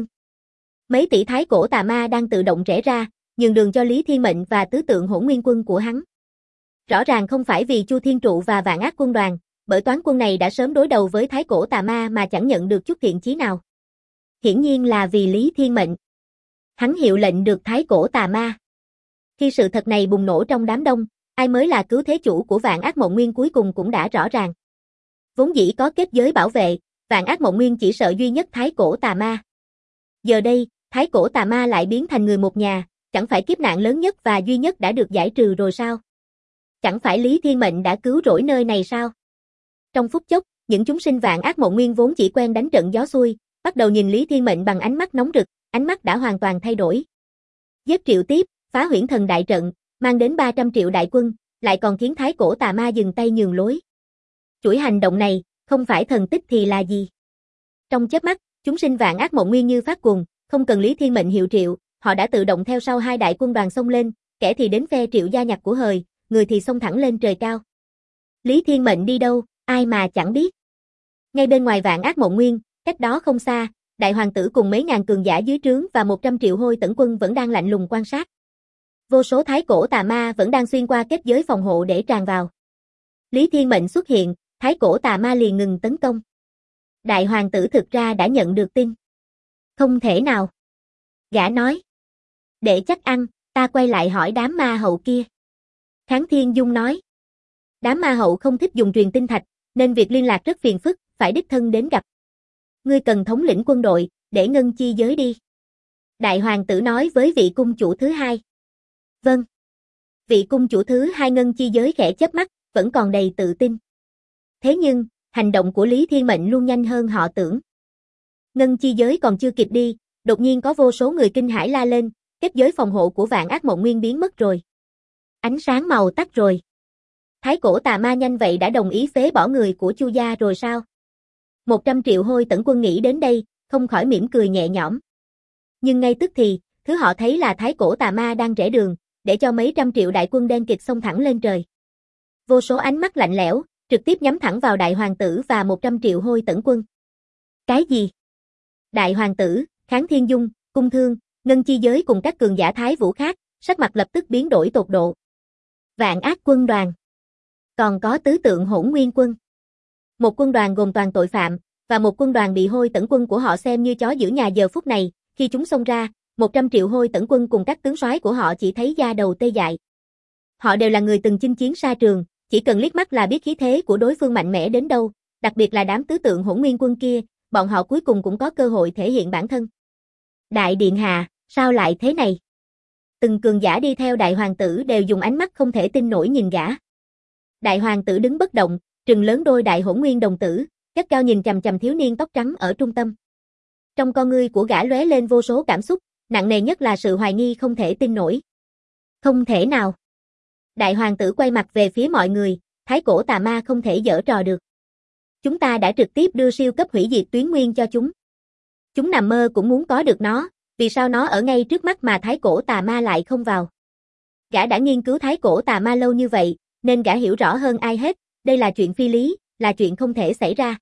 Mấy tỷ thái cổ tà ma đang tự động rẽ ra, nhường đường cho Lý Thiên Mệnh và tứ tượng Hỗn Nguyên Quân của hắn. Rõ ràng không phải vì Chu Thiên Trụ và Vạn Ác Quân đoàn, bởi toán quân này đã sớm đối đầu với thái cổ tà ma mà chẳng nhận được chút thiện chí nào. Hiển nhiên là vì Lý Thiên Mệnh. Hắn hiệu lệnh được thái cổ tà ma. Khi sự thật này bùng nổ trong đám đông, ai mới là cứu thế chủ của Vạn Ác Mộng Nguyên cuối cùng cũng đã rõ ràng. Vốn dĩ có kết giới bảo vệ, Vạn Ác Mộng Nguyên chỉ sợ duy nhất thái cổ tà ma. Giờ đây, thái cổ tà ma lại biến thành người một nhà, chẳng phải kiếp nạn lớn nhất và duy nhất đã được giải trừ rồi sao? Chẳng phải Lý Thiên Mệnh đã cứu rỗi nơi này sao? Trong phút chốc, những chúng sinh Vạn Ác Mộng Nguyên vốn chỉ quen đánh trận gió xuôi, bắt đầu nhìn Lý Thiên Mệnh bằng ánh mắt nóng rực, ánh mắt đã hoàn toàn thay đổi. Giết Triệu Tiếp, phá Huyễn Thần đại trận, mang đến 300 triệu đại quân, lại còn khiến Thái Cổ Tà Ma dừng tay nhường lối. Chuỗi hành động này, không phải thần tích thì là gì? Trong chớp mắt, chúng sinh Vạn Ác Mộng Nguyên như phát cuồng, không cần Lý Thiên Mệnh hiệu triệu, họ đã tự động theo sau hai đại quân đoàn xông lên, kẻ thì đến phe Triệu Gia Nhạc của hời, người thì xông thẳng lên trời cao. Lý Thiên Mệnh đi đâu, ai mà chẳng biết. Ngay bên ngoài Vạn Ác Mộng Nguyên, cách đó không xa, đại hoàng tử cùng mấy ngàn cường giả dưới trướng và 100 triệu hôi tẩn quân vẫn đang lạnh lùng quan sát. Vô số Thái Cổ Tà Ma vẫn đang xuyên qua kết giới phòng hộ để tràn vào. Lý Thiên Mệnh xuất hiện, Thái Cổ Tà Ma liền ngừng tấn công. Đại hoàng tử thực ra đã nhận được tin. Không thể nào. Gã nói. Để chắc ăn, ta quay lại hỏi đám ma hậu kia. Kháng Thiên Dung nói. Đám ma hậu không thích dùng truyền tin thạch, nên việc liên lạc rất phiền phức, phải đích thân đến gặp. Ngươi cần thống lĩnh quân đội, để ngân chi giới đi. Đại hoàng tử nói với vị cung chủ thứ hai. Vâng. Vị cung chủ thứ hai ngân chi giới khẽ chớp mắt, vẫn còn đầy tự tin. Thế nhưng, hành động của Lý Thiên Mệnh luôn nhanh hơn họ tưởng. Ngân chi giới còn chưa kịp đi, đột nhiên có vô số người kinh hãi la lên, kết giới phòng hộ của Vạn Ác Mộng Nguyên biến mất rồi. Ánh sáng màu tắt rồi. Thái Cổ Tà Ma nhanh vậy đã đồng ý phế bỏ người của Chu gia rồi sao? 100 triệu hôi tẩn quân nghĩ đến đây, không khỏi mỉm cười nhẹ nhõm. Nhưng ngay tức thì, thứ họ thấy là Thái Cổ Tà Ma đang rẽ đường, để cho mấy trăm triệu đại quân đen kịt xông thẳng lên trời. Vô số ánh mắt lạnh lẽo, trực tiếp nhắm thẳng vào đại hoàng tử và 100 triệu hôi tẩn quân. Cái gì? Đại hoàng tử, Kháng Thiên Dung, Cung Thương, Ngân Chi Giới cùng các cường giả Thái Vũ khác, sắc mặt lập tức biến đổi tột độ. Vạn Ác quân đoàn. Còn có tứ tượng Hỗn Nguyên quân. Một quân đoàn gồm toàn tội phạm, và một quân đoàn bị hôi tẩn quân của họ xem như chó giữ nhà giờ phút này, khi chúng xông ra, 100 triệu hôi tẩn quân cùng các tướng soái của họ chỉ thấy da đầu tê dại. Họ đều là người từng chinh chiến xa trường, chỉ cần liếc mắt là biết khí thế của đối phương mạnh mẽ đến đâu, đặc biệt là đám tứ tượng Hỗn Nguyên quân kia, bọn họ cuối cùng cũng có cơ hội thể hiện bản thân. Đại điện hạ, sao lại thế này? Từng cường giả đi theo đại hoàng tử đều dùng ánh mắt không thể tin nổi nhìn gã. Đại hoàng tử đứng bất động, trừng lớn đôi đại hỗn nguyên đồng tử, gắt cao nhìn chằm chằm thiếu niên tóc trắng ở trung tâm. Trong con ngươi của gã lóe lên vô số cảm xúc, nặng nề nhất là sự hoài nghi không thể tin nổi. Không thể nào. Đại hoàng tử quay mặt về phía mọi người, Thái Cổ Tà Ma không thể giở trò được. Chúng ta đã trực tiếp đưa siêu cấp hủy diệt tuyến nguyên cho chúng. Chúng nằm mơ cũng muốn có được nó, vì sao nó ở ngay trước mắt mà Thái Cổ Tà Ma lại không vào? Gã đã nghiên cứu Thái Cổ Tà Ma lâu như vậy, nên gã hiểu rõ hơn ai hết, đây là chuyện phi lý, là chuyện không thể xảy ra.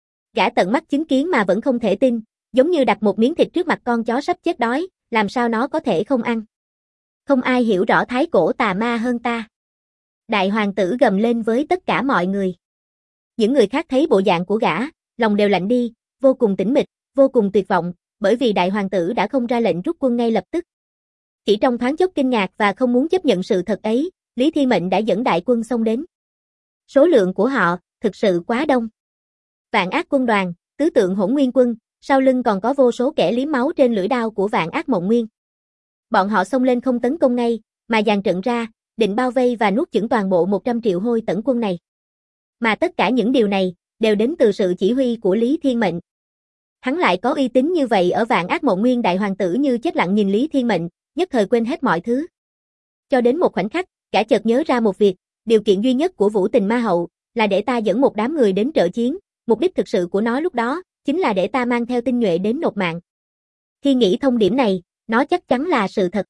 Gã tận mắt chứng kiến mà vẫn không thể tin, giống như đặt một miếng thịt trước mặt con chó sắp chết đói, làm sao nó có thể không ăn? Không ai hiểu rõ Thái Cổ Tà Ma hơn ta. Đại hoàng tử gầm lên với tất cả mọi người. Những người khác thấy bộ dạng của gã, lòng đều lạnh đi, vô cùng tĩnh mịch, vô cùng tuyệt vọng, bởi vì đại hoàng tử đã không ra lệnh rút quân ngay lập tức. Chỉ trong thoáng chốc kinh ngạc và không muốn chấp nhận sự thật ấy, Lý Thiên Mệnh đã dẫn đại quân xông đến. Số lượng của họ, thực sự quá đông. Vạn Ác quân đoàn, tứ tượng Hỗn Nguyên quân, sau lưng còn có vô số kẻ liếm máu trên lưỡi đao của Vạn Ác Mộng Nguyên. Bọn họ xông lên không tấn công ngay, mà dàn trận ra, định bao vây và nuốt chửng toàn bộ 100 triệu hôi tẩn quân này. Mà tất cả những điều này, đều đến từ sự chỉ huy của Lý Thiên Mệnh. Hắn lại có uy tín như vậy ở Vạn Ác Mộng Nguyên, đại hoàng tử như chết lặng nhìn Lý Thiên Mệnh, nhất thời quên hết mọi thứ. Cho đến một khoảnh khắc, gã chợt nhớ ra một việc, điều kiện duy nhất của Vũ Tình Ma Hậu, là để ta dẫn một đám người đến trợ chiến, mục đích thực sự của nó lúc đó, chính là để ta mang theo tinh nhuệ đến nộp mạng. Khi nghĩ thông điểm này, nó chắc chắn là sự thật.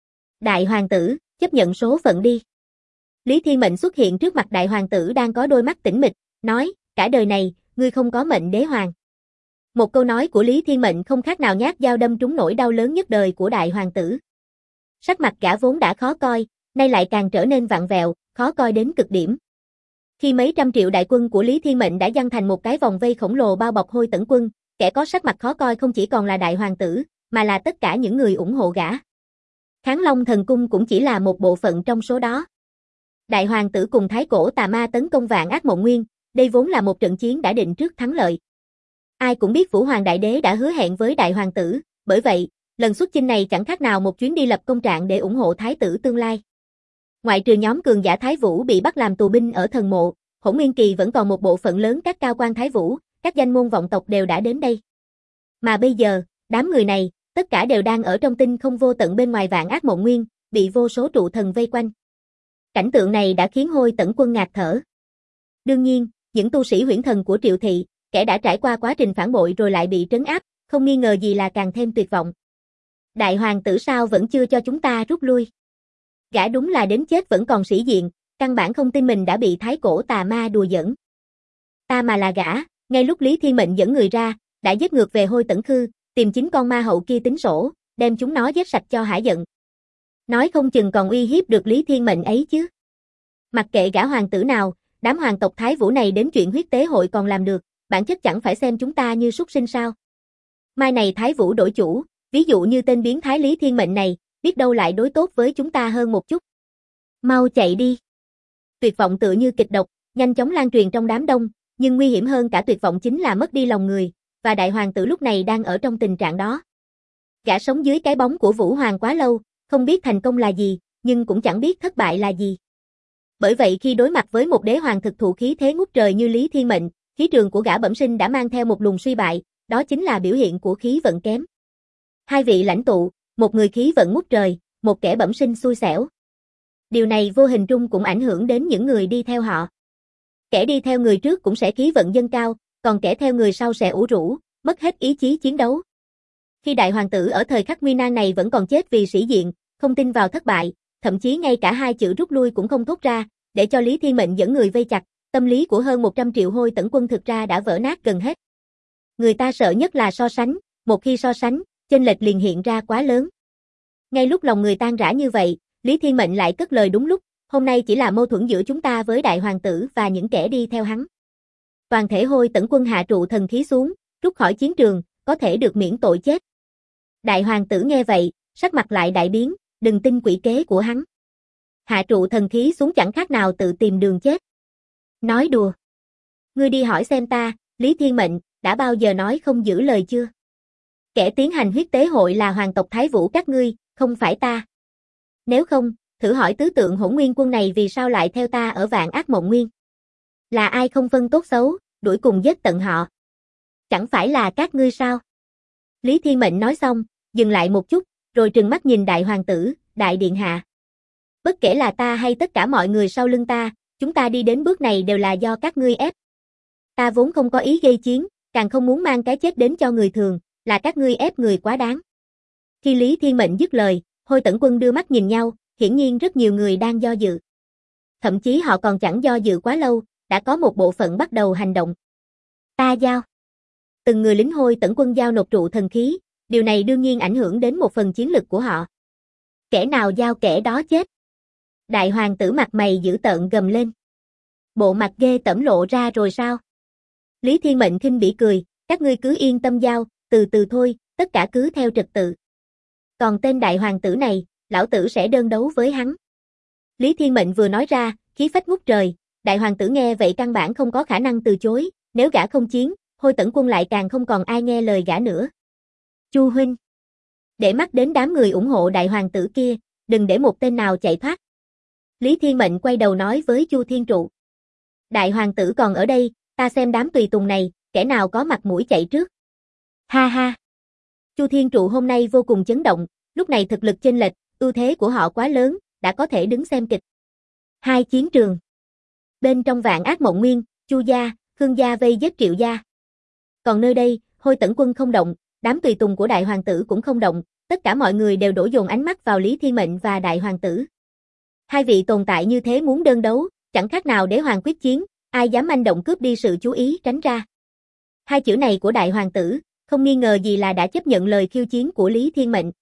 Đại hoàng tử, chấp nhận số phận đi. Lý Thiên Mệnh xuất hiện trước mặt đại hoàng tử đang có đôi mắt tĩnh mịch, nói, cả đời này, ngươi không có mệnh đế hoàng. Một câu nói của Lý Thiên Mệnh không khác nào nhát dao đâm trúng nỗi đau lớn nhất đời của đại hoàng tử. Sắc mặt gã vốn đã khó coi, nay lại càng trở nên vặn vẹo, khó coi đến cực điểm. Khi mấy trăm triệu đại quân của Lý Thiên Mệnh đã giăng thành một cái vòng vây khổng lồ bao bọc hôi tẩn quân, kẻ có sắc mặt khó coi không chỉ còn là đại hoàng tử, mà là tất cả những người ủng hộ gã. Kháng Long Thần Cung cũng chỉ là một bộ phận trong số đó. Đại hoàng tử cùng Thái Cổ Tà Ma tấn công Vạn Ác Mộng Nguyên, đây vốn là một trận chiến đã định trước thắng lợi. Ai cũng biết Vũ Hoàng Đại Đế đã hứa hẹn với đại hoàng tử, bởi vậy, lần xuất chinh này chẳng khác nào một chuyến đi lập công trạng để ủng hộ thái tử tương lai. Ngoại trừ nhóm cường giả Thái Vũ bị bắt làm tù binh ở thần mộ, Hỗn Nguyên Kỳ vẫn còn một bộ phận lớn các cao quan Thái Vũ, các danh môn vọng tộc đều đã đến đây. Mà bây giờ, đám người này, tất cả đều đang ở trong tinh không vô tận bên ngoài Vạn Ác Mộng Nguyên, bị vô số trụ thần vây quanh. Cảnh tượng này đã khiến Hôi Tẩn Quân ngạt thở. Đương nhiên, những tu sĩ huyễn thần của Triệu Thị, kẻ đã trải qua quá trình phản bội rồi lại bị trấn áp, không nghi ngờ gì là càng thêm tuyệt vọng. Đại hoàng tử sao vẫn chưa cho chúng ta rút lui? Gã đúng là đến chết vẫn còn sĩ diện, căn bản không tin mình đã bị thái cổ tà ma đùa giỡn. Ta mà là gã, ngay lúc Lý Thiên Mệnh dẫn người ra, đã giết ngược về Hôi Tẩn Khư, tìm chính con ma hậu kia tính sổ, đem chúng nó giết sạch cho hả giận. Nói không chừng còn uy hiếp được Lý Thiên Mệnh ấy chứ. Mặc kệ gã hoàng tử nào, đám hoàng tộc Thái Vũ này đến chuyện huyết tế hội còn làm được, bản chất chẳng phải xem chúng ta như súc sinh sao. Mai này Thái Vũ đổi chủ, ví dụ như tên biến thái Lý Thiên Mệnh này, biết đâu lại đối tốt với chúng ta hơn một chút. Mau chạy đi. Tuyệt vọng tựa như kịch độc, nhanh chóng lan truyền trong đám đông, nhưng nguy hiểm hơn cả tuyệt vọng chính là mất đi lòng người, và đại hoàng tử lúc này đang ở trong tình trạng đó. Gã sống dưới cái bóng của Vũ Hoàng quá lâu, không biết thành công là gì, nhưng cũng chẳng biết thất bại là gì. Bởi vậy khi đối mặt với một đế hoàng thực thụ khí thế ngút trời như Lý Thiên Mệnh, khí trường của gã bẩm sinh đã mang theo một luồng suy bại, đó chính là biểu hiện của khí vận kém. Hai vị lãnh tụ, một người khí vận ngút trời, một kẻ bẩm sinh xui xẻo. Điều này vô hình trung cũng ảnh hưởng đến những người đi theo họ. Kẻ đi theo người trước cũng sẽ khí vận dâng cao, còn kẻ theo người sau sẽ ủ rũ, mất hết ý chí chiến đấu. Khi đại hoàng tử ở thời khắc nguy nan này vẫn còn chết vì sĩ diện, không tin vào thất bại, thậm chí ngay cả hai chữ rút lui cũng không thốt ra, để cho Lý Thiên Mệnh dẫn người vây chặt, tâm lý của hơn 100 triệu Hôi Tẩn Quân thực ra đã vỡ nát gần hết. Người ta sợ nhất là so sánh, một khi so sánh, chênh lệch liền hiện ra quá lớn. Ngay lúc lòng người tan rã như vậy, Lý Thiên Mệnh lại cất lời đúng lúc, hôm nay chỉ là mâu thuẫn giữa chúng ta với đại hoàng tử và những kẻ đi theo hắn. Toàn thể Hôi Tẩn Quân hạ trụ thần khí xuống, rút khỏi chiến trường, có thể được miễn tội chết. Đại hoàng tử nghe vậy, sắc mặt lại đại biến, đừng tin quỷ kế của hắn. Hạ trụ thần khí xuống chẳng khác nào tự tìm đường chết. Nói đùa. Ngươi đi hỏi xem ta, Lý Thiên Mệnh, đã bao giờ nói không giữ lời chưa? Kẻ tiến hành huyết tế hội là hoàng tộc Thái Vũ các ngươi, không phải ta. Nếu không, thử hỏi tứ tượng Hỗn Nguyên Quân này vì sao lại theo ta ở Vạn Ác Mộng Nguyên? Là ai không phân tốt xấu, đuổi cùng giết tận họ? Chẳng phải là các ngươi sao? Lý Thiên Mệnh nói xong, dừng lại một chút, rồi trừng mắt nhìn đại hoàng tử, đại điện hạ. Bất kể là ta hay tất cả mọi người sau lưng ta, chúng ta đi đến bước này đều là do các ngươi ép. Ta vốn không có ý gây chiến, càng không muốn mang cái chết đến cho người thường, là các ngươi ép người quá đáng. Khi Lý Thiên Mệnh dứt lời, Hôi Tẩn Quân đưa mắt nhìn nhau, hiển nhiên rất nhiều người đang do dự. Thậm chí họ còn chẳng do dự quá lâu, đã có một bộ phận bắt đầu hành động. Ta giao. Từng người lính Hôi Tẩn Quân giao nộp trụ thần khí, điều này đương nhiên ảnh hưởng đến một phần chiến lực của họ. Kẻ nào giao kẻ đó chết. Đại hoàng tử mặt mày dữ tợn gầm lên. Bộ mặt ghê tởm lộ ra rồi sao? Lý Thiên Mệnh khinh bỉ cười, các ngươi cứ yên tâm giao, từ từ thôi, tất cả cứ theo trật tự. Còn tên đại hoàng tử này, lão tử sẽ đơn đấu với hắn. Lý Thiên Mệnh vừa nói ra, khí phách ngút trời, đại hoàng tử nghe vậy căn bản không có khả năng từ chối, nếu gã không chiến, Hôi Tẩn Quân lại càng không còn ai nghe lời gã nữa. Chu huynh, để mắt đến đám người ủng hộ đại hoàng tử kia, đừng để một tên nào chạy thoát. Lý Thiên Mệnh quay đầu nói với Chu Thiên Trụ. Đại hoàng tử còn ở đây, ta xem đám tùy tùng này, kẻ nào có mặt mũi chạy trước. Ha ha. Chu Thiên Trụ hôm nay vô cùng chấn động, lúc này thực lực chênh lệch, ưu thế của họ quá lớn, đã có thể đứng xem kịch. Hai chiến trường. Bên trong Vạn Ác Mộng Nguyên, Chu gia, Khương gia vây giết Triệu gia. Còn nơi đây, Hôi Tẩn Quân không động, đám tùy tùng của đại hoàng tử cũng không động, tất cả mọi người đều đổ dồn ánh mắt vào Lý Thiên Mệnh và đại hoàng tử. Hai vị tồn tại như thế muốn đơn đấu, chẳng khác nào đế hoàng quyết chiến, ai dám manh động cướp đi sự chú ý tránh ra. Hai chữ này của đại hoàng tử, không nghi ngờ gì là đã chấp nhận lời khiêu chiến của Lý Thiên Mệnh.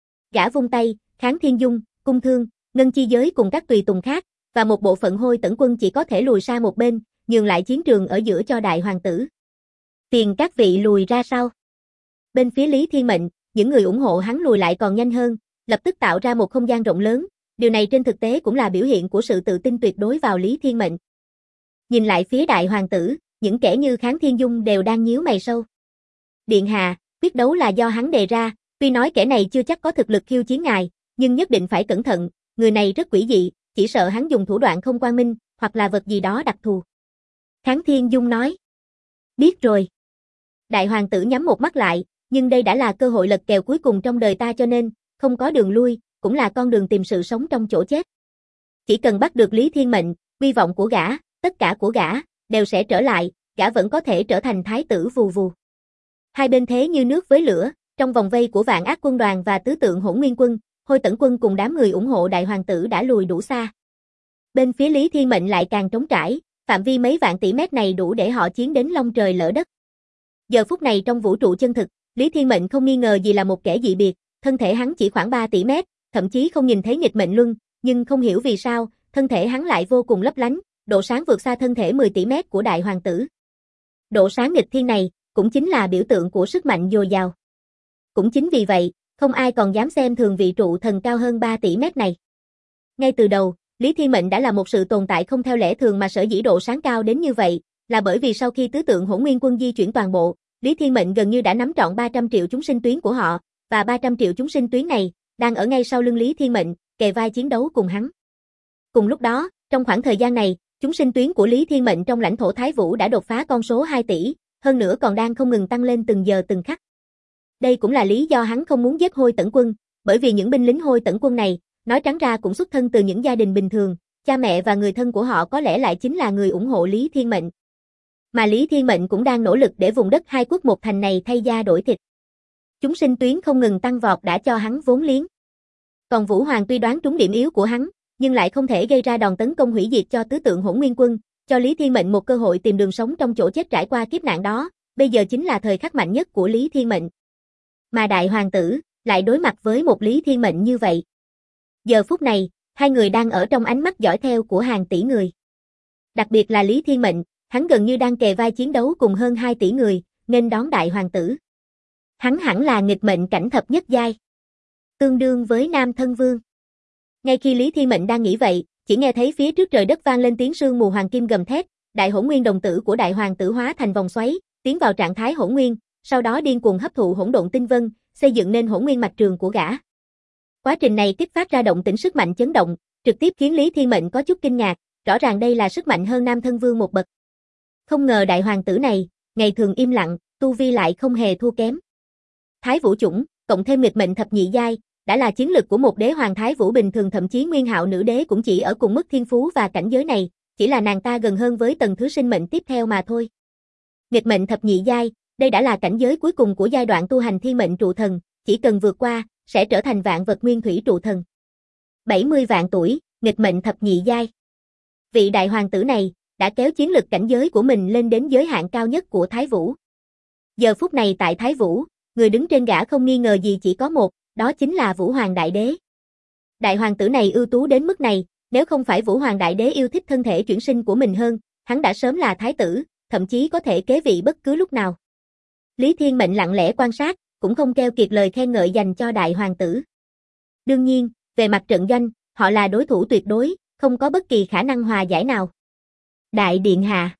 Gã vung tay, Kháng Thiên Dung, Cung Thương, Ngân Chi Giới cùng các tùy tùng khác, và một bộ phận Hôi Tẩn Quân chỉ có thể lùi sang một bên, nhường lại chiến trường ở giữa cho đại hoàng tử. Phiền các vị lùi ra sau. Bên phía Lý Thiên Mệnh, những người ủng hộ hắn lùi lại còn nhanh hơn, lập tức tạo ra một không gian rộng lớn, điều này trên thực tế cũng là biểu hiện của sự tự tin tuyệt đối vào Lý Thiên Mệnh. Nhìn lại phía đại hoàng tử, những kẻ như Kháng Thiên Dung đều đang nhíu mày sâu. Điện hạ, quyết đấu là do hắn đề ra, tuy nói kẻ này chưa chắc có thực lực khiêu chiến ngài, nhưng nhất định phải cẩn thận, người này rất quỷ dị, chỉ sợ hắn dùng thủ đoạn không quang minh, hoặc là vật gì đó đặc thù. Kháng Thiên Dung nói. Biết rồi. Đại hoàng tử nhắm một mắt lại, nhưng đây đã là cơ hội lật kèo cuối cùng trong đời ta cho nên, không có đường lui, cũng là con đường tìm sự sống trong chỗ chết. Chỉ cần bắt được Lý Thiên Mệnh, hy vọng của gã, tất cả của gã, đều sẽ trở lại, gã vẫn có thể trở thành thái tử vù vù. Hai bên thế như nước với lửa, trong vòng vây của Vạn Ác quân đoàn và tứ tượng Hỗn Nguyên quân, Hôi Tẩn quân cùng đám người ủng hộ đại hoàng tử đã lùi đủ xa. Bên phía Lý Thiên Mệnh lại càng trống trải, phạm vi mấy vạn tỷ mét này đủ để họ chiến đến long trời lỡ đất. Giờ phút này trong vũ trụ chân thực, Lý Thiên Mệnh không nghi ngờ gì là một kẻ dị biệt, thân thể hắn chỉ khoảng 3 tỷ mét, thậm chí không nhìn thấy nghịch mệnh luân, nhưng không hiểu vì sao, thân thể hắn lại vô cùng lấp lánh, độ sáng vượt xa thân thể 10 tỷ mét của đại hoàng tử. Độ sáng nghịch thiên này, cũng chính là biểu tượng của sức mạnh dồi dào. Cũng chính vì vậy, không ai còn dám xem thường vị trụ thần cao hơn 3 tỷ mét này. Ngay từ đầu, Lý Thiên Mệnh đã là một sự tồn tại không theo lẽ thường mà sở dĩ độ sáng cao đến như vậy, là bởi vì sau khi tứ tượng Hỗn Nguyên quân di chuyển toàn bộ, Lý Thiên Mệnh gần như đã nắm trọn 300 triệu chúng sinh tuyến của họ, và 300 triệu chúng sinh tuyến này, đang ở ngay sau lưng Lý Thiên Mệnh, kề vai chiến đấu cùng hắn. Cùng lúc đó, trong khoảng thời gian này, chúng sinh tuyến của Lý Thiên Mệnh trong lãnh thổ Thái Vũ đã đột phá con số 2 tỷ, hơn nữa còn đang không ngừng tăng lên từng giờ từng khắc. Đây cũng là lý do hắn không muốn giết Hôi Tẩn quân, bởi vì những binh lính Hôi Tẩn quân này, nói trắng ra cũng xuất thân từ những gia đình bình thường, cha mẹ và người thân của họ có lẽ lại chính là người ủng hộ Lý Thiên Mệnh. Mà Lý Thiên Mệnh cũng đang nỗ lực để vùng đất hai quốc một thành này thay da đổi thịt. Chúng sinh tuyến không ngừng tăng vọt đã cho hắn vốn liếng. Còn Vũ Hoàng tuy đoán trúng điểm yếu của hắn, nhưng lại không thể gây ra đòn tấn công hủy diệt cho tứ tượng Hỗn Nguyên quân, cho Lý Thiên Mệnh một cơ hội tìm đường sống trong chỗ chết trải qua kiếp nạn đó, bây giờ chính là thời khắc mạnh nhất của Lý Thiên Mệnh. Mà đại hoàng tử lại đối mặt với một Lý Thiên Mệnh như vậy. Giờ phút này, hai người đang ở trong ánh mắt dõi theo của hàng tỷ người. Đặc biệt là Lý Thiên Mệnh, hắn gần như đang kề vai chiến đấu cùng hơn 2 tỷ người, nghênh đón đại hoàng tử. Hắn hẳn là nghịch mệnh cảnh thập nhất giai, tương đương với Nam Thân Vương. Ngay khi Lý Thiên Mệnh đang nghĩ vậy, chỉ nghe thấy phía trước trời đất vang lên tiếng sương mù hoàng kim gầm thét, đại hỗn nguyên đồng tử của đại hoàng tử hóa thành vòng xoáy, tiến vào trạng thái hỗn nguyên, sau đó điên cuồng hấp thụ hỗn độn tinh vân, xây dựng nên hỗn nguyên mạch trường của gã. Quá trình này kích phát ra động tĩnh sức mạnh chấn động, trực tiếp khiến Lý Thiên Mệnh có chút kinh ngạc, rõ ràng đây là sức mạnh hơn Nam Thân Vương một bậc. Không ngờ đại hoàng tử này, ngày thường im lặng, tu vi lại không hề thua kém. Thái Vũ chủng, cộng thêm nghịch mệnh thập nhị giai, đã là chiến lực của một đế hoàng Thái Vũ bình thường, thậm chí Nguyên Hạo nữ đế cũng chỉ ở cùng mức thiên phú và cảnh giới này, chỉ là nàng ta gần hơn với tầng thứ sinh mệnh tiếp theo mà thôi. Nghịch mệnh thập nhị giai, đây đã là cảnh giới cuối cùng của giai đoạn tu hành thiên mệnh trụ thần, chỉ cần vượt qua, sẽ trở thành vạn vật nguyên thủy trụ thần. 70 vạn tuổi, nghịch mệnh thập nhị giai. Vị đại hoàng tử này, đã kéo chiến lực cảnh giới của mình lên đến giới hạn cao nhất của Thái Vũ. Giờ phút này tại Thái Vũ, người đứng trên gã không nghi ngờ gì chỉ có một, đó chính là Vũ Hoàng Đại Đế. Đại hoàng tử này ưu tú đến mức này, nếu không phải Vũ Hoàng Đại Đế yêu thích thân thể chuyển sinh của mình hơn, hắn đã sớm là thái tử, thậm chí có thể kế vị bất cứ lúc nào. Lý Thiên Mệnh lặng lẽ quan sát, cũng không keo kiệt lời khen ngợi dành cho đại hoàng tử. Đương nhiên, về mặt trận doanh, họ là đối thủ tuyệt đối, không có bất kỳ khả năng hòa giải nào. Đại điện hạ.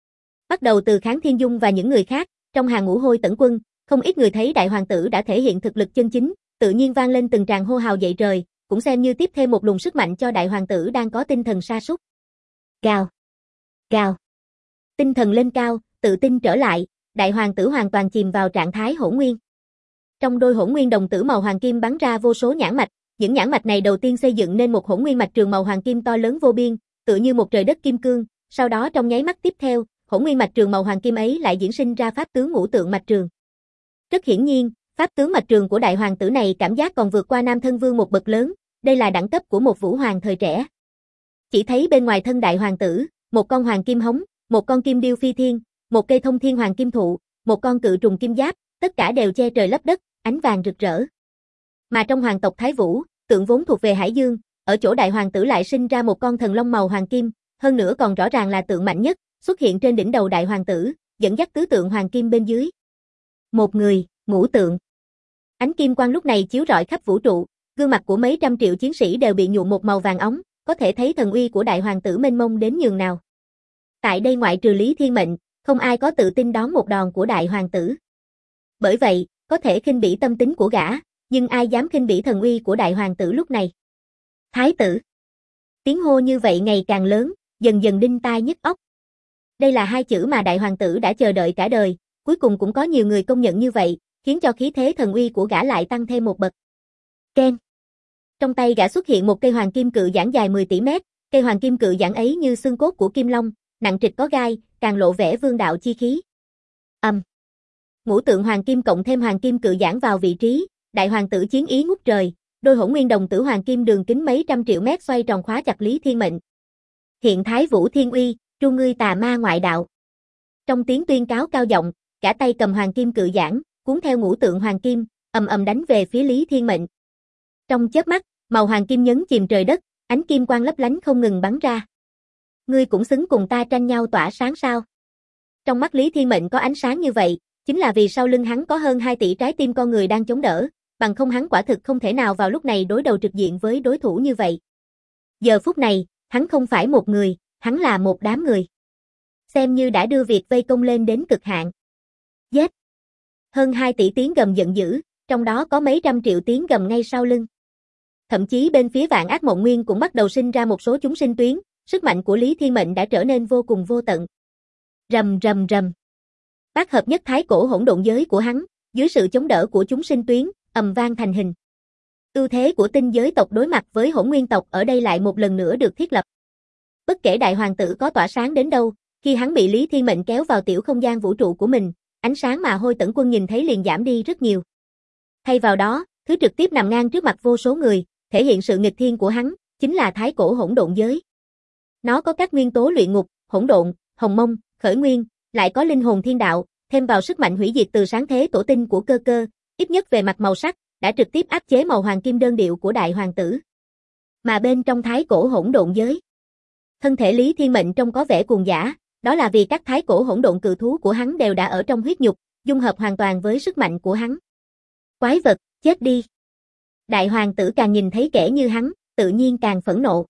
Bắt đầu từ Kháng Thiên Dung và những người khác, trong hàng ngũ Hôi Tẩn quân, không ít người thấy đại hoàng tử đã thể hiện thực lực chân chính, tự nhiên vang lên từng tràng hô hào dậy trời, cũng xem như tiếp thêm một luồng sức mạnh cho đại hoàng tử đang có tinh thần sa sút. Cao, cao. Tinh thần lên cao, tự tin trở lại, đại hoàng tử hoàn toàn chìm vào trạng thái hỗn nguyên. Trong đôi hỗn nguyên đồng tử màu hoàng kim bắn ra vô số nhãn mạch, những nhãn mạch này đầu tiên xây dựng nên một hỗn nguyên mạch trường màu hoàng kim to lớn vô biên, tựa như một trời đất kim cương, sau đó trong nháy mắt tiếp theo, hỗn nguyên mạch trường màu hoàng kim ấy lại diễn sinh ra pháp tướng ngũ tượng mạch trường. Rất hiển nhiên, pháp tướng mạch trường của đại hoàng tử này cảm giác còn vượt qua Nam Thân Vương một bậc lớn, đây là đẳng cấp của một vũ hoàng thời trẻ. Chỉ thấy bên ngoài thân đại hoàng tử, một con hoàng kim hống, một con kim điêu phi thiên, một cây thông thiên hoàng kim thụ, một con cự trùng kim giáp, tất cả đều che trời lấp đất, ánh vàng rực rỡ. Mà trong hoàng tộc Thái Vũ, tượng vốn thuộc về Hải Dương, ở chỗ đại hoàng tử lại sinh ra một con thần long màu hoàng kim, hơn nữa còn rõ ràng là tượng mạnh nhất, xuất hiện trên đỉnh đầu đại hoàng tử, dẫn dắt tứ tượng hoàng kim bên dưới. Một người, ngũ tượng. Ánh kim quang lúc này chiếu rọi khắp vũ trụ, gương mặt của mấy trăm triệu chiến sĩ đều bị nhuộm một màu vàng óng, có thể thấy thần uy của đại hoàng tử mênh mông đến nhường nào. Tại đây ngoại trừ Lý Thiên Mệnh, không ai có tự tin đón một đòn của đại hoàng tử. Bởi vậy, có thể khinh bỉ tâm tính của gã, nhưng ai dám khinh bỉ thần uy của đại hoàng tử lúc này. Thái tử. Tiếng hô như vậy ngày càng lớn, dần dần đinh tai nhức óc. Đây là hai chữ mà đại hoàng tử đã chờ đợi cả đời, cuối cùng cũng có nhiều người công nhận như vậy, khiến cho khí thế thần uy của gã lại tăng thêm một bậc. Ken. Trong tay gã xuất hiện một cây hoàng kim cự giản dài 10 tỷ mét, cây hoàng kim cự giản ấy như xương cốt của kim long, nặng trịch có gai, càng lộ vẻ vương đạo chi khí. Ngũ tượng hoàng kim cộng thêm hoàng kim cự giản vào vị trí, đại hoàng tử chiến ý ngút trời, đôi hỗn nguyên đồng tử hoàng kim đường kính mấy trăm triệu mét xoay tròn khóa chặt Lý Thiên Mệnh. Hiện Thái Vũ Thiên Uy, tru ngươi tà ma ngoại đạo. Trong tiếng tuyên cáo cao giọng, cả tay cầm hoàng kim cự giản, cuốn theo ngũ tượng hoàng kim, ầm ầm đánh về phía Lý Thiên Mệnh. Trong chớp mắt, màu hoàng kim nhấn chìm trời đất, ánh kim quang lấp lánh không ngừng bắn ra. Ngươi cũng xứng cùng ta tranh nhau tỏa sáng sao? Trong mắt Lý Thiên Mệnh có ánh sáng như vậy, chính là vì sau lưng hắn có hơn 2 tỷ trái tim con người đang chống đỡ, bằng không hắn quả thực không thể nào vào lúc này đối đầu trực diện với đối thủ như vậy. Giờ phút này, hắn không phải một người, hắn là một đám người. Xem như đã đưa việc vây công lên đến cực hạn. Giết! Hơn 2 tỷ tiếng gầm giận dữ, trong đó có mấy trăm triệu tiếng gầm ngay sau lưng. Thậm chí bên phía Vạn Ác Mộng Nguyên cũng bắt đầu sinh ra một số chúng sinh tuyến, sức mạnh của Lý Thiên Mệnh đã trở nên vô cùng vô tận. Rầm rầm rầm. Bát hợp nhất thái cổ hỗn độn giới của hắn, dưới sự chống đỡ của chúng sinh tuyến, ầm vang thành hình. Ưu thế của tinh giới tộc đối mặt với hỗn nguyên tộc ở đây lại một lần nữa được thiết lập. Bất kể đại hoàng tử có tỏa sáng đến đâu, khi hắn bị Lý Thiên Mệnh kéo vào tiểu không gian vũ trụ của mình, ánh sáng mà Hôi Tẩn Quân nhìn thấy liền giảm đi rất nhiều. Thay vào đó, thứ trực tiếp nằm ngang trước mặt vô số người, thể hiện sự nghịch thiên của hắn, chính là thái cổ hỗn độn giới. Nó có các nguyên tố luyện ngục, hỗn độn, hồng mông, khởi nguyên, lại có linh hồn thiên đạo, thêm vào sức mạnh hủy diệt từ sáng thế tổ tinh của cơ cơ, ít nhất về mặt màu sắc, đã trực tiếp áp chế màu hoàng kim đơn điệu của đại hoàng tử. Mà bên trong thái cổ hỗn độn giới, thân thể Lý Thiên Mệnh trông có vẻ cuồng dã, đó là vì các thái cổ hỗn độn cự thú của hắn đều đã ở trong huyết nhục, dung hợp hoàn toàn với sức mạnh của hắn. Quái vật, chết đi. Đại hoàng tử càng nhìn thấy kẻ như hắn, tự nhiên càng phẫn nộ.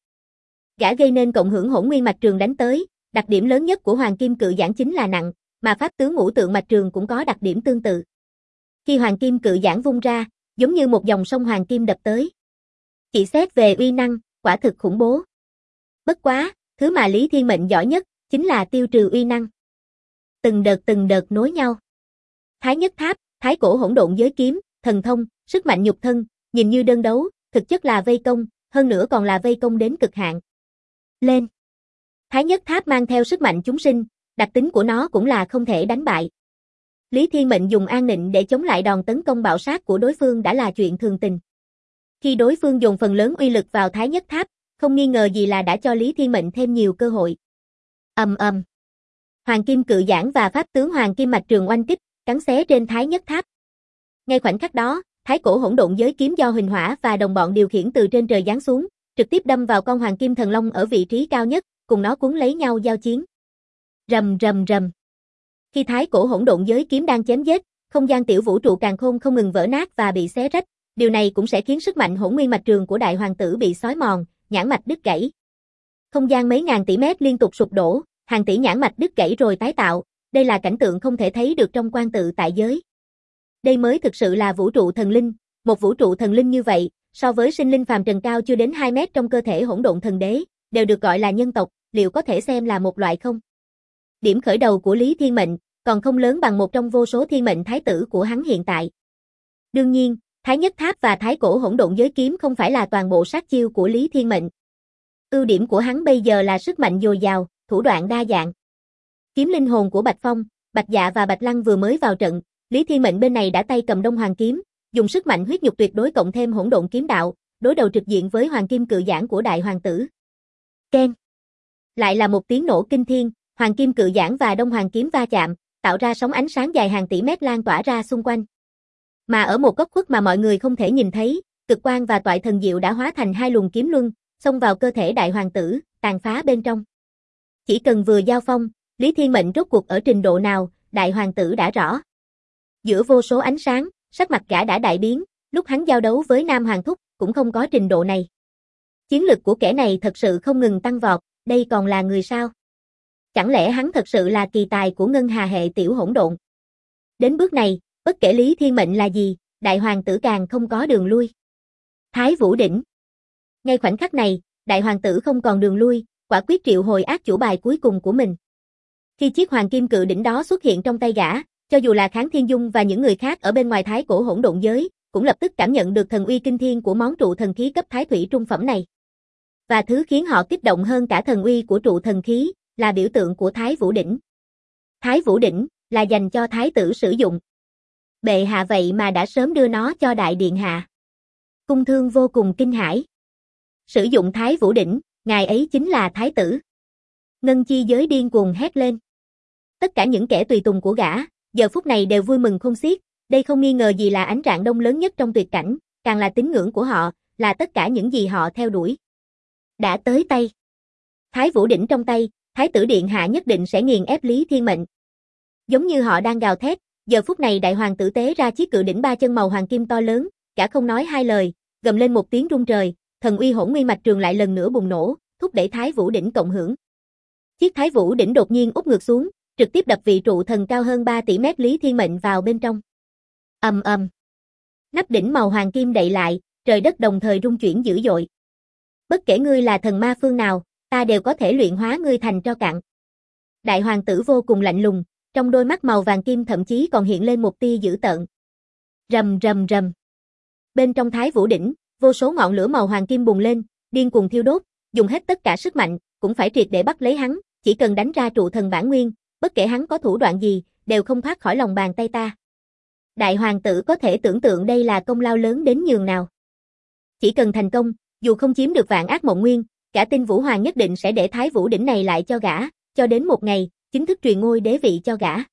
Gã gây nên cộng hưởng hỗn nguyên mạch trường đánh tới, đặc điểm lớn nhất của hoàng kim cự giản chính là nặng, mà pháp tướng ngũ tượng mạch trường cũng có đặc điểm tương tự. Khi hoàng kim cự giản vung ra, giống như một dòng sông hoàng kim đập tới. Chỉ xét về uy năng, quả thực khủng bố. Bất quá, thứ mà Lý Thiên Mệnh giỏi nhất, chính là tiêu trừ uy năng. Từng đợt nối nhau. Thái nhất tháp, thái cổ hỗn độn giới kiếm, thần thông, sức mạnh nhục thân, nhìn như đơn đấu, thực chất là vây công, hơn nữa còn là vây công đến cực hạn. Lên! Thái nhất tháp mang theo sức mạnh chúng sinh, đặc tính của nó cũng là không thể đánh bại. Lý Thiên Mệnh dùng an nịnh để chống lại đòn tấn công bạo sát của đối phương đã là chuyện thường tình. Khi đối phương dồn phần lớn uy lực vào Thái nhất tháp, không nghi ngờ gì là đã cho Lý Thiên Mệnh thêm nhiều cơ hội. Hoàng kim cự giản và pháp tướng hoàng kim mạch trường oanh kích, cắn xé trên Thái nhất tháp. Ngay khoảnh khắc đó, thái cổ hỗn độn giới kiếm do Huỳnh Hỏa và đồng bọn điều khiển từ trên trời giáng xuống, trực tiếp đâm vào con hoàng kim thần long ở vị trí cao nhất, cùng nó cuốn lấy nhau giao chiến. Rầm rầm rầm. Khi thái cổ hỗn độn giới kiếm đang chém giết, không gian tiểu vũ trụ càn khôn không ngừng vỡ nát và bị xé rách, điều này cũng sẽ khiến sức mạnh hỗn nguyên mạch trường của đại hoàng tử bị xói mòn, nhãn mạch đứt gãy. Không gian mấy ngàn tỷ mét liên tục sụp đổ, hàng tỷ nhãn mạch đứt gãy rồi tái tạo, đây là cảnh tượng không thể thấy được trong quan tự tại giới. Đây mới thực sự là vũ trụ thần linh, một vũ trụ thần linh như vậy, so với sinh linh phàm trần cao chưa đến 2 mét trong cơ thể hỗn độn thần đế, đều được gọi là nhân tộc, liệu có thể xem là một loại không? Điểm khởi đầu của Lý Thiên Mệnh, còn không lớn bằng một trong vô số thiên mệnh thái tử của hắn hiện tại. Đương nhiên, Thái nhất tháp và thái cổ hỗn độn giới kiếm không phải là toàn bộ sát chiêu của Lý Thiên Mệnh. Ưu điểm của hắn bây giờ là sức mạnh dồi dào, thủ đoạn đa dạng. Kiếm linh hồn của Bạch Phong, Bạch Dạ và Bạch Lăng vừa mới vào trận, Lý Thiên Mệnh bên này đã tay cầm Đông Hoàng kiếm, dùng sức mạnh huyết nhục tuyệt đối cộng thêm hỗn độn kiếm đạo, đối đầu trực diện với hoàng kim cự giản của đại hoàng tử. Keng. Lại là một tiếng nổ kinh thiên, hoàng kim cự giản và Đông Hoàng kiếm va chạm, tạo ra sóng ánh sáng dài hàng tỷ mét lan tỏa ra xung quanh. Mà ở một góc khuất mà mọi người không thể nhìn thấy, cực quang và toại thần diệu đã hóa thành hai luồng kiếm luân, xông vào cơ thể đại hoàng tử, tàn phá bên trong. Chỉ cần vừa giao phong, Lý Thiên Mệnh rốt cuộc ở trình độ nào, đại hoàng tử đã rõ. Giữa vô số ánh sáng, sắc mặt gã đã đại biến, lúc hắn giao đấu với Nam Hoàng Thúc, cũng không có trình độ này. Chiến lực của kẻ này thật sự không ngừng tăng vọt, đây còn là người sao? Chẳng lẽ hắn thật sự là kỳ tài của ngân hà hệ tiểu hỗn độn? Đến bước này, bất kể Lý Thiên Mệnh là gì, đại hoàng tử càng không có đường lui. Thái Vũ đỉnh. Ngay khoảnh khắc này, đại hoàng tử không còn đường lui, quả quyết triệu hồi ác chủ bài cuối cùng của mình. Khi chiếc hoàng kim cự đỉnh đó xuất hiện trong tay gã, cho dù là Kháng Thiên Dung và những người khác ở bên ngoài thái cổ hỗn độn giới, cũng lập tức cảm nhận được thần uy kinh thiên của món trụ thần khí cấp thái thủy trung phẩm này. Và thứ khiến họ kích động hơn cả thần uy của trụ thần khí, là biểu tượng của Thái Vũ Đỉnh. Thái Vũ Đỉnh là dành cho thái tử sử dụng. Bệ hạ vậy mà đã sớm đưa nó cho đại điện hạ. Cung Thương vô cùng kinh hãi. Sử dụng Thái Vũ Đỉnh, ngài ấy chính là thái tử. Ngân chi giới điên cuồng hét lên. Tất cả những kẻ tùy tùng của gã, giờ phút này đều vui mừng khôn xiết, đây không nghi ngờ gì là ánh rạng đông lớn nhất trong tuyệt cảnh, càng là tín ngưỡng của họ, là tất cả những gì họ theo đuổi. Đã tới tay. Thái Vũ Đỉnh trong tay, thái tử điện hạ nhất định sẽ nghiền ép Lý Thiên Mệnh. Giống như họ đang gào thét, giờ phút này đại hoàng tử tế ra chiếc cự đỉnh 3 chân màu hoàng kim to lớn, cả không nói hai lời, gầm lên một tiếng rung trời, thần uy hỗn nguyên mạch trường lại lần nữa bùng nổ, thúc đẩy Thái Vũ Đỉnh cộng hưởng. Chiếc Thái Vũ Đỉnh đột nhiên úp ngược xuống, trực tiếp đập vị trụ thần cao hơn 3 tỷ mét Lý Thiên Mệnh vào bên trong. Ầm ầm. Nắp đỉnh màu hoàng kim đậy lại, trời đất đồng thời rung chuyển dữ dội. Bất kể ngươi là thần ma phương nào, ta đều có thể luyện hóa ngươi thành tro cạn. Đại hoàng tử vô cùng lạnh lùng, trong đôi mắt màu vàng kim thậm chí còn hiện lên một tia dữ tợn. Rầm rầm rầm. Bên trong Thái Vũ Đỉnh, vô số ngọn lửa màu hoàng kim bùng lên, điên cuồng thiêu đốt, dùng hết tất cả sức mạnh, cũng phải triệt để bắt lấy hắn, chỉ cần đánh ra trụ thần bản nguyên, bất kể hắn có thủ đoạn gì, đều không thoát khỏi lòng bàn tay ta. Đại hoàng tử có thể tưởng tượng đây là công lao lớn đến nhường nào. Chỉ cần thành công, dù không chiếm được vạn ác mộng nguyên, cả Tinh Vũ Hoàng nhất định sẽ để Thái Vũ Đỉnh này lại cho gã, cho đến một ngày, chính thức truyền ngôi đế vị cho gã.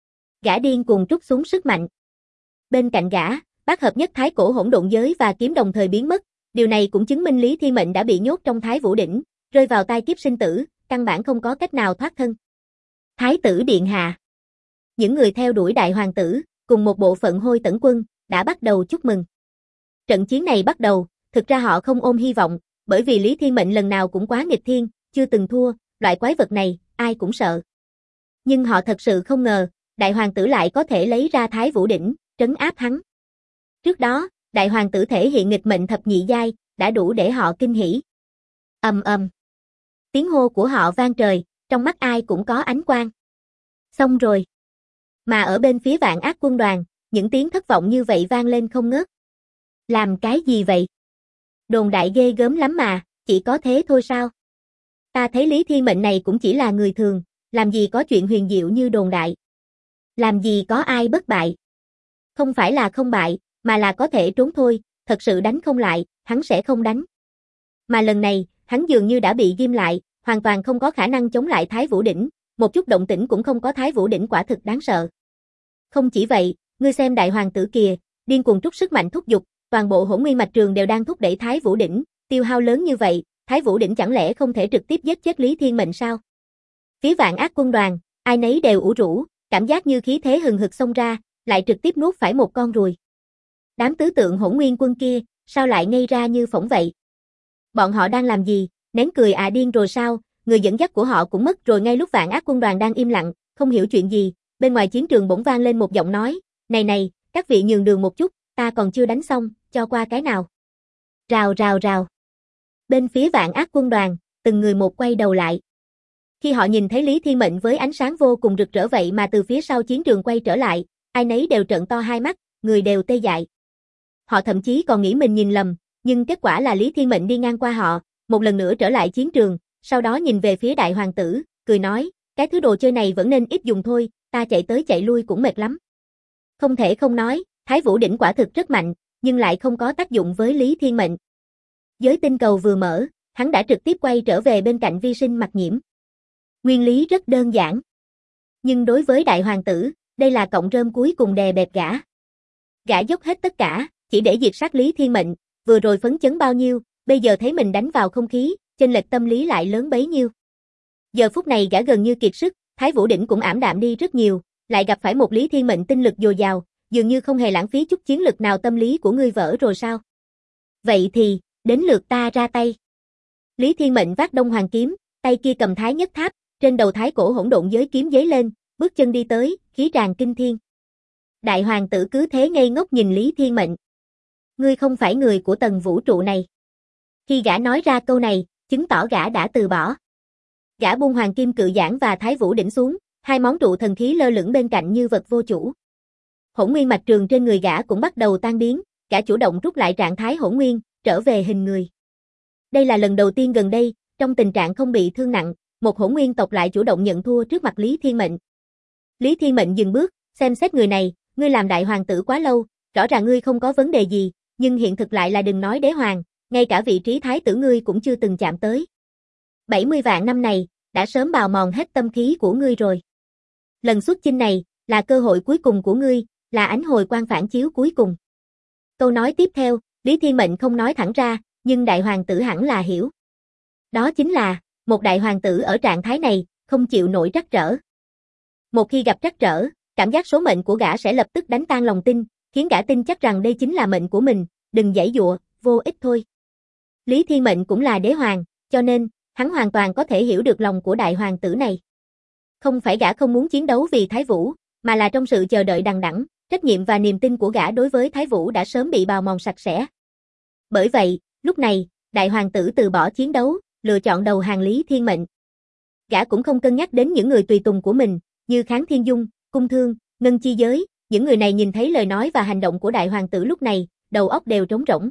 Gã điên cuồng trút xuống sức mạnh. Bên cạnh gã, bát hợp nhất thái cổ hỗn độn giới và kiếm đồng thời biến mất, điều này cũng chứng minh Lý Thiên Mệnh đã bị nhốt trong Thái Vũ Đỉnh, rơi vào tai kiếp sinh tử, căn bản không có cách nào thoát thân. Thái tử điện hạ. Những người theo đuổi đại hoàng tử, cùng một bộ phận hôi tẩn quân, đã bắt đầu chúc mừng. Trận chiến này bắt đầu, thực ra họ không ôm hy vọng, bởi vì Lý Thiên Mệnh lần nào cũng quá nghịch thiên, chưa từng thua, loại quái vật này, ai cũng sợ. Nhưng họ thật sự không ngờ, đại hoàng tử lại có thể lấy ra Thái Vũ Đỉnh, trấn áp hắn. Trước đó, đại hoàng tử thể hiện nghịch mệnh thập nhị giai, đã đủ để họ kinh hỉ. Ầm ầm. Tiếng hô của họ vang trời, trong mắt ai cũng có ánh quang. Xong rồi. Mà ở bên phía Vạn Ác Quân đoàn, những tiếng thất vọng như vậy vang lên không ngớt. Làm cái gì vậy? Đồn đại ghê gớm lắm mà, chỉ có thế thôi sao? Ta thấy Lý Thiên Mệnh này cũng chỉ là người thường, làm gì có chuyện huyền diệu như đồn đại. Làm gì có ai bất bại. Không phải là không bại, mà là có thể trốn thôi, thật sự đánh không lại, hắn sẽ không đánh. Mà lần này, hắn dường như đã bị ghim lại, hoàn toàn không có khả năng chống lại Thái Vũ Đỉnh, một chút động tĩnh cũng không có. Thái Vũ Đỉnh quả thực đáng sợ. Không chỉ vậy, ngươi xem đại hoàng tử kìa, điên cuồng trút sức mạnh thúc giục, toàn bộ hỗn nguyên mạch trường đều đang thúc đẩy Thái Vũ Đỉnh, tiêu hao lớn như vậy, Thái Vũ Đỉnh chẳng lẽ không thể trực tiếp giết chết Lý Thiên Mệnh sao? Phía Vạn Ác Quân đoàn, ai nấy đều ủ rũ, cảm giác như khí thế hừng hực xông ra, lại trực tiếp nuốt phải một con ruồi. Đám tứ tượng hỗn nguyên quân kia, sao lại ngây ra như phỗng vậy? Bọn họ đang làm gì? Nén cười à, điên rồi sao? Người dẫn dắt của họ cũng mất rồi. Ngay lúc Vạn Ác Quân đoàn đang im lặng, không hiểu chuyện gì, bên ngoài chiến trường bỗng vang lên một giọng nói, này này, các vị nhường đường một chút, ta còn chưa đánh xong, cho qua cái nào. Rào rào rào. Bên phía Vạn Ác Quân đoàn, từng người một quay đầu lại. Khi họ nhìn thấy Lý Thiên Mệnh với ánh sáng vô cùng rực rỡ vậy mà từ phía sau chiến trường quay trở lại, ai nấy đều trợn to hai mắt, người đều tê dại. Họ thậm chí còn nghĩ mình nhìn lầm, nhưng kết quả là Lý Thiên Mệnh đi ngang qua họ, một lần nữa trở lại chiến trường, sau đó nhìn về phía đại hoàng tử, cười nói, cái thứ đồ chơi này vẫn nên ít dùng thôi, ta chạy tới chạy lui cũng mệt lắm. Không thể không nói, Thái Vũ Đỉnh quả thực rất mạnh, nhưng lại không có tác dụng với Lý Thiên Mệnh. Giới tinh cầu vừa mở, hắn đã trực tiếp quay trở về bên cạnh Vi Sinh Mặc Nhiễm. Nguyên lý rất đơn giản. Nhưng đối với đại hoàng tử, đây là cọng rơm cuối cùng đè bẹp gã. Gã dốc hết tất cả, chỉ để diệt sát Lý Thiên Mệnh, vừa rồi phấn chấn bao nhiêu, bây giờ thấy mình đánh vào không khí, chênh lệch tâm lý lại lớn bấy nhiêu. Giờ phút này gã gần như kiệt sức, Thái Vũ Đỉnh cũng ảm đạm đi rất nhiều, lại gặp phải một Lý Thiên Mệnh tinh lực dồi dào, dường như không hề lãng phí chút chiến lực nào. Tâm lý của ngươi vỡ rồi sao? Vậy thì, đến lượt ta ra tay. Lý Thiên Mệnh vác Đông Hoàng kiếm, tay kia cầm Thái Nhất Tháp, trên đầu thái cổ hỗn độn giới kiếm giấy lên, bước chân đi tới, khí tràn kinh thiên. Đại hoàng tử cứ thế ngây ngốc nhìn Lý Thiên Mệnh. Ngươi không phải người của tầng vũ trụ này. Khi gã nói ra câu này, chứng tỏ gã đã từ bỏ. Gã buông hoàng kim cự giản và Thái Vũ Đỉnh xuống, hai món trụ thần khí lơ lửng bên cạnh như vật vô chủ. Hỗn nguyên mạch trường trên người gã cũng bắt đầu tan biến, gã chủ động rút lại trạng thái hỗn nguyên, trở về hình người. Đây là lần đầu tiên gần đây, trong tình trạng không bị thương nặng, một hỗn nguyên tộc lại chủ động nhận thua trước mặt Lý Thiên Mệnh. Lý Thiên Mệnh dừng bước, xem xét người này, ngươi làm đại hoàng tử quá lâu, rõ ràng ngươi không có vấn đề gì, nhưng hiện thực lại là đừng nói đế hoàng, ngay cả vị trí thái tử ngươi cũng chưa từng chạm tới. 70 vạn năm này, đã sớm bào mòn hết tâm khí của ngươi rồi. Lần xuất chinh này, là cơ hội cuối cùng của ngươi, là ánh hồi quang phản chiếu cuối cùng. Câu nói tiếp theo, Lý Thiên Mệnh không nói thẳng ra, nhưng đại hoàng tử hẳn là hiểu. Đó chính là, một đại hoàng tử ở trạng thái này, không chịu nổi trắc trở. Một khi gặp trắc trở, cảm giác số mệnh của gã sẽ lập tức đánh tan lòng tin, khiến gã tin chắc rằng đây chính là mệnh của mình, đừng giãy giụa, vô ích thôi. Lý Thiên Mệnh cũng là đế hoàng, cho nên, hắn hoàn toàn có thể hiểu được lòng của đại hoàng tử này. Không phải gã không muốn chiến đấu vì Thái Vũ, mà là trong sự chờ đợi đằng đẵng, trách nhiệm và niềm tin của gã đối với Thái Vũ đã sớm bị bào mòn sạch sẽ. Bởi vậy, lúc này, đại hoàng tử từ bỏ chiến đấu, lựa chọn đầu hàng Lý Thiên Mệnh. Gã cũng không cân nhắc đến những người tùy tùng của mình, như Kháng Thiên Dung, Cung Thương, Ngân Chi Giới, những người này nhìn thấy lời nói và hành động của đại hoàng tử lúc này, đầu óc đều trống rỗng.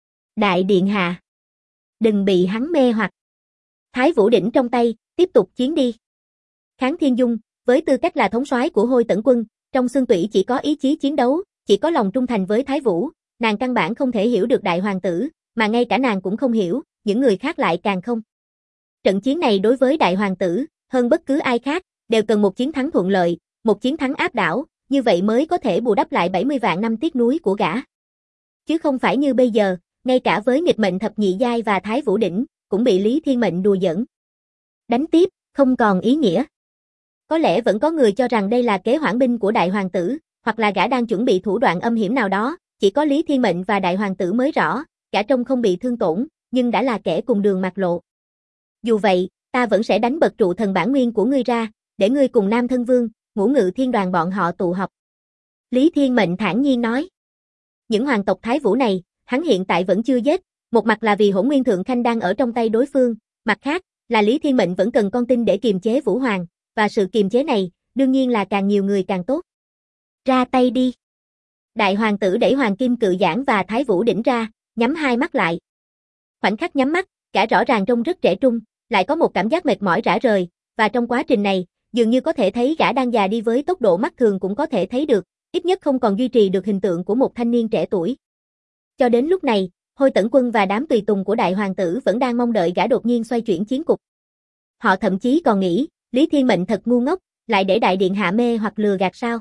Đại điện hạ, đừng bị hắn mê hoặc. Thái Vũ đỉnh trong tay, tiếp tục chiến đi. Kháng Thiên Dung, với tư cách là thống soái của Hôi Tẩn quân, trong xương tủy chỉ có ý chí chiến đấu, chỉ có lòng trung thành với Thái Vũ, nàng căn bản không thể hiểu được đại hoàng tử, mà ngay cả nàng cũng không hiểu, những người khác lại càng không. Trận chiến này đối với đại hoàng tử, hơn bất cứ ai khác, đều cần một chiến thắng thuận lợi, một chiến thắng áp đảo, như vậy mới có thể bù đắp lại 70 vạn năm tiếc nuối của gã. Chứ không phải như bây giờ, ngay cả với nghịch mệnh thập nhị giai và Thái Vũ đỉnh, cũng bị Lý Thiên Mệnh đùa giỡn. Đánh tiếp, không còn ý nghĩa. Có lẽ vẫn có người cho rằng đây là kế hoãn binh của đại hoàng tử, hoặc là gã đang chuẩn bị thủ đoạn âm hiểm nào đó, chỉ có Lý Thiên Mệnh và đại hoàng tử mới rõ, gã trông không bị thương tổn, nhưng đã là kẻ cùng đường mặt lộ. Dù vậy, ta vẫn sẽ đánh bật trụ thần bản nguyên của ngươi ra, để ngươi cùng Nam Thân Vương, Ngũ Ngự Thiên Đoàn bọn họ tụ họp. Lý Thiên Mệnh thản nhiên nói. Những hoàng tộc Thái Vũ này, hắn hiện tại vẫn chưa giết, một mặt là vì Hỗn Nguyên Thượng Khanh đang ở trong tay đối phương, mặt khác là Lý Thiên Mệnh vẫn cần con tin để kiềm chế Vũ Hoàng, và sự kiềm chế này, đương nhiên là càng nhiều người càng tốt. Ra tay đi. Đại hoàng tử đẩy Hoàng Kim Cự Giản và Thái Vũ đỉnh ra, nhắm hai mắt lại. Khoảnh khắc nhắm mắt, gã rõ ràng trông rất trẻ trung, lại có một cảm giác mệt mỏi rã rời, và trong quá trình này, dường như có thể thấy gã đang già đi với tốc độ mắt thường cũng có thể thấy được, ít nhất không còn duy trì được hình tượng của một thanh niên trẻ tuổi. Cho đến lúc này, Hôi Tẩn quân và đám tùy tùng của đại hoàng tử vẫn đang mong đợi gã đột nhiên xoay chuyển chiến cục. Họ thậm chí còn nghĩ, Lý Thiên Mệnh thật ngu ngốc, lại để đại điện hạ mê hoặc lừa gạt sao.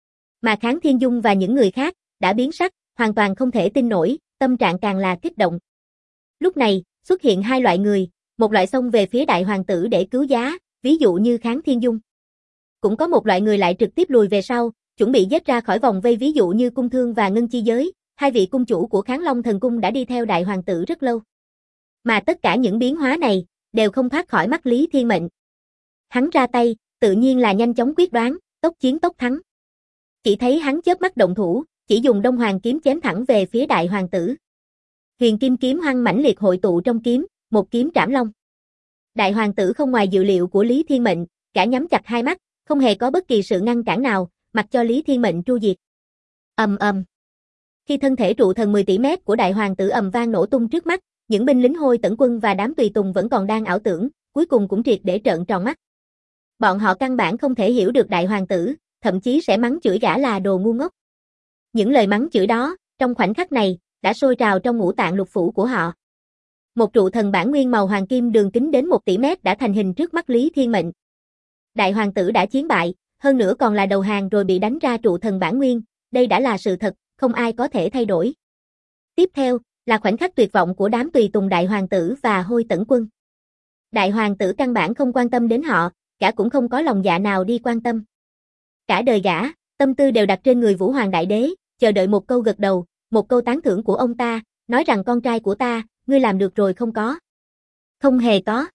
Mà Kháng Thiên Dung và những người khác, đã biến sắc, hoàn toàn không thể tin nổi, tâm trạng càng là kích động. Lúc này, xuất hiện hai loại người, một loại xông về phía đại hoàng tử để cứu giá, ví dụ như Kháng Thiên Dung. Cũng có một loại người lại trực tiếp lùi về sau, chuẩn bị giết ra khỏi vòng vây ví dụ như Cung Thương và Ngân Chi Giới, hai vị cung chủ của Kháng Long Thần Cung đã đi theo đại hoàng tử rất lâu. Mà tất cả những biến hóa này, đều không thoát khỏi mắt Lý Thiên Mệnh. Hắn ra tay, tự nhiên là nhanh chóng quyết đoán, tốc chiến tốc thắng. Chỉ thấy hắn chớp mắt động thủ, chỉ dùng Đông Hoàng kiếm chém thẳng về phía đại hoàng tử. Huyền Kim kiếm hoang mãnh liệt hội tụ trong kiếm, một kiếm trảm long. Đại hoàng tử không ngoài dự liệu của Lý Thiên Mệnh, cả nhắm chặt hai mắt, không hề có bất kỳ sự ngăn cản nào, mặc cho Lý Thiên Mệnh tru diệt. Ầm ầm. Khi thân thể trụ thần 10 tỷ mét của đại hoàng tử ầm vang nổ tung trước mắt, những binh lính Hôi Tẩn quân và đám tùy tùng vẫn còn đang ảo tưởng, cuối cùng cũng triệt để trợn tròn mắt. Bọn họ căn bản không thể hiểu được đại hoàng tử, thậm chí sẽ mắng chửi gã là đồ ngu ngốc. Những lời mắng chửi đó, trong khoảnh khắc này, đã sôi trào trong ngũ tạng lục phủ của họ. Một trụ thần bản nguyên màu hoàng kim đường kính đến 1 tỷ mét đã thành hình trước mắt Lý Thiên Mệnh. Đại hoàng tử đã chiến bại, hơn nữa còn là đầu hàng rồi bị đánh ra trụ thần bản nguyên, đây đã là sự thật, không ai có thể thay đổi. Tiếp theo, là khoảnh khắc tuyệt vọng của đám tùy tùng đại hoàng tử và Hôi Tẩn quân. Đại hoàng tử căn bản không quan tâm đến họ, gã cũng không có lòng dạ nào đi quan tâm. Cả đời gã, tâm tư đều đặt trên người Vũ Hoàng Đại Đế, chờ đợi một câu gật đầu, một câu tán thưởng của ông ta, nói rằng con trai của ta, ngươi làm được rồi không có. Không hề có.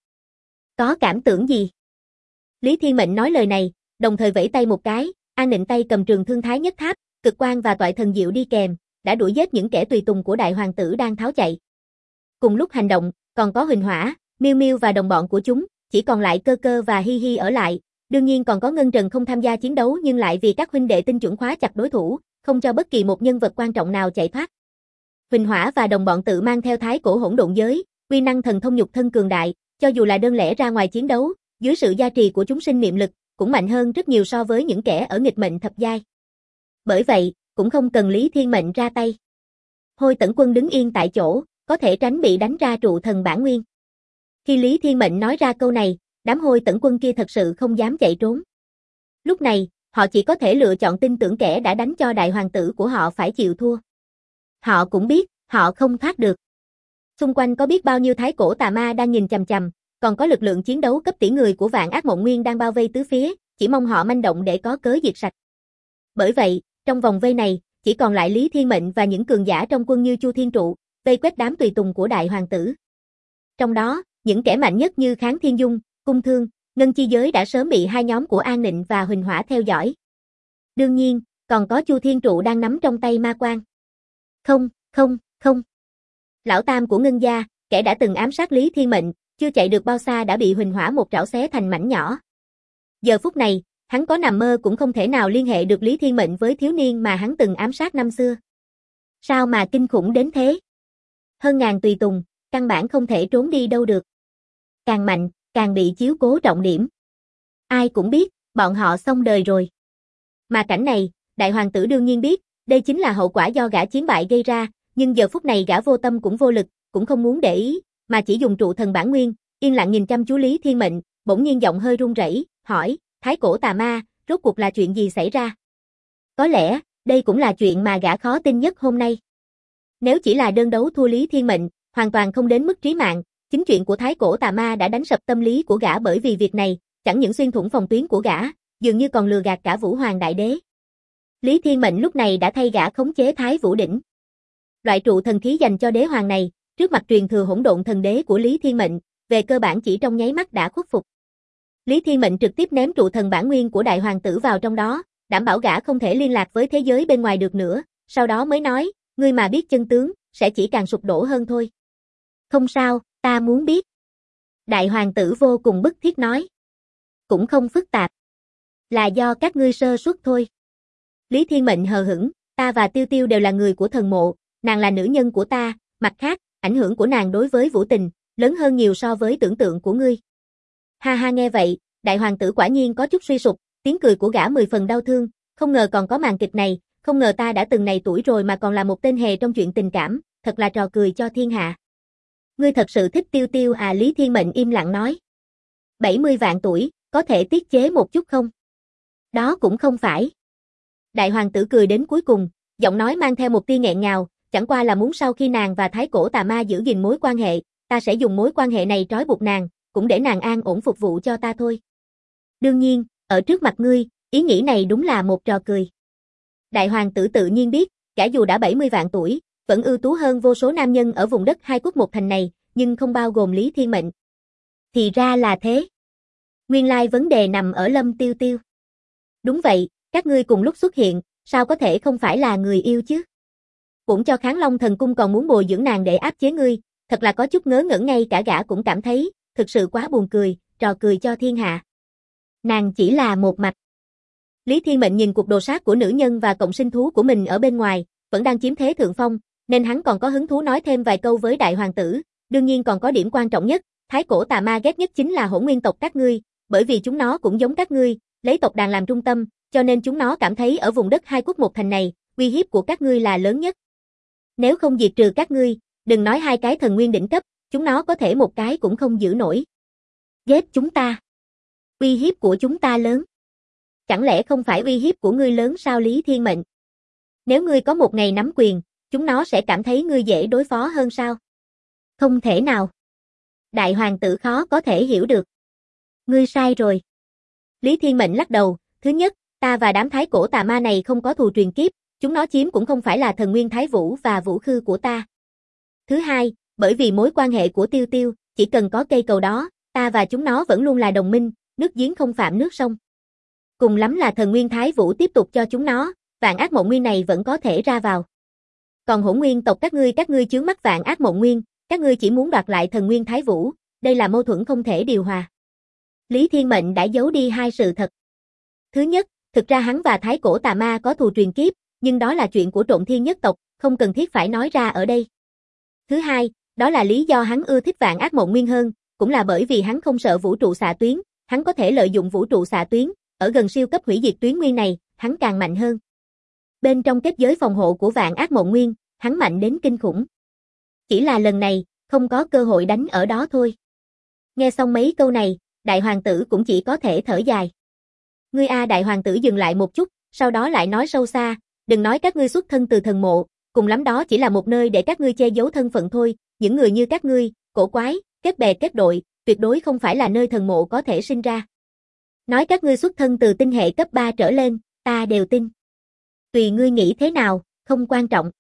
Có cảm tưởng gì? Lý Thiên Mệnh nói lời này, đồng thời vẫy tay một cái, An Nịnh tay cầm trường thương Thái Nhất Tháp, Cực Quang và Toại Thần Diệu đi kèm, đã đuổi giết những kẻ tùy tùng của đại hoàng tử đang tháo chạy. Cùng lúc hành động, còn có Huỳnh Hỏa, Miêu Miêu và đồng bọn của chúng, chỉ còn lại Cơ Cơ và Hi Hi ở lại, đương nhiên còn có Ngân Trần không tham gia chiến đấu nhưng lại vì các huynh đệ tinh chuẩn khóa chặt đối thủ, không cho bất kỳ một nhân vật quan trọng nào chạy thoát. Huỳnh Hỏa và đồng bọn tự mang theo thái cổ hỗn độn giới, uy năng thần thông nhục thân cường đại, cho dù là đơn lẻ ra ngoài chiến đấu, dưới sự gia trì của chúng sinh niệm lực, cũng mạnh hơn rất nhiều so với những kẻ ở nghịch mệnh thập giai. Bởi vậy, cũng không cần Lý Thiên Mệnh ra tay. Hôi Tẩn Quân đứng yên tại chỗ, có thể tránh bị đánh ra trụ thần bản nguyên. Khi Lý Thiên Mệnh nói ra câu này, đám Hôi Tẩn Quân kia thật sự không dám chạy trốn. Lúc này, họ chỉ có thể lựa chọn tin tưởng kẻ đã đánh cho đại hoàng tử của họ phải chịu thua. Họ cũng biết, họ không thoát được. Xung quanh có biết bao nhiêu thái cổ tà ma đang nhìn chằm chằm, còn có lực lượng chiến đấu cấp tỷ người của Vạn Ác Mộng Nguyên đang bao vây tứ phía, chỉ mong họ manh động để có cớ diệt sạch. Bởi vậy, trong vòng vây này, chỉ còn lại Lý Thiên Mệnh và những cường giả trong quân như Chu Thiên Trụ, vây quét đám tùy tùng của đại hoàng tử. Trong đó, những kẻ mạnh nhất như Kháng Thiên Dung, Cung Thương, Ngân Chi Giới đã sớm bị hai nhóm của An Nịnh và Huỳnh Hỏa theo dõi. Đương nhiên, còn có Chu Thiên Trụ đang nắm trong tay ma quan. Không. Lão Tam của Ngân gia, kẻ đã từng ám sát Lý Thiên Mệnh, chưa chạy được bao xa đã bị Huỳnh Hỏa một trảo xé thành mảnh nhỏ. Giờ phút này, hắn có nằm mơ cũng không thể nào liên hệ được Lý Thiên Mệnh với thiếu niên mà hắn từng ám sát năm xưa. Sao mà kinh khủng đến thế? Hơn ngàn tùy tùng, căn bản không thể trốn đi đâu được. Càng mạnh, càng bị chiếu cố trọng điểm. Ai cũng biết, bọn họ xong đời rồi. Mà cảnh này, đại hoàng tử đương nhiên biết, đây chính là hậu quả do gã chiến bại gây ra, nhưng giờ phút này gã vô tâm cũng vô lực, cũng không muốn để ý, mà chỉ dùng trụ thần bản nguyên, yên lặng nhìn chăm chú Lý Thiên Mệnh, bỗng nhiên giọng hơi run rẩy, hỏi, thái cổ tà ma, rốt cuộc là chuyện gì xảy ra? Có lẽ, đây cũng là chuyện mà gã khó tin nhất hôm nay. Nếu chỉ là đơn đấu thua Lý Thiên Mệnh, hoàn toàn không đến mức trí mạng, chính chuyện của thái cổ tà ma đã đánh sập tâm lý của gã bởi vì việc này, chẳng những xuyên thủng phòng tuyến của gã, dường như còn lừa gạt cả Vũ Hoàng Đại Đế. Lý Thiên Mệnh lúc này đã thay gã khống chế Thái Vũ Đỉnh. Loại trụ thần khí dành cho đế hoàng này, trước mặt truyền thừa hỗn độn thần đế của Lý Thiên Mệnh, về cơ bản chỉ trong nháy mắt đã khuất phục. Lý Thiên Mệnh trực tiếp ném trụ thần bản nguyên của đại hoàng tử vào trong đó, đảm bảo gã không thể liên lạc với thế giới bên ngoài được nữa, sau đó mới nói, ngươi mà biết chân tướng, sẽ chỉ càng sụp đổ hơn thôi. Không sao, ta muốn biết. Đại hoàng tử vô cùng bức thiết nói. Cũng không phức tạp. Là do các ngươi sơ suất thôi. Lý Thiên Mệnh hờ hững, ta và Tiêu Tiêu đều là người của thần mộ, nàng là nữ nhân của ta, mặt khác, ảnh hưởng của nàng đối với Vũ Tình, lớn hơn nhiều so với tưởng tượng của ngươi. Ha ha nghe vậy, đại hoàng tử quả nhiên có chút suy sụp, tiếng cười của gã 10 phần đau thương, không ngờ còn có màn kịch này, không ngờ ta đã từng này tuổi rồi mà còn là một tên hề trong chuyện tình cảm, thật là trò cười cho thiên hạ. Ngươi thật sự thích Tiêu Tiêu à? Lý Thiên Mệnh im lặng nói. 70 vạn tuổi, có thể tiết chế một chút không? Đó cũng không phải. Đại hoàng tử cười đến cuối cùng, giọng nói mang theo một tia nghẹn ngào, chẳng qua là muốn sau khi nàng và thái cổ tà ma giữ gìn mối quan hệ, ta sẽ dùng mối quan hệ này trói buộc nàng, cũng để nàng an ổn phục vụ cho ta thôi. Đương nhiên, ở trước mặt ngươi, ý nghĩ này đúng là một trò cười. Đại hoàng tử tự nhiên biết, cả dù đã 70 vạn tuổi, vẫn ưu tú hơn vô số nam nhân ở vùng đất hai quốc một thành này, nhưng không bao gồm Lý Thiên Mệnh. Thì ra là thế. Nguyên lai vấn đề nằm ở Lâm Tiêu Tiêu. Đúng vậy, các ngươi cùng lúc xuất hiện, sao có thể không phải là người yêu chứ? Cũng cho Kháng Long thần cung còn muốn bồi dưỡng nàng để áp chế ngươi, thật là có chút ngớ ngẩn, ngay cả gã cũng cảm thấy, thực sự quá buồn cười, trò cười cho thiên hạ. Nàng chỉ là một mạch. Lý Thiên Mệnh nhìn cuộc đồ sát của nữ nhân và cộng sinh thú của mình ở bên ngoài, vẫn đang chiếm thế thượng phong, nên hắn còn có hứng thú nói thêm vài câu với đại hoàng tử, đương nhiên còn có điểm quan trọng nhất, thái cổ tà ma ghét nhất chính là hỗn nguyên tộc các ngươi, bởi vì chúng nó cũng giống các ngươi, lấy tộc đàn làm trung tâm, cho nên chúng nó cảm thấy ở vùng đất hai quốc một thành này, uy hiếp của các ngươi là lớn nhất. Nếu không diệt trừ các ngươi, đừng nói hai cái thần nguyên đỉnh cấp, chúng nó có thể một cái cũng không giữ nổi. Ghét chúng ta. Uy hiếp của chúng ta lớn. Chẳng lẽ không phải uy hiếp của ngươi lớn sao Lý Thiên Mệnh? Nếu ngươi có một ngày nắm quyền, chúng nó sẽ cảm thấy ngươi dễ đối phó hơn sao? Không thể nào. Đại hoàng tử khó có thể hiểu được. Ngươi sai rồi. Lý Thiên Mệnh lắc đầu, thứ nhất, ta và đám thái cổ tà ma này không có thù truyền kiếp, chúng nó chiếm cũng không phải là thần nguyên Thái Vũ và Vũ Khư của ta. Thứ hai, bởi vì mối quan hệ của Tiêu Tiêu, chỉ cần có cây cầu đó, ta và chúng nó vẫn luôn là đồng minh, nước giếng không phạm nước sông. Cùng lắm là thần nguyên Thái Vũ tiếp tục cho chúng nó, Vạn Ác Mộng Nguyên này vẫn có thể ra vào. Còn hỗn nguyên tộc các ngươi chướng mắt Vạn Ác Mộng Nguyên, các ngươi chỉ muốn đoạt lại thần nguyên Thái Vũ, đây là mâu thuẫn không thể điều hòa. Lý Thiên Mệnh đã giấu đi hai sự thật. Thứ nhất, thực ra hắn và thái cổ tà ma có thù truyền kiếp, nhưng đó là chuyện của Trộn Thiên nhất tộc, không cần thiết phải nói ra ở đây. Thứ hai, đó là lý do hắn ưa thích Vạn Ác Mộng Nguyên hơn, cũng là bởi vì hắn không sợ vũ trụ xạ tuyến, hắn có thể lợi dụng vũ trụ xạ tuyến, ở gần siêu cấp hủy diệt tuyến nguyên này, hắn càng mạnh hơn. Bên trong kết giới phòng hộ của Vạn Ác Mộng Nguyên, hắn mạnh đến kinh khủng. Chỉ là lần này, không có cơ hội đánh ở đó thôi. Nghe xong mấy câu này, đại hoàng tử cũng chỉ có thể thở dài. Ngươi đại hoàng tử dừng lại một chút, sau đó lại nói sâu xa, đừng nói các ngươi xuất thân từ thần mộ, cùng lắm đó chỉ là một nơi để các ngươi che giấu thân phận thôi, những người như các ngươi, cổ quái, kết bè kết đội, tuyệt đối không phải là nơi thần mộ có thể sinh ra. Nói các ngươi xuất thân từ tinh hệ cấp 3 trở lên, ta đều tin. Tùy ngươi nghĩ thế nào, không quan trọng.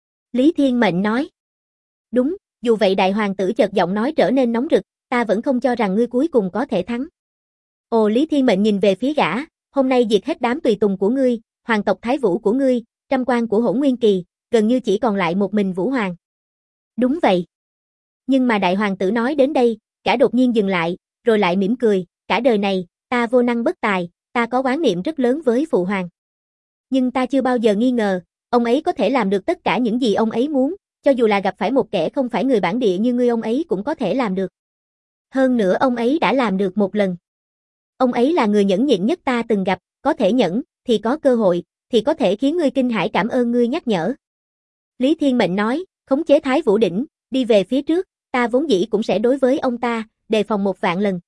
Lý Thiên Mệnh nói. Đúng, dù vậy đại hoàng tử chợt giọng nói trở nên nóng rực, ta vẫn không cho rằng ngươi cuối cùng có thể thắng. Ồ, Lý Thiên Mệnh nhìn về phía gã, hôm nay diệt hết đám tùy tùng của ngươi, hoàng tộc Thái Vũ của ngươi, trăm quan của Hỗn Nguyên Kỳ, gần như chỉ còn lại một mình Vũ Hoàng. Đúng vậy. Nhưng mà đại hoàng tử nói đến đây, gã đột nhiên dừng lại, rồi lại mỉm cười, cả đời này, ta vô năng bất tài, ta có oán niệm rất lớn với Phụ Hoàng. Nhưng ta chưa bao giờ nghi ngờ, ông ấy có thể làm được tất cả những gì ông ấy muốn, cho dù là gặp phải một kẻ không phải người bản địa như ngươi ông ấy cũng có thể làm được. Hơn nữa ông ấy đã làm được một lần. Ông ấy là người nhẫn nhịn nhất ta từng gặp, có thể nhẫn, thì có cơ hội, thì có thể khiến ngươi kinh hãi, cảm ơn ngươi nhắc nhở. Lý Thiên Mệnh nói, khống chế Thái Vũ đỉnh, đi về phía trước, ta vốn dĩ cũng sẽ đối với ông ta, đề phòng 1.000 lần.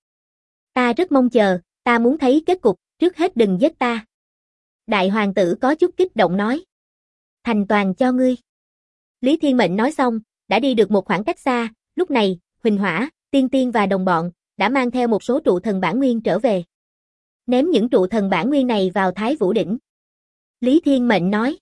Ta rất mong chờ, ta muốn thấy kết cục, trước hết đừng giết ta. Đại hoàng tử có chút kích động nói. Thành toàn cho ngươi. Lý Thiên Mệnh nói xong, đã đi được một khoảng cách xa, lúc này, Huỳnh Hỏa, Tiên Tiên và đồng bọn, đã mang theo một số trụ thần bản nguyên trở về. Ném những trụ thần bản nguyên này vào Thái Vũ đỉnh. Lý Thiên Mệnh nói.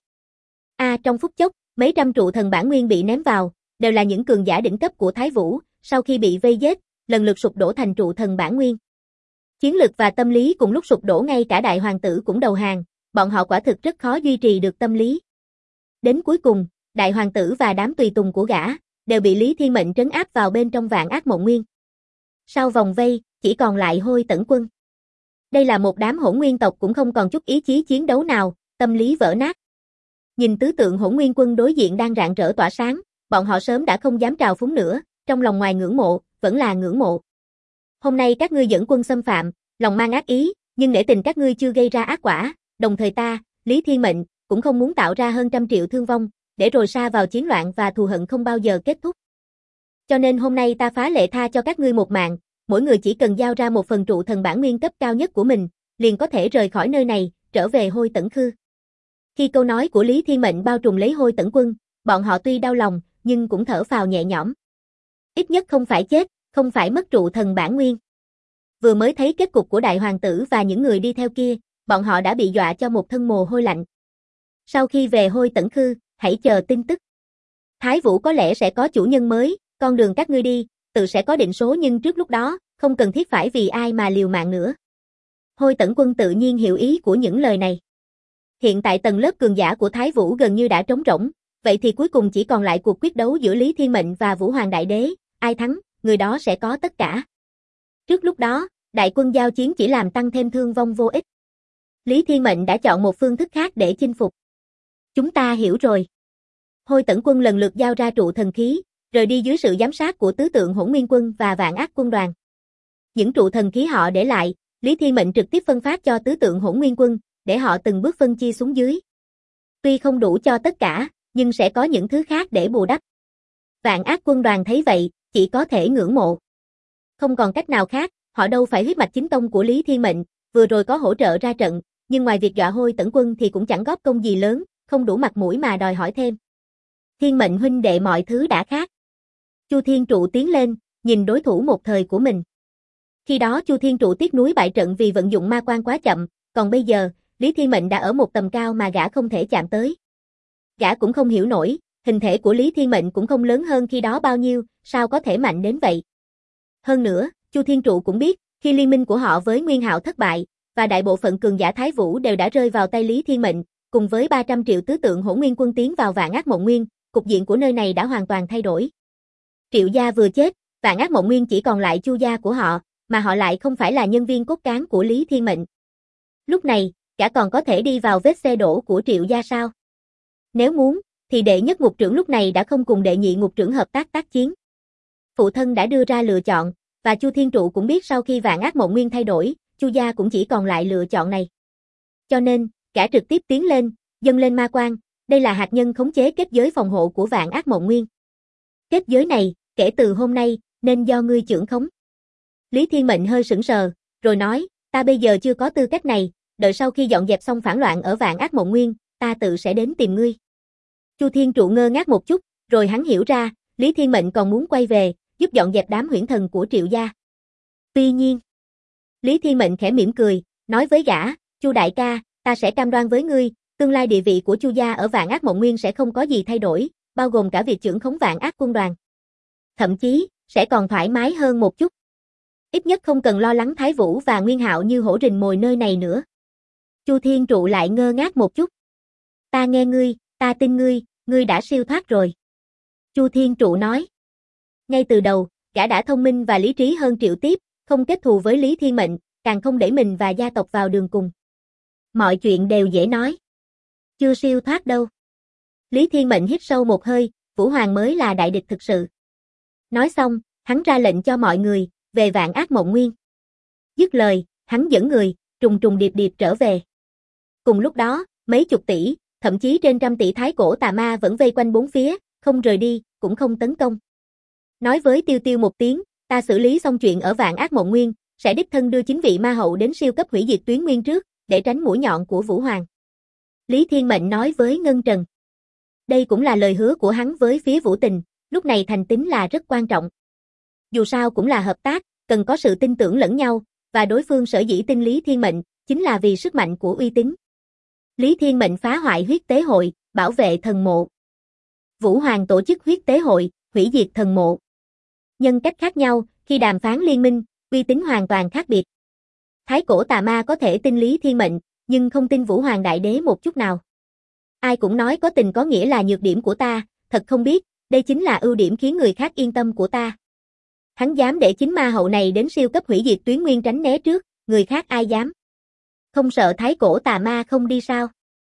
Trong phút chốc, mấy trăm trụ thần bản nguyên bị ném vào, đều là những cường giả đỉnh cấp của Thái Vũ, sau khi bị vây giết, lần lượt sụp đổ thành trụ thần bản nguyên. Chiến lực và tâm lý cùng lúc sụp đổ, ngay cả đại hoàng tử cũng đầu hàng, bọn họ quả thực rất khó duy trì được tâm lý. Đến cuối cùng, đại hoàng tử và đám tùy tùng của gã, đều bị Lý Thiên Mệnh trấn áp vào bên trong Vạn Ác Mộng Nguyên. Sau vòng vây, chỉ còn lại Hôi Tẩn Quân. Đây là một đám hỗn nguyên tộc cũng không còn chút ý chí chiến đấu nào, tâm lý vỡ nát. Nhìn tứ tượng hỗn nguyên quân đối diện đang rạng rỡ tỏa sáng, bọn họ sớm đã không dám trào phúng nữa, trong lòng ngoài ngưỡng mộ, vẫn là ngưỡng mộ. Hôm nay các ngươi dẫn quân xâm phạm, lòng mang ác ý, nhưng nể tình các ngươi chưa gây ra ác quả, đồng thời ta, Lý Thiên Mệnh, cũng không muốn tạo ra hơn 100 triệu thương vong, để rồi sa vào chiến loạn và thù hận không bao giờ kết thúc. Cho nên hôm nay ta phá lệ tha cho các ngươi một mạng, mỗi người chỉ cần giao ra một phần trụ thần bản nguyên cấp cao nhất của mình, liền có thể rời khỏi nơi này, trở về Hôi Tẩn Khư. Khi câu nói của Lý Thiên Mệnh bao trùm lấy Hôi Tẩn Quân, bọn họ tuy đau lòng, nhưng cũng thở phào nhẹ nhõm. Ít nhất không phải chết, không phải mất trụ thần bản nguyên. Vừa mới thấy kết cục của đại hoàng tử và những người đi theo kia, bọn họ đã bị dọa cho một thân mồ hôi lạnh. Sau khi về Hôi Tẩn Khư, hãy chờ tin tức. Thái Vũ có lẽ sẽ có chủ nhân mới, con đường các ngươi đi, tự sẽ có định số, nhưng trước lúc đó, không cần thiết phải vì ai mà liều mạng nữa. Hôi Tẩn Quân tự nhiên hiểu ý của những lời này. Hiện tại tầng lớp cường giả của Thái Vũ gần như đã trống rỗng, vậy thì cuối cùng chỉ còn lại cuộc quyết đấu giữa Lý Thiên Mệnh và Vũ Hoàng Đại Đế, ai thắng, người đó sẽ có tất cả. Trước lúc đó, đại quân giao chiến chỉ làm tăng thêm thương vong vô ích. Lý Thiên Mệnh đã chọn một phương thức khác để chinh phục. Chúng ta hiểu rồi. Hôi Tẩn Quân lần lượt giao ra trụ thần khí, rời đi dưới sự giám sát của tứ tượng hỗn nguyên quân và Vạn Ác quân đoàn. Những trụ thần khí họ để lại, Lý Thiên Mệnh trực tiếp phân phát cho tứ tượng hỗn nguyên quân, để họ từng bước phân chia xuống dưới. Tuy không đủ cho tất cả, nhưng sẽ có những thứ khác để bù đắp. Vạn Ác quân đoàn thấy vậy, chỉ có thể ngưỡng mộ. Không còn cách nào khác, họ đâu phải huyết mạch chính tông của Lý Thiên Mệnh, vừa rồi có hỗ trợ ra trận, nhưng ngoài việc dọa Hôi Tẩn Quân thì cũng chẳng góp công gì lớn, không đủ mặt mũi mà đòi hỏi thêm. Thiên Mệnh huynh đệ, mọi thứ đã khác. Chu Thiên Trụ tiến lên, nhìn đối thủ một thời của mình. Khi đó Chu Thiên Trụ tiếc núi bại trận vì vận dụng ma quan quá chậm, còn bây giờ, Lý Thiên Mệnh đã ở một tầm cao mà gã không thể chạm tới. Gã cũng không hiểu nổi, hình thể của Lý Thiên Mệnh cũng không lớn hơn khi đó bao nhiêu, sao có thể mạnh đến vậy. Hơn nữa, Chu Thiên Trụ cũng biết, khi liên minh của họ với Nguyên Hạo thất bại, và đại bộ phận cường giả Thái Vũ đều đã rơi vào tay Lý Thiên Mệnh, cùng với 300 triệu tứ tượng hỗn nguyên quân tiến vào Vạn Ác Mộng Nguyên, cục diện của nơi này đã hoàn toàn thay đổi. Triệu gia vừa chết, Vạn Ác Mộng Nguyên chỉ còn lại Chu gia của họ, mà họ lại không phải là nhân viên cốt cán của Lý Thiên Mệnh. Lúc này, gã còn có thể đi vào vết xe đổ của Triệu gia sao? Nếu muốn, thì đệ nhất ngục trưởng lúc này đã không cùng đệ nhị ngục trưởng hợp tác chiến. Phụ thân đã đưa ra lựa chọn, và Chu Thiên Trụ cũng biết sau khi Vạn Ác Mộng Nguyên thay đổi, Chu gia cũng chỉ còn lại lựa chọn này. Cho nên, gã trực tiếp tiến lên, dâng lên ma quan, đây là hạt nhân khống chế kết giới phòng hộ của Vạn Ác Mộng Nguyên. Kết giới này, kể từ hôm nay, nên do ngươi trưởng khống. Lý Thiên Mệnh hơi sững sờ, rồi nói, ta bây giờ chưa có tư cách này, đợi sau khi dọn dẹp xong phản loạn ở Vạn Ác Mộng Nguyên, ta tự sẽ đến tìm ngươi. Chu Thiên Trụ ngơ ngác một chút, rồi hắn hiểu ra, Lý Thiên Mệnh còn muốn quay về, giúp dọn dẹp đám huyễn thần của Triệu gia. Tuy nhiên, Lý Thiên Mệnh khẽ mỉm cười, nói với gã, Chu đại ca, ta sẽ cam đoan với ngươi, tương lai địa vị của Chu gia ở Vạn Ác Mộng Nguyên sẽ không có gì thay đổi, bao gồm cả việc trưởng khống Vạn Ác quân đoàn. Thậm chí, sẽ còn thoải mái hơn một chút. Ít nhất không cần lo lắng Thái Vũ và Nguyên Hạo như hổ rình mồi nơi này nữa. Chu Thiên Trụ lại ngơ ngác một chút. Ta nghe ngươi, ta tin ngươi, ngươi đã siêu thoát rồi. Chu Thiên Trụ nói. Ngay từ đầu, gã đã thông minh và lý trí hơn Triệu Tiếp, không kết thù với Lý Thiên Mệnh, càng không đẩy mình và gia tộc vào đường cùng. Mọi chuyện đều dễ nói. Chưa siêu thoát đâu. Lý Thiên Mệnh hít sâu một hơi, Vũ Hoàng mới là đại địch thực sự. Nói xong, hắn ra lệnh cho mọi người, về Vạn Ác Mộng Nguyên. Dứt lời, hắn dẫn người, trùng trùng điệp điệp trở về. Cùng lúc đó, mấy chục tỷ, thậm chí trên trăm tỷ thái cổ tà ma vẫn vây quanh bốn phía, không rời đi, cũng không tấn công. Nói với Tiêu Tiêu một tiếng, ta xử lý xong chuyện ở Vạn Ác Mộng Nguyên, sẽ đích thân đưa 9 vị ma hậu đến siêu cấp hủy diệt tuyến nguyên trước, để tránh mũi nhọn của Vũ Hoàng. Lý Thiên Mệnh nói với Ngân Trần. Đây cũng là lời hứa của hắn với phía Vũ Tình, lúc này thành tín là rất quan trọng. Dù sao cũng là hợp tác, cần có sự tin tưởng lẫn nhau, và đối phương sở dĩ tin Lý Thiên Mệnh, chính là vì sức mạnh của uy tín. Lý Thiên Mệnh phá hoại huyết tế hội, bảo vệ thần mộ. Vũ Hoàng tổ chức huyết tế hội, hủy diệt thần mộ. Nhân cách khác nhau, khi đàm phán liên minh, uy tín hoàn toàn khác biệt. Thái cổ tà ma có thể tin Lý Thiên Mệnh, nhưng không tin Vũ Hoàng Đại Đế một chút nào. Ai cũng nói có tình có nghĩa là nhược điểm của ta, thật không biết, đây chính là ưu điểm khiến người khác yên tâm của ta. Hắn dám để 9 ma hậu này đến siêu cấp hủy diệt tuyến nguyên tránh né trước, người khác ai dám? Không sợ thái cổ tà ma không đi sao?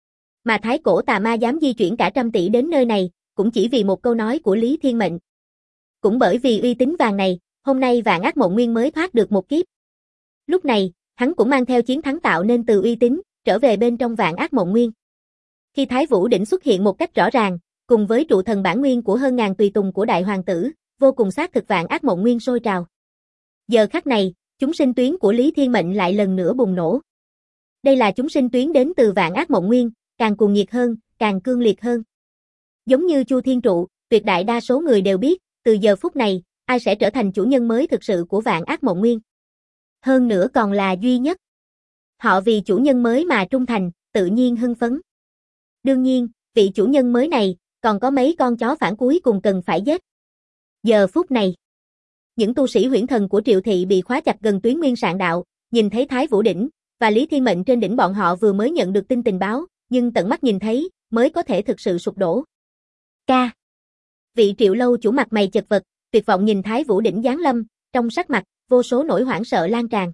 Mà thái cổ tà ma dám di chuyển cả trăm tỷ đến nơi này, cũng chỉ vì một câu nói của Lý Thiên Mệnh. Cũng bởi vì uy tín vàng này, hôm nay Vạn Ác Mộng Nguyên mới thoát được một kiếp. Lúc này, hắn cũng mang theo chiến thắng tạo nên từ uy tín, trở về bên trong Vạn Ác Mộng Nguyên. Khi Thái Vũ Đỉnh xuất hiện một cách rõ ràng, cùng với trụ thần bản nguyên của hơn ngàn tùy tùng của đại hoàng tử, vô cùng xác thực Vạn Ác Mộng Nguyên sôi trào. Giờ khắc này, chúng sinh tuyến của Lý Thiên Mệnh lại lần nữa bùng nổ. Đây là chúng sinh tuyến đến từ Vạn Ác Mộng Nguyên, càng cuồng nhiệt hơn, càng cương liệt hơn. Giống như Chu Thiên Trụ, tuyệt đại đa số người đều biết, từ giờ phút này, ai sẽ trở thành chủ nhân mới thực sự của Vạn Ác Mộng Nguyên. Hơn nữa còn là duy nhất. Họ vì chủ nhân mới mà trung thành, tự nhiên hưng phấn. Đương nhiên, vị chủ nhân mới này, còn có mấy con chó phản cuối cùng cần phải giết. Giờ phút này, những tu sĩ huyễn thần của Triệu Thị bị khóa chặt gần tuyến nguyên sạn đạo, nhìn thấy Thái Vũ Đỉnh, và Lý Thiên Mệnh trên đỉnh bọn họ vừa mới nhận được tin tình báo, nhưng tận mắt nhìn thấy, mới có thể thực sự sụp đổ. Ca. Vị Triệu lâu chủ mặt mày chật vật, tuyệt vọng nhìn Thái Vũ Đỉnh giáng lâm, trong sắc mặt, vô số nỗi hoảng sợ lan tràn.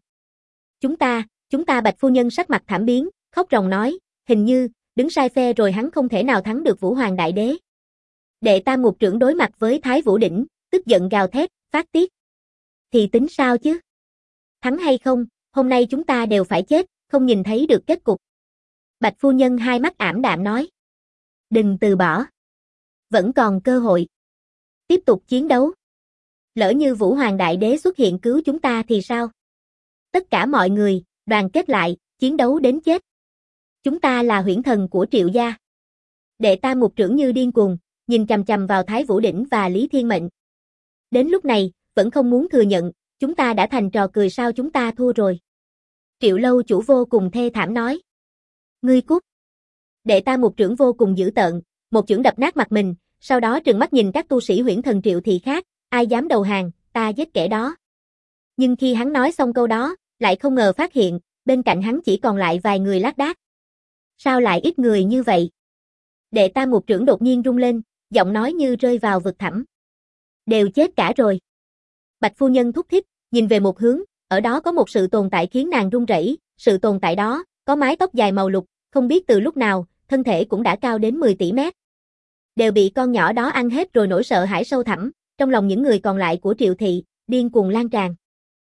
Chúng ta Bạch phu nhân sắc mặt thảm biến, khóc ròng nói, hình như, đứng sai phe rồi hắn không thể nào thắng được Vũ Hoàng Đại Đế. Đệ Tam Ngục trưởng đối mặt với Thái Vũ Đỉnh, tức giận gào thét, phát tiết. Thì tính sao chứ? Thắng hay không, hôm nay chúng ta đều phải chết, không nhìn thấy được kết cục. Bạch phu nhân hai mắt ảm đạm nói. Đừng từ bỏ. Vẫn còn cơ hội. Tiếp tục chiến đấu. Lỡ như Vũ Hoàng Đại Đế xuất hiện cứu chúng ta thì sao? Tất cả mọi người, đoàn kết lại, chiến đấu đến chết. Chúng ta là huyễn thần của Triệu gia. Đệ Tam Ngục trưởng như điên cuồng, nhìn chằm chằm vào Thái Vũ Đỉnh và Lý Thiên Mệnh. Đến lúc này, vẫn không muốn thừa nhận, chúng ta đã thành trò cười sao chúng ta thua rồi. Triệu lâu chủ vô cùng thê thảm nói. Ngươi cút. Đệ Tam Ngục trưởng vô cùng dữ tợn, một chưởng đập nát mặt mình, sau đó trừng mắt nhìn các tu sĩ huyễn thần Triệu Thị khác, ai dám đầu hàng, ta giết kẻ đó. Nhưng khi hắn nói xong câu đó, lại không ngờ phát hiện, bên cạnh hắn chỉ còn lại vài người lác đác. Sao lại ít người như vậy? Đệ Tam Ngục trưởng đột nhiên rung lên, giọng nói như rơi vào vực thẳm. Đều chết cả rồi. Bạch phu nhân thúc thích, nhìn về một hướng, ở đó có một sự tồn tại khiến nàng run rẩy, sự tồn tại đó, có mái tóc dài màu lục, không biết từ lúc nào, thân thể cũng đã cao đến 10 tỷ mét. đều bị con nhỏ đó ăn hết rồi. Nỗi sợ hãi sâu thẳm, trong lòng những người còn lại của Triệu thị, điên cuồng lan tràn.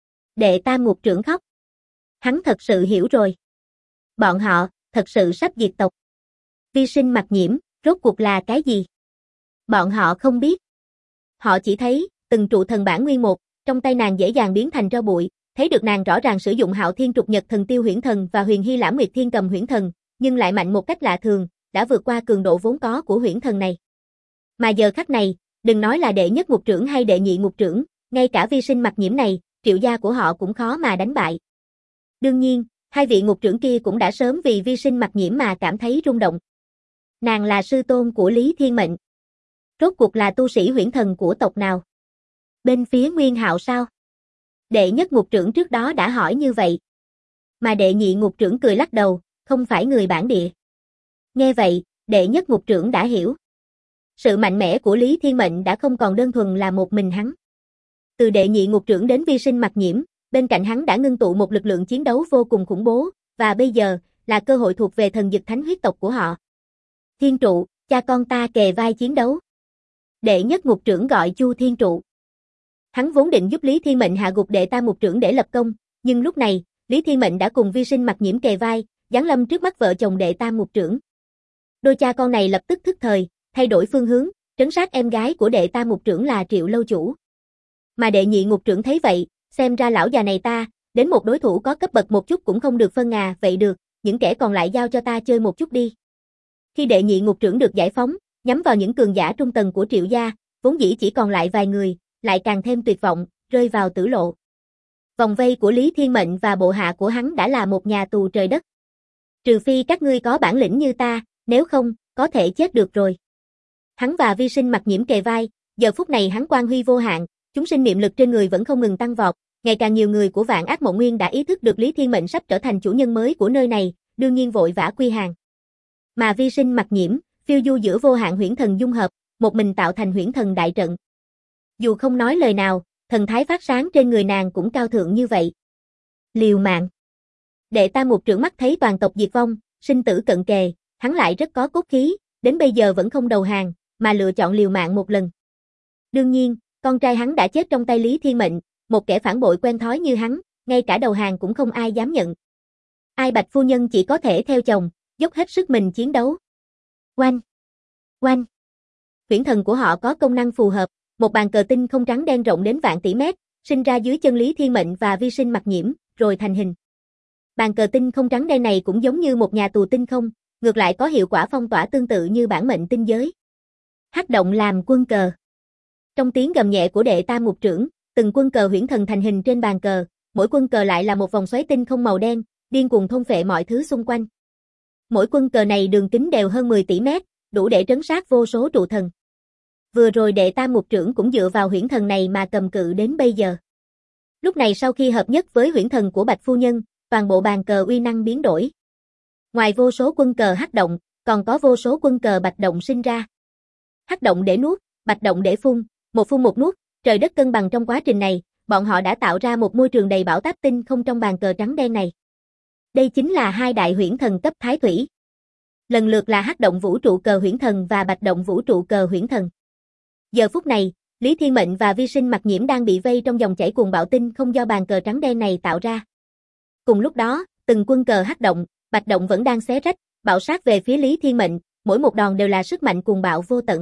Đệ Tam Ngục Trưởng khóc. Hắn thật sự hiểu rồi. Bọn họ, thật sự sắp diệt tộc. Vi sinh mặc nhiễm, rốt cuộc là cái gì? Bọn họ không biết. Họ chỉ thấy, từng trụ thần bản nguyên một, trong tay nàng dễ dàng biến thành tro bụi, thấy được nàng rõ ràng sử dụng Hạo Thiên Trục Nhật Thần Tiêu Huyễn Thần và Huyền Hy Lãm Nguyệt Thiên Cầm Huyễn Thần, nhưng lại mạnh một cách lạ thường, đã vượt qua cường độ vốn có của huyễn thần này. Mà giờ khắc này, đừng nói là đệ nhất ngục trưởng hay đệ nhị ngục trưởng, ngay cả vi sinh mặc nhiễm này, Triệu gia của họ cũng khó mà đánh bại. Đương nhiên, hai vị ngục trưởng kia cũng đã sớm vì vi sinh mặc nhiễm mà cảm thấy rung động. Nàng là sư tôn của Lý Thiên Mệnh. Rốt cuộc là tu sĩ huyễn thần của tộc nào? Bên phía Nguyên Hạo sao? Đệ nhất ngục trưởng trước đó đã hỏi như vậy. Mà đệ nhị ngục trưởng cười lắc đầu, không phải người bản địa. Nghe vậy, đệ nhất ngục trưởng đã hiểu. Sự mạnh mẽ của Lý Thiên Mệnh đã không còn đơn thuần là một mình hắn. Từ đệ nhị ngục trưởng đến vi sinh mặc nhiễm, bên cạnh hắn đã ngưng tụ một lực lượng chiến đấu vô cùng khủng bố, và bây giờ, là cơ hội thuộc về thần dực thánh huyết tộc của họ. Thiên trụ, cha con ta kề vai chiến đấu. Đệ nhất ngục trưởng gọi Chu Thiên Trụ. Hắn vốn định giúp Lý Thiên Mệnh hạ gục đệ tam ngục trưởng để lập công, nhưng lúc này, Lý Thiên Mệnh đã cùng vi sinh mặc nhiễm kề vai, giáng lâm trước mắt vợ chồng đệ tam ngục trưởng. Đôi cha con này lập tức thức thời, thay đổi phương hướng, trấn sát em gái của đệ tam ngục trưởng là Triệu lâu chủ. Mà đệ nhị ngục trưởng thấy vậy, xem ra lão già này ta, đến một đối thủ có cấp bậc một chút cũng không được phân à, vậy được, những kẻ còn lại giao cho ta chơi một chút đi. Khi đệ nhị ngục trưởng được giải phóng, nhắm vào những cường giả trung tầng của Triệu gia, vốn dĩ chỉ còn lại vài người, lại càng thêm tuyệt vọng, rơi vào tử lộ. Vòng vây của Lý Thiên Mệnh và bộ hạ của hắn đã là một nhà tù trời đất. Trừ phi các ngươi có bản lĩnh như ta, nếu không, có thể chết được rồi. Hắn và vi sinh mặc nhiễm kề vai, giờ phút này hắn quang huy vô hạn, chúng sinh niệm lực trên người vẫn không ngừng tăng vọt, ngày càng nhiều người của Vạn Ác Mộng Nguyên đã ý thức được Lý Thiên Mệnh sắp trở thành chủ nhân mới của nơi này, đương nhiên vội vã quy hàng. Mà vi sinh mặc nhiễm, phiêu du giữa vô hạn huyễn thần dung hợp, một mình tạo thành huyễn thần đại trận. Dù không nói lời nào, thần thái phát sáng trên người nàng cũng cao thượng như vậy. Liều mạng. Đệ tam ngục trưởng mắt thấy toàn tộc diệt vong, sinh tử cận kề, hắn lại rất có cốt khí, đến bây giờ vẫn không đầu hàng, mà lựa chọn liều mạng một lần. Đương nhiên, con trai hắn đã chết trong tay Lý Thiên Mệnh, một kẻ phản bội quen thói như hắn, ngay cả đầu hàng cũng không ai dám nhận. Ai Bạch phu nhân chỉ có thể theo chồng, dốc hết sức mình chiến đấu. Oanh! Oanh! Huyễn thần của họ có công năng phù hợp, một bàn cờ tinh không trắng đen rộng đến vạn tỷ mét, sinh ra dưới chân Lý Thiên Mệnh và vi sinh mặc nhiễm, rồi thành hình. Bàn cờ tinh không trắng đen này cũng giống như một nhà tù tinh không, ngược lại có hiệu quả phong tỏa tương tự như bản mệnh tinh giới. Hắc động làm quân cờ. Trong tiếng gầm nhẹ của đệ tam ngục trưởng, từng quân cờ huyễn thần thành hình trên bàn cờ, mỗi quân cờ lại là một vòng xoáy tinh không màu đen, điên cuồng thôn phệ mọi thứ xung quanh. Mỗi quân cờ này đường kính đều hơn 10 tỷ mét, đủ để trấn sát vô số trụ thần. Vừa rồi đệ tam ngục trưởng cũng dựa vào huyễn thần này mà cầm cự đến bây giờ. Lúc này sau khi hợp nhất với huyễn thần của Bạch phu nhân, toàn bộ bàn cờ uy năng biến đổi. Ngoài vô số quân cờ hắc động, còn có vô số quân cờ bạch động sinh ra. Hắc động để nuốt, bạch động để phun một nuốt, trời đất cân bằng trong quá trình này, bọn họ đã tạo ra một môi trường đầy bão táp tinh không trong bàn cờ trắng đen này. Đây chính là hai đại huyễn thần cấp thái thủy. Lần lượt là hắc động vũ trụ cờ huyễn thần và bạch động vũ trụ cờ huyễn thần. Giờ phút này, Lý Thiên Mệnh và vi sinh mặc nhiễm đang bị vây trong dòng chảy cuồng bạo tinh không do bàn cờ trắng đen này tạo ra. Cùng lúc đó, từng quân cờ hắc động, bạch động vẫn đang xé rách, bạo sát về phía Lý Thiên Mệnh, mỗi một đòn đều là sức mạnh cuồng bạo vô tận.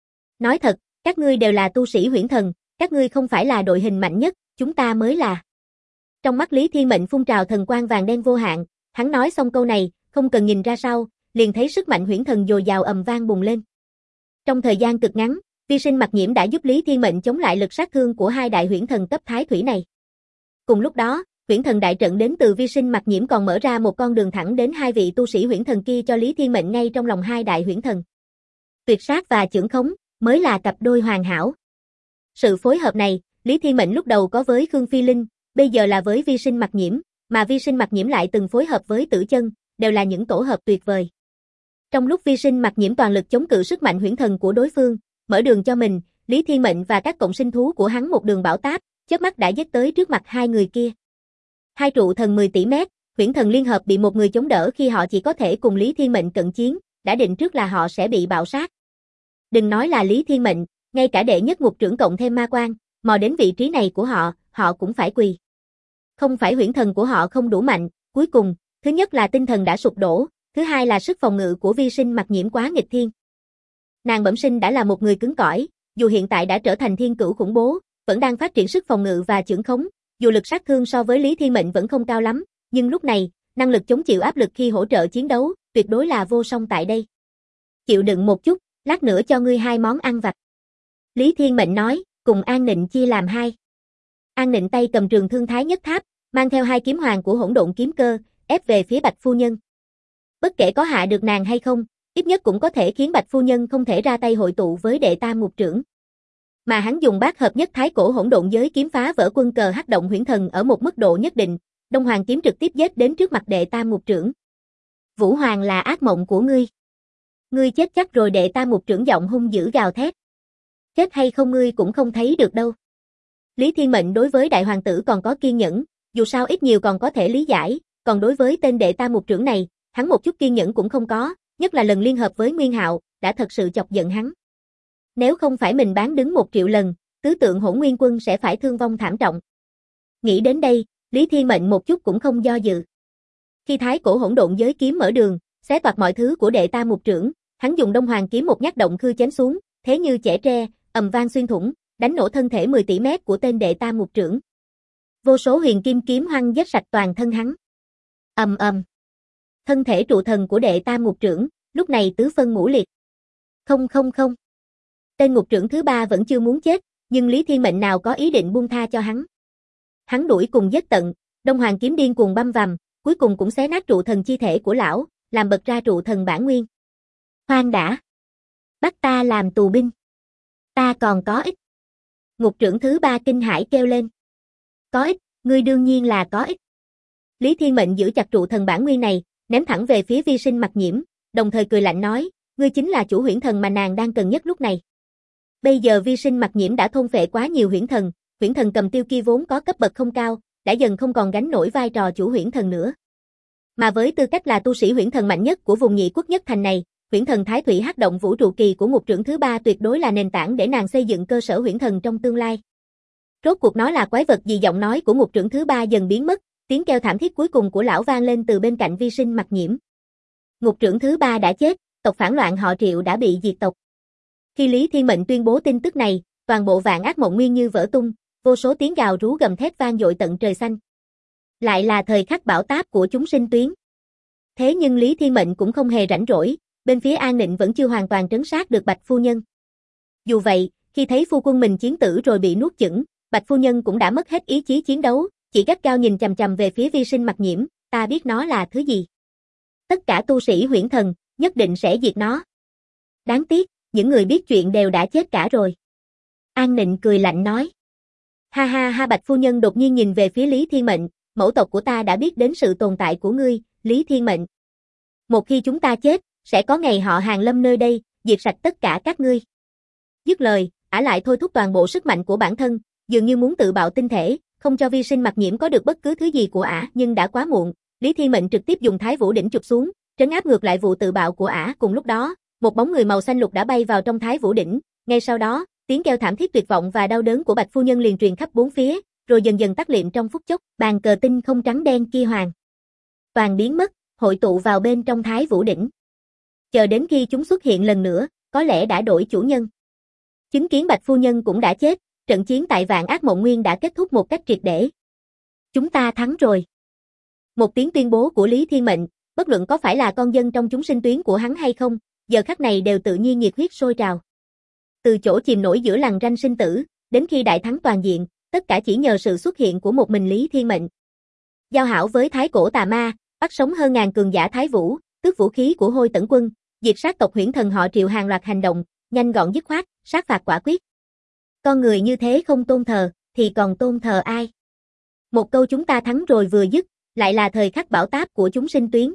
Nói thật, các ngươi đều là tu sĩ huyễn thần, các ngươi không phải là đội hình mạnh nhất, chúng ta mới là. Trong mắt Lý Thiên Mệnh phun trào thần quang vàng đen vô hạn, hắn nói xong câu này, không cần nhìn ra sau, liền thấy sức mạnh huyễn thần dồi dào ầm vang bùng lên. Trong thời gian cực ngắn, vi sinh mặc nhiễm đã giúp Lý Thiên Mệnh chống lại lực sát thương của hai đại huyễn thần cấp thái thủy này. Cùng lúc đó, huyễn thần đại trận đến từ vi sinh mặc nhiễm còn mở ra một con đường thẳng đến hai vị tu sĩ huyễn thần kia cho Lý Thiên Mệnh ngay trong lòng hai đại huyễn thần. Tuyệt sát và chưởng khống mới là cặp đôi hoàn hảo. Sự phối hợp này, Lý Thiên Mệnh lúc đầu có với Khương Phi Linh, bây giờ là với vi sinh mặc nhiễm, mà vi sinh mặc nhiễm lại từng phối hợp với Tử Chân, đều là những tổ hợp tuyệt vời. Trong lúc vi sinh mặc nhiễm toàn lực chống cự sức mạnh huyễn thần của đối phương, mở đường cho mình, Lý Thiên Mệnh và các cộng sinh thú của hắn một đường bão táp, chớp mắt đã giết tới trước mặt hai người kia. Hai trụ thần 10 tỷ mét, huyễn thần liên hợp bị một người chống đỡ khi họ chỉ có thể cùng Lý Thiên Mệnh cận chiến, đã định trước là họ sẽ bị bạo sát. Đừng nói là Lý Thiên Mệnh, ngay cả đệ nhất ngục trưởng cộng thêm ma quan, mò đến vị trí này của họ, họ cũng phải quỳ. Không phải huyễn thần của họ không đủ mạnh, cuối cùng, thứ nhất là tinh thần đã sụp đổ, thứ hai là sức phòng ngự của vi sinh mặc nhiễm quá nghịch thiên. Nàng bẩm sinh đã là một người cứng cỏi, dù hiện tại đã trở thành thiên cửu khủng bố, vẫn đang phát triển sức phòng ngự và chưởng khống, dù lực sát thương so với Lý Thiên Mệnh vẫn không cao lắm, nhưng lúc này, năng lực chống chịu áp lực khi hỗ trợ chiến đấu, tuyệt đối là vô song tại đây. Chịu đựng một chút, lát nữa cho ngươi 2 món ăn vặt. Lý Thiên Mệnh nói, cùng An Nịnh chia làm 2. An Nịnh tay cầm trường thương thái nhất tháp, mang theo 2 kiếm hoàng của hỗn độn kiếm cơ, ép về phía Bạch phu nhân. Bất kể có hạ được nàng hay không, ít nhất cũng có thể khiến Bạch phu nhân không thể ra tay hội tụ với đệ tam ngục trưởng. Mà hắn dùng bát hợp nhất thái cổ hỗn độn giới kiếm phá vỡ quân cờ hắc động huyễn thần ở một mức độ nhất định, Đông Hoàng kiếm trực tiếp giết đến trước mặt đệ tam ngục trưởng. Vũ Hoàng là ác mộng của ngươi. Ngươi chết chắc rồi, đệ tam ngục trưởng giọng hung dữ gào thét. Chết hay không ngươi cũng không thấy được đâu. Lý Thiên Mệnh đối với đại hoàng tử còn có kiên nhẫn, dù sao ít nhiều còn có thể lý giải, còn đối với tên đệ tam ngục trưởng này, hắn một chút kiên nhẫn cũng không có, nhất là lần liên hợp với Nguyên Hạo, đã thật sự chọc giận hắn. Nếu không phải mình bán đứng 1 triệu lần, tứ tượng Hỗn Nguyên quân sẽ phải thương vong thảm trọng. Nghĩ đến đây, Lý Thiên Mệnh một chút cũng không do dự. Khi thái cổ hỗn độn giới kiếm mở đường, xé toạc mọi thứ của đệ tam ngục trưởng, hắn dùng Đông Hoàng kiếm một nhát động khư chém xuống, thế như chẻ tre, ầm vang xuyên thủng, đánh nổ thân thể 10 tỷ mét của tên đệ tam ngục trưởng. Vô số huyền kim kiếm hoăng vết sạch toàn thân hắn. Ầm ầm. Thân thể trụ thần của đệ tam ngục trưởng, lúc này tứ phân ngũ liệt. Không. Tên ngục trưởng thứ 3 vẫn chưa muốn chết, nhưng Lý Thiên Mệnh nào có ý định buông tha cho hắn. Hắn đuổi cùng giết tận, Đông Hoàng kiếm điên cuồng băm vằm, cuối cùng cũng xé nát trụ thần chi thể của lão, làm bật ra trụ thần bản nguyên. Khoan đã. Bắt ta làm tù binh. Ta còn có ích. Ngục trưởng thứ 3 kinh hãi kêu lên. Có ích, ngươi đương nhiên là có ích. Lý Thiên Mệnh giữ chặt trụ thần bản nguyên này, ném thẳng về phía vi sinh mặc nhiễm, đồng thời cười lạnh nói, ngươi chính là chủ huyễn thần mà nàng đang cần nhất lúc này. Bây giờ vi sinh mặc nhiễm đã thôn phệ quá nhiều huyễn thần cầm tiêu kia vốn có cấp bậc không cao, đã dần không còn gánh nổi vai trò chủ huyễn thần nữa. Mà với tư cách là tu sĩ huyễn thần mạnh nhất của vùng nhị quốc nhất thành này, huyễn thần thái thủy hắc động vũ trụ kỳ của ngục trưởng thứ 3 tuyệt đối là nền tảng để nàng xây dựng cơ sở huyễn thần trong tương lai. Rốt cuộc nó là quái vật gì? Giọng nói của ngục trưởng thứ 3 dần biến mất, tiếng kêu thảm thiết cuối cùng của lão vang lên từ bên cạnh vi sinh mặc nhiễm. Ngục trưởng thứ 3 đã chết, tộc phản loạn họ Triệu đã bị diệt tộc. Khi Lý Thiên Mệnh tuyên bố tin tức này, toàn bộ vạn ác mộng nguyên như vỡ tung, vô số tiếng gào rú gầm thét vang dội tận trời xanh. Lại là thời khắc bão táp của chúng sinh tuyến. Thế nhưng Lý Thiên Mệnh cũng không hề rảnh rỗi, bên phía An Nịnh vẫn chưa hoàn toàn trấn sát được Bạch phu nhân. Dù vậy, khi thấy phu quân mình chiến tử rồi bị nuốt chửng, Bạch phu nhân cũng đã mất hết ý chí chiến đấu, chỉ gắt gao nhìn chằm chằm về phía vi sinh mặc nhiễm, ta biết nó là thứ gì. Tất cả tu sĩ huyễn thần, nhất định sẽ diệt nó. Đáng tiếc, những người biết chuyện đều đã chết cả rồi. An Nịnh cười lạnh nói. Ha ha ha, Bạch phu nhân đột nhiên nhìn về phía Lý Thiên Mệnh, mẫu tộc của ta đã biết đến sự tồn tại của ngươi, Lý Thiên Mệnh. Một khi chúng ta chết, sẽ có ngày họ hàng lâm nơi đây, diệt sạch tất cả các ngươi. Dứt lời, ả lại thôi thúc toàn bộ sức mạnh của bản thân, dường như muốn tự bạo tinh thể, không cho vi sinh mặc nhiễm có được bất cứ thứ gì của ả, nhưng đã quá muộn. Lý Thiên Mệnh trực tiếp dùng Thái Vũ đỉnh chụp xuống, trấn áp ngược lại vụ tự bạo của ả. Cùng lúc đó, một bóng người màu xanh lục đã bay vào trong Thái Vũ đỉnh, ngay sau đó, tiếng kêu thảm thiết tuyệt vọng và đau đớn của Bạch phu nhân liền truyền khắp bốn phía, rồi dần dần tắt liệm trong phút chốc. Bàn cờ tinh không trắng đen kia toàn biến mất, hội tụ vào bên trong Thái Vũ đỉnh. Chờ đến khi chúng xuất hiện lần nữa, có lẽ đã đổi chủ nhân. Chứng kiến Bạch phu nhân cũng đã chết, trận chiến tại Vạn Ác Mộng Nguyên đã kết thúc một cách triệt để. Chúng ta thắng rồi. Một tiếng tuyên bố của Lý Thiên Mệnh, bất luận có phải là con dân trong chúng sinh tuyến của hắn hay không, giờ khắc này đều tự nhiên nhiệt huyết sôi trào. Từ chỗ chìm nổi giữa lằn ranh sinh tử, đến khi đại thắng toàn diện, tất cả chỉ nhờ sự xuất hiện của một mình Lý Thiên Mệnh. Giao hảo với Thái Cổ Tà Ma, bắt sống hơn ngàn cường giả Thái Vũ, tước vũ khí của Hôi Tẩn Quân, diệt sát tộc huyễn thần họ Triệu, hàng loạt hành động, nhanh gọn dứt khoát, sát phạt quả quyết. Con người như thế không tôn thờ, thì còn tôn thờ ai? Một câu chúng ta thắng rồi vừa dứt, lại là thời khắc bão táp của chúng sinh tuyến.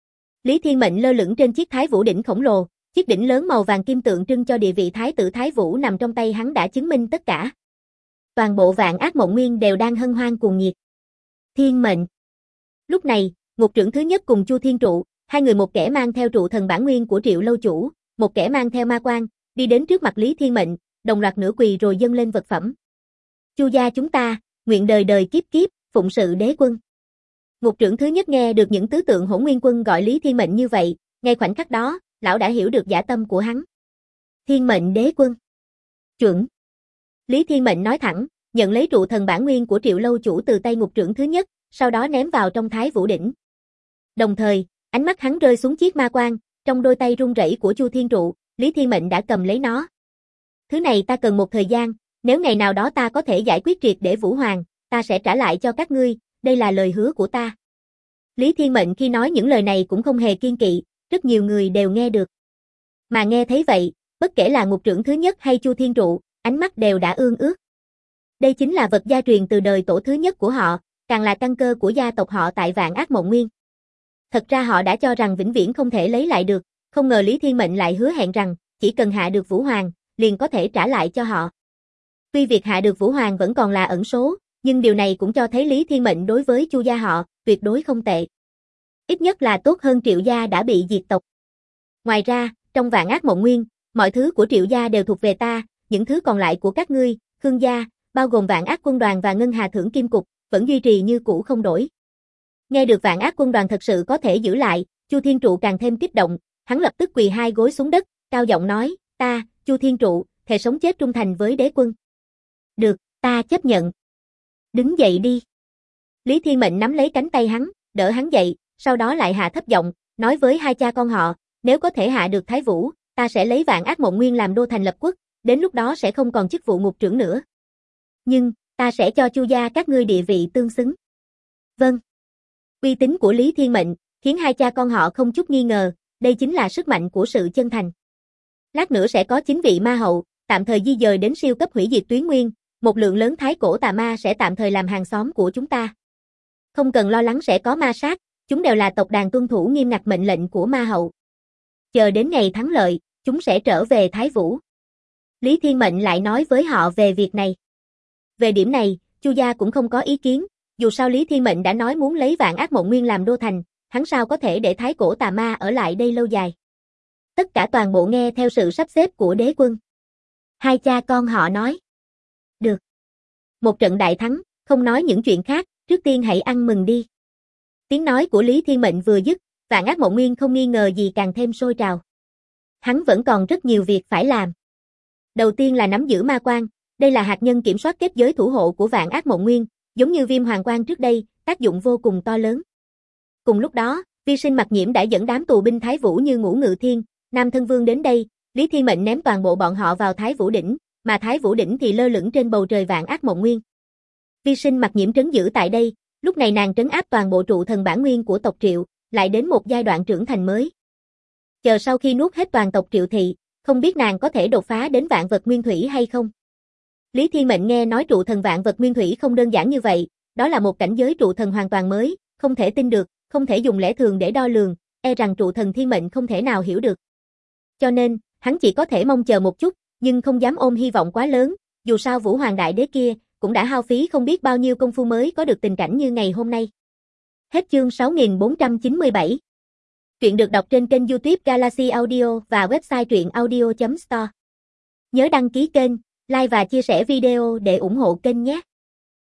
Lý Thiên Mệnh lơ lửng trên chiếc Thái Vũ đỉnh khổng lồ, chiếc đỉnh lớn màu vàng kim tượng trưng cho địa vị Thái tử Thái Vũ nằm trong tay hắn đã chứng minh tất cả. Toàn bộ Vạn Ác Mộng Nguyên đều đang hân hoan cuồng nhiệt. Thiên Mệnh. Lúc này, ngục trưởng thứ nhất cùng Chu Thiên Trụ, hai người một kẻ mang theo trụ thần bản nguyên của Triệu lâu chủ, một kẻ mang theo ma quan, đi đến trước mặt Lý Thiên Mệnh, đồng loạt nửa quỳ rồi dâng lên vật phẩm. Chu gia chúng ta, nguyện đời đời kiếp kiếp, phụng sự đế quân. Ngục trưởng thứ nhất nghe được những tứ tượng Hỗn Nguyên Quân gọi Lý Thiên Mệnh như vậy, ngay khoảnh khắc đó, lão đã hiểu được dã tâm của hắn. Thiên Mệnh đế quân. Chuẩn. Lý Thiên Mệnh nói thẳng, nhận lấy trụ thần bản nguyên của Triệu lâu chủ từ tay ngục trưởng thứ nhất, sau đó ném vào trong Thái Vũ đỉnh. Đồng thời, ánh mắt hắn rơi xuống chiếc ma quan, trong đôi tay run rẩy của Chu Thiên trụ, Lý Thiên Mệnh đã cầm lấy nó. Thứ này ta cần một thời gian, nếu ngày nào đó ta có thể giải quyết triệt để Vũ Hoàng, ta sẽ trả lại cho các ngươi, đây là lời hứa của ta. Lý Thiên Mệnh khi nói những lời này cũng không hề kiêng kỵ, rất nhiều người đều nghe được. Mà nghe thấy vậy, bất kể là ngục trưởng thứ nhất hay Chu Thiên trụ, ánh mắt đều đã ương ước. Đây chính là vật gia truyền từ đời tổ thứ nhất của họ, càng là căn cơ của gia tộc họ tại Vạn Ác Mộng Nguyên. Thật ra họ đã cho rằng vĩnh viễn không thể lấy lại được, không ngờ Lý Thiên Mệnh lại hứa hẹn rằng, chỉ cần hạ được Vũ Hoàng, liền có thể trả lại cho họ. Tuy việc hạ được Vũ Hoàng vẫn còn là ẩn số, nhưng điều này cũng cho thấy Lý Thiên Mệnh đối với Chu gia họ, tuyệt đối không tệ. Ít nhất là tốt hơn Triệu gia đã bị diệt tộc. Ngoài ra, trong Vạn Ác Mộng Nguyên, mọi thứ của Triệu gia đều thuộc về ta, những thứ còn lại của các ngươi, Khương gia, bao gồm Vạn Ác Quân đoàn và Ngân Hà Thưởng Kim Cục, vẫn duy trì như cũ không đổi. Nghe được Vạn Ác Quân đoàn thật sự có thể giữ lại, Chu Thiên trụ càng thêm kích động, hắn lập tức quỳ hai gối xuống đất, cao giọng nói, ta, Chu Thiên trụ, thề sống chết trung thành với đế quân. Được, ta chấp nhận. Đứng dậy đi. Lý Thiên Mệnh nắm lấy cánh tay hắn, đỡ hắn dậy, sau đó lại hạ thấp giọng, nói với hai cha con họ, nếu có thể hạ được Thái Vũ, ta sẽ lấy Vạn Ác Mộng Nguyên làm đô thành lập quốc, đến lúc đó sẽ không còn chức vụ ngục trưởng nữa. Nhưng, ta sẽ cho Chu gia các ngươi địa vị tương xứng. Vâng. Uy tín của Lý Thiên Mệnh, khiến hai cha con họ không chút nghi ngờ, đây chính là sức mạnh của sự chân thành. Lát nữa sẽ có 9 vị ma hậu, tạm thời di dời đến siêu cấp hủy diệt tuyến nguyên, một lượng lớn thái cổ tà ma sẽ tạm thời làm hàng xóm của chúng ta. Không cần lo lắng sẽ có ma sát, chúng đều là tộc đàn tuân thủ nghiêm ngặt mệnh lệnh của ma hậu. Chờ đến ngày thắng lợi, chúng sẽ trở về Thái Vũ. Lý Thiên Mệnh lại nói với họ về việc này. Về điểm này, Chu gia cũng không có ý kiến, dù sao Lý Thiên Mệnh đã nói muốn lấy Vạn Ác Mộng Nguyên làm đô thành, hắn sao có thể để thái cổ tà ma ở lại đây lâu dài. Tất cả toàn bộ nghe theo sự sắp xếp của đế quân. Hai cha con họ nói. Được. Một trận đại thắng, không nói những chuyện khác, trước tiên hãy ăn mừng đi. Tiếng nói của Lý Thiên Mệnh vừa dứt, Vạn Ác Mộng Nguyên không nghi ngờ gì càng thêm sôi trào. Hắn vẫn còn rất nhiều việc phải làm. Đầu tiên là nắm giữ ma quan, đây là hạt nhân kiểm soát kết giới thủ hộ của Vạn Ác Mộng Nguyên, giống như Viêm Hoàng Quan trước đây, tác dụng vô cùng to lớn. Cùng lúc đó, Vi Sinh Mặc Nhiễm đã dẫn đám tù binh Thái Vũ như Ngũ Ngự Thiên, Nam Thân Vương đến đây, Lý Thiên Mệnh ném toàn bộ bọn họ vào Thái Vũ đỉnh, mà Thái Vũ đỉnh thì lơ lửng trên bầu trời Vạn Ác Mộng Nguyên. Vi Sinh Mặc Nhiễm trấn giữ tại đây, lúc này nàng trấn áp toàn bộ trụ thần bản nguyên của tộc Triệu, lại đến một giai đoạn trưởng thành mới. Chờ sau khi nuốt hết toàn tộc Triệu thị, không biết nàng có thể đột phá đến vạn vật nguyên thủy hay không. Lý Thiên Mệnh nghe nói trụ thần vạn vật nguyên thủy không đơn giản như vậy, đó là một cảnh giới trụ thần hoàn toàn mới, không thể tin được, không thể dùng lẽ thường để đo lường, e rằng trụ thần Thiên Mệnh không thể nào hiểu được. Cho nên, hắn chỉ có thể mong chờ một chút, nhưng không dám ôm hy vọng quá lớn, dù sao Vũ Hoàng Đại Đế kia cũng đã hao phí không biết bao nhiêu công phu mới có được tình cảnh như ngày hôm nay. Hết chương 6497. Truyện được đọc trên kênh YouTube Galaxy Audio và website truyệnaudio.store. Nhớ đăng ký kênh, like và chia sẻ video để ủng hộ kênh nhé.